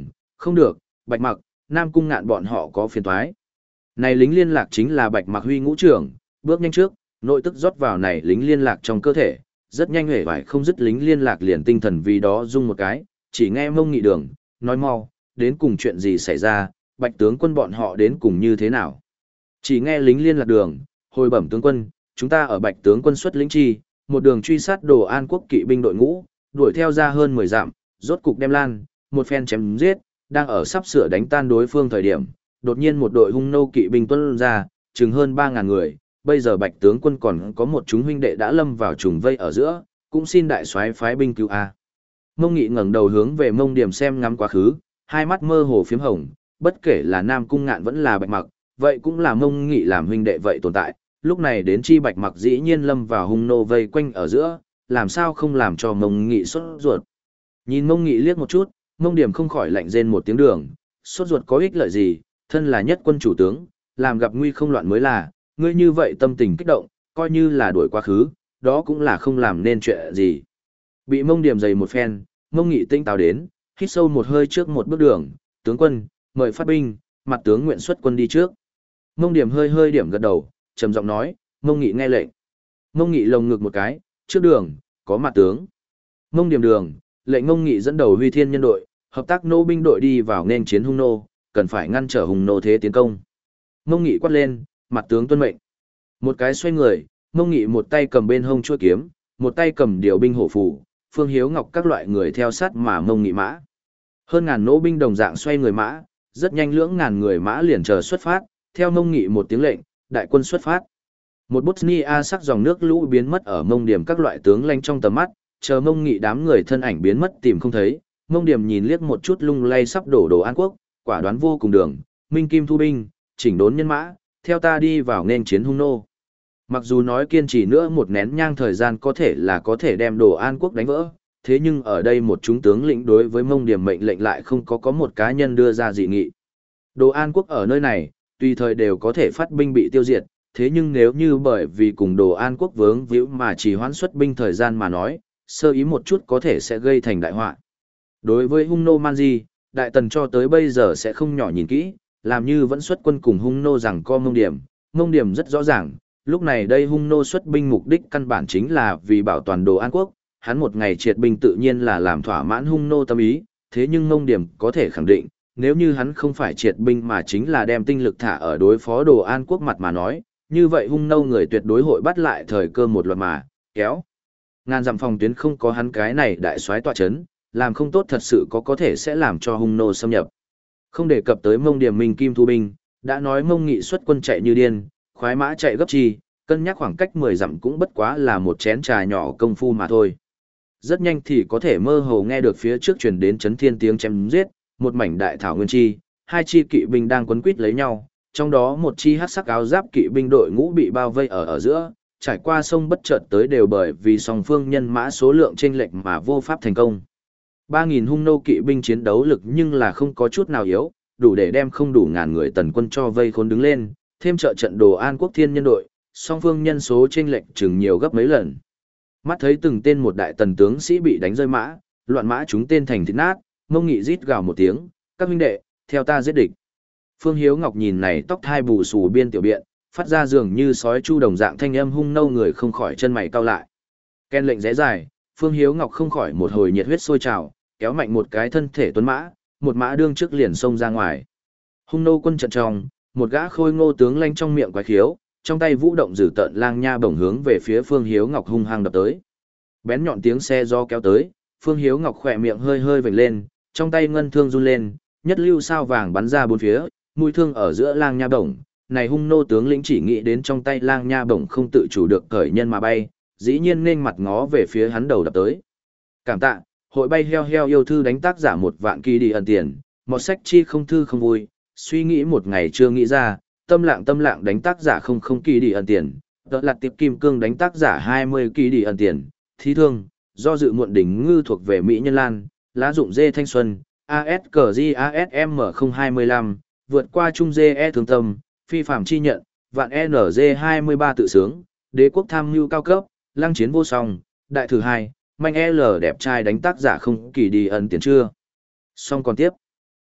Không được, Bạch Mặc, Nam Cung Ngạn bọn họ có phiền toái. Này lính liên lạc chính là Bạch Mặc Huy ngũ trưởng, bước nhanh trước, nội tức rót vào này lính liên lạc trong cơ thể, rất nhanh hề vải không dứt lính liên lạc liền tinh thần vì đó rung một cái, chỉ nghe Mông Nghị Đường, nói mau, đến cùng chuyện gì xảy ra, Bạch tướng quân bọn họ đến cùng như thế nào. Chỉ nghe lính liên lạc đường, hồi bẩm tướng quân, chúng ta ở Bạch tướng quân xuất lĩnh chi, một đường truy sát Đồ An quốc kỵ binh đội ngũ, đuổi theo ra hơn mười dặm, rốt cục đem lan, một phen chém giết, đang ở sắp sửa đánh tan đối phương thời điểm, đột nhiên một đội hung nô kỵ binh tuôn ra, chừng hơn ba ngàn người, bây giờ Bạch tướng quân còn có một chúng huynh đệ đã lâm vào trùng vây ở giữa, cũng xin đại soái phái binh cứu a. Mông Nghị ngẩng đầu hướng về Mông Điểm xem ngắm quá khứ, hai mắt mơ hồ phiếm hồng, bất kể là Nam Cung Ngạn vẫn là Bạch Mặc, vậy cũng là Mông Nghị làm huynh đệ vậy tồn tại, lúc này đến chi Bạch Mặc dĩ nhiên lâm vào hung nô vây quanh ở giữa, làm sao không làm cho Mông Nghị sốt ruột. Nhìn Mông Nghị liếc một chút, Mông Điểm không khỏi lạnh rên một tiếng đường, sốt ruột có ích lợi gì, thân là nhất quân chủ tướng, làm gặp nguy không loạn mới là, ngươi như vậy tâm tình kích động, coi như là đuổi quá khứ, đó cũng là không làm nên chuyện gì. Bị Mông Điểm dày một phen, Mông Nghị tinh táo đến, hít sâu một hơi trước một bước đường, tướng quân, mời phát binh, mặt tướng nguyện xuất quân đi trước. Mông Điểm hơi hơi điểm gật đầu, trầm giọng nói, Mông Nghị nghe lệnh. Mông Nghị lồng ngực một cái, trước đường, có mặt tướng. Mông Điểm đường, lệnh Mông Nghị dẫn đầu Huy Thiên nhân đội, hợp tác nô binh đội đi vào nên chiến hung nô, cần phải ngăn trở hung nô thế tiến công. Mông Nghị quát lên, mặt tướng tuân mệnh. Một cái xoay người, Mông Nghị một tay cầm bên hông chuôi kiếm, một tay cầm điều binh hổ phù, Phương Hiếu Ngọc các loại người theo sát mà Mông Nghị mã. Hơn ngàn nô binh đồng dạng xoay người mã, rất nhanh lưỡng ngàn người mã liền chờ xuất phát, theo Mông Nghị một tiếng lệnh, đại quân xuất phát. Một Bosnia sắc dòng nước lũ biến mất ở Mông Điểm các loại tướng lãnh trong tầm mắt, chờ Mông Nghị đám người thân ảnh biến mất tìm không thấy, Mông Điểm nhìn liếc một chút lung lay sắp đổ Đồ An quốc, quả đoán vô cùng đường, Minh Kim thu binh, chỉnh đốn nhân mã, theo ta đi vào nên chiến hung nô. Mặc dù nói kiên trì nữa một nén nhang thời gian có thể là có thể đem Đồ An quốc đánh vỡ, thế nhưng ở đây một chúng tướng lĩnh đối với Mông Điểm mệnh lệnh lại không có có một cá nhân đưa ra dị nghị. Đồ An quốc ở nơi này, tùy thời đều có thể phát binh bị tiêu diệt, thế nhưng nếu như bởi vì cùng Đồ An quốc vướng víu mà chỉ hoãn xuất binh thời gian mà nói, sơ ý một chút có thể sẽ gây thành đại họa. Đối với hung nô man di, đại tần cho tới bây giờ sẽ không nhỏ nhìn kỹ, làm như vẫn xuất quân cùng hung nô rằng co Mông Điểm. Mông Điểm rất rõ ràng, lúc này đây hung nô xuất binh mục đích căn bản chính là vì bảo toàn Đồ An quốc, hắn một ngày triệt binh tự nhiên là làm thỏa mãn hung nô tâm ý, thế nhưng Mông Điểm có thể khẳng định, nếu như hắn không phải triệt binh mà chính là đem tinh lực thả ở đối phó Đồ An quốc mặt mà nói, như vậy hung nô người tuyệt đối hội bắt lại thời cơ một loạt mà, kéo. Ngàn dặm phòng tuyến không có hắn cái này đại soái tọa chấn, làm không tốt thật sự có có thể sẽ làm cho hung nô xâm nhập. Không đề cập tới Mông Điểm Minh Kim thu binh, đã nói Mông Nghị xuất quân chạy như điên, khoái mã chạy gấp chi, cân nhắc khoảng cách mười dặm cũng bất quá là một chén trà nhỏ công phu mà thôi. Rất nhanh thì có thể mơ hồ nghe được phía trước truyền đến chấn thiên tiếng chém giết, một mảnh đại thảo nguyên chi, hai chi kỵ binh đang quấn quýt lấy nhau, trong đó một chi hắc sắc áo giáp kỵ binh đội ngũ bị bao vây ở ở giữa, trải qua sông bất chợt tới đều bởi vì song phương nhân mã số lượng chênh lệch mà vô pháp thành công. ba nghìn hung nô kỵ binh chiến đấu lực nhưng là không có chút nào yếu, đủ để đem không đủ ngàn người tần quân cho vây khốn đứng lên, thêm trợ trận Đồ An quốc thiên nhân đội, song phương nhân số chênh lệch chừng nhiều gấp mấy lần. Mắt thấy từng tên một đại tần tướng sĩ bị đánh rơi mã, loạn mã chúng tên thành thịt nát, Mông Nghị rít gào một tiếng, các huynh đệ, theo ta giết địch. Phương Hiếu Ngọc nhìn này tóc thai bù xù biên tiểu biện, phát ra dường như sói chu đồng dạng thanh âm hung nâu người không khỏi chân mày cau lại. Ken lệnh rẽ dài, Phương Hiếu Ngọc không khỏi một hồi nhiệt huyết sôi trào, kéo mạnh một cái thân thể tuấn mã, một mã đương trước liền xông ra ngoài. Hung nô quân trận trong, một gã khôi ngô tướng lanh trong miệng quái khiếu, trong tay vũ động dử tợn lang nha bổng hướng về phía Phương Hiếu Ngọc hung hăng đập tới. Bén nhọn tiếng xe do kéo tới, Phương Hiếu Ngọc khỏe miệng hơi hơi vểnh lên, trong tay ngân thương run lên, nhất lưu sao vàng bắn ra bốn phía, mũi thương ở giữa lang nha bổng. Này hung nô tướng lĩnh chỉ nghĩ đến trong tay lang nha bổng không tự chủ được cởi nhân mà bay, dĩ nhiên nên mặt ngó về phía hắn đầu đập tới. Cảm tạ, hội bay heo heo yêu thư đánh tác giả một vạn kỳ đi ẩn tiền, một sách chi không thư không vui, suy nghĩ một ngày chưa nghĩ ra, tâm lạng tâm lạng đánh tác giả không không kỳ đi ẩn tiền, đợt lạt tiệp kim cương đánh tác giả hai mươi kỳ đi ẩn tiền, thí thương, do dự muộn đỉnh ngư thuộc về Mỹ Nhân Lan, lá dụng dê thanh xuân, a ét cờ giê a ét em không hai lăm, vượt qua trung dê e thương tâm, phi phạm chi nhận, vạn en giê hai mươi ba tự sướng, đế quốc tham mưu cao cấp, lăng chiến vô song, đại thử hai, manh L đẹp trai đánh tác giả không kỳ đi ẩn tiền chưa. Xong còn tiếp.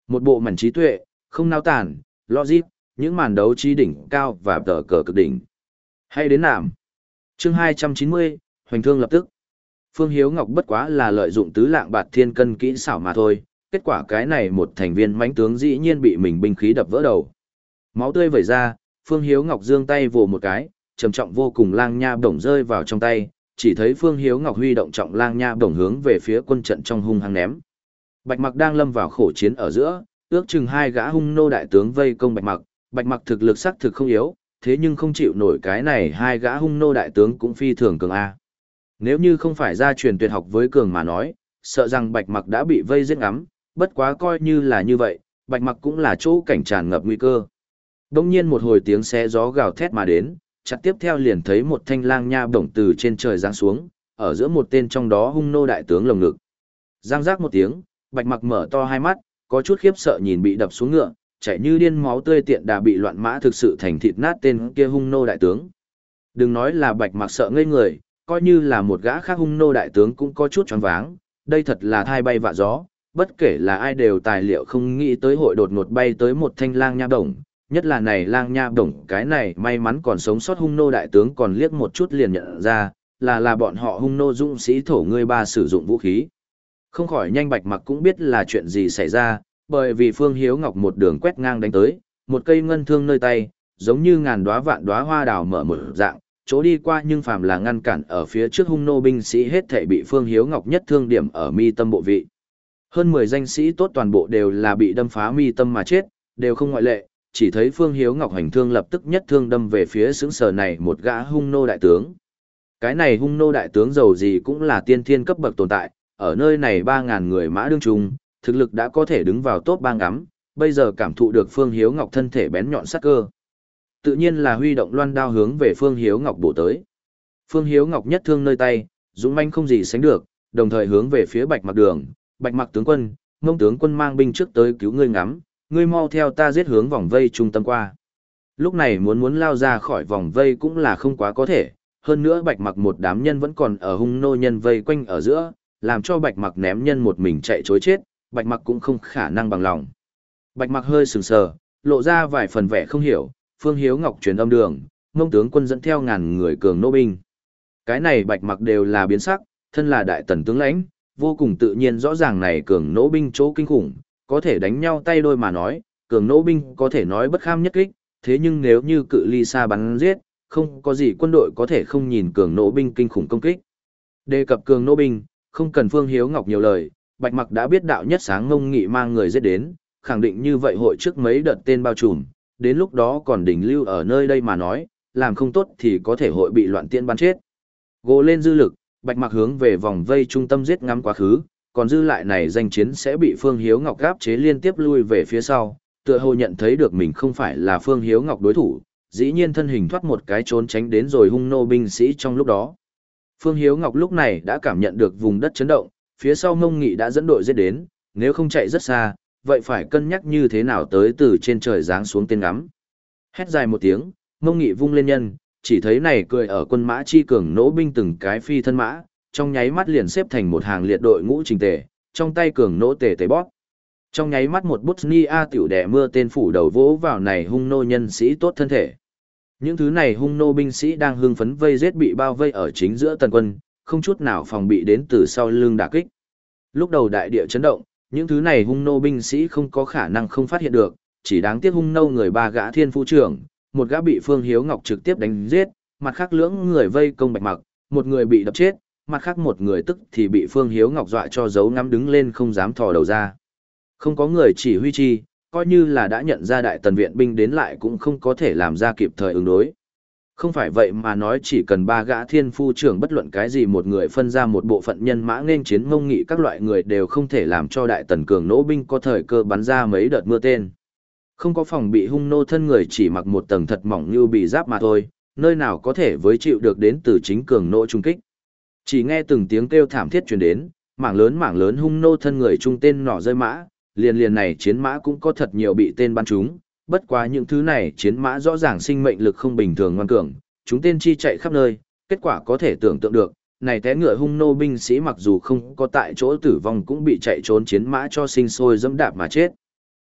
Một bộ mảnh trí tuệ, không nao tản, logic, những màn đấu trí đỉnh cao và tờ cờ cực đỉnh. Hay đến nạm. Chương hai trăm chín mươi, Hoành thương lập tức. Phương Hiếu Ngọc bất quá là lợi dụng tứ lạng bạt thiên cân kỹ xảo mà thôi, kết quả cái này một thành viên mãnh tướng dĩ nhiên bị mình binh khí đập vỡ đầu. Máu tươi vẩy ra, Phương Hiếu Ngọc giương tay vồ một cái, trầm trọng vô cùng lang nha bổng rơi vào trong tay, chỉ thấy Phương Hiếu Ngọc huy động trọng lang nha bổng hướng về phía quân trận trong hung hăng ném. Bạch Mặc đang lâm vào khổ chiến ở giữa, ước chừng hai gã hung nô đại tướng vây công Bạch Mặc, Bạch Mặc thực lực sắc thực không yếu, thế nhưng không chịu nổi cái này hai gã hung nô đại tướng cũng phi thường cường a. Nếu như không phải gia truyền tuyệt học với cường mà nói, sợ rằng Bạch Mặc đã bị vây giết ngắm, bất quá coi như là như vậy, Bạch Mặc cũng là chỗ cảnh tràn ngập nguy cơ. Đông nhiên một hồi tiếng xé gió gào thét mà đến, chặt tiếp theo liền thấy một thanh lang nha bổng từ trên trời giáng xuống, ở giữa một tên trong đó hung nô đại tướng lồng ngực. Giang giác một tiếng, Bạch Mặc mở to hai mắt, có chút khiếp sợ nhìn bị đập xuống ngựa, chảy như điên máu tươi tiện đà bị loạn mã thực sự thành thịt nát tên kia hung nô đại tướng. Đừng nói là Bạch Mặc sợ ngây người, coi như là một gã khác hung nô đại tướng cũng có chút choáng váng, đây thật là thai bay vạ gió, bất kể là ai đều tài liệu không nghĩ tới hội đột ngột bay tới một thanh lang nha bổng, nhất là này lang nha bổng cái này may mắn còn sống sót hung nô đại tướng còn liếc một chút liền nhận ra, là là bọn họ hung nô dũng sĩ thổ ngươi ba sử dụng vũ khí. Không khỏi nhanh Bạch Mặc cũng biết là chuyện gì xảy ra, bởi vì Phương Hiếu Ngọc một đường quét ngang đánh tới, một cây ngân thương nơi tay, giống như ngàn đóa vạn đóa hoa đào mở một dạng, chỗ đi qua nhưng phàm là ngăn cản ở phía trước hung nô binh sĩ hết thảy bị Phương Hiếu Ngọc nhất thương điểm ở mi tâm bộ vị. Hơn mười danh sĩ tốt toàn bộ đều là bị đâm phá mi tâm mà chết, đều không ngoại lệ, chỉ thấy Phương Hiếu Ngọc hành thương lập tức nhất thương đâm về phía xứng sờ này một gã hung nô đại tướng. Cái này hung nô đại tướng giàu gì cũng là tiên thiên cấp bậc tồn tại, ở nơi này ba ngàn người mã đương trung, thực lực đã có thể đứng vào top ba ngắm, bây giờ cảm thụ được Phương Hiếu Ngọc thân thể bén nhọn sắc cơ. Tự nhiên là huy động loan đao hướng về Phương Hiếu Ngọc bổ tới. Phương Hiếu Ngọc nhất thương nơi tay, dũng manh không gì sánh được, đồng thời hướng về phía Bạch Mặc đường, Bạch Mặc tướng quân, Mông tướng quân mang binh trước tới cứu ngươi ngắm, ngươi mau theo ta giết hướng vòng vây trung tâm qua. Lúc này muốn muốn lao ra khỏi vòng vây cũng là không quá có thể, hơn nữa Bạch Mặc một đám nhân vẫn còn ở hung nô nhân vây quanh ở giữa, làm cho Bạch Mặc ném nhân một mình chạy trối chết, Bạch Mặc cũng không khả năng bằng lòng. Bạch Mặc hơi sừng sờ, lộ ra vài phần vẻ không hiểu, Phương Hiếu Ngọc truyền âm đường, Mông tướng quân dẫn theo ngàn người cường nô binh. Cái này Bạch Mặc đều là biến sắc, thân là đại tần tướng lãnh, vô cùng tự nhiên rõ ràng này cường nô binh chỗ kinh khủng, có thể đánh nhau tay đôi mà nói, cường nô binh có thể nói bất kham nhất kích, thế nhưng nếu như cự ly xa bắn giết, không có gì quân đội có thể không nhìn cường nô binh kinh khủng công kích. Đề cập cường nô binh, không cần Phương Hiếu Ngọc nhiều lời, Bạch Mặc đã biết đạo nhất sáng ngông nghị mang người giết đến, khẳng định như vậy hội trước mấy đợt tên bao trùm, đến lúc đó còn đỉnh lưu ở nơi đây mà nói, làm không tốt thì có thể hội bị loạn tiên bắn chết. Gồ lên dư lực, Bạch Mặc hướng về vòng vây trung tâm giết ngắm quá khứ, còn dư lại này danh chiến sẽ bị Phương Hiếu Ngọc gáp chế liên tiếp lui về phía sau, tựa hồ nhận thấy được mình không phải là Phương Hiếu Ngọc đối thủ, dĩ nhiên thân hình thoát một cái trốn tránh đến rồi hung nô binh sĩ trong lúc đó. Phương Hiếu Ngọc lúc này đã cảm nhận được vùng đất chấn động, phía sau Ngông Nghị đã dẫn đội giết đến, nếu không chạy rất xa, vậy phải cân nhắc như thế nào tới từ trên trời giáng xuống tên ngắm. Hét dài một tiếng, Ngông Nghị vung lên nhân, chỉ thấy này cười ở quân mã chi cường nỗ binh từng cái phi thân mã, trong nháy mắt liền xếp thành một hàng liệt đội ngũ trình tề, trong tay cường nỗ tề tề bóp. Trong nháy mắt một Bosnia tiểu đẻ mưa tên phủ đầu vỗ vào này hung nô nhân sĩ tốt thân thể. Những thứ này hung nô binh sĩ đang hưng phấn vây giết bị bao vây ở chính giữa tần quân, không chút nào phòng bị đến từ sau lưng đả kích. Lúc đầu đại địa chấn động, những thứ này hung nô binh sĩ không có khả năng không phát hiện được, chỉ đáng tiếc hung nô người ba gã thiên phu trưởng, một gã bị Phương Hiếu Ngọc trực tiếp đánh giết, mặt khác lưỡng người vây công Bạch Mặc, một người bị đập chết, mặt khác một người tức thì bị Phương Hiếu Ngọc dọa cho giấu ngắm đứng lên không dám thò đầu ra. Không có người chỉ huy chi, coi như là đã nhận ra đại tần viện binh đến lại cũng không có thể làm ra kịp thời ứng đối. Không phải vậy mà nói chỉ cần ba gã thiên phu trưởng bất luận cái gì một người phân ra một bộ phận nhân mã nên chiến Mông Nghị các loại người đều không thể làm cho đại tần cường nỗ binh có thời cơ bắn ra mấy đợt mưa tên. Không có phòng bị hung nô thân người chỉ mặc một tầng thật mỏng như bị giáp mà thôi, nơi nào có thể với chịu được đến từ chính cường nỗ trung kích. Chỉ nghe từng tiếng kêu thảm thiết truyền đến, mảng lớn mảng lớn hung nô thân người trung tên nỏ rơi mã, liền liền này chiến mã cũng có thật nhiều bị tên bắn trúng, bất quá những thứ này chiến mã rõ ràng sinh mệnh lực không bình thường ngoan cường, chúng tên chi chạy khắp nơi, kết quả có thể tưởng tượng được, này té ngựa hung nô binh sĩ mặc dù không có tại chỗ tử vong cũng bị chạy trốn chiến mã cho sinh sôi dẫm đạp mà chết.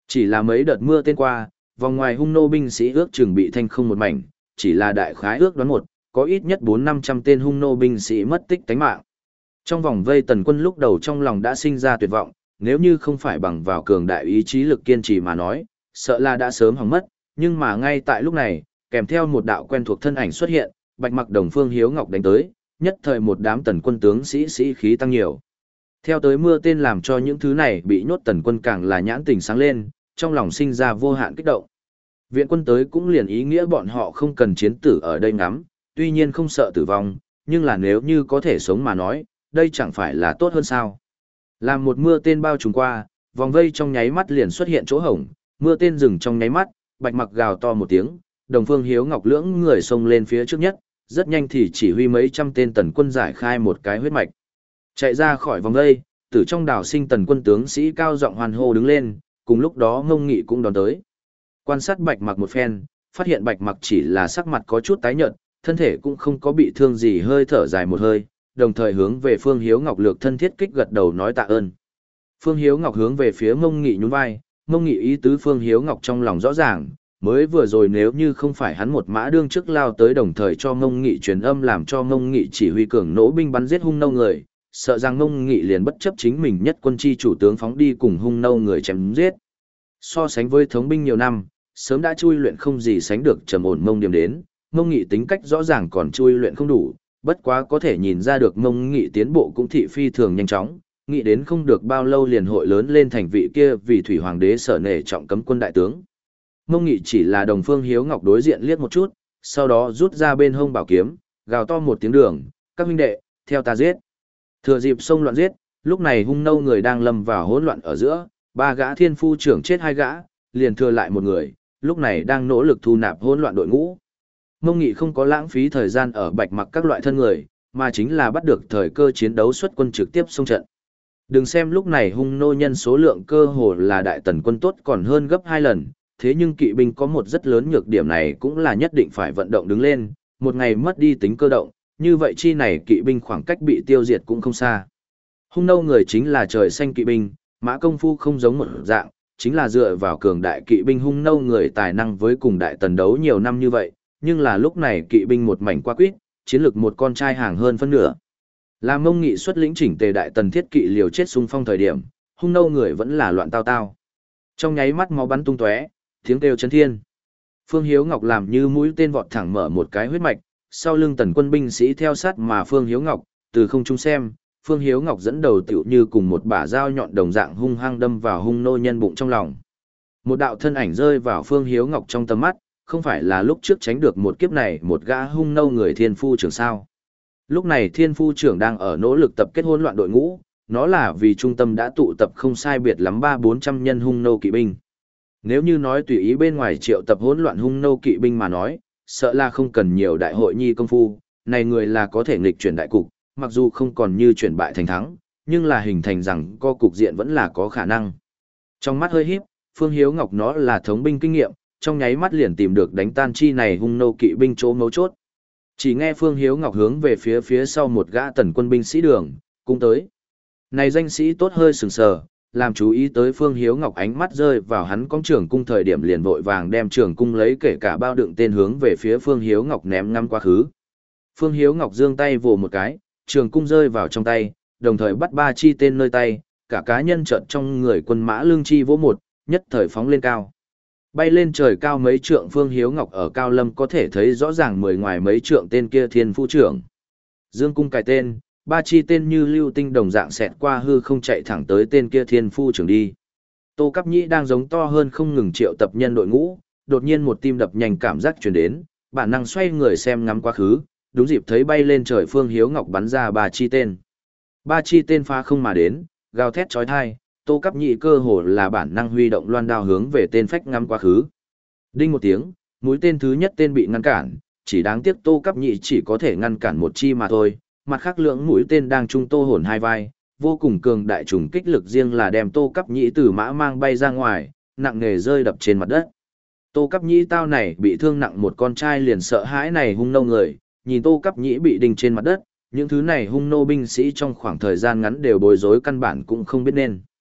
Chỉ là mấy đợt mưa tên qua, vòng ngoài hung nô binh sĩ ước chừng bị thanh không một mảnh, chỉ là đại khái ước đoán một, có ít nhất bốn năm trăm tên hung nô binh sĩ mất tích tánh mạng. Trong vòng vây tần quân lúc đầu trong lòng đã sinh ra tuyệt vọng, nếu như không phải bằng vào cường đại ý chí lực kiên trì mà nói, sợ là đã sớm hỏng mất, nhưng mà ngay tại lúc này, kèm theo một đạo quen thuộc thân ảnh xuất hiện, bạch mặc đồng Phương Hiếu Ngọc đánh tới, nhất thời một đám tần quân tướng sĩ sĩ khí tăng nhiều. Theo tới mưa tên làm cho những thứ này bị nhốt tần quân càng là nhãn tình sáng lên, trong lòng sinh ra vô hạn kích động. Viện quân tới cũng liền ý nghĩa bọn họ không cần chiến tử ở đây ngắm, tuy nhiên không sợ tử vong, nhưng là nếu như có thể sống mà nói, đây chẳng phải là tốt hơn sao. Làm một mưa tên bao trùm qua, vòng vây trong nháy mắt liền xuất hiện chỗ hổng, mưa tên dừng trong nháy mắt, bạch mặc gào to một tiếng, đồng Phương Hiếu Ngọc lưỡng người xông lên phía trước nhất, rất nhanh thì chỉ huy mấy trăm tên tần quân giải khai một cái huyết mạch. Chạy ra khỏi vòng vây, từ trong đảo sinh tần quân tướng sĩ cao giọng hoan hô đứng lên, cùng lúc đó Ngông Nghị cũng đón tới. Quan sát bạch mặc một phen, phát hiện bạch mặc chỉ là sắc mặt có chút tái nhợt, thân thể cũng không có bị thương gì, hơi thở dài một hơi, đồng thời hướng về Phương Hiếu Ngọc lược thân thiết kích gật đầu nói tạ ơn. Phương Hiếu Ngọc hướng về phía Ngông Nghị nhún vai, Ngông Nghị ý tứ Phương Hiếu Ngọc trong lòng rõ ràng, mới vừa rồi nếu như không phải hắn một mã đương trước lao tới đồng thời cho Ngông Nghị truyền âm làm cho Ngông Nghị chỉ huy cường nỗ binh bắn giết hung nâu người, sợ rằng Ngông Nghị liền bất chấp chính mình nhất quân chi chủ tướng phóng đi cùng hung nâu người chém giết. So sánh với thống binh nhiều năm, sớm đã chui luyện không gì sánh được trầm ổn Mông Điểm đến, Ngông Nghị tính cách rõ ràng còn chui luyện không đủ, bất quá có thể nhìn ra được Ngông Nghị tiến bộ cũng thị phi thường nhanh chóng, nghĩ đến không được bao lâu liền hội lớn lên thành vị kia vì thủy hoàng đế sở nể trọng cấm quân đại tướng. Ngông Nghị chỉ là đồng Phương Hiếu Ngọc đối diện liếc một chút, sau đó rút ra bên hông bảo kiếm, gào to một tiếng đường, các huynh đệ, theo ta giết. Thừa dịp xông loạn giết, lúc này hung nâu người đang lâm vào hỗn loạn ở giữa, ba gã thiên phu trưởng chết hai gã, liền thừa lại một người, lúc này đang nỗ lực thu nạp hỗn loạn đội ngũ. Ngông Nghị không có lãng phí thời gian ở bạch mặc các loại thân người, mà chính là bắt được thời cơ chiến đấu xuất quân trực tiếp xông trận. Đừng xem lúc này hung nô nhân số lượng cơ hồ là đại tần quân tốt còn hơn gấp hai lần, thế nhưng kỵ binh có một rất lớn nhược điểm này cũng là nhất định phải vận động đứng lên, một ngày mất đi tính cơ động, như vậy chi này kỵ binh khoảng cách bị tiêu diệt cũng không xa. Hung nâu người chính là trời xanh kỵ binh, mã công phu không giống một dạng, chính là dựa vào cường đại kỵ binh hung nâu người tài năng với cùng đại tần đấu nhiều năm như vậy, nhưng là lúc này kỵ binh một mảnh qua quýt, chiến lược một con trai hàng hơn phân nửa. Làm Ngông Nghị xuất lĩnh chỉnh tề đại tần thiết kỵ liều chết xung phong thời điểm, hung nâu người vẫn là loạn tao tao. Trong nháy mắt máu bắn tung tóe, tiếng kêu chấn thiên. Phương Hiếu Ngọc làm như mũi tên vọt thẳng mở một cái huyết mạch, sau lưng tần quân binh sĩ theo sát mà Phương Hiếu Ngọc, từ không trung xem, Phương Hiếu Ngọc dẫn đầu tựu như cùng một bả dao nhọn đồng dạng hung hăng đâm vào hung nô nhân bụng trong lòng. Một đạo thân ảnh rơi vào Phương Hiếu Ngọc trong tầm mắt, không phải là lúc trước tránh được một kiếp này một gã hung nâu người thiên phu trưởng sao. Lúc này thiên phu trưởng đang ở nỗ lực tập kết hỗn loạn đội ngũ, nó là vì trung tâm đã tụ tập không sai biệt lắm ba bốn trăm nhân hung nô kỵ binh. Nếu như nói tùy ý bên ngoài triệu tập hỗn loạn hung nô kỵ binh mà nói, sợ là không cần nhiều đại hội nhi công phu, này người là có thể nghịch chuyển đại cục, mặc dù không còn như chuyển bại thành thắng, nhưng là hình thành rằng co cục diện vẫn là có khả năng. Trong mắt hơi híp, Phương Hiếu Ngọc nó là thống binh kinh nghiệm, trong nháy mắt liền tìm được đánh tan chi này hung nô kỵ binh chỗ mấu chốt. Chỉ nghe Phương Hiếu Ngọc hướng về phía phía sau một gã tần quân binh sĩ đường, cung tới. Này danh sĩ tốt hơi sừng sờ, làm chú ý tới Phương Hiếu Ngọc ánh mắt rơi vào hắn cong trường cung thời điểm liền vội vàng đem trường cung lấy kể cả bao đựng tên hướng về phía Phương Hiếu Ngọc ném ngắm quá khứ. Phương Hiếu Ngọc giương tay vồ một cái, trường cung rơi vào trong tay, đồng thời bắt ba chi tên nơi tay, cả cá nhân chợt trong người quân mã lương chi vỗ một, nhất thời phóng lên cao. Bay lên trời cao mấy trượng Phương Hiếu Ngọc ở cao lâm có thể thấy rõ ràng mười ngoài mấy trượng tên kia thiên phu trưởng. Dương cung cài tên, ba chi tên như lưu tinh đồng dạng xẹt qua hư không chạy thẳng tới tên kia thiên phu trưởng đi. Tô Cáp Nhĩ đang giống to hơn không ngừng triệu tập nhân đội ngũ, đột nhiên một tim đập nhanh cảm giác truyền đến, bản năng xoay người xem ngắm quá khứ, đúng dịp thấy bay lên trời Phương Hiếu Ngọc bắn ra ba chi tên. Ba chi tên phá không mà đến, gào thét chói tai, Tô Cáp Nhĩ cơ hồ là bản năng huy động loan đao hướng về tên phách ngắm quá khứ. Đinh một tiếng, mũi tên thứ nhất tên bị ngăn cản, chỉ đáng tiếc Tô Cáp Nhĩ chỉ có thể ngăn cản một chi mà thôi, mặt khác lưỡng mũi tên đang trung tô hồn hai vai, vô cùng cường đại trùng kích lực riêng là đem Tô Cáp Nhĩ từ mã mang bay ra ngoài, nặng nề rơi đập trên mặt đất. Tô Cáp Nhĩ tao này bị thương nặng một con trai liền sợ hãi này hung nô người, nhìn Tô Cáp Nhĩ bị đinh trên mặt đất, những thứ này hung nô binh sĩ trong khoảng thời gian ngắn đều bối rối căn bản cũng không biết nên.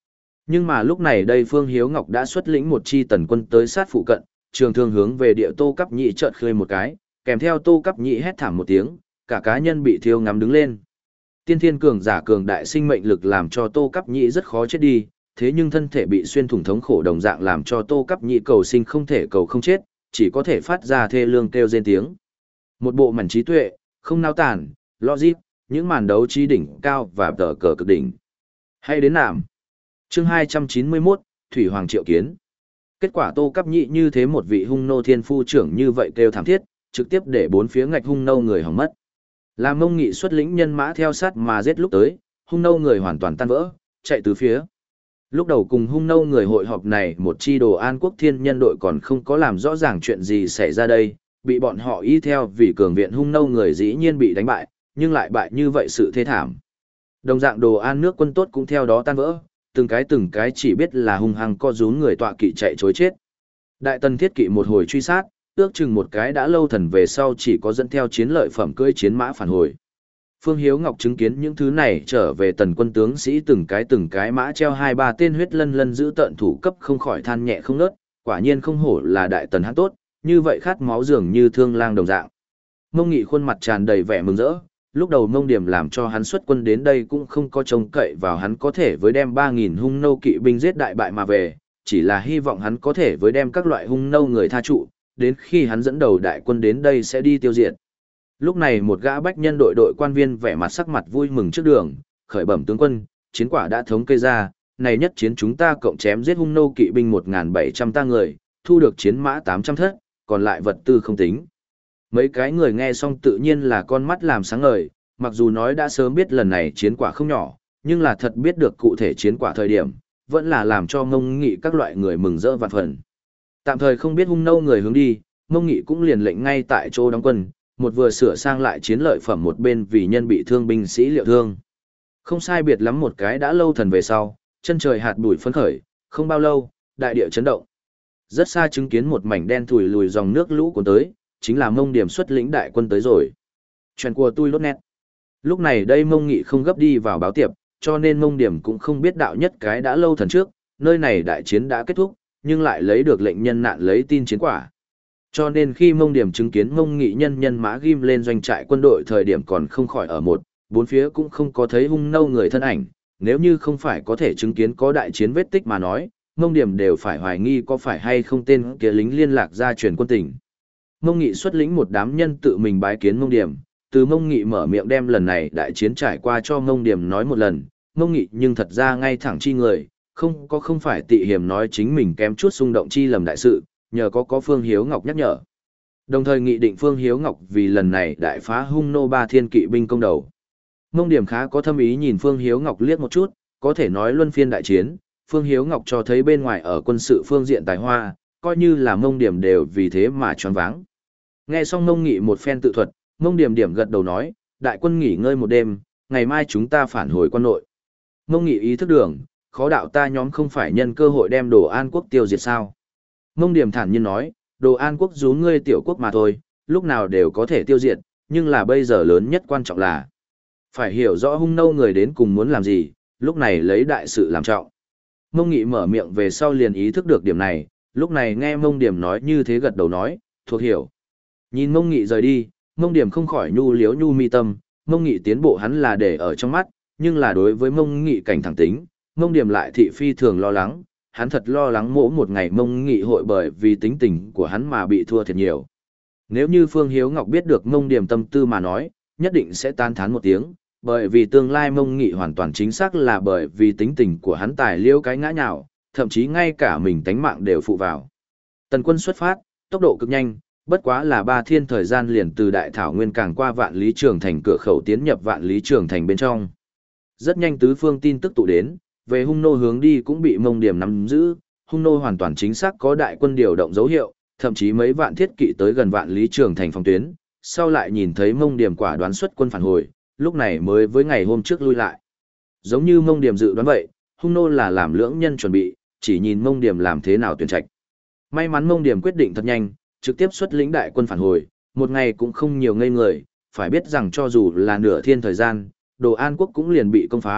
Nhưng mà lúc này đây Phương Hiếu Ngọc đã xuất lĩnh một chi tần quân tới sát phụ cận, trường thương hướng về địa Tô Cắp Nhị chợt khơi một cái, kèm theo Tô Cắp Nhị hét thảm một tiếng, cả cá nhân bị thiêu ngắm đứng lên. Tiên thiên cường giả cường đại sinh mệnh lực làm cho Tô Cắp Nhị rất khó chết đi, thế nhưng thân thể bị xuyên thủng thống khổ đồng dạng làm cho Tô Cắp Nhị cầu sinh không thể cầu không chết, chỉ có thể phát ra thê lương kêu rên tiếng. Một bộ mảnh trí tuệ, không nao tản, logic, những màn đấu trí đỉnh cao và tờ cờ cực đỉnh. Hay đến nạm. Chương hai trăm chín mươi mốt, Thủy Hoàng triệu kiến. Kết quả Tô Cắp Nhị như thế một vị hung nô thiên phu trưởng như vậy kêu thảm thiết, trực tiếp để bốn phía ngạch hung nô người hỏng mất. Làm Mông Nghị xuất lĩnh nhân mã theo sát mà giết lúc tới, hung nô người hoàn toàn tan vỡ, chạy tứ phía. Lúc đầu cùng hung nô người hội họp này một chi đồ an quốc thiên nhân đội còn không có làm rõ ràng chuyện gì xảy ra đây, bị bọn họ y theo vì cường viện hung nô người dĩ nhiên bị đánh bại, nhưng lại bại như vậy sự thê thảm. Đồng dạng đồ an nước quân tốt cũng theo đó tan vỡ, từng cái từng cái chỉ biết là hung hăng co rúm người tọa kỵ chạy chối chết. Đại tần thiết kỵ một hồi truy sát, ước chừng một cái đã lâu thần về sau chỉ có dẫn theo chiến lợi phẩm cưỡi chiến mã phản hồi. Phương Hiếu Ngọc chứng kiến những thứ này trở về tần quân tướng sĩ từng cái từng cái mã treo hai ba tên huyết lân lân giữ tận thủ cấp không khỏi than nhẹ không nớt, quả nhiên không hổ là đại tần hắn tốt, như vậy khát máu dường như thương lang đồng dạng. Mông Nghị khuôn mặt tràn đầy vẻ mừng rỡ, lúc đầu Mông Điểm làm cho hắn xuất quân đến đây cũng không có trông cậy vào hắn có thể với đem ba nghìn hung nô kỵ binh giết đại bại mà về, chỉ là hy vọng hắn có thể với đem các loại hung nô người tha trụ, đến khi hắn dẫn đầu đại quân đến đây sẽ đi tiêu diệt. Lúc này một gã bách nhân đội đội quan viên vẻ mặt sắc mặt vui mừng trước đường, khởi bẩm tướng quân, chiến quả đã thống kê ra, này nhất chiến chúng ta cộng chém giết hung nô kỵ binh một nghìn bảy trăm ta người, thu được chiến mã tám trăm thất, còn lại vật tư không tính. Mấy cái người nghe xong tự nhiên là con mắt làm sáng ngời, mặc dù nói đã sớm biết lần này chiến quả không nhỏ, nhưng là thật biết được cụ thể chiến quả thời điểm, vẫn là làm cho Mông Nghị các loại người mừng rỡ vạn phần. Tạm thời không biết hung nô người hướng đi, Mông Nghị cũng liền lệnh ngay tại chỗ đóng quân, một vừa sửa sang lại chiến lợi phẩm một bên vì nhân bị thương binh sĩ liệu thương. Không sai biệt lắm một cái đã lâu thần về sau, chân trời hạt bụi phấn khởi, không bao lâu, đại địa chấn động. Rất xa chứng kiến một mảnh đen thùi lùi dòng nước lũ cuốn tới, chính là Mông Điểm xuất lĩnh đại quân tới rồi. Chuyện của tôi lốt nét. Lúc này đây Mông Nghị không gấp đi vào báo tiệp, cho nên Mông Điểm cũng không biết đạo nhất cái đã lâu thần trước, nơi này đại chiến đã kết thúc, nhưng lại lấy được lệnh nhân nạn lấy tin chiến quả. Cho nên khi Mông Điểm chứng kiến Mông Nghị nhân nhân mã ghim lên doanh trại quân đội thời điểm còn không khỏi ở một, bốn phía cũng không có thấy hung nô người thân ảnh, nếu như không phải có thể chứng kiến có đại chiến vết tích mà nói, Mông Điểm đều phải hoài nghi có phải hay không tên kia lính liên lạc ra truyền quân tỉnh. Mông Nghị xuất lĩnh một đám nhân tự mình bái kiến Mông Điểm, từ Mông Nghị mở miệng đem lần này đại chiến trải qua cho Mông Điểm nói một lần, Mông Nghị nhưng thật ra ngay thẳng chi người, không có không phải tị hiểm nói chính mình kém chút xung động chi lầm đại sự, nhờ có có Phương Hiếu Ngọc nhắc nhở. Đồng thời nghị định Phương Hiếu Ngọc vì lần này đại phá hung nô ba thiên kỵ binh công đầu. Mông Điểm khá có thâm ý nhìn Phương Hiếu Ngọc liếc một chút, có thể nói luân phiên đại chiến, Phương Hiếu Ngọc cho thấy bên ngoài ở quân sự phương diện tài hoa, coi như là Mông Điểm đều vì thế mà choáng váng. Nghe xong Mông Nghị một phen tự thuật, Mông Điểm điểm gật đầu nói, đại quân nghỉ ngơi một đêm, ngày mai chúng ta phản hồi quân nội. Mông Nghị ý thức đường, khó đạo ta nhóm không phải nhân cơ hội đem đồ an quốc tiêu diệt sao. Mông Điểm thản nhiên nói, đồ an quốc rú ngươi tiểu quốc mà thôi, lúc nào đều có thể tiêu diệt, nhưng là bây giờ lớn nhất quan trọng là phải hiểu rõ hung nô người đến cùng muốn làm gì, lúc này lấy đại sự làm trọng. Mông Nghị mở miệng về sau liền ý thức được điểm này, lúc này nghe Mông Điểm nói như thế gật đầu nói, thuộc hiểu. Nhìn Mông Nghị rời đi, Mông Điểm không khỏi nhu liếu nhu mi tâm, Mông Nghị tiến bộ hắn là để ở trong mắt, nhưng là đối với Mông Nghị cảnh thẳng tính, Mông Điểm lại thị phi thường lo lắng, hắn thật lo lắng mỗi một ngày Mông Nghị hội bởi vì tính tình của hắn mà bị thua thiệt nhiều. Nếu như Phương Hiếu Ngọc biết được Mông Điểm tâm tư mà nói, nhất định sẽ tan thán một tiếng, bởi vì tương lai Mông Nghị hoàn toàn chính xác là bởi vì tính tình của hắn tài liêu cái ngã nhào, thậm chí ngay cả mình tánh mạng đều phụ vào. Tần quân xuất phát, tốc độ cực nhanh, bất quá là ba thiên thời gian liền từ Đại Thảo Nguyên càng qua Vạn Lý Trường Thành cửa khẩu tiến nhập Vạn Lý Trường Thành bên trong. Rất nhanh tứ phương tin tức tụ đến, về hung nô hướng đi cũng bị Mông Điểm nắm giữ, hung nô hoàn toàn chính xác có đại quân điều động dấu hiệu, thậm chí mấy vạn thiết kỵ tới gần Vạn Lý Trường Thành phòng tuyến, sau lại nhìn thấy Mông Điểm quả đoán xuất quân phản hồi, lúc này mới với ngày hôm trước lui lại. Giống như Mông Điểm dự đoán vậy, hung nô là làm lưỡng nhân chuẩn bị, chỉ nhìn Mông Điểm làm thế nào tuyển trạch. May mắn Mông Điểm quyết định thật nhanh, trực tiếp xuất lĩnh đại quân phản hồi, một ngày cũng không nhiều ngây người, phải biết rằng cho dù là nửa thiên thời gian, Đồ An quốc cũng liền bị công phá,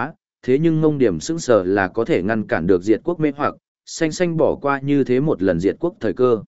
thế nhưng Mông Điểm sững sờ là có thể ngăn cản được diệt quốc mê hoặc, xanh xanh bỏ qua như thế một lần diệt quốc thời cơ.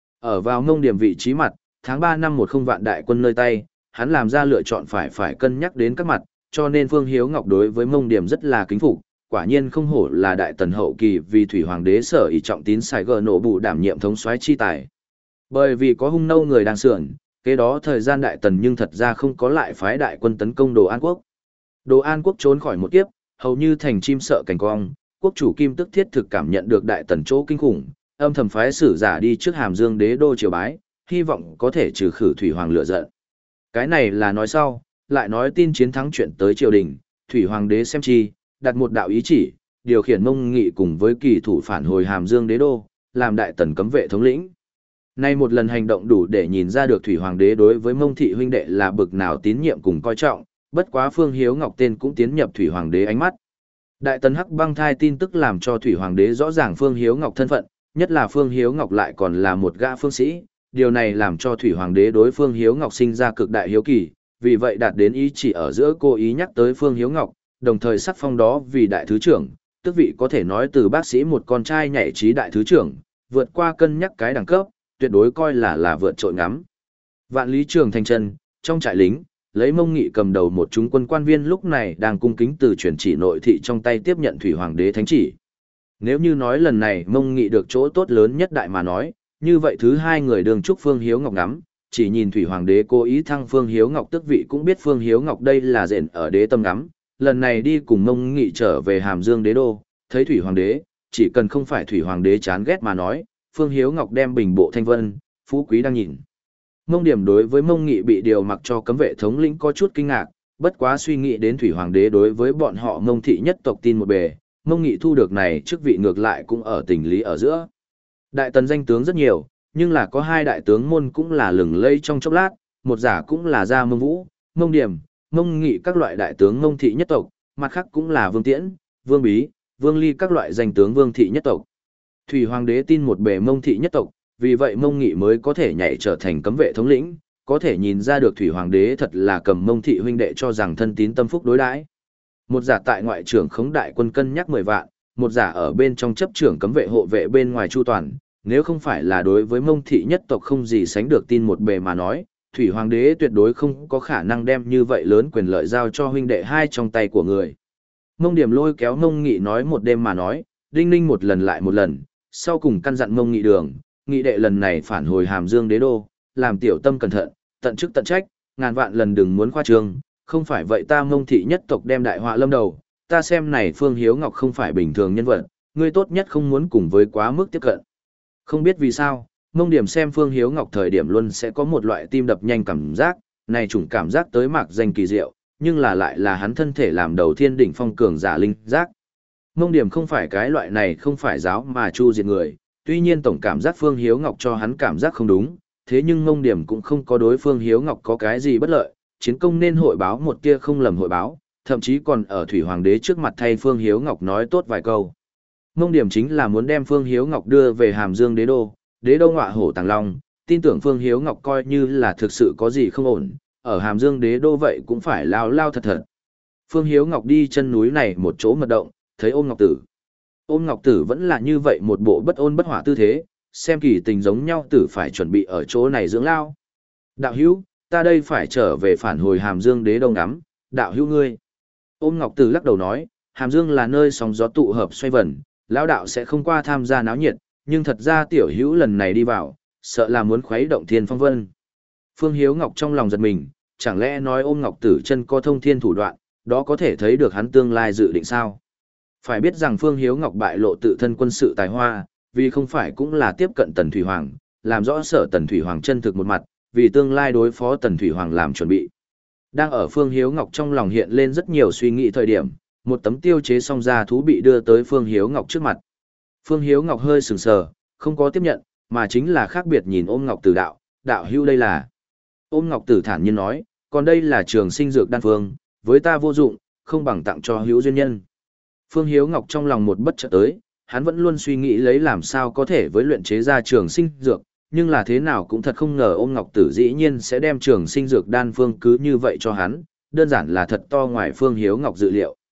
Ở vào Mông Điểm vị trí mặt, tháng ba năm một không vạn đại quân nơi tay, hắn làm ra lựa chọn phải phải cân nhắc đến các mặt, cho nên Phương Hiếu Ngọc đối với Mông Điểm rất là kính phục, quả nhiên không hổ là đại tần hậu kỳ vì thủy hoàng đế sở ý trọng tín Sài Gòn nổ bù đảm nhiệm thống soái chi tài. Bởi vì có hung nâu người đang sườn, kế đó thời gian đại tần nhưng thật ra không có lại phái đại quân tấn công Đồ An Quốc. Đồ An Quốc trốn khỏi một kiếp, hầu như thành chim sợ cảnh cong, quốc chủ Kim Tức Thiết thực cảm nhận được đại tần chỗ kinh khủng, âm thầm phái sử giả đi trước Hàm Dương đế đô triều bái, hy vọng có thể trừ khử thủy hoàng lửa giận. Cái này là nói sau, lại nói tin chiến thắng chuyện tới triều đình, thủy hoàng đế xem chi, đặt một đạo ý chỉ, điều khiển Mông Nghị cùng với kỳ thủ phản hồi Hàm Dương đế đô, làm đại tần cấm vệ thống lĩnh. Nay một lần hành động đủ để nhìn ra được thủy hoàng đế đối với Mông thị huynh đệ là bực nào tín nhiệm cùng coi trọng, bất quá Phương Hiếu Ngọc tên cũng tiến nhập thủy hoàng đế ánh mắt. Đại tần hắc băng thai tin tức làm cho thủy hoàng đế rõ ràng Phương Hiếu Ngọc thân phận, nhất là Phương Hiếu Ngọc lại còn là một gã phương sĩ, điều này làm cho thủy hoàng đế đối Phương Hiếu Ngọc sinh ra cực đại hiếu kỳ, vì vậy đạt đến ý chỉ ở giữa cố ý nhắc tới Phương Hiếu Ngọc, đồng thời sắc phong đó vì đại thứ trưởng, tức vị có thể nói từ bác sĩ một con trai nhảy trí đại thứ trưởng, vượt qua cân nhắc cái đẳng cấp, tuyệt đối coi là là vượt trội ngắm. Vạn Lý Trường Thành chân, trong trại lính, lấy Mông Nghị cầm đầu một chúng quân quan viên lúc này đang cung kính từ truyền chỉ nội thị trong tay tiếp nhận thủy hoàng đế thánh chỉ. Nếu như nói lần này Mông Nghị được chỗ tốt lớn nhất đại mà nói, như vậy thứ hai người đường trúc Phương Hiếu Ngọc ngắm, chỉ nhìn thủy hoàng đế cố ý thăng Phương Hiếu Ngọc tước vị cũng biết Phương Hiếu Ngọc đây là rèn ở đế tâm ngắm, lần này đi cùng Mông Nghị trở về Hàm Dương đế đô, thấy thủy hoàng đế, chỉ cần không phải thủy hoàng đế chán ghét mà nói, Phương Hiếu Ngọc đem bình bộ thanh vân, phú quý đang nhìn. Mông Điểm đối với Mông Nghị bị điều mặc cho cấm vệ thống lĩnh có chút kinh ngạc, bất quá suy nghĩ đến thủy hoàng đế đối với bọn họ Mông thị nhất tộc tin một bề, Mông Nghị thu được này chức vị ngược lại cũng ở tình lý ở giữa. Đại tần danh tướng rất nhiều, nhưng là có hai đại tướng môn cũng là lừng lây trong chốc lát, một giả cũng là Gia Mông Vũ, Mông Điểm, Mông Nghị các loại đại tướng Mông thị nhất tộc, mặt khác cũng là Vương Tiễn, Vương Bí, Vương Ly các loại danh tướng Vương thị nhất tộc. Thủy hoàng đế tin một bề Mông thị nhất tộc, vì vậy Mông Nghị mới có thể nhảy trở thành cấm vệ thống lĩnh, có thể nhìn ra được thủy hoàng đế thật là cầm Mông thị huynh đệ cho rằng thân tín tâm phúc đối đãi. Một giả tại ngoại trưởng khống đại quân cân nhắc mười vạn, một giả ở bên trong chấp trưởng cấm vệ hộ vệ bên ngoài chu toàn, nếu không phải là đối với Mông thị nhất tộc không gì sánh được tin một bề mà nói, thủy hoàng đế tuyệt đối không có khả năng đem như vậy lớn quyền lợi giao cho huynh đệ hai trong tay của người. Mông Điểm lôi kéo Mông Nghị nói một đêm mà nói, đinh ninh một lần lại một lần, sau cùng căn dặn Mông Nghị đường, Nghị đệ lần này phản hồi Hàm Dương đế đô, làm tiểu tâm cẩn thận, tận chức tận trách, ngàn vạn lần đừng muốn khoa trương, không phải vậy ta Mông thị nhất tộc đem đại họa lâm đầu, ta xem này Phương Hiếu Ngọc không phải bình thường nhân vật, ngươi tốt nhất không muốn cùng với quá mức tiếp cận. Không biết vì sao, Mông Điểm xem Phương Hiếu Ngọc thời điểm luôn sẽ có một loại tim đập nhanh cảm giác, này chủng cảm giác tới mạc danh kỳ diệu, nhưng là lại là hắn thân thể làm đầu thiên đỉnh phong cường giả linh giác. Mông Điểm không phải cái loại này không phải giáo mà chu diệt người, tuy nhiên tổng cảm giác Phương Hiếu Ngọc cho hắn cảm giác không đúng, thế nhưng Mông Điểm cũng không có đối Phương Hiếu Ngọc có cái gì bất lợi, chiến công nên hội báo một tia không lầm hội báo, thậm chí còn ở Thủy Hoàng đế trước mặt thay Phương Hiếu Ngọc nói tốt vài câu. Mông Điểm chính là muốn đem Phương Hiếu Ngọc đưa về Hàm Dương đế đô, đế đô ngọa hổ tàng long, tin tưởng Phương Hiếu Ngọc coi như là thực sự có gì không ổn, ở Hàm Dương đế đô vậy cũng phải lao lao thật thật. Phương Hiếu Ngọc đi chân núi này một chỗ mật động, thấy Ôm Ngọc Tử. Ôm Ngọc Tử vẫn là như vậy một bộ bất ôn bất hỏa tư thế, xem kỳ tình giống nhau tử phải chuẩn bị ở chỗ này dưỡng lao. Đạo hữu, ta đây phải trở về phản hồi Hàm Dương đế đô ngắm, đạo hữu ngươi. Ôm Ngọc Tử lắc đầu nói, Hàm Dương là nơi sóng gió tụ hợp xoay vần, lão đạo sẽ không qua tham gia náo nhiệt, nhưng thật ra tiểu hữu lần này đi vào, sợ là muốn khuấy động thiên phong vân. Phương Hiếu Ngọc trong lòng giật mình, chẳng lẽ nói Ôm Ngọc Tử chân có thông thiên thủ đoạn, đó có thể thấy được hắn tương lai dự định sao? Phải biết rằng Phương Hiếu Ngọc bại lộ tự thân quân sự tài hoa, vì không phải cũng là tiếp cận Tần Thủy Hoàng, làm rõ sở Tần Thủy Hoàng chân thực một mặt, vì tương lai đối phó Tần Thủy Hoàng làm chuẩn bị. Đang ở Phương Hiếu Ngọc trong lòng hiện lên rất nhiều suy nghĩ thời điểm, một tấm tiêu chế song ra thú bị đưa tới Phương Hiếu Ngọc trước mặt. Phương Hiếu Ngọc hơi sừng sờ, không có tiếp nhận, mà chính là khác biệt nhìn Ôm Ngọc Tử đạo, đạo hữu đây là. Ôm Ngọc Tử thản nhiên nói, còn đây là trường sinh dược đan phương, với ta vô dụng, không bằng tặng cho hữu duyên nhân. Phương Hiếu Ngọc trong lòng một bất chợt tới, hắn vẫn luôn suy nghĩ lấy làm sao có thể với luyện chế ra trường sinh dược, nhưng là thế nào cũng thật không ngờ Ôm Ngọc Tử dĩ nhiên sẽ đem trường sinh dược đan phương cứ như vậy cho hắn, đơn giản là thật to ngoài Phương Hiếu Ngọc dự liệu.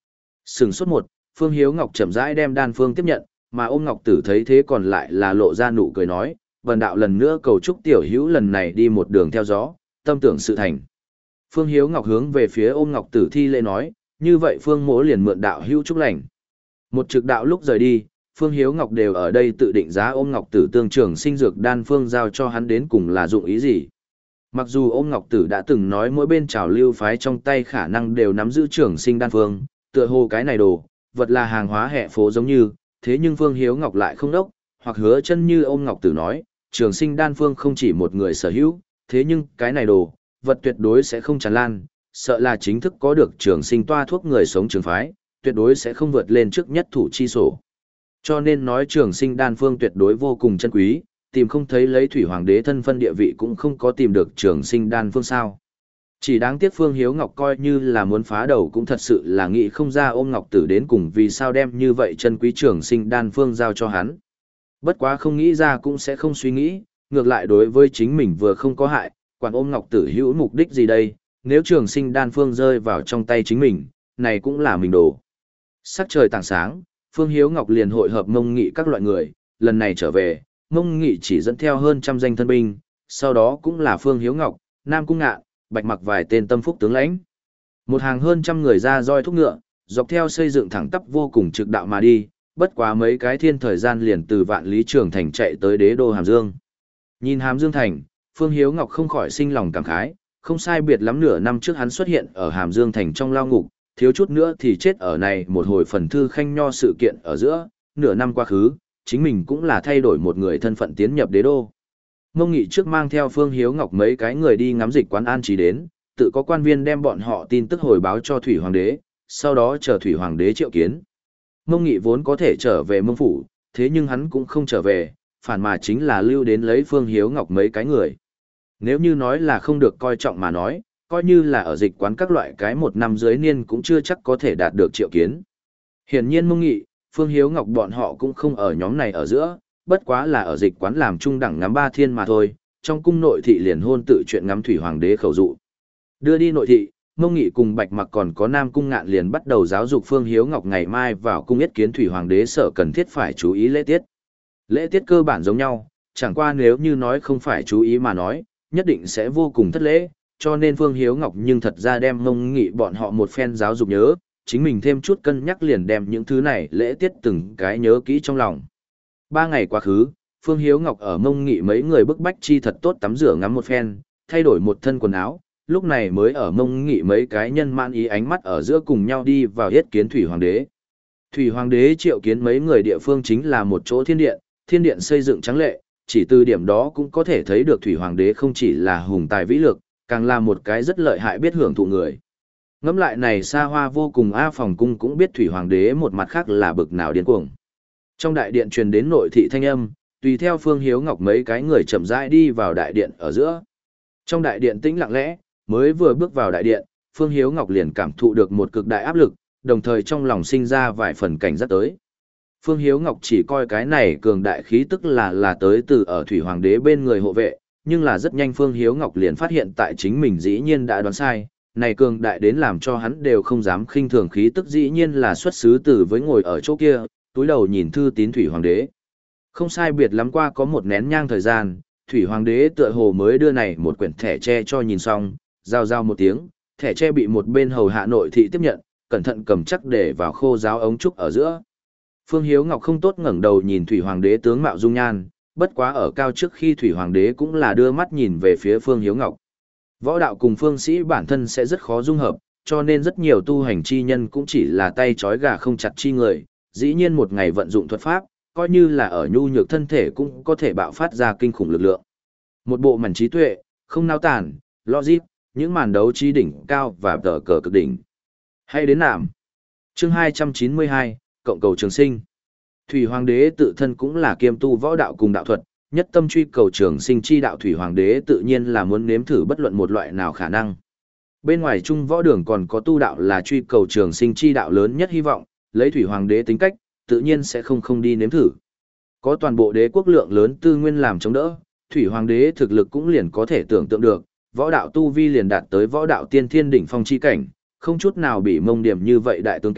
Sừng sốt một, Phương Hiếu Ngọc chậm rãi đem đan phương tiếp nhận, mà ôm Ngọc Tử thấy thế còn lại là lộ ra nụ cười nói, vần đạo lần nữa cầu chúc tiểu hữu lần này đi một đường theo gió, tâm tưởng sự thành. Phương Hiếu Ngọc hướng về phía ôm Ngọc Tử thi lễ nói, như vậy Phương mỗ liền mượn đạo hữu chúc lành. Một trực đạo lúc rời đi, Phương Hiếu Ngọc đều ở đây tự định giá ôm Ngọc Tử tương trường sinh dược đan phương giao cho hắn đến cùng là dụng ý gì. Mặc dù ôm Ngọc Tử đã từng nói mỗi bên trào lưu phái trong tay khả năng đều nắm giữ trường sinh đan phương, tựa hồ cái này đồ, vật là hàng hóa hẹ phố giống như, thế nhưng Phương Hiếu Ngọc lại không đốc, hoặc hứa chân như ôm Ngọc Tử nói, trường sinh đan phương không chỉ một người sở hữu, thế nhưng cái này đồ, vật tuyệt đối sẽ không tràn lan, sợ là chính thức có được trường sinh toa thuốc người sống trường phái, tuyệt đối sẽ không vượt lên trước nhất thủ chi sổ. Cho nên nói trường sinh đan phương tuyệt đối vô cùng chân quý, tìm không thấy lấy thủy hoàng đế thân phân địa vị cũng không có tìm được trường sinh đan phương sao. Chỉ đáng tiếc Phương Hiếu Ngọc coi như là muốn phá đầu cũng thật sự là nghĩ không ra ôm Ngọc Tử đến cùng vì sao đem như vậy chân quý trường sinh đan phương giao cho hắn. Bất quá không nghĩ ra cũng sẽ không suy nghĩ, ngược lại đối với chính mình vừa không có hại, quản ôm Ngọc Tử hữu mục đích gì đây, nếu trường sinh đan phương rơi vào trong tay chính mình, này cũng là mình đổ. Sắc trời tảng sáng, Phương Hiếu Ngọc liền hội hợp Mông Nghị các loại người, lần này trở về, Mông Nghị chỉ dẫn theo hơn trăm danh thân binh, sau đó cũng là Phương Hiếu Ngọc, Nam Cung Ngạn, Bạch Mặc vài tên tâm phúc tướng lãnh. Một hàng hơn trăm người ra roi thúc ngựa, dọc theo xây dựng thẳng tắp vô cùng trực đạo mà đi, bất quá mấy cái thiên thời gian liền từ Vạn Lý Trường Thành chạy tới đế đô Hàm Dương. Nhìn Hàm Dương Thành, Phương Hiếu Ngọc không khỏi sinh lòng cảm khái, không sai biệt lắm nửa năm trước hắn xuất hiện ở Hàm Dương Thành trong lao ngục, thiếu chút nữa thì chết ở này một hồi phần thư khanh nho sự kiện ở giữa, nửa năm quá khứ, chính mình cũng là thay đổi một người thân phận tiến nhập đế đô. Mông Nghị trước mang theo Phương Hiếu Ngọc mấy cái người đi ngắm dịch quán an trí đến, tự có quan viên đem bọn họ tin tức hồi báo cho Thủy Hoàng đế, sau đó chờ Thủy Hoàng đế triệu kiến. Mông Nghị vốn có thể trở về Mông Phủ, thế nhưng hắn cũng không trở về, phản mà chính là lưu đến lấy Phương Hiếu Ngọc mấy cái người. Nếu như nói là không được coi trọng mà nói, coi như là ở dịch quán các loại cái một năm dưới niên cũng chưa chắc có thể đạt được triệu kiến. Hiển nhiên Mông Nghị, Phương Hiếu Ngọc bọn họ cũng không ở nhóm này ở giữa, bất quá là ở dịch quán làm trung đẳng ngắm ba thiên mà thôi, trong cung nội thị liền hôn tự chuyện ngắm Thủy Hoàng đế khẩu dụ. Đưa đi nội thị, Mông Nghị cùng Bạch Mặc còn có Nam Cung Ngạn liền bắt đầu giáo dục Phương Hiếu Ngọc ngày mai vào cung yết kiến Thủy Hoàng đế sở cần thiết phải chú ý lễ tiết. Lễ tiết cơ bản giống nhau, chẳng qua nếu như nói không phải chú ý mà nói, nhất định sẽ vô cùng thất lễ, cho nên Phương Hiếu Ngọc nhưng thật ra đem Mông Nghị bọn họ một phen giáo dục nhớ, chính mình thêm chút cân nhắc liền đem những thứ này lễ tiết từng cái nhớ kỹ trong lòng. Ba ngày quá khứ, Phương Hiếu Ngọc ở Mông Nghị mấy người bức bách chi thật tốt tắm rửa ngắm một phen, thay đổi một thân quần áo, lúc này mới ở Mông Nghị mấy cái nhân mãn ý ánh mắt ở giữa cùng nhau đi vào yết kiến Thủy Hoàng đế. Thủy Hoàng đế triệu kiến mấy người địa phương chính là một chỗ thiên điện, thiên điện xây dựng trắng lệ, chỉ từ điểm đó cũng có thể thấy được Thủy Hoàng đế không chỉ là hùng tài vĩ lực, càng là một cái rất lợi hại biết hưởng thụ người. Ngẫm lại này xa hoa vô cùng A Phòng cung cũng biết Thủy Hoàng đế một mặt khác là bực nào điên cuồng. Trong đại điện truyền đến nội thị thanh âm, tùy theo Phương Hiếu Ngọc mấy cái người chậm rãi đi vào đại điện ở giữa. Trong đại điện tĩnh lặng lẽ, mới vừa bước vào đại điện, Phương Hiếu Ngọc liền cảm thụ được một cực đại áp lực, đồng thời trong lòng sinh ra vài phần cảnh giác tới. Phương Hiếu Ngọc chỉ coi cái này cường đại khí tức là là tới từ ở Thủy Hoàng đế bên người hộ vệ, nhưng là rất nhanh Phương Hiếu Ngọc liền phát hiện tại chính mình dĩ nhiên đã đoán sai, này cường đại đến làm cho hắn đều không dám khinh thường khí tức dĩ nhiên là xuất xứ từ với ngồi ở chỗ kia, túi đầu nhìn thư tín Thủy Hoàng đế. Không sai biệt lắm qua có một nén nhang thời gian, Thủy Hoàng đế tựa hồ mới đưa này một quyển thẻ tre cho nhìn xong, giao giao một tiếng, thẻ tre bị một bên hầu hạ nội thị tiếp nhận, cẩn thận cầm chắc để vào khô giáo ống trúc ở giữa. Phương Hiếu Ngọc không tốt ngẩng đầu nhìn Thủy Hoàng đế tướng mạo dung nhan, bất quá ở cao trước khi Thủy Hoàng đế cũng là đưa mắt nhìn về phía Phương Hiếu Ngọc. Võ đạo cùng phương sĩ bản thân sẽ rất khó dung hợp, cho nên rất nhiều tu hành chi nhân cũng chỉ là tay trói gà không chặt chi người, dĩ nhiên một ngày vận dụng thuật pháp, coi như là ở nhu nhược thân thể cũng có thể bạo phát ra kinh khủng lực lượng. Một bộ mảnh trí tuệ, không nao tản, logic, những màn đấu trí đỉnh cao và tờ cờ cực đỉnh. Hay đến nạm. Chương hai trăm chín mươi hai, Cộng cầu trường sinh. Thủy Hoàng đế tự thân cũng là kiêm tu võ đạo cùng đạo thuật, nhất tâm truy cầu trường sinh chi đạo. Thủy Hoàng đế tự nhiên là muốn nếm thử bất luận một loại nào khả năng. Bên ngoài trung võ đường còn có tu đạo là truy cầu trường sinh chi đạo lớn nhất hy vọng, lấy Thủy Hoàng đế tính cách, tự nhiên sẽ không không đi nếm thử. Có toàn bộ đế quốc lượng lớn tư nguyên làm chống đỡ, Thủy Hoàng đế thực lực cũng liền có thể tưởng tượng được, võ đạo tu vi liền đạt tới võ đạo tiên thiên đỉnh phong chi cảnh, không chút nào bị Mông Điểm như vậy đại tướng kém,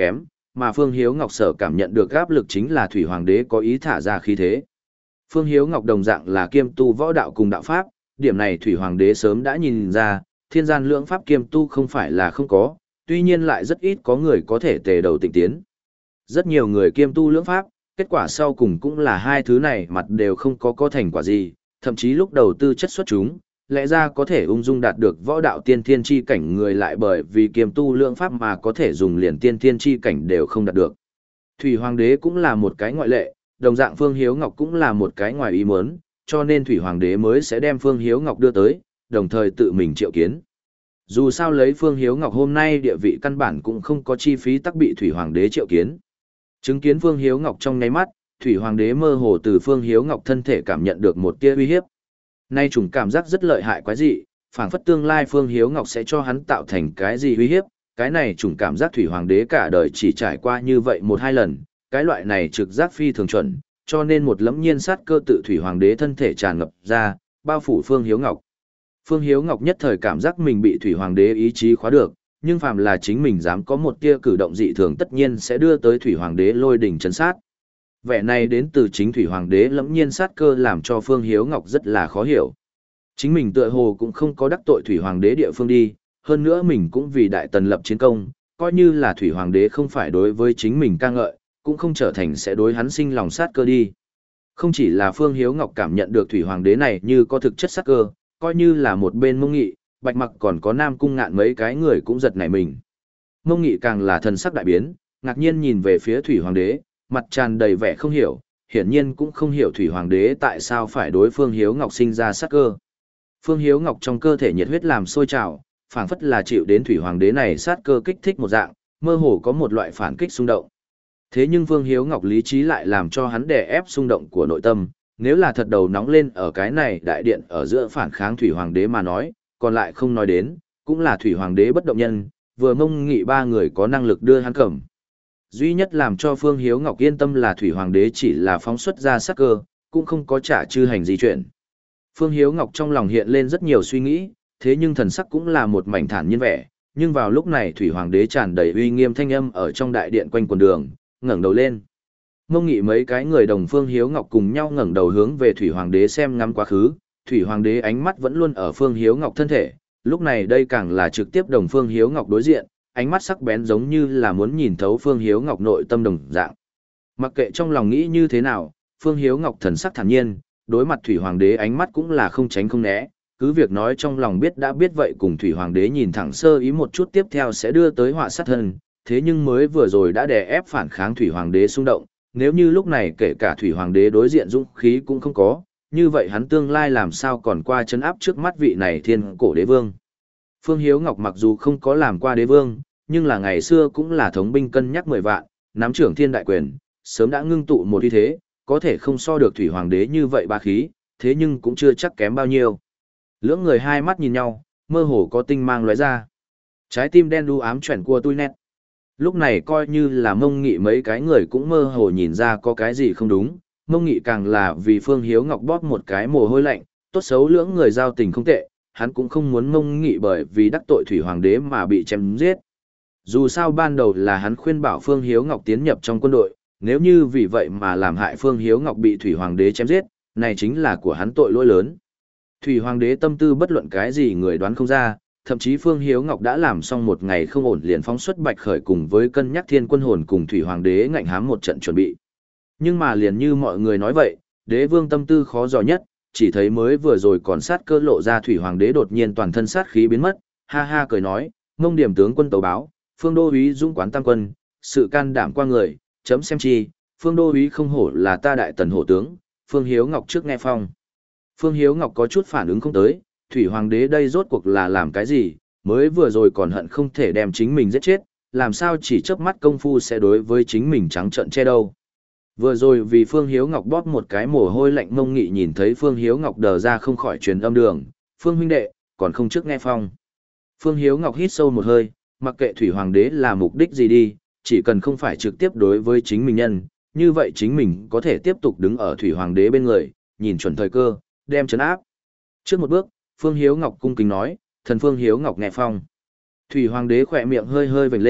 mà Phương Hiếu Ngọc sở cảm nhận được áp lực chính là Thủy Hoàng đế có ý thả ra khí thế. Phương Hiếu Ngọc đồng dạng là kiêm tu võ đạo cùng đạo pháp, điểm này Thủy Hoàng đế sớm đã nhìn ra, thiên gian lưỡng pháp kiêm tu không phải là không có, tuy nhiên lại rất ít có người có thể tề đầu tịnh tiến. Rất nhiều người kiêm tu lưỡng pháp, kết quả sau cùng cũng là hai thứ này mặt đều không có có thành quả gì, thậm chí lúc đầu tư chất xuất chúng, lẽ ra có thể ung dung đạt được võ đạo tiên thiên chi cảnh người lại bởi vì kiêm tu lưỡng pháp mà có thể dùng liền tiên thiên chi cảnh đều không đạt được. Thủy Hoàng đế cũng là một cái ngoại lệ, đồng dạng Phương Hiếu Ngọc cũng là một cái ngoài ý muốn, cho nên Thủy Hoàng đế mới sẽ đem Phương Hiếu Ngọc đưa tới, đồng thời tự mình triệu kiến. Dù sao lấy Phương Hiếu Ngọc hôm nay địa vị căn bản cũng không có chi phí tắc bị Thủy Hoàng đế triệu kiến. Chứng kiến Phương Hiếu Ngọc trong nháy mắt, Thủy Hoàng đế mơ hồ từ Phương Hiếu Ngọc thân thể cảm nhận được một tia uy hiếp. Nay chủng cảm giác rất lợi hại quái dị, phảng phất tương lai Phương Hiếu Ngọc sẽ cho hắn tạo thành cái gì uy hiếp, cái này chủng cảm giác Thủy Hoàng đế cả đời chỉ trải qua như vậy một hai lần, cái loại này trực giác phi thường chuẩn, cho nên một lẫm nhiên sát cơ tự Thủy Hoàng đế thân thể tràn ngập ra, bao phủ Phương Hiếu Ngọc. Phương Hiếu Ngọc nhất thời cảm giác mình bị Thủy Hoàng đế ý chí khóa được, nhưng phàm là chính mình dám có một tia cử động dị thường tất nhiên sẽ đưa tới Thủy Hoàng đế lôi đỉnh chấn sát. Vẻ này đến từ chính Thủy Hoàng đế lẫm nhiên sát cơ làm cho Phương Hiếu Ngọc rất là khó hiểu. Chính mình tựa hồ cũng không có đắc tội Thủy Hoàng đế địa phương đi, hơn nữa mình cũng vì Đại Tần lập chiến công, coi như là Thủy Hoàng đế không phải đối với chính mình ca ngợi, cũng không trở thành sẽ đối hắn sinh lòng sát cơ đi. Không chỉ là Phương Hiếu Ngọc cảm nhận được Thủy Hoàng đế này như có thực chất sát cơ, coi như là một bên Mông Nghị, Bạch Mặc còn có Nam Cung Ngạn mấy cái người cũng giật nảy mình. Mông Nghị càng là thần sắc đại biến, ngạc nhiên nhìn về phía Thủy Hoàng đế, mặt tràn đầy vẻ không hiểu, hiển nhiên cũng không hiểu Thủy Hoàng đế tại sao phải đối Phương Hiếu Ngọc sinh ra sát cơ. Phương Hiếu Ngọc trong cơ thể nhiệt huyết làm sôi trào, phảng phất là chịu đến Thủy Hoàng đế này sát cơ kích thích một dạng, mơ hồ có một loại phản kích xung động. Thế nhưng Phương Hiếu Ngọc lý trí lại làm cho hắn đè ép xung động của nội tâm, nếu là thật đầu nóng lên ở cái này đại điện ở giữa phản kháng Thủy Hoàng đế mà nói, còn lại không nói đến, cũng là Thủy Hoàng đế bất động nhân, vừa Mông Nghị ba người có năng lực đưa hắn cầm. Duy nhất làm cho Phương Hiếu Ngọc yên tâm là Thủy Hoàng đế chỉ là phóng xuất ra sát cơ, cũng không có trả chư hành gì chuyện. Phương Hiếu Ngọc trong lòng hiện lên rất nhiều suy nghĩ, thế nhưng thần sắc cũng là một mảnh thản nhiên vẻ, nhưng vào lúc này Thủy Hoàng đế tràn đầy uy nghiêm thanh âm ở trong đại điện quanh quần đường, ngẩng đầu lên. Mông Nghị mấy cái người đồng Phương Hiếu Ngọc cùng nhau ngẩng đầu hướng về Thủy Hoàng đế xem ngắm quá khứ, Thủy Hoàng đế ánh mắt vẫn luôn ở Phương Hiếu Ngọc thân thể, lúc này đây càng là trực tiếp đồng Phương Hiếu Ngọc đối diện, ánh mắt sắc bén giống như là muốn nhìn thấu Phương Hiếu Ngọc nội tâm đồng dạng. Mặc kệ trong lòng nghĩ như thế nào, Phương Hiếu Ngọc thần sắc thản nhiên, đối mặt Thủy Hoàng đế ánh mắt cũng là không tránh không né, cứ việc nói trong lòng biết đã biết vậy cùng Thủy Hoàng đế nhìn thẳng sơ ý một chút tiếp theo sẽ đưa tới họa sát thân, thế nhưng mới vừa rồi đã đè ép phản kháng Thủy Hoàng đế xung động, nếu như lúc này kể cả Thủy Hoàng đế đối diện dũng khí cũng không có, như vậy hắn tương lai làm sao còn qua chấn áp trước mắt vị này thiên cổ đế vương. Phương Hiếu Ngọc mặc dù không có làm qua đế vương, nhưng là ngày xưa cũng là thống binh cân nhắc mười vạn, nắm trưởng thiên đại quyền, sớm đã ngưng tụ một uy thế, có thể không so được Thủy Hoàng đế như vậy ba khí, thế nhưng cũng chưa chắc kém bao nhiêu. Lưỡng người hai mắt nhìn nhau, mơ hồ có tinh mang lóe ra. Trái tim đen đu ám chuyển của tôi nét. Lúc này coi như là Mông Nghị mấy cái người cũng mơ hồ nhìn ra có cái gì không đúng, Mông Nghị càng là vì Phương Hiếu Ngọc bóp một cái mồ hôi lạnh, tốt xấu lưỡng người giao tình không tệ, hắn cũng không muốn Mông Nghị bởi vì đắc tội Thủy Hoàng đế mà bị chém giết. Dù sao ban đầu là hắn khuyên bảo Phương Hiếu Ngọc tiến nhập trong quân đội, nếu như vì vậy mà làm hại Phương Hiếu Ngọc bị Thủy Hoàng đế chém giết, này chính là của hắn tội lỗi lớn. Thủy Hoàng đế tâm tư bất luận cái gì người đoán không ra, thậm chí Phương Hiếu Ngọc đã làm xong một ngày không ổn liền phóng xuất Bạch Khởi cùng với cân nhắc Thiên Quân Hồn cùng Thủy Hoàng đế ngạnh hám một trận chuẩn bị. Nhưng mà liền như mọi người nói vậy, đế vương tâm tư khó dò nhất, chỉ thấy mới vừa rồi còn sát cơ lộ ra Thủy Hoàng đế đột nhiên toàn thân sát khí biến mất, ha ha cười nói, Mông điểm tướng quân tấu báo, Phương đô úy dũng quán tam quân, sự can đảm qua người, chấm xem chi, Phương đô úy không hổ là ta đại tần hổ tướng, Phương Hiếu Ngọc trước nghe phong. Phương Hiếu Ngọc có chút phản ứng không tới, Thủy Hoàng đế đây rốt cuộc là làm cái gì, mới vừa rồi còn hận không thể đem chính mình giết chết, làm sao chỉ chớp mắt công phu sẽ đối với chính mình trắng trợn che đâu. Vừa rồi vì Phương Hiếu Ngọc bóp một cái mồ hôi lạnh Mông Nghị nhìn thấy Phương Hiếu Ngọc đờ ra không khỏi truyền âm đường, Phương huynh đệ, còn không trước nghe phong. Phương Hiếu Ngọc hít sâu một hơi, mặc kệ Thủy Hoàng đế là mục đích gì đi, chỉ cần không phải trực tiếp đối với chính mình nhân, như vậy chính mình có thể tiếp tục đứng ở Thủy Hoàng đế bên người, nhìn chuẩn thời cơ, đem trấn áp. Trước một bước, Phương Hiếu Ngọc cung kính nói, thần Phương Hiếu Ngọc nghe phong. Thủy Hoàng đế khỏe miệng hơi hơi vểnh lên,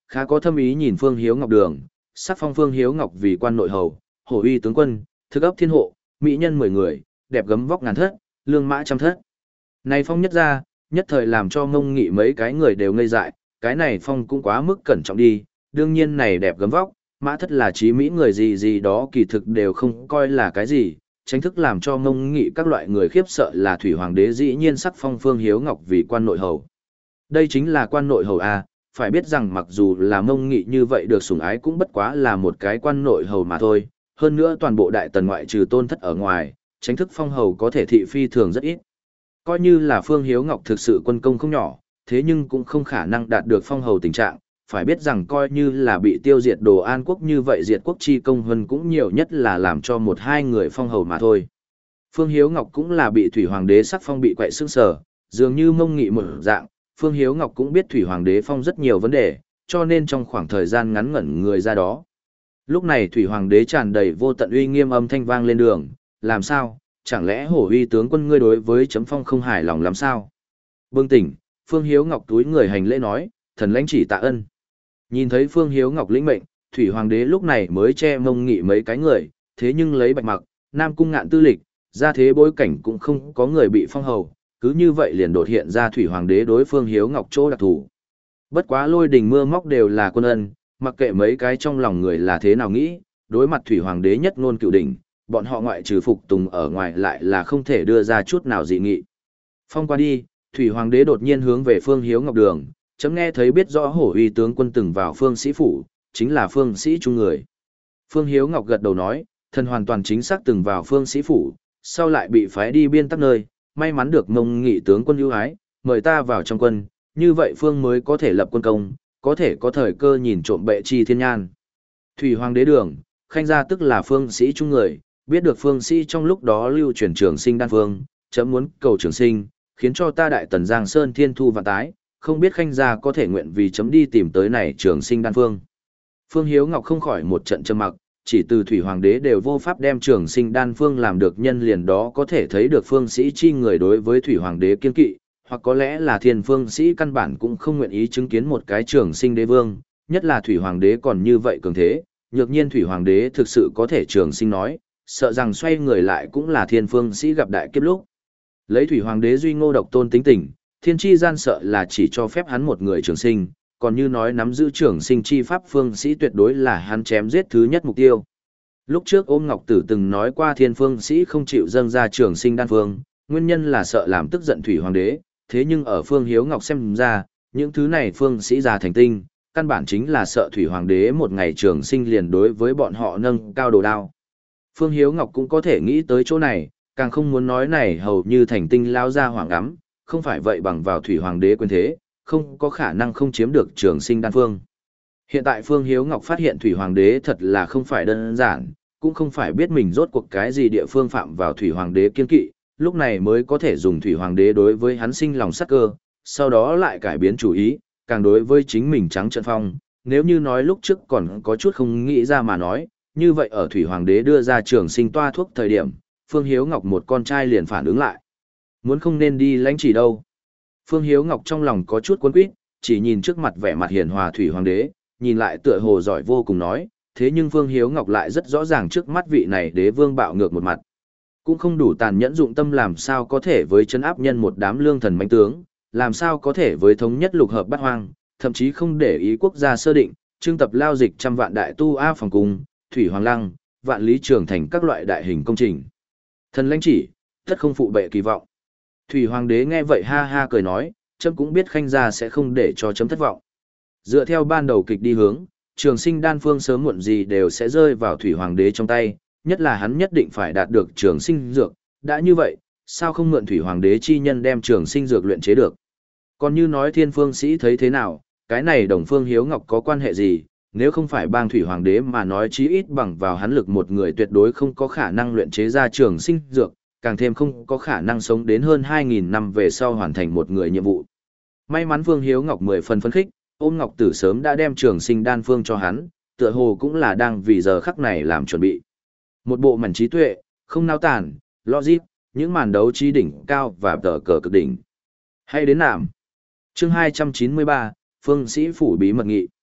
Khá có thâm ý nhìn Phương Hiếu Ngọc đường, sắc phong Phương Hiếu Ngọc vì quan nội hầu, hổ uy tướng quân, thực ấp thiên hộ, mỹ nhân mười người, đẹp gấm vóc ngàn thất, lương mã trăm thất. Này phong nhất ra, nhất thời làm cho Mông Nghị mấy cái người đều ngây dại, cái này phong cũng quá mức cẩn trọng đi, đương nhiên này đẹp gấm vóc, mã thất là trí mỹ người gì gì đó kỳ thực đều không coi là cái gì, tránh thức làm cho Mông Nghị các loại người khiếp sợ là Thủy Hoàng đế dĩ nhiên sắc phong Phương Hiếu Ngọc vì quan nội hầu. Đây chính là quan nội hầu A, phải biết rằng mặc dù là Mông Nghị như vậy được sủng ái cũng bất quá là một cái quan nội hầu mà thôi, hơn nữa toàn bộ đại tần ngoại trừ Tôn Thất ở ngoài, tránh thức phong hầu có thể thị phi thường rất ít. Coi như là Phương Hiếu Ngọc thực sự quân công không nhỏ, thế nhưng cũng không khả năng đạt được phong hầu tình trạng, phải biết rằng coi như là bị tiêu diệt Đồ An quốc như vậy diệt quốc chi công hơn cũng nhiều nhất là làm cho một hai người phong hầu mà thôi. Phương Hiếu Ngọc cũng là bị Thủy Hoàng đế sắc phong bị quậy xương sở, dường như Mông Nghị một dạng, Phương Hiếu Ngọc cũng biết Thủy Hoàng đế phong rất nhiều vấn đề, cho nên trong khoảng thời gian ngắn ngẩn người ra đó. Lúc này Thủy Hoàng đế tràn đầy vô tận uy nghiêm âm thanh vang lên đường, làm sao, chẳng lẽ hổ uy tướng quân ngươi đối với chấm phong không hài lòng lắm sao? Bừng tỉnh, Phương Hiếu Ngọc túi người hành lễ nói, thần lãnh chỉ tạ ân. Nhìn thấy Phương Hiếu Ngọc lĩnh mệnh, Thủy Hoàng đế lúc này mới che Mông Nghị mấy cái người, thế nhưng lấy Bạch Mặc, Nam Cung Ngạn tư lịch, ra thế bối cảnh cũng không có người bị phong hầu, cứ như vậy liền đột hiện ra Thủy Hoàng đế đối Phương Hiếu Ngọc chỗ đặc thủ. Bất quá lôi đình mưa móc đều là quân ân, mặc kệ mấy cái trong lòng người là thế nào nghĩ, đối mặt Thủy Hoàng đế nhất ngôn cựu đỉnh, bọn họ ngoại trừ phục tùng ở ngoài lại là không thể đưa ra chút nào dị nghị. Phong qua đi, Thủy Hoàng đế đột nhiên hướng về Phương Hiếu Ngọc đường, chấm nghe thấy biết rõ hổ uy tướng quân từng vào Phương Sĩ phủ, chính là Phương Sĩ trung người. Phương Hiếu Ngọc gật đầu nói, thần hoàn toàn chính xác từng vào Phương Sĩ phủ, sau lại bị phái đi biên tắc nơi, may mắn được Mông Nghị tướng quân ưu ái, mời ta vào trong quân, như vậy Phương mới có thể lập quân công, có thể có thời cơ nhìn trộm bệ chi thiên nhan. Thủy Hoàng đế đường, khanh gia tức là Phương Sĩ trung người, biết được Phương Sĩ trong lúc đó lưu truyền trường sinh đan phương, chấm muốn cầu trường sinh, khiến cho ta đại tần Giang Sơn thiên thu vạn tái, không biết khanh gia có thể nguyện vì chấm đi tìm tới này trường sinh đan phương. Phương Hiếu Ngọc không khỏi một trận trầm mặc, chỉ từ Thủy Hoàng đế đều vô pháp đem trường sinh đan phương làm được nhân liền đó có thể thấy được Phương Sĩ chi người đối với Thủy Hoàng đế kiên kỵ, hoặc có lẽ là Thiên Phương Sĩ căn bản cũng không nguyện ý chứng kiến một cái trường sinh đế vương, nhất là Thủy Hoàng đế còn như vậy cường thế, nhược nhiên Thủy Hoàng đế thực sự có thể trường sinh nói, sợ rằng xoay người lại cũng là Thiên Phương Sĩ gặp đại kiếp lúc. Lấy Thủy Hoàng đế duy ngô độc tôn tính tình, thiên chi gian sợ là chỉ cho phép hắn một người trường sinh, còn như nói nắm giữ trường sinh chi pháp Phương Sĩ tuyệt đối là hắn chém giết thứ nhất mục tiêu. Lúc trước Ôm Ngọc Tử từng nói qua Thiên Phương Sĩ không chịu dâng ra trường sinh đan phương, nguyên nhân là sợ làm tức giận Thủy Hoàng đế, thế nhưng ở Phương Hiếu Ngọc xem ra, những thứ này Phương Sĩ già thành tinh, căn bản chính là sợ Thủy Hoàng đế một ngày trường sinh liền đối với bọn họ nâng cao đồ đao. Phương Hiếu Ngọc cũng có thể nghĩ tới chỗ này, càng không muốn nói này hầu như thành tinh lao ra hoàng ắm, không phải vậy bằng vào Thủy Hoàng đế quyền thế, không có khả năng không chiếm được trường sinh đan phương. Hiện tại Phương Hiếu Ngọc phát hiện Thủy Hoàng đế thật là không phải đơn giản, cũng không phải biết mình rốt cuộc cái gì địa phương phạm vào Thủy Hoàng đế kiên kỵ, lúc này mới có thể dùng Thủy Hoàng đế đối với hắn sinh lòng sắc cơ, sau đó lại cải biến chủ ý, càng đối với chính mình trắng trận phong, nếu như nói lúc trước còn có chút không nghĩ ra mà nói, như vậy ở Thủy Hoàng đế đưa ra trường sinh toa thuốc thời điểm, Phương Hiếu Ngọc một con trai liền phản ứng lại. Muốn không nên đi lãnh chỉ đâu. Phương Hiếu Ngọc trong lòng có chút cuốn quýt, chỉ nhìn trước mặt vẻ mặt hiền hòa Thủy Hoàng đế, nhìn lại tựa hồ giỏi vô cùng nói, thế nhưng Phương Hiếu Ngọc lại rất rõ ràng trước mắt vị này đế vương bạo ngược một mặt. Cũng không đủ tàn nhẫn dụng tâm làm sao có thể với chân áp nhân một đám lương thần mãnh tướng, làm sao có thể với thống nhất lục hợp bát hoang, thậm chí không để ý quốc gia sơ định, trưng tập lao dịch trăm vạn đại tu a phòng cung, thủy hoàng lăng, vạn lý trường thành các loại đại hình công trình. Thần lãnh chỉ, tất không phụ bệ kỳ vọng. Thủy Hoàng đế nghe vậy ha ha cười nói, chấm cũng biết khanh gia sẽ không để cho chấm thất vọng. Dựa theo ban đầu kịch đi hướng, trường sinh đan phương sớm muộn gì đều sẽ rơi vào Thủy Hoàng đế trong tay, nhất là hắn nhất định phải đạt được trường sinh dược, đã như vậy, sao không mượn Thủy Hoàng đế chi nhân đem trường sinh dược luyện chế được. Còn như nói Thiên Phương Sĩ thấy thế nào, cái này Đồng Phương Hiếu Ngọc có quan hệ gì, nếu không phải bang Thủy Hoàng đế mà nói chí ít bằng vào hắn lực một người tuyệt đối không có khả năng luyện chế ra trường sinh dược, càng thêm không có khả năng sống đến hơn hai nghìn năm về sau hoàn thành một người nhiệm vụ. May mắn Phương Hiếu Ngọc mười phần phấn khích, Ôm Ngọc Tử sớm đã đem trường sinh đan phương cho hắn, tựa hồ cũng là đang vì giờ khắc này làm chuẩn bị. Một bộ mảnh trí tuệ, không nao tản, logic, những màn đấu trí đỉnh cao và tờ cờ cực đỉnh. Hay đến nạm. Chương hai trăm chín mươi ba, Phương Sĩ phủ bí mật nghị.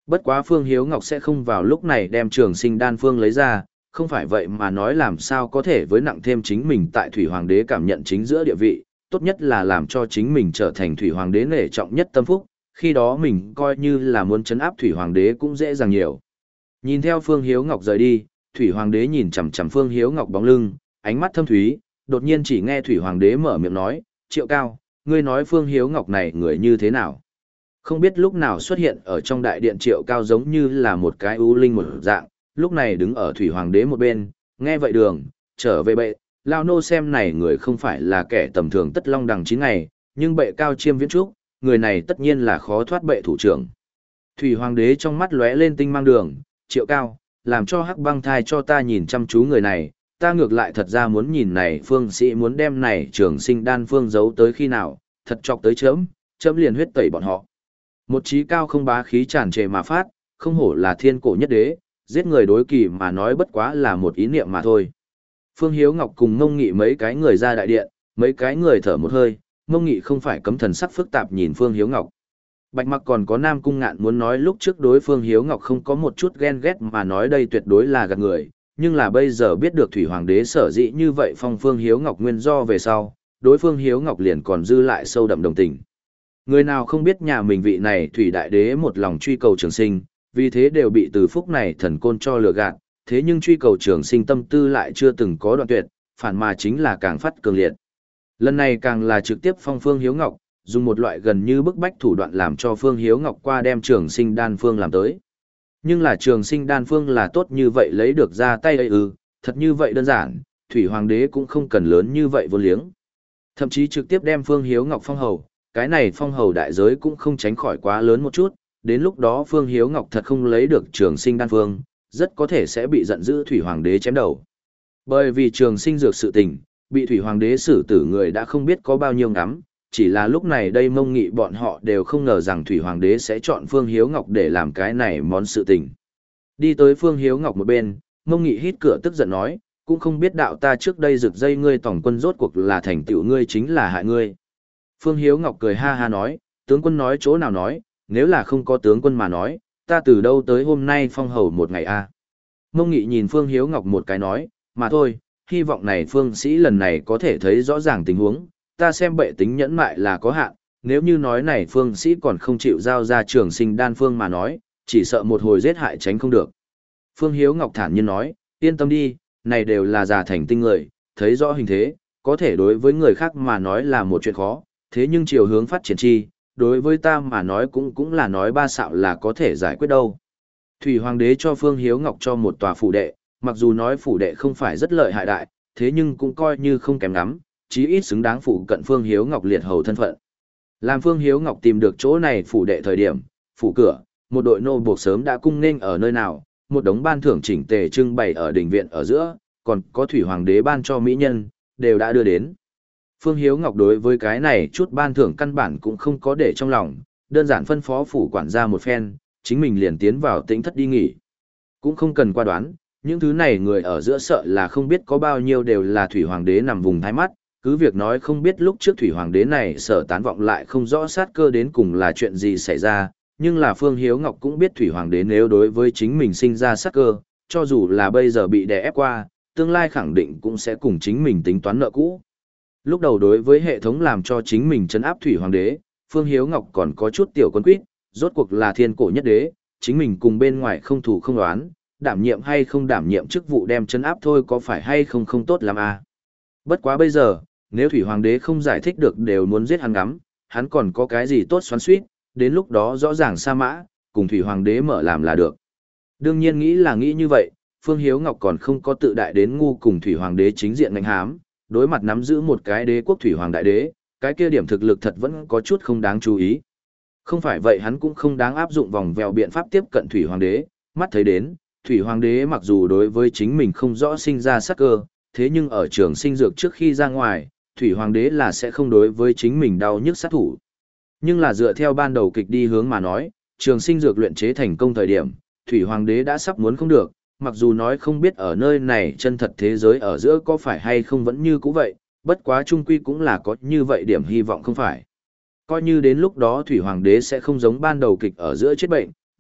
Bất quá Phương Hiếu Ngọc sẽ không vào lúc này đem trường sinh đan phương lấy ra, không phải vậy mà nói làm sao có thể với nặng thêm chính mình tại Thủy Hoàng đế cảm nhận chính giữa địa vị, tốt nhất là làm cho chính mình trở thành Thủy Hoàng đế nể trọng nhất tâm phúc, khi đó mình coi như là muốn trấn áp Thủy Hoàng đế cũng dễ dàng nhiều. Nhìn theo Phương Hiếu Ngọc rời đi, Thủy Hoàng đế nhìn chằm chằm Phương Hiếu Ngọc bóng lưng, ánh mắt thâm thúy, đột nhiên chỉ nghe Thủy Hoàng đế mở miệng nói, Triệu Cao, ngươi nói Phương Hiếu Ngọc này người như thế nào? Không biết lúc nào xuất hiện ở trong đại điện Triệu Cao giống như là một cái ưu linh một dạng, lúc này đứng ở Thủy Hoàng đế một bên, nghe vậy đường, trở về bệ, lao nô xem này người không phải là kẻ tầm thường tất long đằng chín ngày, nhưng bệ cao chiêm viễn trúc, người này tất nhiên là khó thoát bệ thủ trưởng. Thủy Hoàng đế trong mắt lóe lên tinh mang đường, Triệu Cao, làm cho hắc băng thai cho ta nhìn chăm chú người này, ta ngược lại thật ra muốn nhìn này phương sĩ muốn đem này trường sinh đan phương giấu tới khi nào, thật chọc tới chớm, chớm liền huyết tẩy bọn họ. Một trí cao không bá khí tràn trề mà phát, không hổ là thiên cổ nhất đế, giết người đối kỳ mà nói bất quá là một ý niệm mà thôi. Phương Hiếu Ngọc cùng Mông Nghị mấy cái người ra đại điện, mấy cái người thở một hơi, Mông Nghị không phải cấm thần sắc phức tạp nhìn Phương Hiếu Ngọc. Bạch Mặc còn có Nam Cung Ngạn muốn nói lúc trước đối Phương Hiếu Ngọc không có một chút ghen ghét mà nói đây tuyệt đối là gạt người, nhưng là bây giờ biết được Thủy Hoàng đế sở dĩ như vậy phong Phương Hiếu Ngọc nguyên do về sau, đối Phương Hiếu Ngọc liền còn dư lại sâu đậm đồng tình. Người nào không biết nhà mình vị này Thủy Đại Đế một lòng truy cầu trường sinh, vì thế đều bị từ phúc này thần côn cho lừa gạt, thế nhưng truy cầu trường sinh tâm tư lại chưa từng có đoạn tuyệt, phản mà chính là càng phát cường liệt. Lần này càng là trực tiếp phong Phương Hiếu Ngọc, dùng một loại gần như bức bách thủ đoạn làm cho Phương Hiếu Ngọc qua đem trường sinh đan phương làm tới. Nhưng là trường sinh đan phương là tốt như vậy lấy được ra tay ấy ư, thật như vậy đơn giản, Thủy Hoàng đế cũng không cần lớn như vậy vô liếng. Thậm chí trực tiếp đem Phương Hiếu Ngọc phong hầu, cái này phong hầu đại giới cũng không tránh khỏi quá lớn một chút, đến lúc đó Phương Hiếu Ngọc thật không lấy được trường sinh đan phương, rất có thể sẽ bị giận dữ Thủy Hoàng đế chém đầu. Bởi vì trường sinh dược sự tình, bị Thủy Hoàng đế xử tử người đã không biết có bao nhiêu ngắm, chỉ là lúc này đây Mông Nghị bọn họ đều không ngờ rằng Thủy Hoàng đế sẽ chọn Phương Hiếu Ngọc để làm cái này món sự tình. Đi tới Phương Hiếu Ngọc một bên, Mông Nghị hít cửa tức giận nói, cũng không biết đạo ta trước đây rực dây ngươi tổng quân rốt cuộc là thành tựu ngươi chính là hại ngươi. Phương Hiếu Ngọc cười ha ha nói, tướng quân nói chỗ nào nói, nếu là không có tướng quân mà nói, ta từ đâu tới hôm nay phong hầu một ngày a. Mông Nghị nhìn Phương Hiếu Ngọc một cái nói, mà thôi, hy vọng này Phương sĩ lần này có thể thấy rõ ràng tình huống, ta xem bệ tính nhẫn mại là có hạn, nếu như nói này Phương sĩ còn không chịu giao ra trường sinh đan phương mà nói, chỉ sợ một hồi giết hại tránh không được. Phương Hiếu Ngọc thản nhiên nói, yên tâm đi, này đều là già thành tinh người, thấy rõ hình thế, có thể đối với người khác mà nói là một chuyện khó, thế nhưng chiều hướng phát triển chi, đối với ta mà nói cũng cũng là nói ba xạo là có thể giải quyết đâu. Thủy Hoàng đế cho Phương Hiếu Ngọc cho một tòa phủ đệ, mặc dù nói phủ đệ không phải rất lợi hại đại, thế nhưng cũng coi như không kém lắm, chí ít xứng đáng phụ cận Phương Hiếu Ngọc liệt hầu thân phận. Làm Phương Hiếu Ngọc tìm được chỗ này phủ đệ thời điểm, phủ cửa, một đội nô buộc sớm đã cung nghênh ở nơi nào, một đống ban thưởng chỉnh tề trưng bày ở đình viện ở giữa, còn có Thủy Hoàng đế ban cho mỹ nhân, đều đã đưa đến. Phương Hiếu Ngọc đối với cái này chút ban thưởng căn bản cũng không có để trong lòng, đơn giản phân phó phủ quản gia một phen, chính mình liền tiến vào tĩnh thất đi nghỉ. Cũng không cần qua đoán, những thứ này người ở giữa sợ là không biết có bao nhiêu đều là Thủy Hoàng đế nằm vùng thái mắt, cứ việc nói không biết lúc trước Thủy Hoàng đế này sợ tán vọng lại không rõ sát cơ đến cùng là chuyện gì xảy ra, nhưng là Phương Hiếu Ngọc cũng biết Thủy Hoàng đế nếu đối với chính mình sinh ra sát cơ, cho dù là bây giờ bị đè ép qua, tương lai khẳng định cũng sẽ cùng chính mình tính toán nợ cũ. Lúc đầu đối với hệ thống làm cho chính mình trấn áp Thủy Hoàng đế, Phương Hiếu Ngọc còn có chút tiểu quân quýt, rốt cuộc là thiên cổ nhất đế, chính mình cùng bên ngoài không thủ không đoán, đảm nhiệm hay không đảm nhiệm chức vụ đem trấn áp thôi có phải hay không không tốt lắm à. Bất quá bây giờ, nếu Thủy Hoàng đế không giải thích được đều muốn giết hắn ngắm, hắn còn có cái gì tốt xoắn suýt, đến lúc đó rõ ràng sa mã, cùng Thủy Hoàng đế mở làm là được. Đương nhiên nghĩ là nghĩ như vậy, Phương Hiếu Ngọc còn không có tự đại đến ngu cùng Thủy Hoàng đế chính diện ngành hám, đối mặt nắm giữ một cái đế quốc Thủy Hoàng đại đế, cái kia điểm thực lực thật vẫn có chút không đáng chú ý. Không phải vậy hắn cũng không đáng áp dụng vòng vèo biện pháp tiếp cận Thủy Hoàng đế, mắt thấy đến, Thủy Hoàng đế mặc dù đối với chính mình không rõ sinh ra sắc cơ, thế nhưng ở trường sinh dược trước khi ra ngoài, Thủy Hoàng đế là sẽ không đối với chính mình đau nhức sát thủ. Nhưng là dựa theo ban đầu kịch đi hướng mà nói, trường sinh dược luyện chế thành công thời điểm, Thủy Hoàng đế đã sắp muốn không được, mặc dù nói không biết ở nơi này chân thật thế giới ở giữa có phải hay không vẫn như cũ vậy, bất quá trung quy cũng là có như vậy điểm hy vọng không phải. Coi như đến lúc đó Thủy Hoàng đế sẽ không giống ban đầu kịch ở giữa chết bệnh,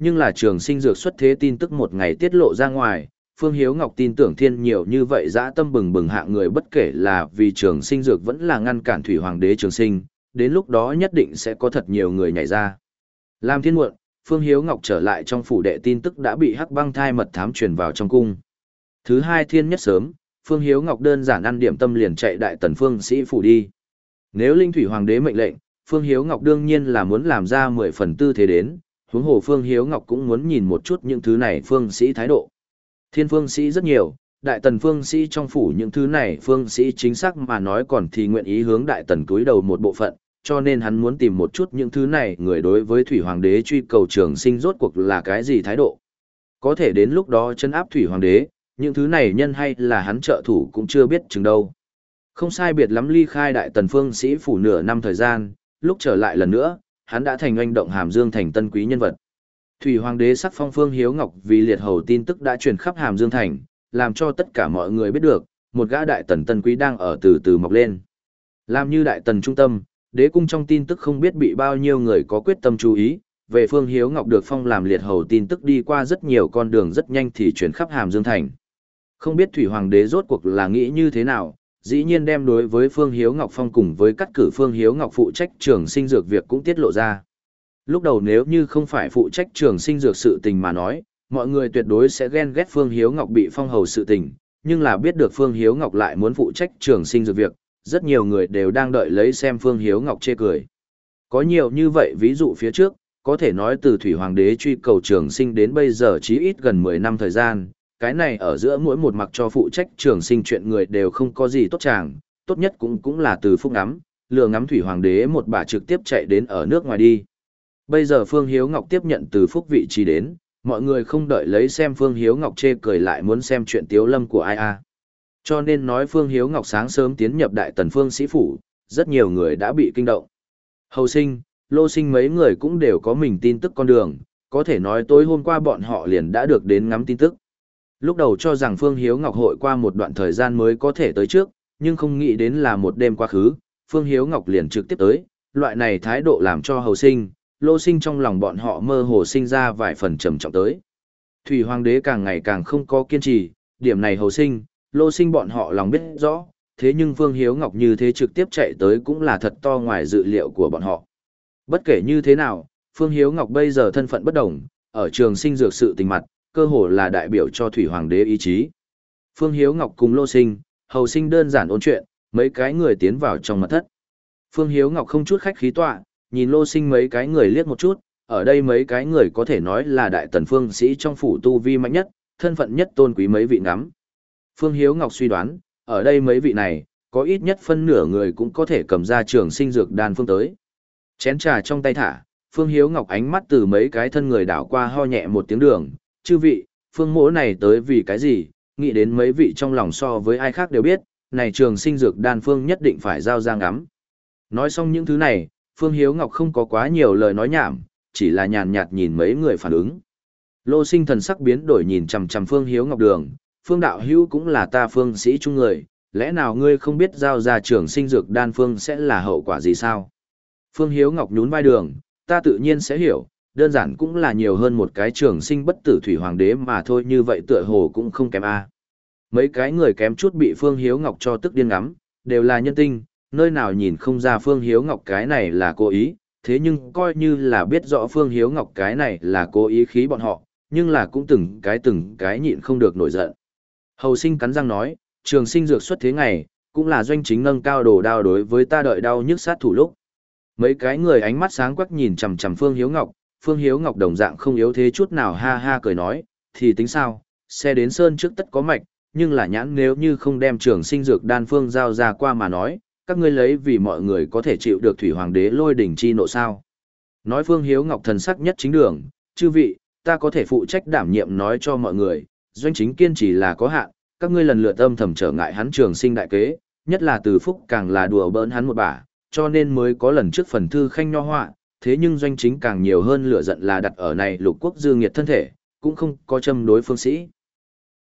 nhưng là trường sinh dược xuất thế tin tức một ngày tiết lộ ra ngoài, Phương Hiếu Ngọc tin tưởng thiên nhiều như vậy dã tâm bừng bừng hạng người bất kể là vì trường sinh dược vẫn là ngăn cản thủy hoàng đế trường sinh, đến lúc đó nhất định sẽ có thật nhiều người nhảy ra. Làm thiên muộn, Phương Hiếu Ngọc trở lại trong phủ đệ tin tức đã bị hắc băng thai mật thám truyền vào trong cung. Thứ hai thiên nhất sớm, Phương Hiếu Ngọc đơn giản ăn điểm tâm liền chạy đại tần phương sĩ phủ đi. Nếu linh thủy hoàng đế mệnh lệnh, Phương Hiếu Ngọc đương nhiên là muốn làm ra mười phần tư thế đến, huống hồ Phương Hiếu Ngọc cũng muốn nhìn một chút những thứ này phương sĩ thái độ. Thiên phương sĩ rất nhiều, đại tần phương sĩ trong phủ những thứ này phương sĩ chính xác mà nói còn thì nguyện ý hướng đại tần túi đầu một bộ phận, cho nên hắn muốn tìm một chút những thứ này người đối với thủy hoàng đế truy cầu trường sinh rốt cuộc là cái gì thái độ. Có thể đến lúc đó chân áp thủy hoàng đế, những thứ này nhân hay là hắn trợ thủ cũng chưa biết chừng đâu. Không sai biệt lắm ly khai đại tần phương sĩ phủ nửa năm thời gian, lúc trở lại lần nữa, hắn đã thành oanh động Hàm Dương thành tân quý nhân vật. Thủy hoàng đế sắc phong Phương Hiếu Ngọc vì liệt hầu tin tức đã truyền khắp Hàm Dương thành, làm cho tất cả mọi người biết được, một gã đại tần tân quý đang ở từ từ mọc lên. Làm như đại tần trung tâm, đế cung trong tin tức không biết bị bao nhiêu người có quyết tâm chú ý, về Phương Hiếu Ngọc được phong làm liệt hầu tin tức đi qua rất nhiều con đường rất nhanh thì truyền khắp Hàm Dương thành. Không biết Thủy hoàng đế rốt cuộc là nghĩ như thế nào, dĩ nhiên đem đối với Phương Hiếu Ngọc phong cùng với cắt cử Phương Hiếu Ngọc phụ trách trường sinh dược việc cũng tiết lộ ra. Lúc đầu nếu như không phải phụ trách trường sinh dược sự tình mà nói, mọi người tuyệt đối sẽ ghen ghét Phương Hiếu Ngọc bị phong hầu sự tình, nhưng là biết được Phương Hiếu Ngọc lại muốn phụ trách trường sinh dược việc, rất nhiều người đều đang đợi lấy xem Phương Hiếu Ngọc chê cười. Có nhiều như vậy ví dụ phía trước, có thể nói từ Thủy Hoàng đế truy cầu trường sinh đến bây giờ chí ít gần mười năm thời gian, cái này ở giữa mỗi một mặc cho phụ trách trường sinh chuyện người đều không có gì tốt chàng, tốt nhất cũng cũng là từ Phúc ngắm, lừa ngắm Thủy Hoàng đế một bà trực tiếp chạy đến ở nước ngoài đi. Bây giờ Phương Hiếu Ngọc tiếp nhận từ Phúc vị trí đến, mọi người không đợi lấy xem Phương Hiếu Ngọc chê cười lại muốn xem chuyện tiếu lâm của ai a. Cho nên nói Phương Hiếu Ngọc sáng sớm tiến nhập đại tần phương sĩ phủ, rất nhiều người đã bị kinh động. Hầu Sinh, Lô Sinh mấy người cũng đều có mình tin tức con đường, có thể nói tối hôm qua bọn họ liền đã được đến ngắm tin tức. Lúc đầu cho rằng Phương Hiếu Ngọc hội qua một đoạn thời gian mới có thể tới trước, nhưng không nghĩ đến là một đêm quá khứ, Phương Hiếu Ngọc liền trực tiếp tới, loại này thái độ làm cho Hầu Sinh, Lô Sinh trong lòng bọn họ mơ hồ sinh ra vài phần trầm trọng tới. Thủy Hoàng đế càng ngày càng không có kiên trì, điểm này Hầu Sinh, Lô Sinh bọn họ lòng biết rõ, thế nhưng Phương Hiếu Ngọc như thế trực tiếp chạy tới cũng là thật to ngoài dự liệu của bọn họ. Bất kể như thế nào, Phương Hiếu Ngọc bây giờ thân phận bất đồng, ở trường sinh dược sự tình mặt, cơ hồ là đại biểu cho Thủy Hoàng đế ý chí. Phương Hiếu Ngọc cùng Lô Sinh, Hầu Sinh đơn giản ôn chuyện, mấy cái người tiến vào trong mật thất. Phương Hiếu Ngọc không chút khách khí tọa, nhìn Lô Sinh mấy cái người liếc một chút, ở đây mấy cái người có thể nói là đại tần phương sĩ trong phủ tu vi mạnh nhất, thân phận nhất tôn quý mấy vị ngắm. Phương Hiếu Ngọc suy đoán, ở đây mấy vị này, có ít nhất phân nửa người cũng có thể cầm ra trường sinh dược đan phương tới. Chén trà trong tay thả, Phương Hiếu Ngọc ánh mắt từ mấy cái thân người đảo qua ho nhẹ một tiếng đường, chư vị, phương mỗ này tới vì cái gì, nghĩ đến mấy vị trong lòng so với ai khác đều biết, này trường sinh dược đan phương nhất định phải giao ra ngắm. Nói xong những thứ này, Phương Hiếu Ngọc không có quá nhiều lời nói nhảm, chỉ là nhàn nhạt nhìn mấy người phản ứng. Lô Sinh thần sắc biến đổi nhìn chằm chằm Phương Hiếu Ngọc đường, Phương đạo hữu cũng là ta phương sĩ chung người, lẽ nào ngươi không biết giao ra trường sinh dược đan phương sẽ là hậu quả gì sao? Phương Hiếu Ngọc nhún vai đường, ta tự nhiên sẽ hiểu, đơn giản cũng là nhiều hơn một cái trường sinh bất tử thủy hoàng đế mà thôi, như vậy tựa hồ cũng không kém a. Mấy cái người kém chút bị Phương Hiếu Ngọc cho tức điên ngắm, đều là nhân tinh, nơi nào nhìn không ra Phương Hiếu Ngọc cái này là cố ý, thế nhưng coi như là biết rõ Phương Hiếu Ngọc cái này là cố ý khí bọn họ, nhưng là cũng từng cái từng cái nhịn không được nổi giận. Hầu Sinh cắn răng nói, trường sinh dược xuất thế ngày, cũng là doanh chính nâng cao đồ đao đối với ta đợi đau nhức sát thủ lúc. Mấy cái người ánh mắt sáng quắc nhìn chằm chằm Phương Hiếu Ngọc, Phương Hiếu Ngọc đồng dạng không yếu thế chút nào, ha ha cười nói, thì tính sao, xe đến sơn trước tất có mạch, nhưng là nhãn nếu như không đem trường sinh dược đan phương giao ra qua mà nói, các ngươi lấy vì mọi người có thể chịu được thủy hoàng đế lôi đỉnh chi nộ sao. Nói Phương Hiếu Ngọc thần sắc nhất chính đường, chư vị, ta có thể phụ trách đảm nhiệm nói cho mọi người, doanh chính kiên trì là có hạn, các ngươi lần lượt âm thầm trở ngại hắn trường sinh đại kế, nhất là từ phúc càng là đùa bỡn hắn một bả, cho nên mới có lần trước phần thư khanh nho họa, thế nhưng doanh chính càng nhiều hơn lửa giận là đặt ở này lục quốc dư nghiệt thân thể, cũng không có châm đối phương sĩ.